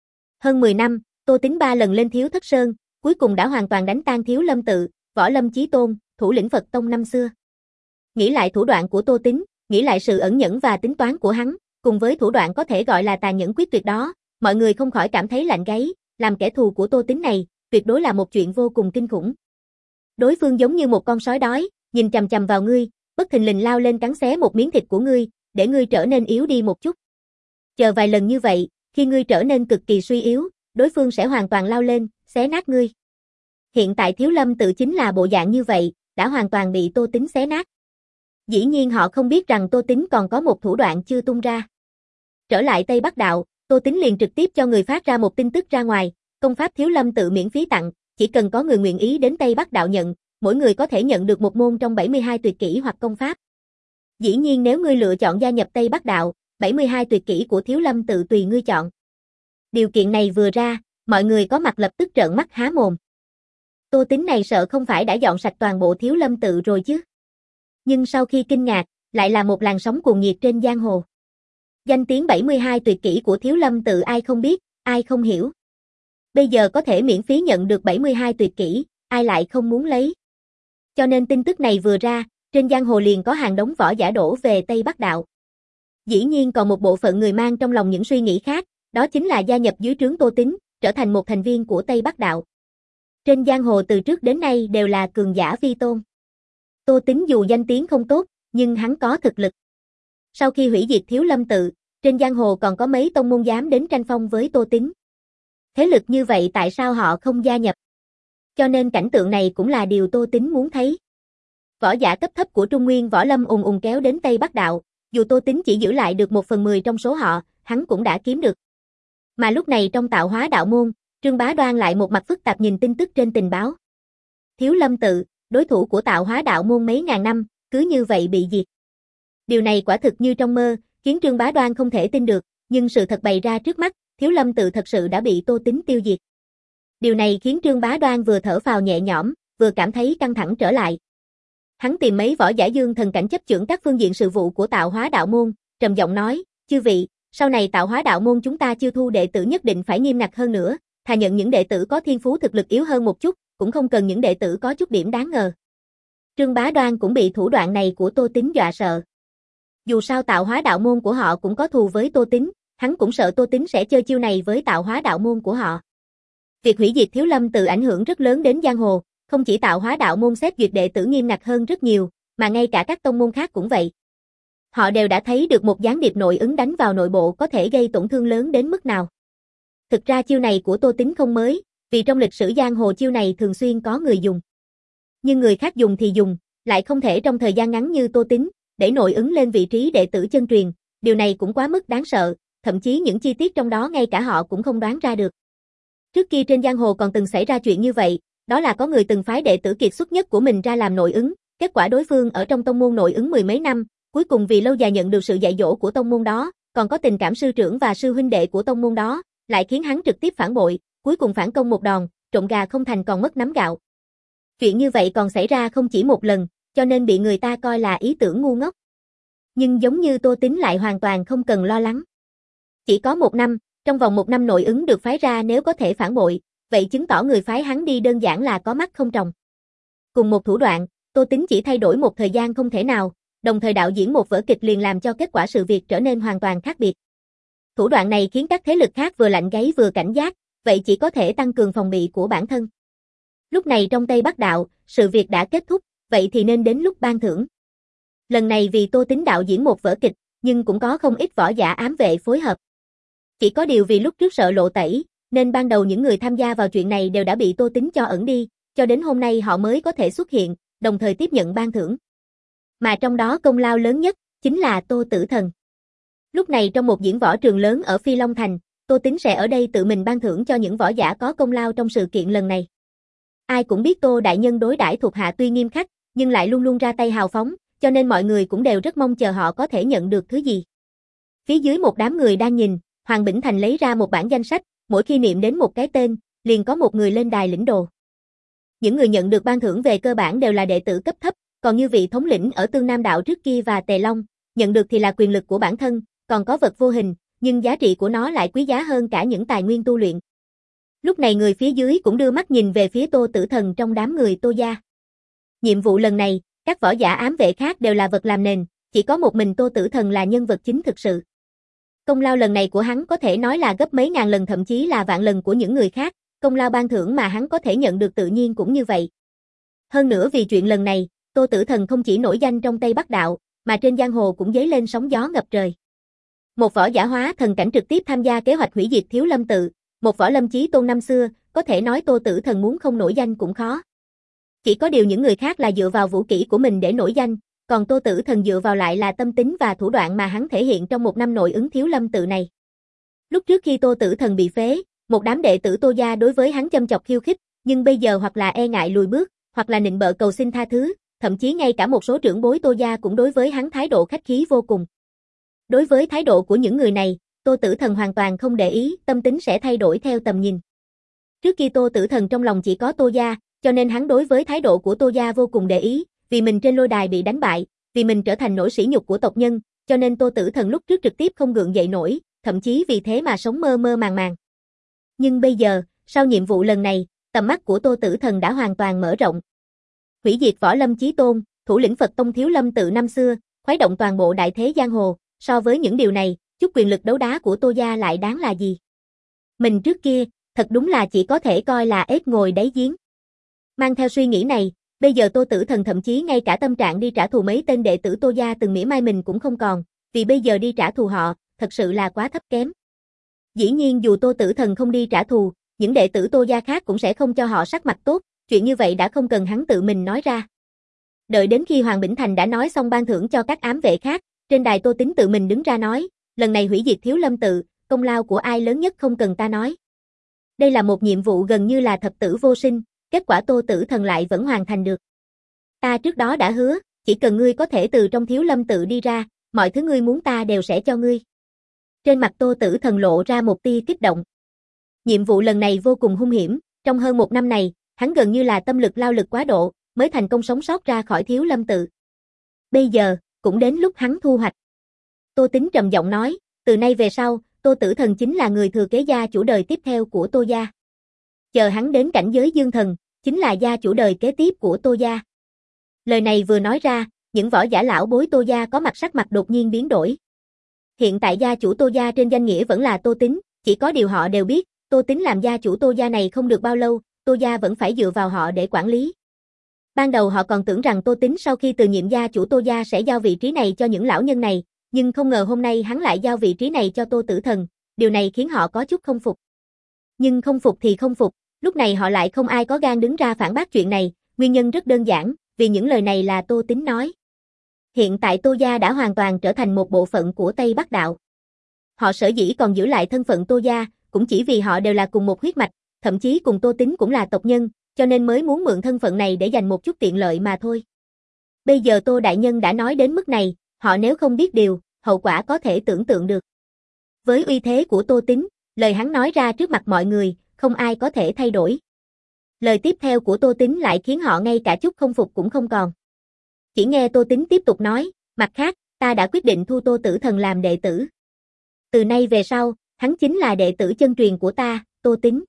A: Hơn mười năm, Tô Tín ba lần lên Thiếu Thất Sơn, cuối cùng đã hoàn toàn đánh tan Thiếu Lâm Tự, Võ Lâm Chí Tôn, thủ lĩnh Phật Tông năm xưa. Nghĩ lại thủ đoạn của Tô Tín, nghĩ lại sự ẩn nhẫn và tính toán của hắn, cùng với thủ đoạn có thể gọi là tàn nhẫn quyết tuyệt đó, mọi người không khỏi cảm thấy lạnh gáy, làm kẻ thù của Tô Tín này, tuyệt đối là một chuyện vô cùng kinh khủng. Đối phương giống như một con sói đói, nhìn chằm chằm vào ngươi, bất thình lình lao lên cắn xé một miếng thịt của ngươi, để ngươi trở nên yếu đi một chút. Chờ vài lần như vậy, khi ngươi trở nên cực kỳ suy yếu, đối phương sẽ hoàn toàn lao lên, xé nát ngươi. Hiện tại Thiếu Lâm Tự chính là bộ dạng như vậy, đã hoàn toàn bị Tô Tín xé nát. Dĩ nhiên họ không biết rằng Tô Tín còn có một thủ đoạn chưa tung ra. Trở lại Tây Bắc Đạo, Tô Tín liền trực tiếp cho người phát ra một tin tức ra ngoài, công pháp Thiếu Lâm Tự miễn phí tặng, chỉ cần có người nguyện ý đến Tây Bắc Đạo nhận, mỗi người có thể nhận được một môn trong bảy mươi hai tuyệt kỹ hoặc công pháp. Dĩ nhiên nếu ngươi lựa chọn gia nhập Tây Bắc Đạo, bảy mươi hai tuyệt kỹ của Thiếu Lâm Tự tùy ngươi chọn. Điều kiện này vừa ra, mọi người có mặt lập tức trợn mắt há mồm. Tô Tín này sợ không phải đã dọn sạch toàn bộ Thiếu Lâm Tự rồi chứ. Nhưng sau khi kinh ngạc, lại là một làn sóng cuồng nhiệt trên giang hồ. Danh tiếng bảy mươi hai tuyệt kỹ của Thiếu Lâm Tự ai không biết, ai không hiểu. Bây giờ có thể miễn phí nhận được bảy mươi hai tuyệt kỹ, ai lại không muốn lấy. Cho nên tin tức này vừa ra, trên giang hồ liền có hàng đống võ giả đổ về Tây Bắc Đạo. Dĩ nhiên còn một bộ phận người mang trong lòng những suy nghĩ khác, đó chính là gia nhập dưới trướng Tô Tín, trở thành một thành viên của Tây Bắc Đạo. Trên giang hồ từ trước đến nay đều là cường giả vi tôn. Tô Tín dù danh tiếng không tốt, nhưng hắn có thực lực. Sau khi hủy diệt Thiếu Lâm Tự, trên giang hồ còn có mấy tông môn dám đến tranh phong với Tô Tín. Thế lực như vậy tại sao họ không gia nhập? Cho nên cảnh tượng này cũng là điều Tô Tín muốn thấy. võ giả cấp thấp của Trung Nguyên Võ Lâm ùn ùn kéo đến Tây Bắc Đạo, dù Tô Tín chỉ giữ lại được một phần mười trong số họ, hắn cũng đã kiếm được. Mà lúc này trong Tạo Hóa Đạo môn, Trương Bá Đoan lại một mặt phức tạp nhìn tin tức trên tình báo. Thiếu Lâm Tự, đối thủ của Tạo Hóa Đạo môn mấy ngàn năm, cứ như vậy bị diệt. Điều này quả thực như trong mơ, khiến Trương Bá Đoan không thể tin được, nhưng sự thật bày ra trước mắt, Thiếu Lâm Tự thật sự đã bị Tô Tín tiêu diệt. Điều này khiến Trương Bá Đoan vừa thở phào nhẹ nhõm, vừa cảm thấy căng thẳng trở lại. Hắn tìm mấy võ giả dương thần cảnh chấp chưởng các phương diện sự vụ của Tạo Hóa Đạo môn, trầm giọng nói, chư vị, sau này Tạo Hóa Đạo môn chúng ta chiêu thu đệ tử nhất định phải nghiêm ngặt hơn nữa, thà nhận những đệ tử có thiên phú thực lực yếu hơn một chút, cũng không cần những đệ tử có chút điểm đáng ngờ. Trương Bá Đoan cũng bị thủ đoạn này của Tô Tín dọa sợ. Dù sao Tạo Hóa Đạo môn của họ cũng có thù với Tô Tín, hắn cũng sợ Tô Tín sẽ chơi chiêu này với Tạo Hóa Đạo môn của họ. Việc hủy diệt Thiếu Lâm Tự ảnh hưởng rất lớn đến giang hồ, không chỉ Tạo Hóa Đạo môn xét duyệt đệ tử nghiêm ngặt hơn rất nhiều, mà ngay cả các tông môn khác cũng vậy. Họ đều đã thấy được một gián điệp nội ứng đánh vào nội bộ có thể gây tổn thương lớn đến mức nào. Thực ra chiêu này của Tô Tín không mới, vì trong lịch sử giang hồ chiêu này thường xuyên có người dùng. Nhưng người khác dùng thì dùng, lại không thể trong thời gian ngắn như Tô Tín, để nội ứng lên vị trí đệ tử chân truyền, điều này cũng quá mức đáng sợ, thậm chí những chi tiết trong đó ngay cả họ cũng không đoán ra được. Trước kia trên giang hồ còn từng xảy ra chuyện như vậy, đó là có người từng phái đệ tử kiệt xuất nhất của mình ra làm nội ứng, kết quả đối phương ở trong tông môn nội ứng mười mấy năm, cuối cùng vì lâu dài nhận được sự dạy dỗ của tông môn đó, còn có tình cảm sư trưởng và sư huynh đệ của tông môn đó, lại khiến hắn trực tiếp phản bội, cuối cùng phản công một đòn, trộn gà không thành còn mất nắm gạo. Chuyện như vậy còn xảy ra không chỉ một lần, cho nên bị người ta coi là ý tưởng ngu ngốc. Nhưng giống như Tô Tín lại hoàn toàn không cần lo lắng. Chỉ có một năm, trong vòng một năm nội ứng được phái ra nếu có thể phản bội, vậy chứng tỏ người phái hắn đi đơn giản là có mắt không tròng. Cùng một thủ đoạn, Tô Tín chỉ thay đổi một thời gian không thể nào, đồng thời đạo diễn một vở kịch liền làm cho kết quả sự việc trở nên hoàn toàn khác biệt. Thủ đoạn này khiến các thế lực khác vừa lạnh gáy vừa cảnh giác, vậy chỉ có thể tăng cường phòng bị của bản thân. Lúc này trong Tây Bắc Đạo, sự việc đã kết thúc, vậy thì nên đến lúc ban thưởng. Lần này vì Tô Tín đạo diễn một vở kịch, nhưng cũng có không ít võ giả ám vệ phối hợp. Chỉ có điều vì lúc trước sợ lộ tẩy, nên ban đầu những người tham gia vào chuyện này đều đã bị Tô Tín cho ẩn đi, cho đến hôm nay họ mới có thể xuất hiện, đồng thời tiếp nhận ban thưởng. Mà trong đó công lao lớn nhất, chính là Tô Tử Thần. Lúc này trong một diễn võ trường lớn ở Phi Long Thành, Tô Tín sẽ ở đây tự mình ban thưởng cho những võ giả có công lao trong sự kiện lần này. Ai cũng biết Tô Đại Nhân đối đãi thuộc hạ tuy nghiêm khắc, nhưng lại luôn luôn ra tay hào phóng, cho nên mọi người cũng đều rất mong chờ họ có thể nhận được thứ gì. Phía dưới một đám người đang nhìn, Hoàng Bỉnh Thành lấy ra một bản danh sách, mỗi khi niệm đến một cái tên, liền có một người lên đài lĩnh đồ. Những người nhận được ban thưởng về cơ bản đều là đệ tử cấp thấp, còn như vị thống lĩnh ở Tương Nam Đạo trước kia và Tề Long, nhận được thì là quyền lực của bản thân, còn có vật vô hình, nhưng giá trị của nó lại quý giá hơn cả những tài nguyên tu luyện. Lúc này người phía dưới cũng đưa mắt nhìn về phía Tô Tử Thần trong đám người Tô gia. Nhiệm vụ lần này, các võ giả ám vệ khác đều là vật làm nền, chỉ có một mình Tô Tử Thần là nhân vật chính thực sự. Công lao lần này của hắn có thể nói là gấp mấy ngàn lần thậm chí là vạn lần của những người khác, công lao ban thưởng mà hắn có thể nhận được tự nhiên cũng như vậy. Hơn nữa vì chuyện lần này, Tô Tử Thần không chỉ nổi danh trong Tây Bắc Đạo, mà trên giang hồ cũng dấy lên sóng gió ngập trời. Một võ giả hóa thần cảnh trực tiếp tham gia kế hoạch hủy diệt Thiếu Lâm Tự, một võ lâm chí tôn năm xưa, có thể nói Tô Tử Thần muốn không nổi danh cũng khó. Chỉ có điều những người khác là dựa vào vũ kỹ của mình để nổi danh, còn Tô Tử Thần dựa vào lại là tâm tính và thủ đoạn mà hắn thể hiện trong một năm nội ứng Thiếu Lâm Tự này. Lúc trước khi Tô Tử Thần bị phế, một đám đệ tử Tô gia đối với hắn châm chọc khiêu khích, nhưng bây giờ hoặc là e ngại lùi bước, hoặc là nịnh bợ cầu xin tha thứ, thậm chí ngay cả một số trưởng bối Tô gia cũng đối với hắn thái độ khách khí vô cùng. Đối với thái độ của những người này, Tô Tử Thần hoàn toàn không để ý, tâm tính sẽ thay đổi theo tầm nhìn. Trước khi Tô Tử Thần trong lòng chỉ có Tô gia, cho nên hắn đối với thái độ của Tô gia vô cùng để ý, vì mình trên lôi đài bị đánh bại, vì mình trở thành nỗi sỉ nhục của tộc nhân, cho nên Tô Tử Thần lúc trước trực tiếp không gượng dậy nổi, thậm chí vì thế mà sống mơ mơ màng màng. Nhưng bây giờ, sau nhiệm vụ lần này, tầm mắt của Tô Tử Thần đã hoàn toàn mở rộng. Hủy diệt võ lâm chí tôn, thủ lĩnh Phật tông Thiếu Lâm Tự năm xưa, khuấy động toàn bộ đại thế giang hồ, so với những điều này, chút quyền lực đấu đá của Tô gia lại đáng là gì? Mình trước kia, thật đúng là chỉ có thể coi là ếch ngồi đáy giếng. Mang theo suy nghĩ này, bây giờ Tô Tử Thần thậm chí ngay cả tâm trạng đi trả thù mấy tên đệ tử Tô gia từng mỉa mai mình cũng không còn, vì bây giờ đi trả thù họ, thật sự là quá thấp kém. Dĩ nhiên dù Tô Tử Thần không đi trả thù, những đệ tử Tô gia khác cũng sẽ không cho họ sắc mặt tốt, chuyện như vậy đã không cần hắn tự mình nói ra. Đợi đến khi Hoàng Bỉnh Thành đã nói xong ban thưởng cho các ám vệ khác, trên đài Tô Tính tự mình đứng ra nói, lần này hủy diệt Thiếu Lâm tự, công lao của ai lớn nhất không cần ta nói. Đây là một nhiệm vụ gần như là thập tử vô sinh, kết quả Tô Tử Thần lại vẫn hoàn thành được. Ta trước đó đã hứa, chỉ cần ngươi có thể từ trong Thiếu Lâm tự đi ra, mọi thứ ngươi muốn ta đều sẽ cho ngươi. Trên mặt Tô Tử Thần lộ ra một tia kích động. Nhiệm vụ lần này vô cùng hung hiểm, trong hơn một năm này, hắn gần như là tâm lực lao lực quá độ, mới thành công sống sót ra khỏi Thiếu Lâm tự. Bây giờ, cũng đến lúc hắn thu hoạch. Tô Tính trầm giọng nói, từ nay về sau, Tô Tử Thần chính là người thừa kế gia chủ đời tiếp theo của Tô gia. Chờ hắn đến cảnh giới dương thần, chính là gia chủ đời kế tiếp của Tô gia. Lời này vừa nói ra, những võ giả lão bối Tô gia có mặt sắc mặt đột nhiên biến đổi. Hiện tại gia chủ Tô gia trên danh nghĩa vẫn là Tô Tính, chỉ có điều họ đều biết, Tô Tính làm gia chủ Tô gia này không được bao lâu, Tô gia vẫn phải dựa vào họ để quản lý. Ban đầu họ còn tưởng rằng Tô Tính sau khi từ nhiệm gia chủ Tô gia sẽ giao vị trí này cho những lão nhân này, nhưng không ngờ hôm nay hắn lại giao vị trí này cho Tô Tử Thần, điều này khiến họ có chút không phục. Nhưng không phục thì không phục, lúc này họ lại không ai có gan đứng ra phản bác chuyện này, nguyên nhân rất đơn giản, vì những lời này là Tô Tính nói. Hiện tại Tô gia đã hoàn toàn trở thành một bộ phận của Tây Bắc Đạo. Họ sở dĩ còn giữ lại thân phận Tô gia, cũng chỉ vì họ đều là cùng một huyết mạch, thậm chí cùng Tô Tính cũng là tộc nhân, cho nên mới muốn mượn thân phận này để giành một chút tiện lợi mà thôi. Bây giờ Tô đại nhân đã nói đến mức này, họ nếu không biết điều, hậu quả có thể tưởng tượng được. Với uy thế của Tô Tính, lời hắn nói ra trước mặt mọi người, không ai có thể thay đổi. Lời tiếp theo của Tô Tính lại khiến họ ngay cả chút không phục cũng không còn. Chỉ nghe Tô Tính tiếp tục nói, mặt khác, ta đã quyết định thu Tô Tử Thần làm đệ tử. Từ nay về sau, hắn chính là đệ tử chân truyền của ta, Tô Tính.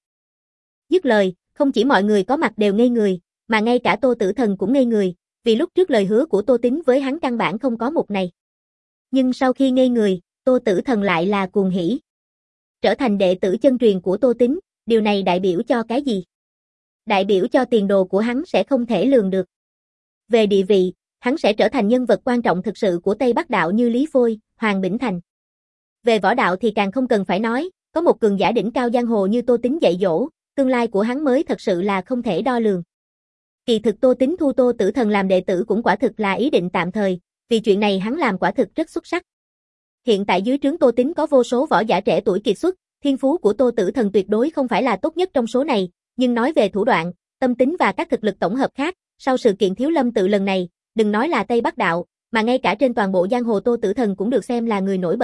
A: Dứt lời, không chỉ mọi người có mặt đều ngây người, mà ngay cả Tô Tử Thần cũng ngây người, vì lúc trước lời hứa của Tô Tính với hắn căn bản không có một này. Nhưng sau khi ngây người, Tô Tử Thần lại là cuồng hỉ. Trở thành đệ tử chân truyền của Tô Tính, điều này đại biểu cho cái gì? Đại biểu cho tiền đồ của hắn sẽ không thể lường được. Về địa vị, hắn sẽ trở thành nhân vật quan trọng thực sự của Tây Bắc Đạo như Lý Phôi, Hoàng Bỉnh Thành. Về võ đạo thì càng không cần phải nói, có một cường giả đỉnh cao giang hồ như Tô Tính dạy dỗ, tương lai của hắn mới thật sự là không thể đo lường. Kỳ thực Tô Tính thu Tô Tử Thần làm đệ tử cũng quả thực là ý định tạm thời, vì chuyện này hắn làm quả thực rất xuất sắc. Hiện tại dưới trướng Tô Tính có vô số võ giả trẻ tuổi kiệt xuất, thiên phú của Tô Tử Thần tuyệt đối không phải là tốt nhất trong số này, nhưng nói về thủ đoạn, tâm tính và các thực lực tổng hợp khác, sau sự kiện Thiếu Lâm tự lần này, đừng nói là Tây Bắc Đạo, mà ngay cả trên toàn bộ giang hồ Tô Tử Thần cũng được xem là người nổi bật.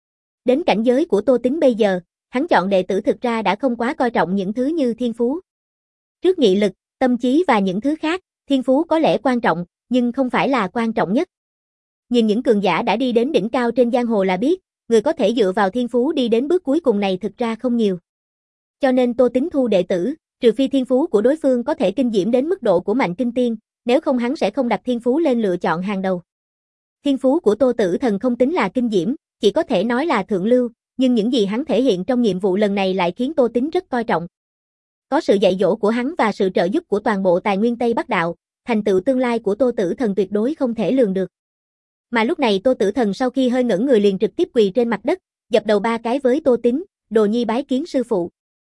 A: Đến cảnh giới của Tô Tính bây giờ, hắn chọn đệ tử thực ra đã không quá coi trọng những thứ như thiên phú. Trước nghị lực, tâm trí và những thứ khác, thiên phú có lẽ quan trọng, nhưng không phải là quan trọng nhất. Nhìn những cường giả đã đi đến đỉnh cao trên giang hồ là biết, người có thể dựa vào thiên phú đi đến bước cuối cùng này thực ra không nhiều. Cho nên Tô Tính thu đệ tử, trừ phi thiên phú của đối phương có thể kinh diễm đến mức độ của Mạnh Kinh Tiên, nếu không hắn sẽ không đặt thiên phú lên lựa chọn hàng đầu. Thiên phú của Tô Tử Thần không tính là kinh diễm, chỉ có thể nói là thượng lưu, nhưng những gì hắn thể hiện trong nhiệm vụ lần này lại khiến Tô Tính rất coi trọng. Có sự dạy dỗ của hắn và sự trợ giúp của toàn bộ tài nguyên Tây Bắc Đạo, thành tựu tương lai của Tô Tử Thần tuyệt đối không thể lường được. Mà lúc này Tô Tử Thần sau khi hơi ngẩn người liền trực tiếp quỳ trên mặt đất, dập đầu ba cái với Tô Tính, đồ nhi bái kiến sư phụ.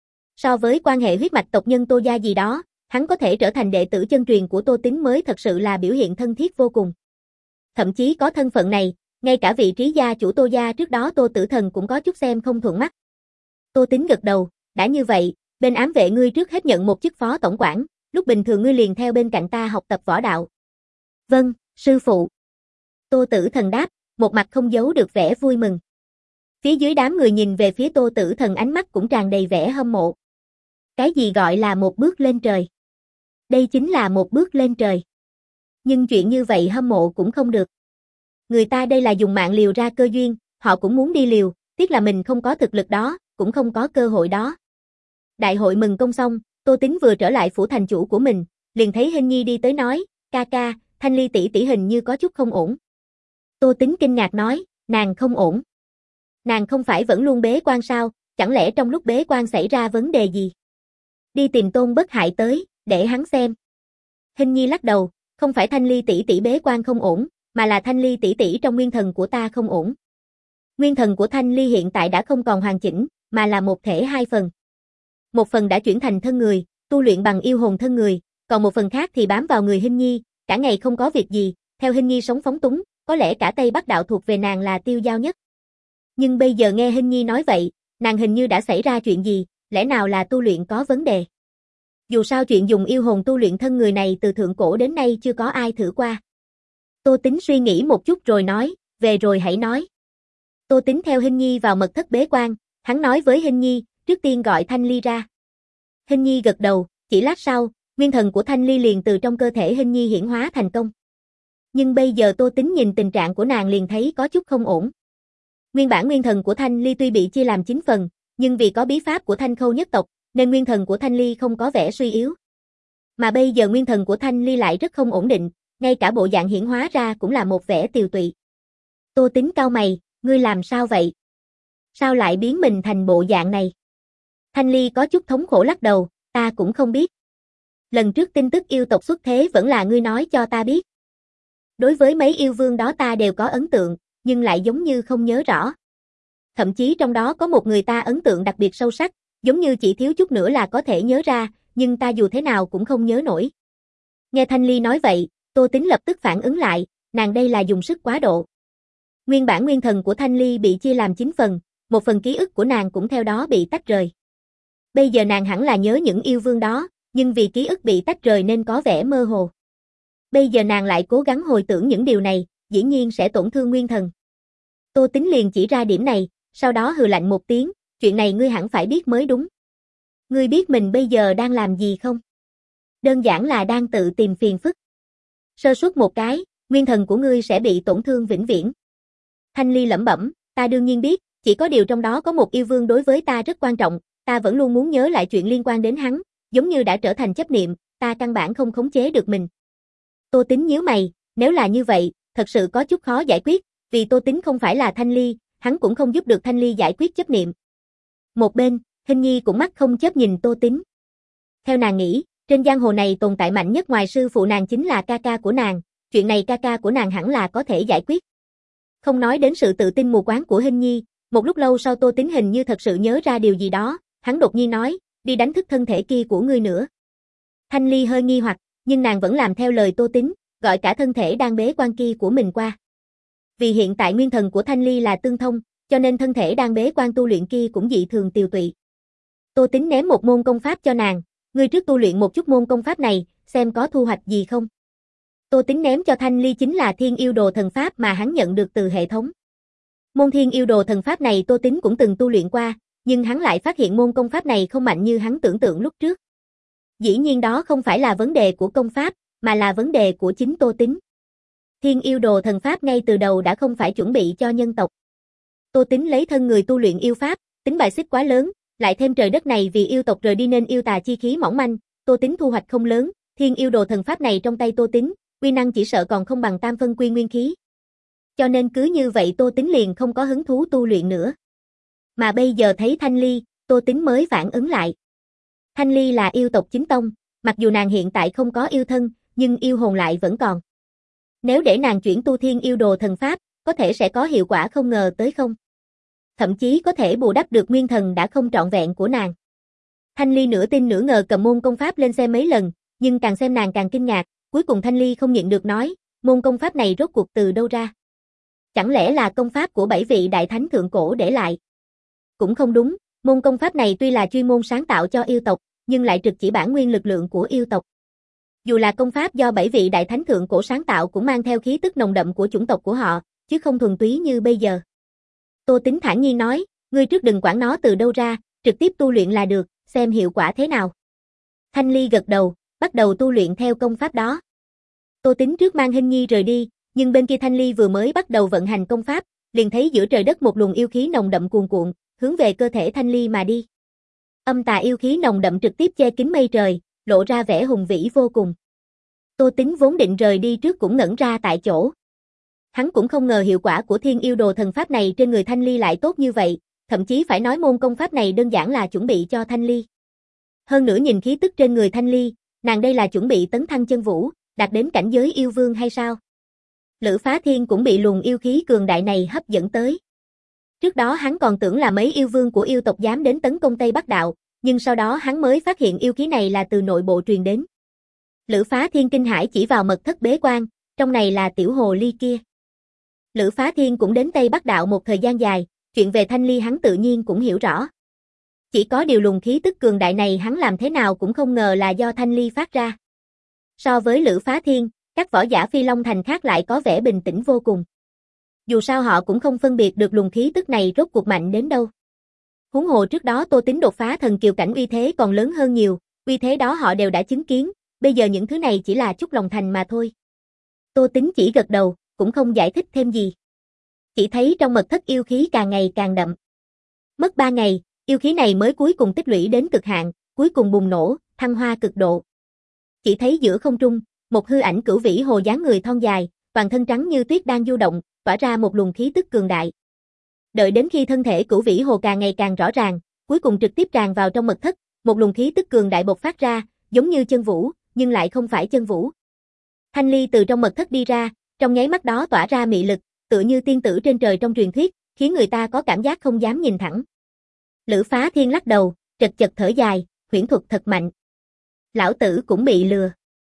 A: So với quan hệ huyết mạch tộc nhân Tô gia gì đó, hắn có thể trở thành đệ tử chân truyền của Tô Tính mới thật sự là biểu hiện thân thiết vô cùng. Thậm chí có thân phận này, ngay cả vị trí gia chủ Tô gia trước đó Tô Tử Thần cũng có chút xem không thuận mắt. Tô Tính gật đầu, đã như vậy, bên ám vệ ngươi trước hết nhận một chức phó tổng quản, lúc bình thường ngươi liền theo bên cạnh ta học tập võ đạo. Vâng, sư phụ. Tô Tử Thần đáp, một mặt không giấu được vẻ vui mừng. Phía dưới đám người nhìn về phía Tô Tử Thần ánh mắt cũng tràn đầy vẻ hâm mộ. Cái gì gọi là một bước lên trời? Đây chính là một bước lên trời. Nhưng chuyện như vậy hâm mộ cũng không được. Người ta đây là dùng mạng liều ra cơ duyên, họ cũng muốn đi liều, tiếc là mình không có thực lực đó, cũng không có cơ hội đó. Đại hội mừng công xong, Tô Tính vừa trở lại phủ thành chủ của mình, liền thấy Hinh Nhi đi tới nói, ca ca, Thanh Ly tỷ tỷ hình như có chút không ổn. Tô Tính kinh ngạc nói, nàng không ổn. Nàng không phải vẫn luôn bế quan sao, chẳng lẽ trong lúc bế quan xảy ra vấn đề gì? Đi tìm Tôn Bất Hại tới, để hắn xem. Hinh Nhi lắc đầu, không phải Thanh Ly tỷ tỷ bế quan không ổn, mà là Thanh Ly tỷ tỷ trong nguyên thần của ta không ổn. Nguyên thần của Thanh Ly hiện tại đã không còn hoàn chỉnh, mà là một thể hai phần. Một phần đã chuyển thành thân người, tu luyện bằng yêu hồn thân người, còn một phần khác thì bám vào người Hinh Nhi, cả ngày không có việc gì, theo Hình Nhi sống phóng túng, có lẽ cả Tây Bắc đạo thuộc về nàng là tiêu dao nhất. Nhưng bây giờ nghe Hình Nhi nói vậy, nàng hình như đã xảy ra chuyện gì, lẽ nào là tu luyện có vấn đề. Dù sao chuyện dùng yêu hồn tu luyện thân người này từ thượng cổ đến nay chưa có ai thử qua. Tô Tính suy nghĩ một chút rồi nói, về rồi hãy nói. Tô Tính theo Hình Nhi vào mật thất bế quan, hắn nói với Hình Nhi, trước tiên gọi Thanh Ly ra. Hình Nhi gật đầu, chỉ lát sau, nguyên thần của Thanh Ly liền từ trong cơ thể Hình Nhi hiển hóa thành công. Nhưng bây giờ Tô Tính nhìn tình trạng của nàng liền thấy có chút không ổn. Nguyên bản nguyên thần của Thanh Ly tuy bị chia làm chín phần, nhưng vì có bí pháp của Thanh Khâu nhất tộc, nên nguyên thần của Thanh Ly không có vẻ suy yếu. Mà bây giờ nguyên thần của Thanh Ly lại rất không ổn định, ngay cả bộ dạng hiển hóa ra cũng là một vẻ tiều tụy. Tô Tính cau mày, ngươi làm sao vậy? Sao lại biến mình thành bộ dạng này? Thanh Ly có chút thống khổ lắc đầu, ta cũng không biết. Lần trước tin tức yêu tộc xuất thế vẫn là ngươi nói cho ta biết. Đối với mấy yêu vương đó ta đều có ấn tượng, nhưng lại giống như không nhớ rõ. Thậm chí trong đó có một người ta ấn tượng đặc biệt sâu sắc, giống như chỉ thiếu chút nữa là có thể nhớ ra, nhưng ta dù thế nào cũng không nhớ nổi. Nghe Thanh Ly nói vậy, Tô Tính lập tức phản ứng lại, nàng đây là dùng sức quá độ. Nguyên bản nguyên thần của Thanh Ly bị chia làm chín phần, một phần ký ức của nàng cũng theo đó bị tách rời. Bây giờ nàng hẳn là nhớ những yêu vương đó, nhưng vì ký ức bị tách rời nên có vẻ mơ hồ. Bây giờ nàng lại cố gắng hồi tưởng những điều này, dĩ nhiên sẽ tổn thương nguyên thần. Tô Tính liền chỉ ra điểm này, sau đó hừ lạnh một tiếng, chuyện này ngươi hẳn phải biết mới đúng. Ngươi biết mình bây giờ đang làm gì không? Đơn giản là đang tự tìm phiền phức. Sơ suất một cái, nguyên thần của ngươi sẽ bị tổn thương vĩnh viễn. Thanh Ly lẩm bẩm, ta đương nhiên biết, chỉ có điều trong đó có một yêu vương đối với ta rất quan trọng, ta vẫn luôn muốn nhớ lại chuyện liên quan đến hắn, giống như đã trở thành chấp niệm, ta căn bản không khống chế được mình. Tô Tính nhíu mày, nếu là như vậy, thật sự có chút khó giải quyết, vì Tô Tính không phải là Thanh Ly, hắn cũng không giúp được Thanh Ly giải quyết chấp niệm. Một bên, Hình Nhi cũng mắt không chớp nhìn Tô Tính. Theo nàng nghĩ, trên giang hồ này tồn tại mạnh nhất ngoài sư phụ nàng chính là ca ca của nàng, chuyện này ca ca của nàng hẳn là có thể giải quyết. Không nói đến sự tự tin mù quáng của Hình Nhi, một lúc lâu sau Tô Tính hình như thật sự nhớ ra điều gì đó, hắn đột nhiên nói, đi đánh thức thân thể kia của ngươi nữa. Thanh Ly hơi nghi hoặc, nhưng nàng vẫn làm theo lời Tô Tính, gọi cả thân thể đang bế quan kia của mình qua. Vì hiện tại nguyên thần của Thanh Ly là tương thông, cho nên thân thể đang bế quan tu luyện kia cũng dị thường tiều tụy. Tô Tính ném một môn công pháp cho nàng, ngươi trước tu luyện một chút môn công pháp này, xem có thu hoạch gì không. Tô Tính ném cho Thanh Ly chính là Thiên Yêu Đồ thần pháp mà hắn nhận được từ hệ thống. Môn Thiên Yêu Đồ thần pháp này Tô Tính cũng từng tu luyện qua, nhưng hắn lại phát hiện môn công pháp này không mạnh như hắn tưởng tượng lúc trước. Dĩ nhiên đó không phải là vấn đề của công pháp, mà là vấn đề của chính Tô Tính. Thiên Yêu Đồ thần pháp ngay từ đầu đã không phải chuẩn bị cho nhân tộc. Tô Tính lấy thân người tu luyện yêu pháp, tính bài xích quá lớn, lại thêm trời đất này vì yêu tộc rời đi nên yêu tà chi khí mỏng manh, Tô Tính thu hoạch không lớn, Thiên Yêu Đồ thần pháp này trong tay Tô Tính, uy năng chỉ sợ còn không bằng tam phân quy nguyên khí. Cho nên cứ như vậy Tô Tính liền không có hứng thú tu luyện nữa. Mà bây giờ thấy Thanh Ly, Tô Tính mới phản ứng lại. Thanh Ly là yêu tộc chính tông, mặc dù nàng hiện tại không có yêu thân, nhưng yêu hồn lại vẫn còn. Nếu để nàng chuyển tu Thiên Yêu Đồ thần pháp, có thể sẽ có hiệu quả không ngờ tới không. Thậm chí có thể bù đắp được nguyên thần đã không trọn vẹn của nàng. Thanh Ly nửa tin nửa ngờ cầm môn công pháp lên xem mấy lần, nhưng càng xem nàng càng kinh ngạc, cuối cùng Thanh Ly không nhịn được nói, môn công pháp này rốt cuộc từ đâu ra? Chẳng lẽ là công pháp của bảy vị đại thánh thượng cổ để lại? Cũng không đúng, môn công pháp này tuy là chuyên môn sáng tạo cho yêu tộc, nhưng lại trực chỉ bản nguyên lực lượng của yêu tộc. Dù là công pháp do bảy vị đại thánh thượng cổ sáng tạo cũng mang theo khí tức nồng đậm của chủng tộc của họ, chứ không thuần túy như bây giờ. Tô Tính thản nhiên nói, ngươi trước đừng quản nó từ đâu ra, trực tiếp tu luyện là được, xem hiệu quả thế nào. Thanh Ly gật đầu, bắt đầu tu luyện theo công pháp đó. Tô Tính trước mang Hình Nhi rời đi, nhưng bên kia Thanh Ly vừa mới bắt đầu vận hành công pháp, liền thấy giữa trời đất một luồng yêu khí nồng đậm cuồn cuộn, hướng về cơ thể Thanh Ly mà đi. Âm tà yêu khí nồng đậm trực tiếp che kín mây trời, lộ ra vẻ hùng vĩ vô cùng. Tô Tính vốn định rời đi trước cũng ngẩn ra tại chỗ. Hắn cũng không ngờ hiệu quả của Thiên Yêu Đồ thần pháp này trên người Thanh Ly lại tốt như vậy, thậm chí phải nói môn công pháp này đơn giản là chuẩn bị cho Thanh Ly. Hơn nữa nhìn khí tức trên người Thanh Ly, nàng đây là chuẩn bị tấn thăng chân vũ, đạt đến cảnh giới yêu vương hay sao? Lữ Phá Thiên cũng bị luồng yêu khí cường đại này hấp dẫn tới. Trước đó hắn còn tưởng là mấy yêu vương của yêu tộc dám đến tấn công Tây Bắc Đạo, nhưng sau đó hắn mới phát hiện yêu khí này là từ nội bộ truyền đến. Lữ Phá Thiên kinh hãi chỉ vào mật thất bế quan, trong này là tiểu hồ ly kia. Lữ Phá Thiên cũng đến Tây Bắc Đạo một thời gian dài, chuyện về Thanh Ly hắn tự nhiên cũng hiểu rõ. Chỉ có điều luồng khí tức cường đại này hắn làm thế nào cũng không ngờ là do Thanh Ly phát ra. So với Lữ Phá Thiên, các võ giả Phi Long Thành khác lại có vẻ bình tĩnh vô cùng. Dù sao họ cũng không phân biệt được luồng khí tức này rốt cuộc mạnh đến đâu. Huống hồ trước đó Tô Tín đột phá thần kiều cảnh uy thế còn lớn hơn nhiều, uy thế đó họ đều đã chứng kiến, bây giờ những thứ này chỉ là chút lòng thành mà thôi. Tô Tín chỉ gật đầu, cũng không giải thích thêm gì. Chỉ thấy trong mật thất yêu khí càng ngày càng đậm. Mất ba ngày, yêu khí này mới cuối cùng tích lũy đến cực hạn, cuối cùng bùng nổ, thăng hoa cực độ. Chỉ thấy giữa không trung, một hư ảnh cửu vĩ hồ dáng người thon dài, toàn thân trắng như tuyết đang du động, tỏa ra một luồng khí tức cường đại. Đợi đến khi thân thể cửu vĩ hồ càng ngày càng rõ ràng, cuối cùng trực tiếp tràn vào trong mật thất, một luồng khí tức cường đại bộc phát ra, giống như chân vũ, nhưng lại không phải chân vũ. Thanh Ly từ trong mật thất đi ra, trong nháy mắt đó tỏa ra mị lực, tựa như tiên tử trên trời trong truyền thuyết, khiến người ta có cảm giác không dám nhìn thẳng. Lữ Phá Thiên lắc đầu, trật chật thở dài, huyễn thuật thật mạnh. Lão tử cũng bị lừa.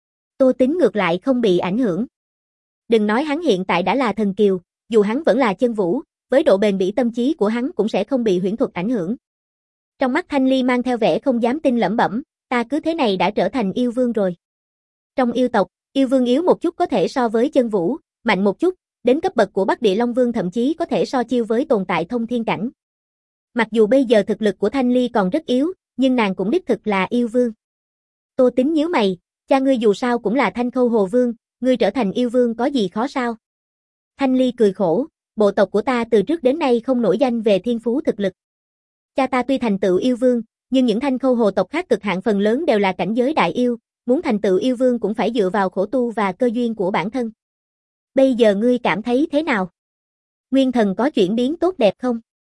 A: Tô Tín ngược lại không bị ảnh hưởng. Đừng nói hắn hiện tại đã là thần kiều, dù hắn vẫn là chân vũ, với độ bền bỉ tâm trí của hắn cũng sẽ không bị huyễn thuật ảnh hưởng. Trong mắt Thanh Ly mang theo vẻ không dám tin lẩm bẩm, ta cứ thế này đã trở thành yêu vương rồi. Trong yêu tộc, yêu vương yếu một chút có thể so với chân vũ, mạnh một chút, đến cấp bậc của Bắc Địa Long Vương thậm chí có thể so chiêu với tồn tại thông thiên cảnh. Mặc dù bây giờ thực lực của Thanh Ly còn rất yếu, nhưng nàng cũng đích thực là yêu vương. Tô Tín nhíu mày, cha ngươi dù sao cũng là Thanh Khâu Hồ Vương, ngươi trở thành yêu vương có gì khó sao? Thanh Ly cười khổ, bộ tộc của ta từ trước đến nay không nổi danh về thiên phú thực lực. Cha ta tuy thành tựu yêu vương, nhưng những Thanh Khâu Hồ tộc khác cực hạn phần lớn đều là cảnh giới đại yêu, muốn thành tựu yêu vương cũng phải dựa vào khổ tu và cơ duyên của bản thân. Bây giờ ngươi cảm thấy thế nào? Nguyên thần có chuyển biến tốt đẹp không?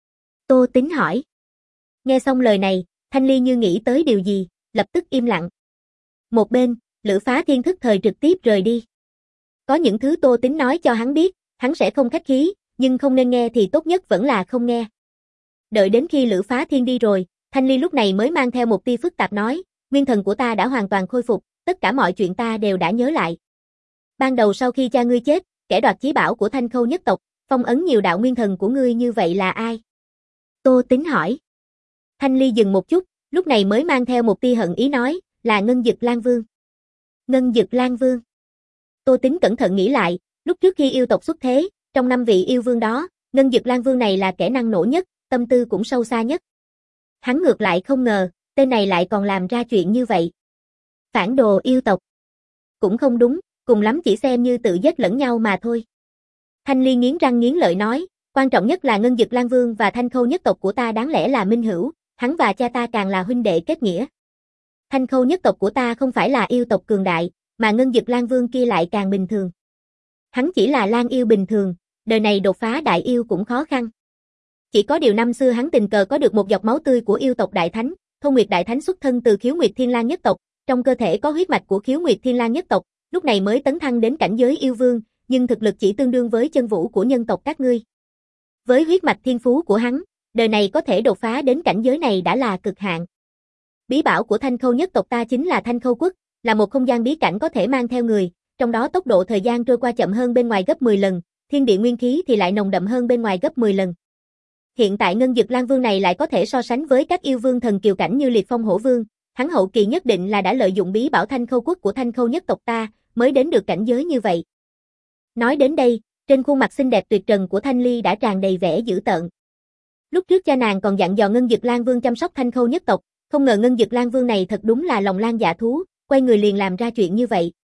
A: Tô Tín hỏi. Nghe xong lời này, Thanh Ly như nghĩ tới điều gì, lập tức im lặng. Một bên, Lữ Phá Thiên thức thời trực tiếp rời đi. Có những thứ Tô Tín nói cho hắn biết, hắn sẽ không khách khí, nhưng không nên nghe thì tốt nhất vẫn là không nghe. Đợi đến khi Lữ Phá Thiên đi rồi, Thanh Ly lúc này mới mang theo một tia phức tạp nói, nguyên thần của ta đã hoàn toàn khôi phục, tất cả mọi chuyện ta đều đã nhớ lại. Ban đầu sau khi cha ngươi chết, kẻ đoạt chí bảo của Thanh Khâu nhất tộc, phong ấn nhiều đạo nguyên thần của ngươi như vậy là ai? Tô Tín hỏi. Thanh Ly dừng một chút, lúc này mới mang theo một tia hận ý nói, là Ngân Dực Lan Vương. Ngân Dực Lan Vương. Tô Tín cẩn thận nghĩ lại, lúc trước khi yêu tộc xuất thế, trong năm vị yêu vương đó, Ngân Dực Lan Vương này là kẻ năng nổ nhất, tâm tư cũng sâu xa nhất. Hắn ngược lại không ngờ, tên này lại còn làm ra chuyện như vậy. Phản đồ yêu tộc. Cũng không đúng, cùng lắm chỉ xem như tự giết lẫn nhau mà thôi. Thanh Ly nghiến răng nghiến lợi nói, quan trọng nhất là Ngân Dực Lan Vương và Thanh Khâu nhất tộc của ta đáng lẽ là minh hữu, hắn và cha ta càng là huynh đệ kết nghĩa. Thanh Khâu nhất tộc của ta không phải là yêu tộc cường đại, mà Ngân Dực Lan Vương kia lại càng bình thường. Hắn chỉ là lang yêu bình thường, đời này đột phá đại yêu cũng khó khăn. Chỉ có điều năm xưa hắn tình cờ có được một giọt máu tươi của yêu tộc Đại Thánh, Thôn Nguyệt Đại Thánh xuất thân từ Khiếu Nguyệt Thiên Lang nhất tộc, trong cơ thể có huyết mạch của Khiếu Nguyệt Thiên Lang nhất tộc, lúc này mới tấn thăng đến cảnh giới yêu vương, nhưng thực lực chỉ tương đương với chân vũ của nhân tộc các ngươi. Với huyết mạch thiên phú của hắn, đời này có thể đột phá đến cảnh giới này đã là cực hạn. Bí bảo của Thanh Khâu nhất tộc ta chính là Thanh Khâu Quốc, là một không gian bí cảnh có thể mang theo người, trong đó tốc độ thời gian trôi qua chậm hơn bên ngoài gấp mười lần, thiên địa nguyên khí thì lại nồng đậm hơn bên ngoài gấp mười lần. Hiện tại Ngân Dực Lan Vương này lại có thể so sánh với các yêu vương thần kiều cảnh như Liệt Phong Hổ Vương, hắn hậu kỳ nhất định là đã lợi dụng bí bảo Thanh Khâu Quốc của Thanh Khâu nhất tộc ta, mới đến được cảnh giới như vậy. Nói đến đây, trên khuôn mặt xinh đẹp tuyệt trần của Thanh Ly đã tràn đầy vẻ dữ tợn. Lúc trước cha nàng còn dặn dò Ngân Dực Lan Vương chăm sóc Thanh Khâu nhất tộc, không ngờ Ngân Dực Lan Vương này thật đúng là lòng lang dạ thú, quay người liền làm ra chuyện như vậy.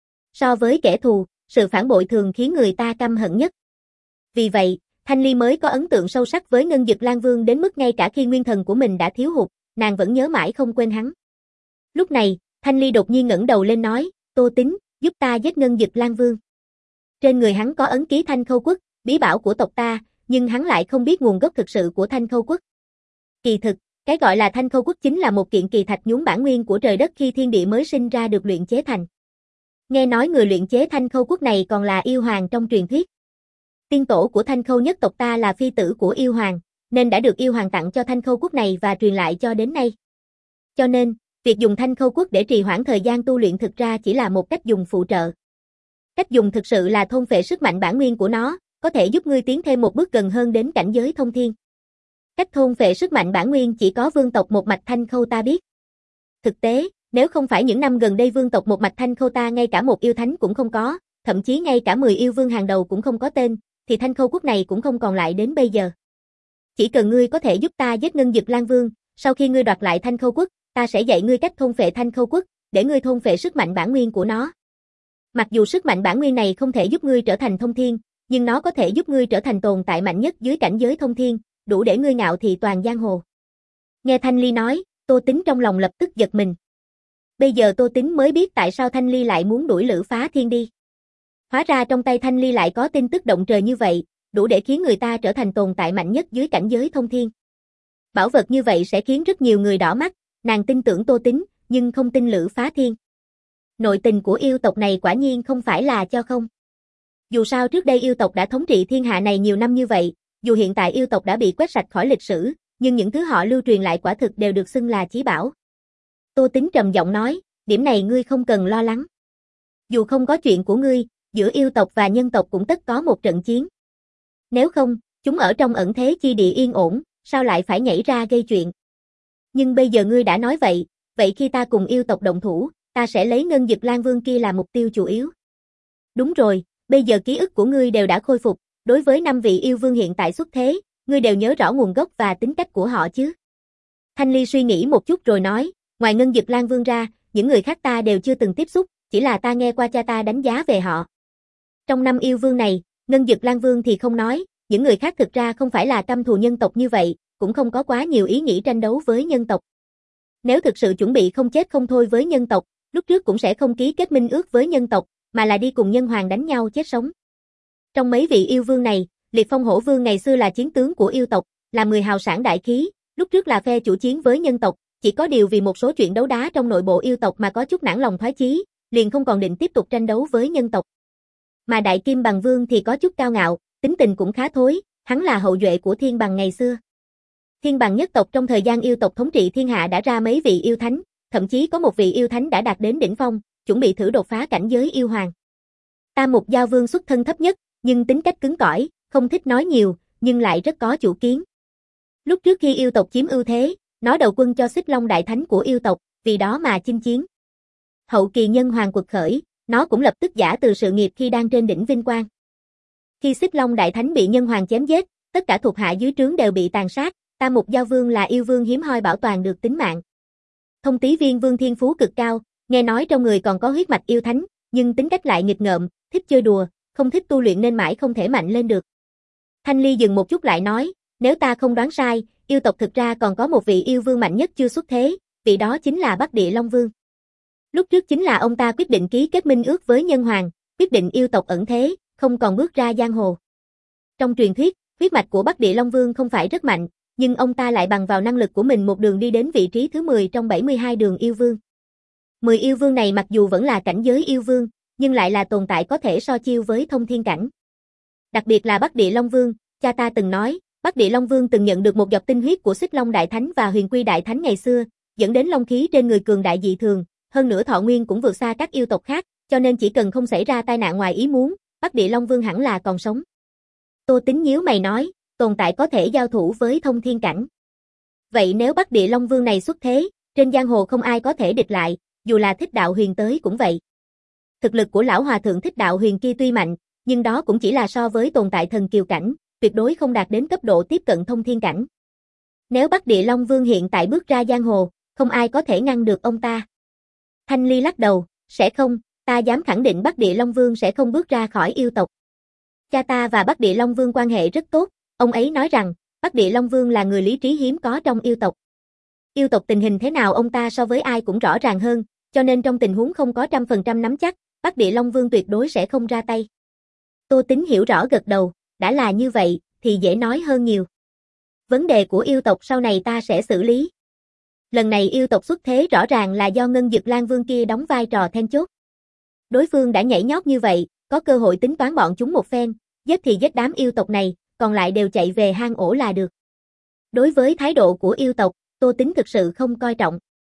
A: So với kẻ thù, sự phản bội thường khiến người ta căm hận nhất. Vì vậy, Thanh Ly mới có ấn tượng sâu sắc với Ngân Dực Lan Vương đến mức ngay cả khi nguyên thần của mình đã thiếu hụt, nàng vẫn nhớ mãi không quên hắn. Lúc này, Thanh Ly đột nhiên ngẩng đầu lên nói, Tô Tín, giúp ta giết Ngân Dực Lan Vương. Trên người hắn có ấn ký Thanh Khâu Quốc, bí bảo của tộc ta, nhưng hắn lại không biết nguồn gốc thực sự của Thanh Khâu Quốc. Kỳ thực, cái gọi là Thanh Khâu Quốc chính là một kiện kỳ thạch nhún bản nguyên của trời đất khi thiên địa mới sinh ra được luyện chế thành. Nghe nói người luyện chế Thanh Khâu Quốc này còn là yêu hoàng trong truyền thuyết. Tiên tổ của Thanh Khâu nhất tộc ta là phi tử của yêu hoàng, nên đã được yêu hoàng tặng cho Thanh Khâu Quốc này và truyền lại cho đến nay. Cho nên, Việc dùng thanh khâu quốc để trì hoãn thời gian tu luyện thực ra chỉ là một cách dùng phụ trợ. Cách dùng thực sự là thôn phệ sức mạnh bản nguyên của nó, có thể giúp ngươi tiến thêm một bước gần hơn đến cảnh giới thông thiên. Cách thôn phệ sức mạnh bản nguyên chỉ có vương tộc một mạch thanh khâu ta biết. Thực tế, nếu không phải những năm gần đây vương tộc một mạch thanh khâu ta ngay cả một yêu thánh cũng không có, thậm chí ngay cả mười yêu vương hàng đầu cũng không có tên, thì thanh khâu quốc này cũng không còn lại đến bây giờ. Chỉ cần ngươi có thể giúp ta giết Ngân Dực Lang Vương, sau khi ngươi đoạt lại thanh khâu quốc, ta sẽ dạy ngươi cách thôn phệ thanh khâu quốc, để ngươi thôn phệ sức mạnh bản nguyên của nó. Mặc dù sức mạnh bản nguyên này không thể giúp ngươi trở thành thông thiên, nhưng nó có thể giúp ngươi trở thành tồn tại mạnh nhất dưới cảnh giới thông thiên, đủ để ngươi ngạo thị toàn giang hồ. Nghe Thanh Ly nói, Tô Tính trong lòng lập tức giật mình. Bây giờ Tô Tính mới biết tại sao Thanh Ly lại muốn đuổi Lữ Phá Thiên đi. Hóa ra trong tay Thanh Ly lại có tin tức động trời như vậy, đủ để khiến người ta trở thành tồn tại mạnh nhất dưới cảnh giới thông thiên. Bảo vật như vậy sẽ khiến rất nhiều người đỏ mắt, nàng tin tưởng Tô Tính, nhưng không tin Lữ Phá Thiên. Nội tình của yêu tộc này quả nhiên không phải là cho không. Dù sao trước đây yêu tộc đã thống trị thiên hạ này nhiều năm như vậy, dù hiện tại yêu tộc đã bị quét sạch khỏi lịch sử, nhưng những thứ họ lưu truyền lại quả thực đều được xưng là chí bảo. Tô Tính trầm giọng nói, điểm này ngươi không cần lo lắng. Dù không có chuyện của ngươi, giữa yêu tộc và nhân tộc cũng tất có một trận chiến. Nếu không, chúng ở trong ẩn thế chi địa yên ổn, sao lại phải nhảy ra gây chuyện. Nhưng bây giờ ngươi đã nói vậy, vậy khi ta cùng yêu tộc động thủ, ta sẽ lấy Ngân Dực Lang Vương kia là mục tiêu chủ yếu. Đúng rồi, bây giờ ký ức của ngươi đều đã khôi phục, đối với năm vị yêu vương hiện tại xuất thế, ngươi đều nhớ rõ nguồn gốc và tính cách của họ chứ? Thanh Ly suy nghĩ một chút rồi nói, ngoài Ngân Dực Lang Vương ra, những người khác ta đều chưa từng tiếp xúc, chỉ là ta nghe qua cha ta đánh giá về họ. Trong năm yêu vương này, Ngân Dực Lang Vương thì không nói, những người khác thực ra không phải là căm thù nhân tộc như vậy, cũng không có quá nhiều ý nghĩ tranh đấu với nhân tộc. Nếu thực sự chuẩn bị không chết không thôi với nhân tộc, lúc trước cũng sẽ không ký kết minh ước với nhân tộc, mà là đi cùng nhân hoàng đánh nhau chết sống. Trong mấy vị yêu vương này, Liệt Phong Hổ Vương ngày xưa là chiến tướng của yêu tộc, là người hào sảng đại khí, lúc trước là phe chủ chiến với nhân tộc, chỉ có điều vì một số chuyện đấu đá trong nội bộ yêu tộc mà có chút nản lòng thoái chí, liền không còn định tiếp tục tranh đấu với nhân tộc. Mà Đại Kim Bằng Vương thì có chút cao ngạo, tính tình cũng khá thối, hắn là hậu duệ của Thiên Bằng ngày xưa. Thiên Bằng nhất tộc trong thời gian yêu tộc thống trị thiên hạ đã ra mấy vị yêu thánh, thậm chí có một vị yêu thánh đã đạt đến đỉnh phong, chuẩn bị thử đột phá cảnh giới yêu hoàng. Tam Mục Giao Vương xuất thân thấp nhất, nhưng tính cách cứng cỏi, không thích nói nhiều, nhưng lại rất có chủ kiến. Lúc trước khi yêu tộc chiếm ưu thế, nó đầu quân cho Xích Long Đại Thánh của yêu tộc, vì đó mà chinh chiến. Hậu kỳ nhân hoàng quật khởi, nó cũng lập tức giã từ sự nghiệp khi đang trên đỉnh vinh quang. Khi Xích Long Đại Thánh bị nhân hoàng chém giết, tất cả thuộc hạ dưới trướng đều bị tàn sát, Tam Mục Giao Vương là yêu vương hiếm hoi bảo toàn được tính mạng. Thông Tý Viên Vương thiên phú cực cao, nghe nói trong người còn có huyết mạch yêu thánh, nhưng tính cách lại nghịch ngợm, thích chơi đùa, không thích tu luyện nên mãi không thể mạnh lên được. Thanh Ly dừng một chút lại nói, nếu ta không đoán sai, yêu tộc thực ra còn có một vị yêu vương mạnh nhất chưa xuất thế, vị đó chính là Bắc Địa Long Vương. Lúc trước chính là ông ta quyết định ký kết minh ước với nhân hoàng, quyết định yêu tộc ẩn thế, không còn bước ra giang hồ. Trong truyền thuyết, huyết mạch của Bắc Địa Long Vương không phải rất mạnh, nhưng ông ta lại bằng vào năng lực của mình một đường đi đến vị trí thứ mười trong bảy mươi hai đường yêu vương. mười yêu vương này mặc dù vẫn là cảnh giới yêu vương, nhưng lại là tồn tại có thể so chiêu với thông thiên cảnh. Đặc biệt là Bắc Địa Long Vương, cha ta từng nói, Bắc Địa Long Vương từng nhận được một giọt tinh huyết của Xích Long Đại Thánh và Huyền Quy Đại Thánh ngày xưa, dẫn đến long khí trên người cường đại dị thường, hơn nữa thọ nguyên cũng vượt xa các yêu tộc khác, cho nên chỉ cần không xảy ra tai nạn ngoài ý muốn, Bắc Địa Long Vương hẳn là còn sống. Tô Tính nhíu mày nói, tồn tại có thể giao thủ với thông thiên cảnh. Vậy nếu Bắc Địa Long Vương này xuất thế, trên giang hồ không ai có thể địch lại, dù là Thích Đạo Huyền tới cũng vậy. Thực lực của lão hòa thượng Thích Đạo Huyền kia tuy mạnh, nhưng đó cũng chỉ là so với tồn tại thần kiều cảnh, tuyệt đối không đạt đến cấp độ tiếp cận thông thiên cảnh. Nếu Bắc Địa Long Vương hiện tại bước ra giang hồ, không ai có thể ngăn được ông ta. Thanh Ly lắc đầu, sẽ không, ta dám khẳng định Bắc Địa Long Vương sẽ không bước ra khỏi yêu tộc. Cha ta và Bắc Địa Long Vương quan hệ rất tốt, ông ấy nói rằng, Bắc Địa Long Vương là người lý trí hiếm có trong yêu tộc. Yêu tộc tình hình thế nào ông ta so với ai cũng rõ ràng hơn, cho nên trong tình huống không có trăm phần trăm nắm chắc, Bắc Địa Long Vương tuyệt đối sẽ không ra tay. Tô Tính hiểu rõ gật đầu, đã là như vậy, thì dễ nói hơn nhiều. Vấn đề của yêu tộc sau này ta sẽ xử lý. Lần này yêu tộc xuất thế rõ ràng là do Ngân Dực Lang Vương kia đóng vai trò then chốt. Đối phương đã nhảy nhót như vậy, có cơ hội tính toán bọn chúng một phen, giết thì giết đám yêu tộc này, còn lại đều chạy về hang ổ là được. Đối với thái độ của yêu tộc, Tô Tính thực sự không coi trọng.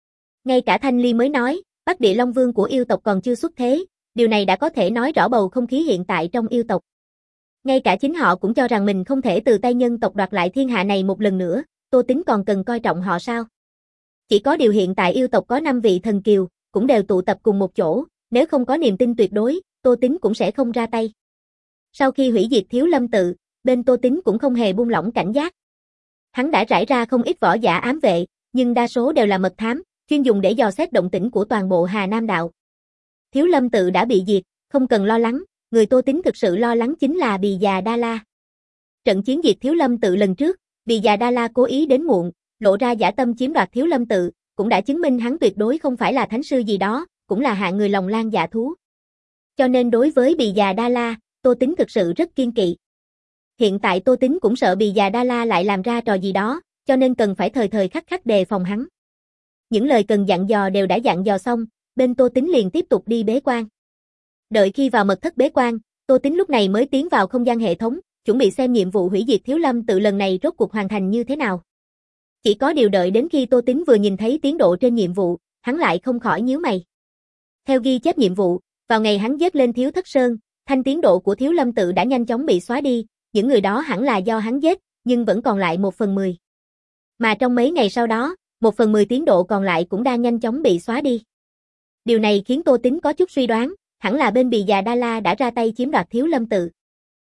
A: Ngay cả Thanh Ly mới nói, Bắc Địa Long Vương của yêu tộc còn chưa xuất thế, điều này đã có thể nói rõ bầu không khí hiện tại trong yêu tộc. Ngay cả chính họ cũng cho rằng mình không thể từ tay nhân tộc đoạt lại thiên hạ này một lần nữa, Tô Tính còn cần coi trọng họ sao? Chỉ có điều hiện tại yêu tộc có năm vị thần kiều, cũng đều tụ tập cùng một chỗ, nếu không có niềm tin tuyệt đối, Tô Tính cũng sẽ không ra tay. Sau khi hủy diệt Thiếu Lâm tự, bên Tô Tính cũng không hề buông lỏng cảnh giác. Hắn đã rải ra không ít võ giả ám vệ, nhưng đa số đều là mật thám, chuyên dùng để dò xét động tĩnh của toàn bộ Hà Nam đạo. Thiếu Lâm tự đã bị diệt, không cần lo lắng, người Tô Tính thực sự lo lắng chính là Bì Già Đa La. Trận chiến diệt Thiếu Lâm tự lần trước, Bì Già Đa La cố ý đến muộn, lộ ra dã tâm chiếm đoạt Thiếu Lâm tự, cũng đã chứng minh hắn tuyệt đối không phải là thánh sư gì đó, cũng là hạng người lòng lang dạ thú. Cho nên đối với Bì Già Đa La, Tô Tính thực sự rất kiên kỵ. Hiện tại Tô Tính cũng sợ Bì Già Đa La lại làm ra trò gì đó, cho nên cần phải thời thời khắc khắc đề phòng hắn. Những lời cần dặn dò đều đã dặn dò xong, bên Tô Tính liền tiếp tục đi bế quan. Đợi khi vào mật thất bế quan, Tô Tính lúc này mới tiến vào không gian hệ thống, chuẩn bị xem nhiệm vụ hủy diệt Thiếu Lâm tự lần này rốt cuộc hoàn thành như thế nào. Chỉ có điều đợi đến khi Tô Tính vừa nhìn thấy tiến độ trên nhiệm vụ, hắn lại không khỏi nhíu mày. Theo ghi chép nhiệm vụ, vào ngày hắn dớt lên Thiếu Thất Sơn, thanh tiến độ của Thiếu Lâm tự đã nhanh chóng bị xóa đi, những người đó hẳn là do hắn giết, nhưng vẫn còn lại một phần mười. Mà trong mấy ngày sau đó, một phần mười tiến độ còn lại cũng đang nhanh chóng bị xóa đi. Điều này khiến Tô Tính có chút suy đoán, hẳn là bên Bì Già Đa La đã ra tay chiếm đoạt Thiếu Lâm tự.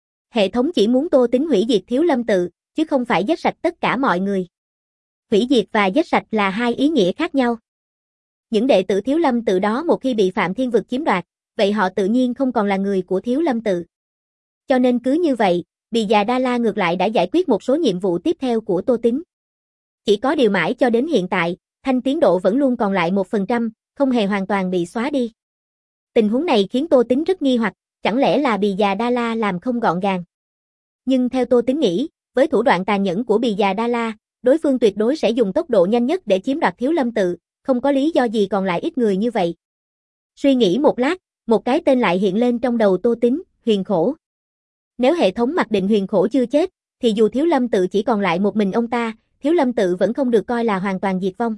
A: Hệ thống chỉ muốn Tô Tính hủy diệt Thiếu Lâm tự, chứ không phải giết sạch tất cả mọi người. Hủy diệt và giết sạch là hai ý nghĩa khác nhau. Những đệ tử Thiếu Lâm tự đó một khi bị Phạm Thiên Vực chiếm đoạt, vậy họ tự nhiên không còn là người của Thiếu Lâm tự. Cho nên cứ như vậy, Bì Già Đa La ngược lại đã giải quyết một số nhiệm vụ tiếp theo của Tô Tính. Chỉ có điều mãi cho đến hiện tại, thanh tiến độ vẫn luôn còn lại một phần trăm, không hề hoàn toàn bị xóa đi. Tình huống này khiến Tô Tính rất nghi hoặc, chẳng lẽ là Bì Già Đa La làm không gọn gàng. Nhưng theo Tô Tính nghĩ, với thủ đoạn tàn nhẫn của Bì Già Đa La, đối phương tuyệt đối sẽ dùng tốc độ nhanh nhất để chiếm đoạt Thiếu Lâm tự, không có lý do gì còn lại ít người như vậy. Suy nghĩ một lát, một cái tên lại hiện lên trong đầu Tô Tính, Huyền Khổ. Nếu hệ thống mặc định Huyền Khổ chưa chết, thì dù Thiếu Lâm tự chỉ còn lại một mình ông ta, Thiếu Lâm tự vẫn không được coi là hoàn toàn diệt vong.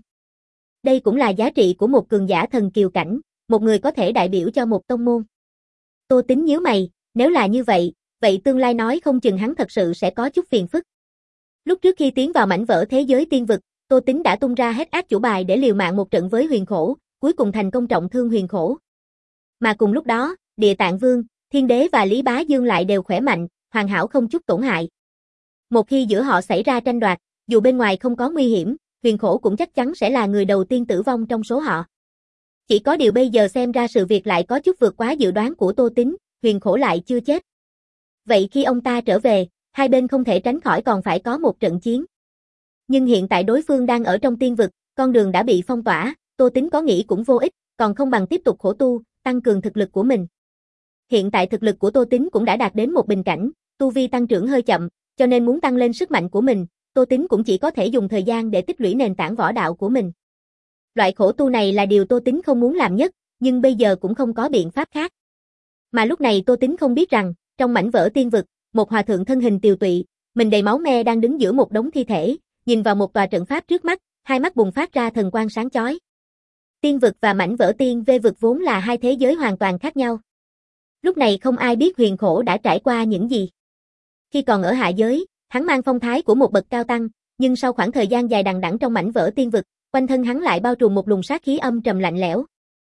A: Đây cũng là giá trị của một cường giả thần kiều cảnh, một người có thể đại biểu cho một tông môn. Tô Tính nhíu mày, nếu là như vậy, vậy tương lai nói không chừng hắn thật sự sẽ có chút phiền phức. Lúc trước khi tiến vào mảnh vỡ thế giới tiên vực, Tô Tính đã tung ra hết át chủ bài để liều mạng một trận với Huyền Khổ, cuối cùng thành công trọng thương Huyền Khổ. Mà cùng lúc đó, Địa Tạng Vương, Thiên Đế và Lý Bá Dương lại đều khỏe mạnh, hoàn hảo không chút tổn hại. Một khi giữa họ xảy ra tranh đoạt, dù bên ngoài không có nguy hiểm, Huyền Khổ cũng chắc chắn sẽ là người đầu tiên tử vong trong số họ. Chỉ có điều bây giờ xem ra sự việc lại có chút vượt quá dự đoán của Tô Tính, Huyền Khổ lại chưa chết. Vậy khi ông ta trở về, hai bên không thể tránh khỏi còn phải có một trận chiến. Nhưng hiện tại đối phương đang ở trong tiên vực, con đường đã bị phong tỏa, Tô Tính có nghĩ cũng vô ích, còn không bằng tiếp tục khổ tu, tăng cường thực lực của mình. Hiện tại thực lực của Tô Tính cũng đã đạt đến một bình cảnh, tu vi tăng trưởng hơi chậm, cho nên muốn tăng lên sức mạnh của mình, Tô Tính cũng chỉ có thể dùng thời gian để tích lũy nền tảng võ đạo của mình. Loại khổ tu này là điều Tô Tính không muốn làm nhất, nhưng bây giờ cũng không có biện pháp khác. Mà lúc này Tô Tính không biết rằng, trong mảnh vỡ tiên vực, một hòa thượng thân hình tiều tụy, mình đầy máu me đang đứng giữa một đống thi thể, nhìn vào một tòa trận pháp trước mắt, hai mắt bùng phát ra thần quang sáng chói. Tiên vực và mảnh vỡ tiên vê vực vốn là hai thế giới hoàn toàn khác nhau. Lúc này không ai biết Huyền Khổ đã trải qua những gì. Khi còn ở hạ giới, hắn mang phong thái của một bậc cao tăng, nhưng sau khoảng thời gian dài đằng đẵng trong mảnh vỡ tiên vực, quanh thân hắn lại bao trùm một luồng sát khí âm trầm lạnh lẽo.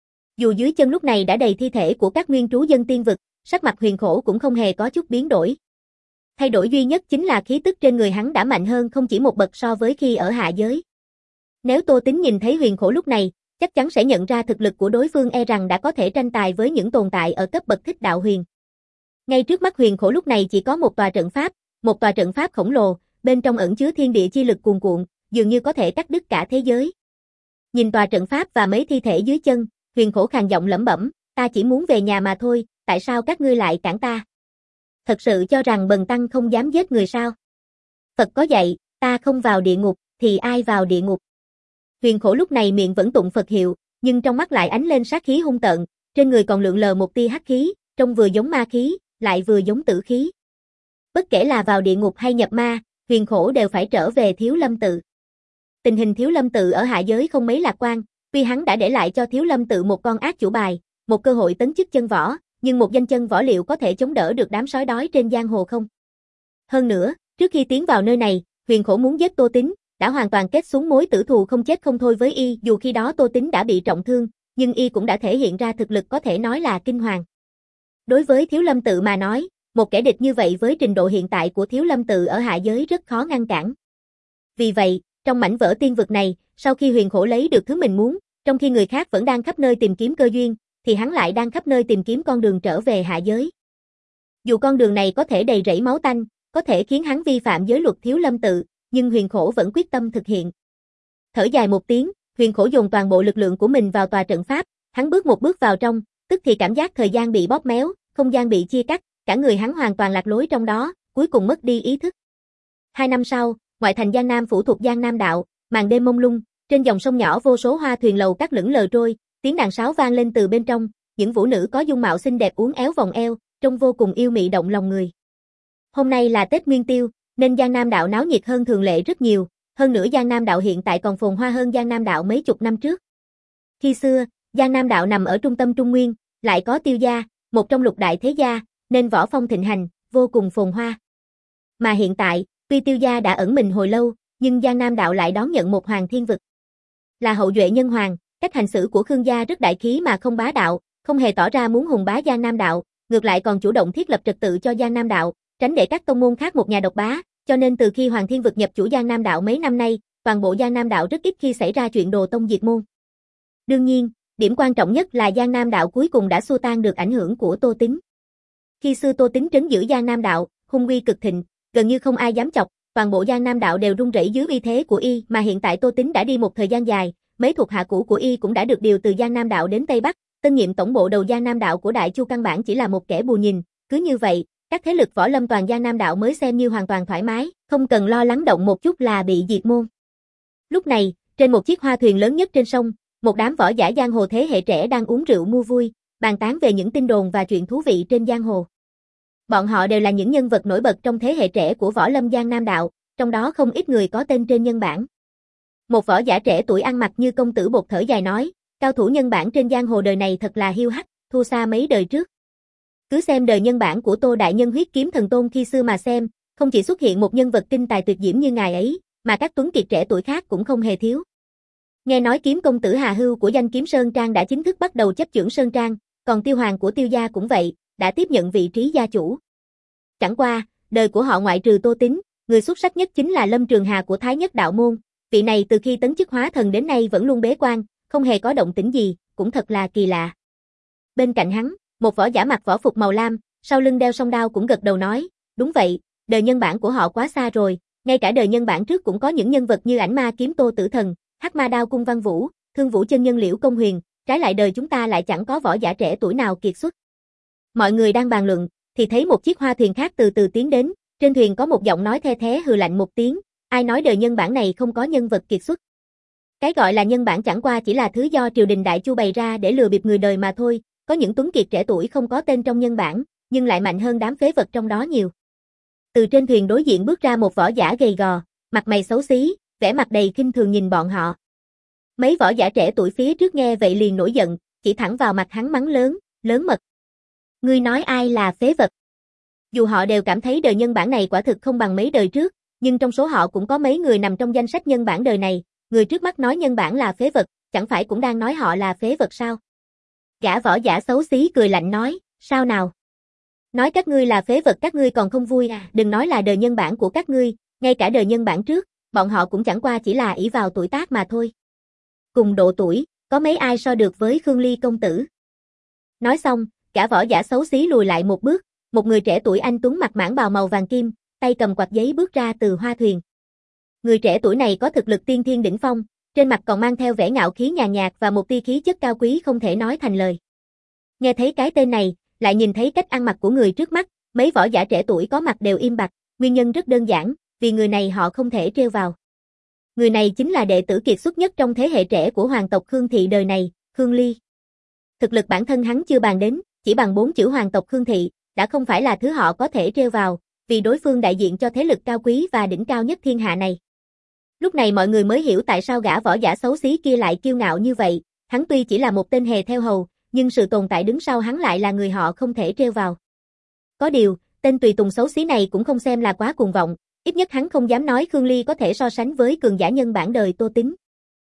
A: Dù dưới chân lúc này đã đầy thi thể của các nguyên trú dân tiên vực, sắc mặt Huyền Khổ cũng không hề có chút biến đổi. Thay đổi duy nhất chính là khí tức trên người hắn đã mạnh hơn không chỉ một bậc so với khi ở hạ giới. Nếu Tô Tính nhìn thấy Huyền Khổ lúc này, chắc chắn sẽ nhận ra thực lực của đối phương e rằng đã có thể tranh tài với những tồn tại ở cấp bậc Thích Đạo Huyền. Ngay trước mắt Huyền Khổ lúc này chỉ có một tòa trận pháp, một tòa trận pháp khổng lồ, bên trong ẩn chứa thiên địa chi lực cuồn cuộn, dường như có thể cắt đứt cả thế giới. Nhìn tòa trận pháp và mấy thi thể dưới chân, Huyền Khổ khàn giọng lẩm bẩm, ta chỉ muốn về nhà mà thôi, tại sao các ngươi lại cản ta? Thật sự cho rằng bần tăng không dám giết người sao? Phật có dạy, ta không vào địa ngục, thì ai vào địa ngục? Huyền Khổ lúc này miệng vẫn tụng Phật hiệu, nhưng trong mắt lại ánh lên sát khí hung tợn, trên người còn lượn lờ một tia hắc khí, trông vừa giống ma khí, lại vừa giống tử khí. Bất kể là vào địa ngục hay nhập ma, Huyền Khổ đều phải trở về Thiếu Lâm tự. Tình hình Thiếu Lâm tự ở hạ giới không mấy lạc quan, Tuy hắn đã để lại cho Thiếu Lâm Tự một con ác chủ bài, một cơ hội tấn chức chân võ, nhưng một danh chân võ liệu có thể chống đỡ được đám sói đói trên giang hồ không? Hơn nữa, trước khi tiến vào nơi này, Huyền Khổ muốn giết Tô Tín, đã hoàn toàn kết xuống mối tử thù không chết không thôi với y, dù khi đó Tô Tín đã bị trọng thương, nhưng y cũng đã thể hiện ra thực lực có thể nói là kinh hoàng. Đối với Thiếu Lâm Tự mà nói, một kẻ địch như vậy với trình độ hiện tại của Thiếu Lâm Tự ở hạ giới rất khó ngăn cản. Vì vậy, trong mảnh vỡ tiên vực này, sau khi Huyền Khổ lấy được thứ mình muốn, trong khi người khác vẫn đang khắp nơi tìm kiếm cơ duyên, thì hắn lại đang khắp nơi tìm kiếm con đường trở về hạ giới. Dù con đường này có thể đầy rẫy máu tanh, có thể khiến hắn vi phạm giới luật Thiếu Lâm Tự, nhưng Huyền Khổ vẫn quyết tâm thực hiện. Thở dài một tiếng, Huyền Khổ dồn toàn bộ lực lượng của mình vào tòa trận pháp, hắn bước một bước vào trong, tức thì cảm giác thời gian bị bóp méo, không gian bị chia cắt, cả người hắn hoàn toàn lạc lối trong đó, cuối cùng mất đi ý thức. Hai năm sau, ngoại thành Giang Nam phủ thuộc Giang Nam đạo, màn đêm mông lung, trên dòng sông nhỏ vô số hoa thuyền lầu các lững lờ trôi, tiếng đàn sáo vang lên từ bên trong, những vũ nữ có dung mạo xinh đẹp uốn éo vòng eo, trông vô cùng yêu mị động lòng người. Hôm nay là Tết Nguyên Tiêu, nên Giang Nam đạo náo nhiệt hơn thường lệ rất nhiều, hơn nữa Giang Nam đạo hiện tại còn phồn hoa hơn Giang Nam đạo mấy chục năm trước. Khi xưa, Giang Nam đạo nằm ở trung tâm Trung Nguyên, lại có Tiêu gia, một trong lục đại thế gia, nên võ phong thịnh hành, vô cùng phồn hoa. Mà hiện tại, tuy Tiêu gia đã ẩn mình hồi lâu, nhưng Giang Nam đạo lại đón nhận một hoàng thiên vực. Là hậu duệ nhân hoàng, cách hành xử của Khương gia rất đại khí mà không bá đạo, không hề tỏ ra muốn hùng bá Giang Nam đạo, ngược lại còn chủ động thiết lập trật tự cho Giang Nam đạo, tránh để các tông môn khác một nhà độc bá, cho nên từ khi Hoàng Thiên vực nhập chủ Giang Nam đạo mấy năm nay, toàn bộ Giang Nam đạo rất ít khi xảy ra chuyện đồ tông diệt môn. Đương nhiên, điểm quan trọng nhất là Giang Nam đạo cuối cùng đã xua tan được ảnh hưởng của Tô Tín. Khi xưa Tô Tín trấn giữ Giang Nam đạo, hung uy cực thịnh, gần như không ai dám chọc, toàn bộ Giang Nam đạo đều run rẩy dưới uy thế của y, mà hiện tại Tô Tín đã đi một thời gian dài, mấy thuộc hạ cũ của y cũng đã được điều từ Giang Nam đạo đến Tây Bắc, tân nhiệm tổng bộ đầu Giang Nam đạo của Đại Chu căn bản chỉ là một kẻ bù nhìn, cứ như vậy, các thế lực võ lâm toàn Giang Nam đạo mới xem như hoàn toàn thoải mái, không cần lo lắng động một chút là bị diệt môn. Lúc này, trên một chiếc hoa thuyền lớn nhất trên sông, một đám võ giả giang hồ thế hệ trẻ đang uống rượu mua vui, bàn tán về những tin đồn và chuyện thú vị trên giang hồ. Bọn họ đều là những nhân vật nổi bật trong thế hệ trẻ của võ lâm Giang Nam đạo, trong đó không ít người có tên trên nhân bảng. Một võ giả trẻ tuổi ăn mặc như công tử bột thở dài nói, cao thủ nhân bản trên giang hồ đời này thật là hiu hắt, thua xa mấy đời trước. Cứ xem đời nhân bản của Tô đại nhân huyết kiếm thần tôn khi xưa mà xem, không chỉ xuất hiện một nhân vật kinh tài tuyệt diễm như ngài ấy, mà các tuấn kiệt trẻ tuổi khác cũng không hề thiếu. Nghe nói kiếm công tử Hà Hưu của danh kiếm Sơn Trang đã chính thức bắt đầu chấp chưởng Sơn Trang, còn Tiêu Hoàng của Tiêu gia cũng vậy, đã tiếp nhận vị trí gia chủ. Chẳng qua, đời của họ ngoại trừ Tô Tín, người xuất sắc nhất chính là Lâm Trường Hà của Thái Nhất đạo môn, vị này từ khi tấn chức hóa thần đến nay vẫn luôn bế quan, không hề có động tĩnh gì, cũng thật là kỳ lạ. Bên cạnh hắn, một võ giả mặc võ phục màu lam, sau lưng đeo song đao cũng gật đầu nói, đúng vậy, đời nhân bản của họ quá xa rồi, ngay cả đời nhân bản trước cũng có những nhân vật như Ảnh Ma kiếm Tô Tử Thần, Hắc Ma đao Cung Văn Vũ, Thương Vũ chân nhân Liễu Công Huyền, trái lại đời chúng ta lại chẳng có võ giả trẻ tuổi nào kiệt xuất. Mọi người đang bàn luận, thì thấy một chiếc hoa thuyền khác từ từ tiến đến, trên thuyền có một giọng nói the thé hừ lạnh một tiếng, ai nói đời nhân bản này không có nhân vật kiệt xuất. Cái gọi là nhân bản chẳng qua chỉ là thứ do triều đình Đại Chu bày ra để lừa bịp người đời mà thôi, có những tuấn kiệt trẻ tuổi không có tên trong nhân bản, nhưng lại mạnh hơn đám phế vật trong đó nhiều. Từ trên thuyền đối diện bước ra một võ giả gầy gò, mặt mày xấu xí, vẻ mặt đầy khinh thường nhìn bọn họ. Mấy võ giả trẻ tuổi phía trước nghe vậy liền nổi giận, chỉ thẳng vào mặt hắn mắng lớn, lớn mật. Ngươi nói ai là phế vật? Dù họ đều cảm thấy đời nhân bản này quả thực không bằng mấy đời trước, nhưng trong số họ cũng có mấy người nằm trong danh sách nhân bản đời này, người trước mắt nói nhân bản là phế vật, chẳng phải cũng đang nói họ là phế vật sao? Gã võ giả xấu xí cười lạnh nói, sao nào? Nói các ngươi là phế vật các ngươi còn không vui à, đừng nói là đời nhân bản của các ngươi, ngay cả đời nhân bản trước, bọn họ cũng chẳng qua chỉ là ỷ vào tuổi tác mà thôi. Cùng độ tuổi, có mấy ai so được với Khương Ly công tử? Nói xong, gã võ giả xấu xí lùi lại một bước, một người trẻ tuổi anh tuấn mặc mãng bào màu vàng kim, tay cầm quạt giấy bước ra từ hoa thuyền. Người trẻ tuổi này có thực lực tiên thiên đỉnh phong, trên mặt còn mang theo vẻ ngạo khí nhàn nhạt và một tia khí chất cao quý không thể nói thành lời. Nghe thấy cái tên này, lại nhìn thấy cách ăn mặc của người trước mắt, mấy võ giả trẻ tuổi có mặt đều im bặt, nguyên nhân rất đơn giản, vì người này họ không thể trêu vào. Người này chính là đệ tử kiệt xuất nhất trong thế hệ trẻ của hoàng tộc Khương thị đời này, Khương Ly. Thực lực bản thân hắn chưa bàn đến, chỉ bằng bốn chữ hoàng tộc Khương thị, đã không phải là thứ họ có thể trêu vào, vì đối phương đại diện cho thế lực cao quý và đỉnh cao nhất thiên hạ này. Lúc này mọi người mới hiểu tại sao gã võ giả xấu xí kia lại kiêu ngạo như vậy, hắn tuy chỉ là một tên hề theo hầu, nhưng sự tồn tại đứng sau hắn lại là người họ không thể trêu vào. Có điều, tên tùy tùng xấu xí này cũng không xem là quá cuồng vọng, ít nhất hắn không dám nói Khương Ly có thể so sánh với cường giả nhân bản đời Tô Tính.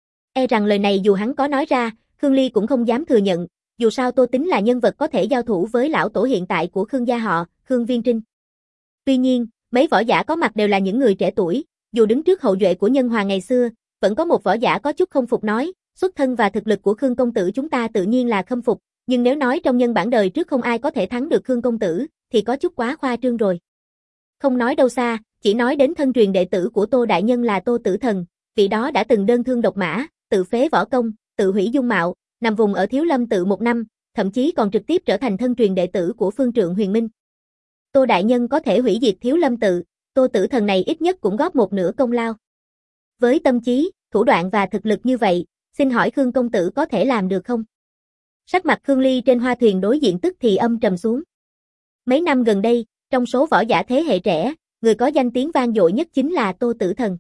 A: E rằng lời này dù hắn có nói ra, Khương Ly cũng không dám thừa nhận, dù sao Tô Tính là nhân vật có thể giao thủ với lão tổ hiện tại của Khương gia họ, Khương Viên Trinh. Tuy nhiên, mấy võ giả có mặt đều là những người trẻ tuổi, dù đứng trước hậu duệ của nhân hoàng ngày xưa, vẫn có một võ giả có chút không phục nói, xuất thân và thực lực của Khương công tử chúng ta tự nhiên là khâm phục, nhưng nếu nói trong nhân bản đời trước không ai có thể thắng được Khương công tử, thì có chút quá khoa trương rồi. Không nói đâu xa, chỉ nói đến thân truyền đệ tử của Tô đại nhân là Tô Tử Thần, vị đó đã từng đơn thương độc mã, tự phế võ công, tự hủy dung mạo, nằm vùng ở Thiếu Lâm tự một năm, thậm chí còn trực tiếp trở thành thân truyền đệ tử của Phương Trượng Huyền Minh. Tô đại nhân có thể hủy diệt Thiếu Lâm tự, Tô Tử Thần này ít nhất cũng góp một nửa công lao. Với tâm trí, thủ đoạn và thực lực như vậy, xin hỏi Khương công tử có thể làm được không? Sắc mặt Khương Ly trên hoa thuyền đối diện tức thì âm trầm xuống. Mấy năm gần đây, trong số võ giả thế hệ trẻ, người có danh tiếng vang dội nhất chính là Tô Tử Thần.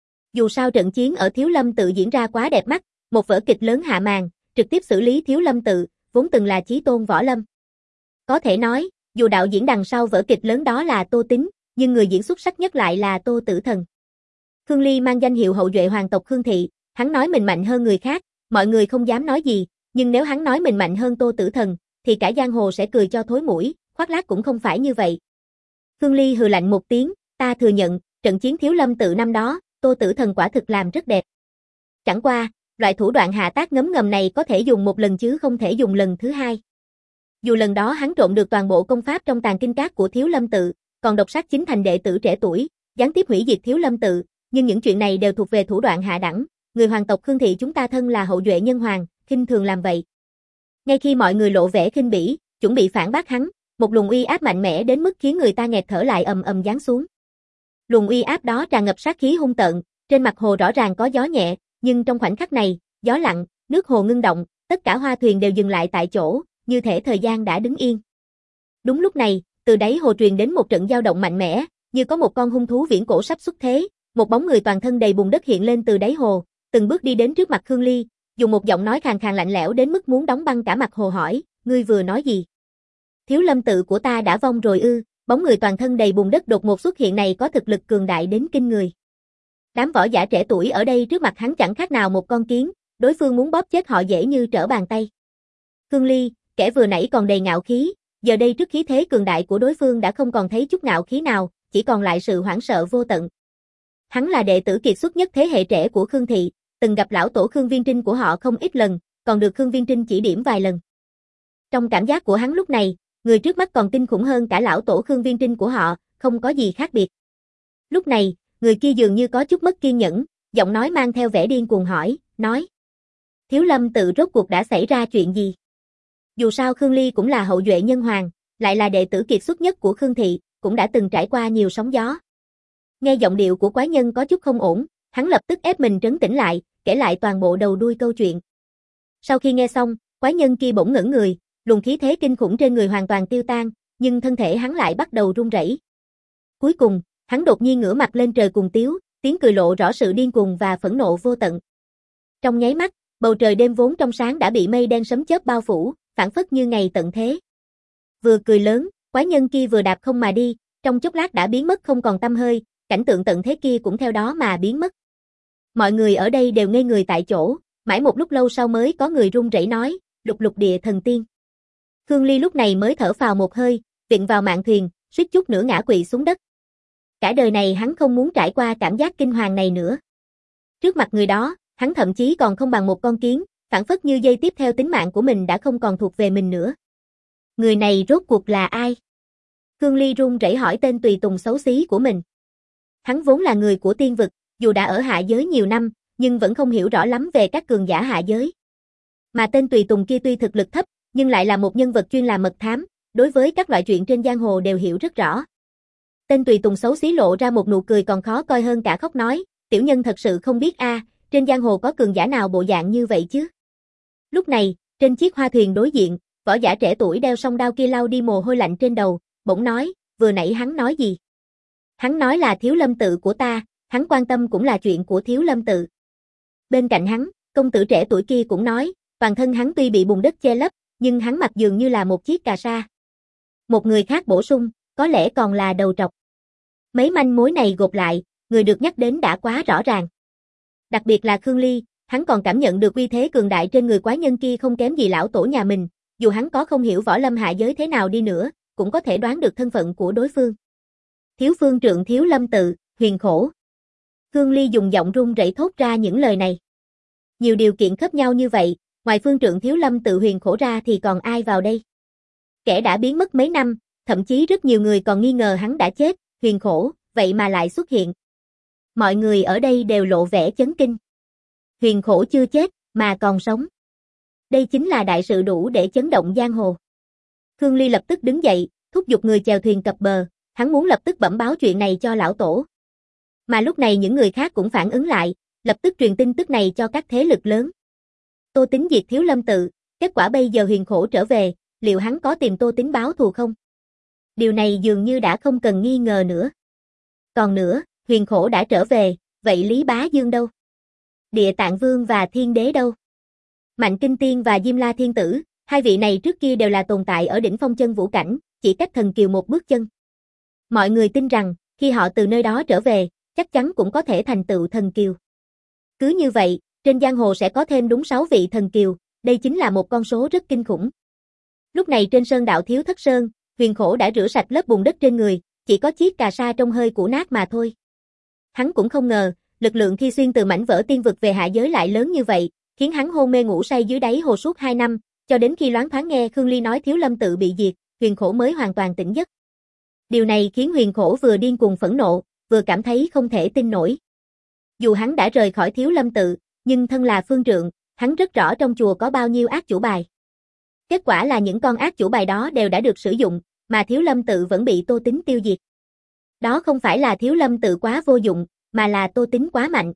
A: Dù sao trận chiến ở Thiếu Lâm tự diễn ra quá đẹp mắt, một vở kịch lớn hạ màn, trực tiếp xử lý Thiếu Lâm tự, vốn từng là chí tôn võ lâm. Có thể nói, dù đạo diễn đằng sau vở kịch lớn đó là Tô Tính, nhưng người diễn xuất sắc nhất lại là Tô Tử Thần. Khương Ly mang danh hiệu hậu duệ hoàng tộc Khương thị, hắn nói mình mạnh hơn người khác, mọi người không dám nói gì, nhưng nếu hắn nói mình mạnh hơn Tô Tử Thần, thì cả giang hồ sẽ cười cho thối mũi, khoác lác cũng không phải như vậy. Khương Ly hừ lạnh một tiếng, ta thừa nhận, trận chiến Thiếu Lâm tự năm đó, Tô Tử Thần quả thực làm rất đẹp. Chẳng qua, loại thủ đoạn hạ tác ngấm ngầm này có thể dùng một lần chứ không thể dùng lần thứ hai. Dù lần đó hắn trộn được toàn bộ công pháp trong tàng kinh các của Thiếu Lâm tự, còn độc sát chính thành đệ tử trẻ tuổi, gián tiếp hủy diệt Thiếu Lâm tự, nhưng những chuyện này đều thuộc về thủ đoạn hạ đẳng, người hoàng tộc Khương thị chúng ta thân là hậu duệ nhân hoàng, khinh thường làm vậy. Ngay khi mọi người lộ vẻ khinh bỉ, chuẩn bị phản bác hắn, một luồng uy áp mạnh mẽ đến mức khiến người ta nghẹt thở lại ầm ầm giáng xuống. Luồng uy áp đó tràn ngập sát khí hung tợn, trên mặt hồ rõ ràng có gió nhẹ, nhưng trong khoảnh khắc này, gió lặng, nước hồ ngưng động, tất cả hoa thuyền đều dừng lại tại chỗ, như thể thời gian đã đứng yên. Đúng lúc này, từ đáy hồ truyền đến một trận dao động mạnh mẽ, như có một con hung thú viễn cổ sắp xuất thế, một bóng người toàn thân đầy bùn đất hiện lên từ đáy hồ, từng bước đi đến trước mặt Khương Ly, dùng một giọng nói khàn khàn lạnh lẽo đến mức muốn đóng băng cả mặt hồ hỏi, ngươi vừa nói gì? Thiếu Lâm tự của ta đã vong rồi ư? Bóng người toàn thân đầy bùn đất đột ngột xuất hiện này có thực lực cường đại đến kinh người. Đám võ giả trẻ tuổi ở đây trước mặt hắn chẳng khác nào một con kiến, đối phương muốn bóp chết họ dễ như trở bàn tay. Khương Ly, kẻ vừa nãy còn đầy ngạo khí, giờ đây trước khí thế cường đại của đối phương đã không còn thấy chút ngạo khí nào, chỉ còn lại sự hoảng sợ vô tận. Hắn là đệ tử kiệt xuất nhất thế hệ trẻ của Khương thị, từng gặp lão tổ Khương Viên Trinh của họ không ít lần, còn được Khương Viên Trinh chỉ điểm vài lần. Trong cảm giác của hắn lúc này, người trước mắt còn kinh khủng hơn cả lão tổ Khương Viên Trinh của họ, không có gì khác biệt. Lúc này, người kia dường như có chút mất kiên nhẫn, giọng nói mang theo vẻ điên cuồng hỏi, nói: Thiếu Lâm tự rốt cuộc đã xảy ra chuyện gì? Dù sao Khương Ly cũng là hậu duệ nhân hoàng, lại là đệ tử kiệt xuất nhất của Khương thị, cũng đã từng trải qua nhiều sóng gió. Nghe giọng điệu của quái nhân có chút không ổn, hắn lập tức ép mình trấn tĩnh lại, kể lại toàn bộ đầu đuôi câu chuyện. Sau khi nghe xong, quái nhân kia bỗng ngẩn người, luồng khí thế kinh khủng trên người hoàn toàn tiêu tan, nhưng thân thể hắn lại bắt đầu run rẩy. Cuối cùng, hắn đột nhiên ngửa mặt lên trời cùng tiếu, tiếng cười lộ rõ sự điên cuồng và phẫn nộ vô tận. Trong nháy mắt, bầu trời đêm vốn trong sáng đã bị mây đen sấm chớp bao phủ, phảng phất như ngày tận thế. Vừa cười lớn, quái nhân kia vừa đạp không mà đi, trong chốc lát đã biến mất không còn tăm hơi, cảnh tượng tận thế kia cũng theo đó mà biến mất. Mọi người ở đây đều ngây người tại chỗ, mãi một lúc lâu sau mới có người run rẩy nói, lục lục địa thần tiên. Khương Ly lúc này mới thở phào một hơi, vịn vào mạn thuyền, suýt chút nữa ngã quỵ xuống đất. Cả đời này hắn không muốn trải qua cảm giác kinh hoàng này nữa. Trước mặt người đó, hắn thậm chí còn không bằng một con kiến, phảng phất như giây tiếp theo tính mạng của mình đã không còn thuộc về mình nữa. Người này rốt cuộc là ai? Khương Ly run rẩy hỏi tên tùy tùng xấu xí của mình. Hắn vốn là người của tiên vực, dù đã ở hạ giới nhiều năm, nhưng vẫn không hiểu rõ lắm về các cường giả hạ giới. Mà tên tùy tùng kia tuy thực lực thấp, nhưng lại là một nhân vật chuyên làm mật thám, đối với các loại chuyện trên giang hồ đều hiểu rất rõ. Tên tùy tùng xấu xí lộ ra một nụ cười còn khó coi hơn cả khóc nói, tiểu nhân thật sự không biết a, à, trên giang hồ có cường giả nào bộ dạng như vậy chứ? Lúc này, trên chiếc hoa thuyền đối diện, võ giả trẻ tuổi đeo song đao kia lau đi mồ hôi lạnh trên đầu, bỗng nói, vừa nãy hắn nói gì? Hắn nói là Thiếu Lâm tự của ta, hắn quan tâm cũng là chuyện của Thiếu Lâm Tự. Bên cạnh hắn, công tử trẻ tuổi kia cũng nói, toàn thân hắn tuy bị bùn đất che lấp, nhưng hắn mặt dường như là một chiếc cà sa. Một người khác bổ sung, có lẽ còn là đầu trọc. Mấy manh mối này gộp lại, người được nhắc đến đã quá rõ ràng. Đặc biệt là Khương Ly, hắn còn cảm nhận được uy thế cường đại trên người quái nhân kia không kém gì lão tổ nhà mình, dù hắn có không hiểu võ lâm hạ giới thế nào đi nữa, cũng có thể đoán được thân phận của đối phương. Thiếu phương trượng Thiếu Lâm Tự, Huyền Khổ. Khương Ly dùng giọng run rẩy thốt ra những lời này. Nhiều điều kiện khớp nhau như vậy, ngoài phương trượng Thiếu Lâm Tự Huyền Khổ ra thì còn ai vào đây? Kẻ đã biến mất mấy năm, thậm chí rất nhiều người còn nghi ngờ hắn đã chết, Huyền Khổ, vậy mà lại xuất hiện. Mọi người ở đây đều lộ vẻ chấn kinh. Huyền Khổ chưa chết, mà còn sống. Đây chính là đại sự đủ để chấn động giang hồ. Khương Ly lập tức đứng dậy, thúc giục người chèo thuyền cập bờ, hắn muốn lập tức bẩm báo chuyện này cho lão tổ. Mà lúc này những người khác cũng phản ứng lại, lập tức truyền tin tức này cho các thế lực lớn. Tô Tín diệt Thiếu Lâm Tự, kết quả bây giờ Huyền Khổ trở về, liệu hắn có tìm Tô Tín báo thù không? Điều này dường như đã không cần nghi ngờ nữa. Còn nữa, Huyền Khổ đã trở về, vậy Lý Bá Dương đâu? Địa Tạng Vương và Thiên Đế đâu? Mạnh Kinh Tiên và Diêm La Thiên Tử, hai vị này trước kia đều là tồn tại ở đỉnh phong chân vũ cảnh, chỉ cách thần kiều một bước chân. Mọi người tin rằng, khi họ từ nơi đó trở về, chắc chắn cũng có thể thành tựu thần kiều. Cứ như vậy, trên giang hồ sẽ có thêm đúng sáu vị thần kiều, đây chính là một con số rất kinh khủng. Lúc này trên sơn đạo Thiếu Thất Sơn, Huyền Khổ đã rửa sạch lớp bùn đất trên người, chỉ có chiếc cà sa trong hơi cũ nát mà thôi. Hắn cũng không ngờ, lực lượng khi xuyên từ mảnh vỡ tiên vực về hạ giới lại lớn như vậy, khiến hắn hôn mê ngủ say dưới đáy hồ suốt hai năm, cho đến khi loáng thoáng nghe Khương Ly nói Thiếu Lâm Tự bị diệt, Huyền Khổ mới hoàn toàn tỉnh giấc. Điều này khiến Huyền Khổ vừa điên cuồng phẫn nộ, vừa cảm thấy không thể tin nổi. Dù hắn đã rời khỏi Thiếu Lâm Tự, nhưng thân là phương trượng, hắn rất rõ trong chùa có bao nhiêu ác chủ bài. Kết quả là những con ác chủ bài đó đều đã được sử dụng, mà Thiếu Lâm Tự vẫn bị Tô Tín tiêu diệt. Đó không phải là Thiếu Lâm Tự quá vô dụng, mà là Tô Tín quá mạnh.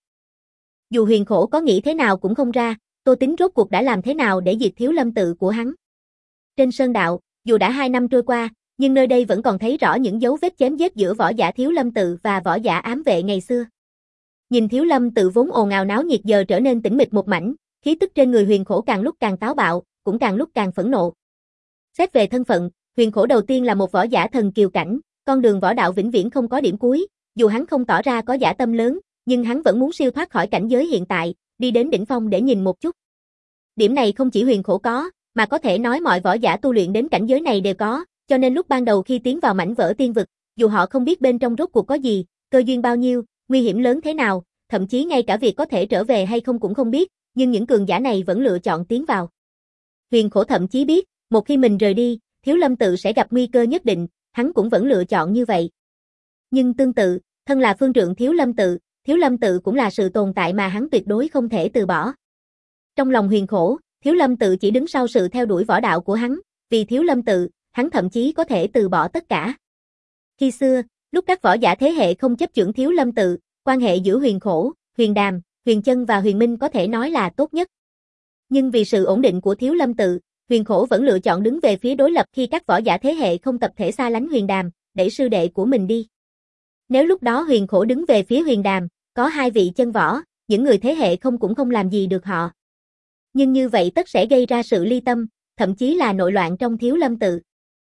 A: Dù Huyền Khổ có nghĩ thế nào cũng không ra, Tô Tín rốt cuộc đã làm thế nào để diệt Thiếu Lâm Tự của hắn. Trên sơn đạo, dù đã hai năm trôi qua, nhưng nơi đây vẫn còn thấy rõ những dấu vết chém giết giữa võ giả Thiếu Lâm Tự và võ giả ám vệ ngày xưa. Nhìn Thiếu Lâm Tự vốn ồn ào náo nhiệt giờ trở nên tĩnh mịch một mảnh, khí tức trên người Huyền Khổ càng lúc càng táo bạo, cũng càng lúc càng phẫn nộ. Xét về thân phận, Huyền Khổ đầu tiên là một võ giả thần kiều cảnh, con đường võ đạo vĩnh viễn không có điểm cuối, dù hắn không tỏ ra có dã tâm lớn, nhưng hắn vẫn muốn siêu thoát khỏi cảnh giới hiện tại, đi đến đỉnh phong để nhìn một chút. Điểm này không chỉ Huyền Khổ có, mà có thể nói mọi võ giả tu luyện đến cảnh giới này đều có, cho nên lúc ban đầu khi tiến vào mảnh vỡ tiên vực, dù họ không biết bên trong rốt cuộc có gì, cơ duyên bao nhiêu, nguy hiểm lớn thế nào, thậm chí ngay cả việc có thể trở về hay không cũng không biết, nhưng những cường giả này vẫn lựa chọn tiến vào. Huyền Khổ thậm chí biết, một khi mình rời đi, Thiếu Lâm Tự sẽ gặp nguy cơ nhất định, hắn cũng vẫn lựa chọn như vậy. Nhưng tương tự, thân là phương trượng Thiếu Lâm Tự, Thiếu Lâm Tự cũng là sự tồn tại mà hắn tuyệt đối không thể từ bỏ. Trong lòng Huyền Khổ, Thiếu Lâm Tự chỉ đứng sau sự theo đuổi võ đạo của hắn, vì Thiếu Lâm Tự, hắn thậm chí có thể từ bỏ tất cả. Khi xưa, lúc các võ giả thế hệ không chấp chưởng Thiếu Lâm Tự, quan hệ giữa Huyền Khổ, Huyền Đàm, Huyền Chân và Huyền Minh có thể nói là tốt nhất. Nhưng vì sự ổn định của Thiếu Lâm Tự, Huyền Khổ vẫn lựa chọn đứng về phía đối lập khi các võ giả thế hệ không tập thể xa lánh Huyền Đàm, đẩy sư đệ của mình đi. Nếu lúc đó Huyền Khổ đứng về phía Huyền Đàm, có hai vị chân võ, những người thế hệ không cũng không làm gì được họ. Nhưng như vậy tất sẽ gây ra sự ly tâm, thậm chí là nội loạn trong Thiếu Lâm Tự.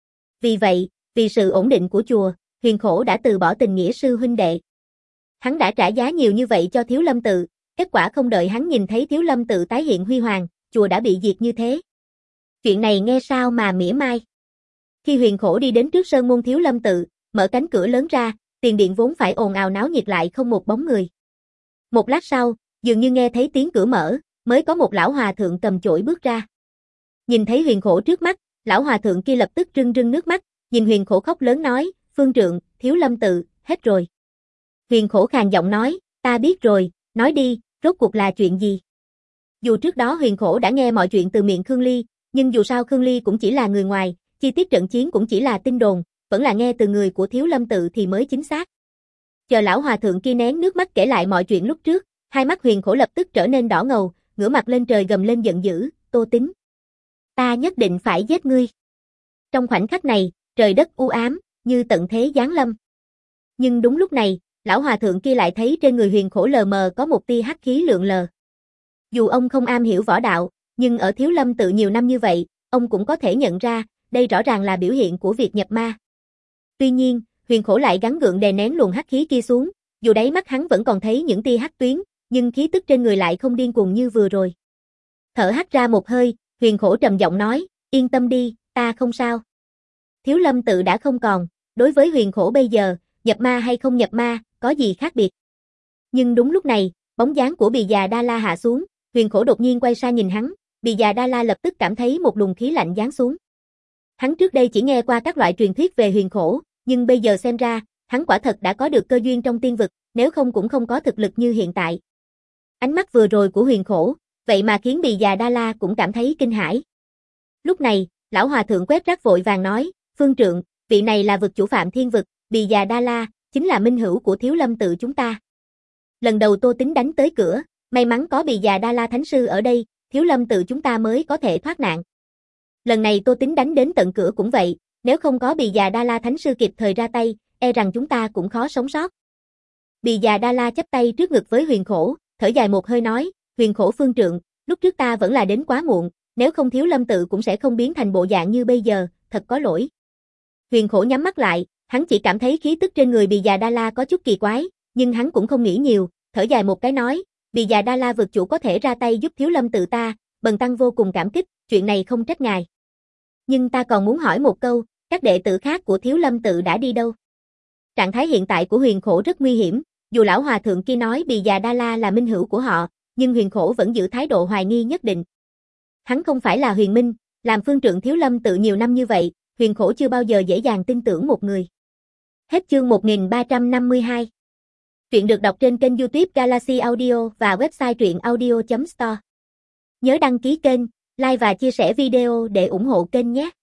A: Vì vậy, vì sự ổn định của chùa, Huyền Khổ đã từ bỏ tình nghĩa sư huynh đệ. Hắn đã trả giá nhiều như vậy cho Thiếu Lâm Tự, kết quả không đợi hắn nhìn thấy Thiếu Lâm Tự tái hiện huy hoàng, chùa đã bị diệt như thế. Chuyện này nghe sao mà mỉa mai. Khi Huyền Khổ đi đến trước sơn môn Thiếu Lâm Tự, mở cánh cửa lớn ra, tiền điện vốn phải ồn ào náo nhiệt lại không một bóng người. Một lát sau, dường như nghe thấy tiếng cửa mở, mới có một lão hòa thượng cầm chổi bước ra. Nhìn thấy Huyền Khổ trước mắt, lão hòa thượng kia lập tức rưng rưng nước mắt, nhìn Huyền Khổ khóc lớn nói, phương trượng, Thiếu Lâm Tự, hết rồi. Huyền Khổ khàn giọng nói, ta biết rồi, nói đi, rốt cuộc là chuyện gì? Dù trước đó Huyền Khổ đã nghe mọi chuyện từ miệng Khương Ly, nhưng dù sao Khương Ly cũng chỉ là người ngoài, chi tiết trận chiến cũng chỉ là tin đồn, vẫn là nghe từ người của Thiếu Lâm Tự thì mới chính xác. Chờ lão hòa thượng kia nén nước mắt kể lại mọi chuyện lúc trước, hai mắt Huyền Khổ lập tức trở nên đỏ ngầu, ngửa mặt lên trời gầm lên giận dữ, Tô Tín, ta nhất định phải giết ngươi. Trong khoảnh khắc này, trời đất u ám, như tận thế giáng lâm. Nhưng đúng lúc này, lão hòa thượng kia lại thấy trên người Huyền Khổ lờ mờ có một tia hắc khí lượn lờ. Dù ông không am hiểu võ đạo, nhưng ở Thiếu Lâm tự nhiều năm như vậy, ông cũng có thể nhận ra, đây rõ ràng là biểu hiện của việc nhập ma. Tuy nhiên, Huyền Khổ lại gắng gượng đè nén luồng hắc khí kia xuống, dù đáy mắt hắn vẫn còn thấy những tia hắc tuyến, nhưng khí tức trên người lại không điên cuồng như vừa rồi. Thở hắt ra một hơi, Huyền Khổ trầm giọng nói, yên tâm đi, ta không sao. Thiếu Lâm tự đã không còn, đối với Huyền Khổ bây giờ, nhập ma hay không nhập ma, có gì khác biệt. Nhưng đúng lúc này, bóng dáng của Bì Già Đa La hạ xuống, Huyền Khổ đột nhiên quay sang nhìn hắn, Bì Già Đa La lập tức cảm thấy một luồng khí lạnh giáng xuống. Hắn trước đây chỉ nghe qua các loại truyền thuyết về Huyền Khổ, nhưng bây giờ xem ra, hắn quả thật đã có được cơ duyên trong tiên vực, nếu không cũng không có thực lực như hiện tại. Ánh mắt vừa rồi của Huyền Khổ, vậy mà khiến Bì Già Đa La cũng cảm thấy kinh hãi. Lúc này, lão hòa thượng quét rác vội vàng nói, Phương Trượng, vị này là vực chủ Phạm Thiên vực, Bì Già Đa La, chính là minh hữu của Thiếu Lâm tự chúng ta. Lần đầu Tô Tính đánh tới cửa, may mắn có Bì Già Đa La Thánh Sư ở đây, Thiếu Lâm tự chúng ta mới có thể thoát nạn. Lần này Tô Tính đánh đến tận cửa cũng vậy, nếu không có Bì Già Đa La Thánh Sư kịp thời ra tay, e rằng chúng ta cũng khó sống sót. Bì Già Đa La chắp tay trước ngực với Huyền Khổ, thở dài một hơi nói, Huyền Khổ Phương Trượng, lúc trước ta vẫn là đến quá muộn, nếu không Thiếu Lâm tự cũng sẽ không biến thành bộ dạng như bây giờ, thật có lỗi. Huyền Khổ nhắm mắt lại, hắn chỉ cảm thấy khí tức trên người Bì Già Đa La có chút kỳ quái, nhưng hắn cũng không nghĩ nhiều, thở dài một cái nói, Bì Già Đa La vực chủ có thể ra tay giúp Thiếu Lâm tự ta, bần tăng vô cùng cảm kích, chuyện này không trách ngài. Nhưng ta còn muốn hỏi một câu, các đệ tử khác của Thiếu Lâm tự đã đi đâu? Trạng thái hiện tại của Huyền Khổ rất nguy hiểm, dù lão hòa thượng kia nói Bì Già Đa La là minh hữu của họ, nhưng Huyền Khổ vẫn giữ thái độ hoài nghi nhất định. Hắn không phải là Huyền Minh, làm phương trượng Thiếu Lâm tự nhiều năm như vậy, Huyền Khổ chưa bao giờ dễ dàng tin tưởng một người. Hết chương một nghìn ba trăm năm mươi hai. Truyện được đọc trên kênh YouTube Galaxy Audio và website truyện audio chấm store. Nhớ đăng ký kênh, like và chia sẻ video để ủng hộ kênh nhé.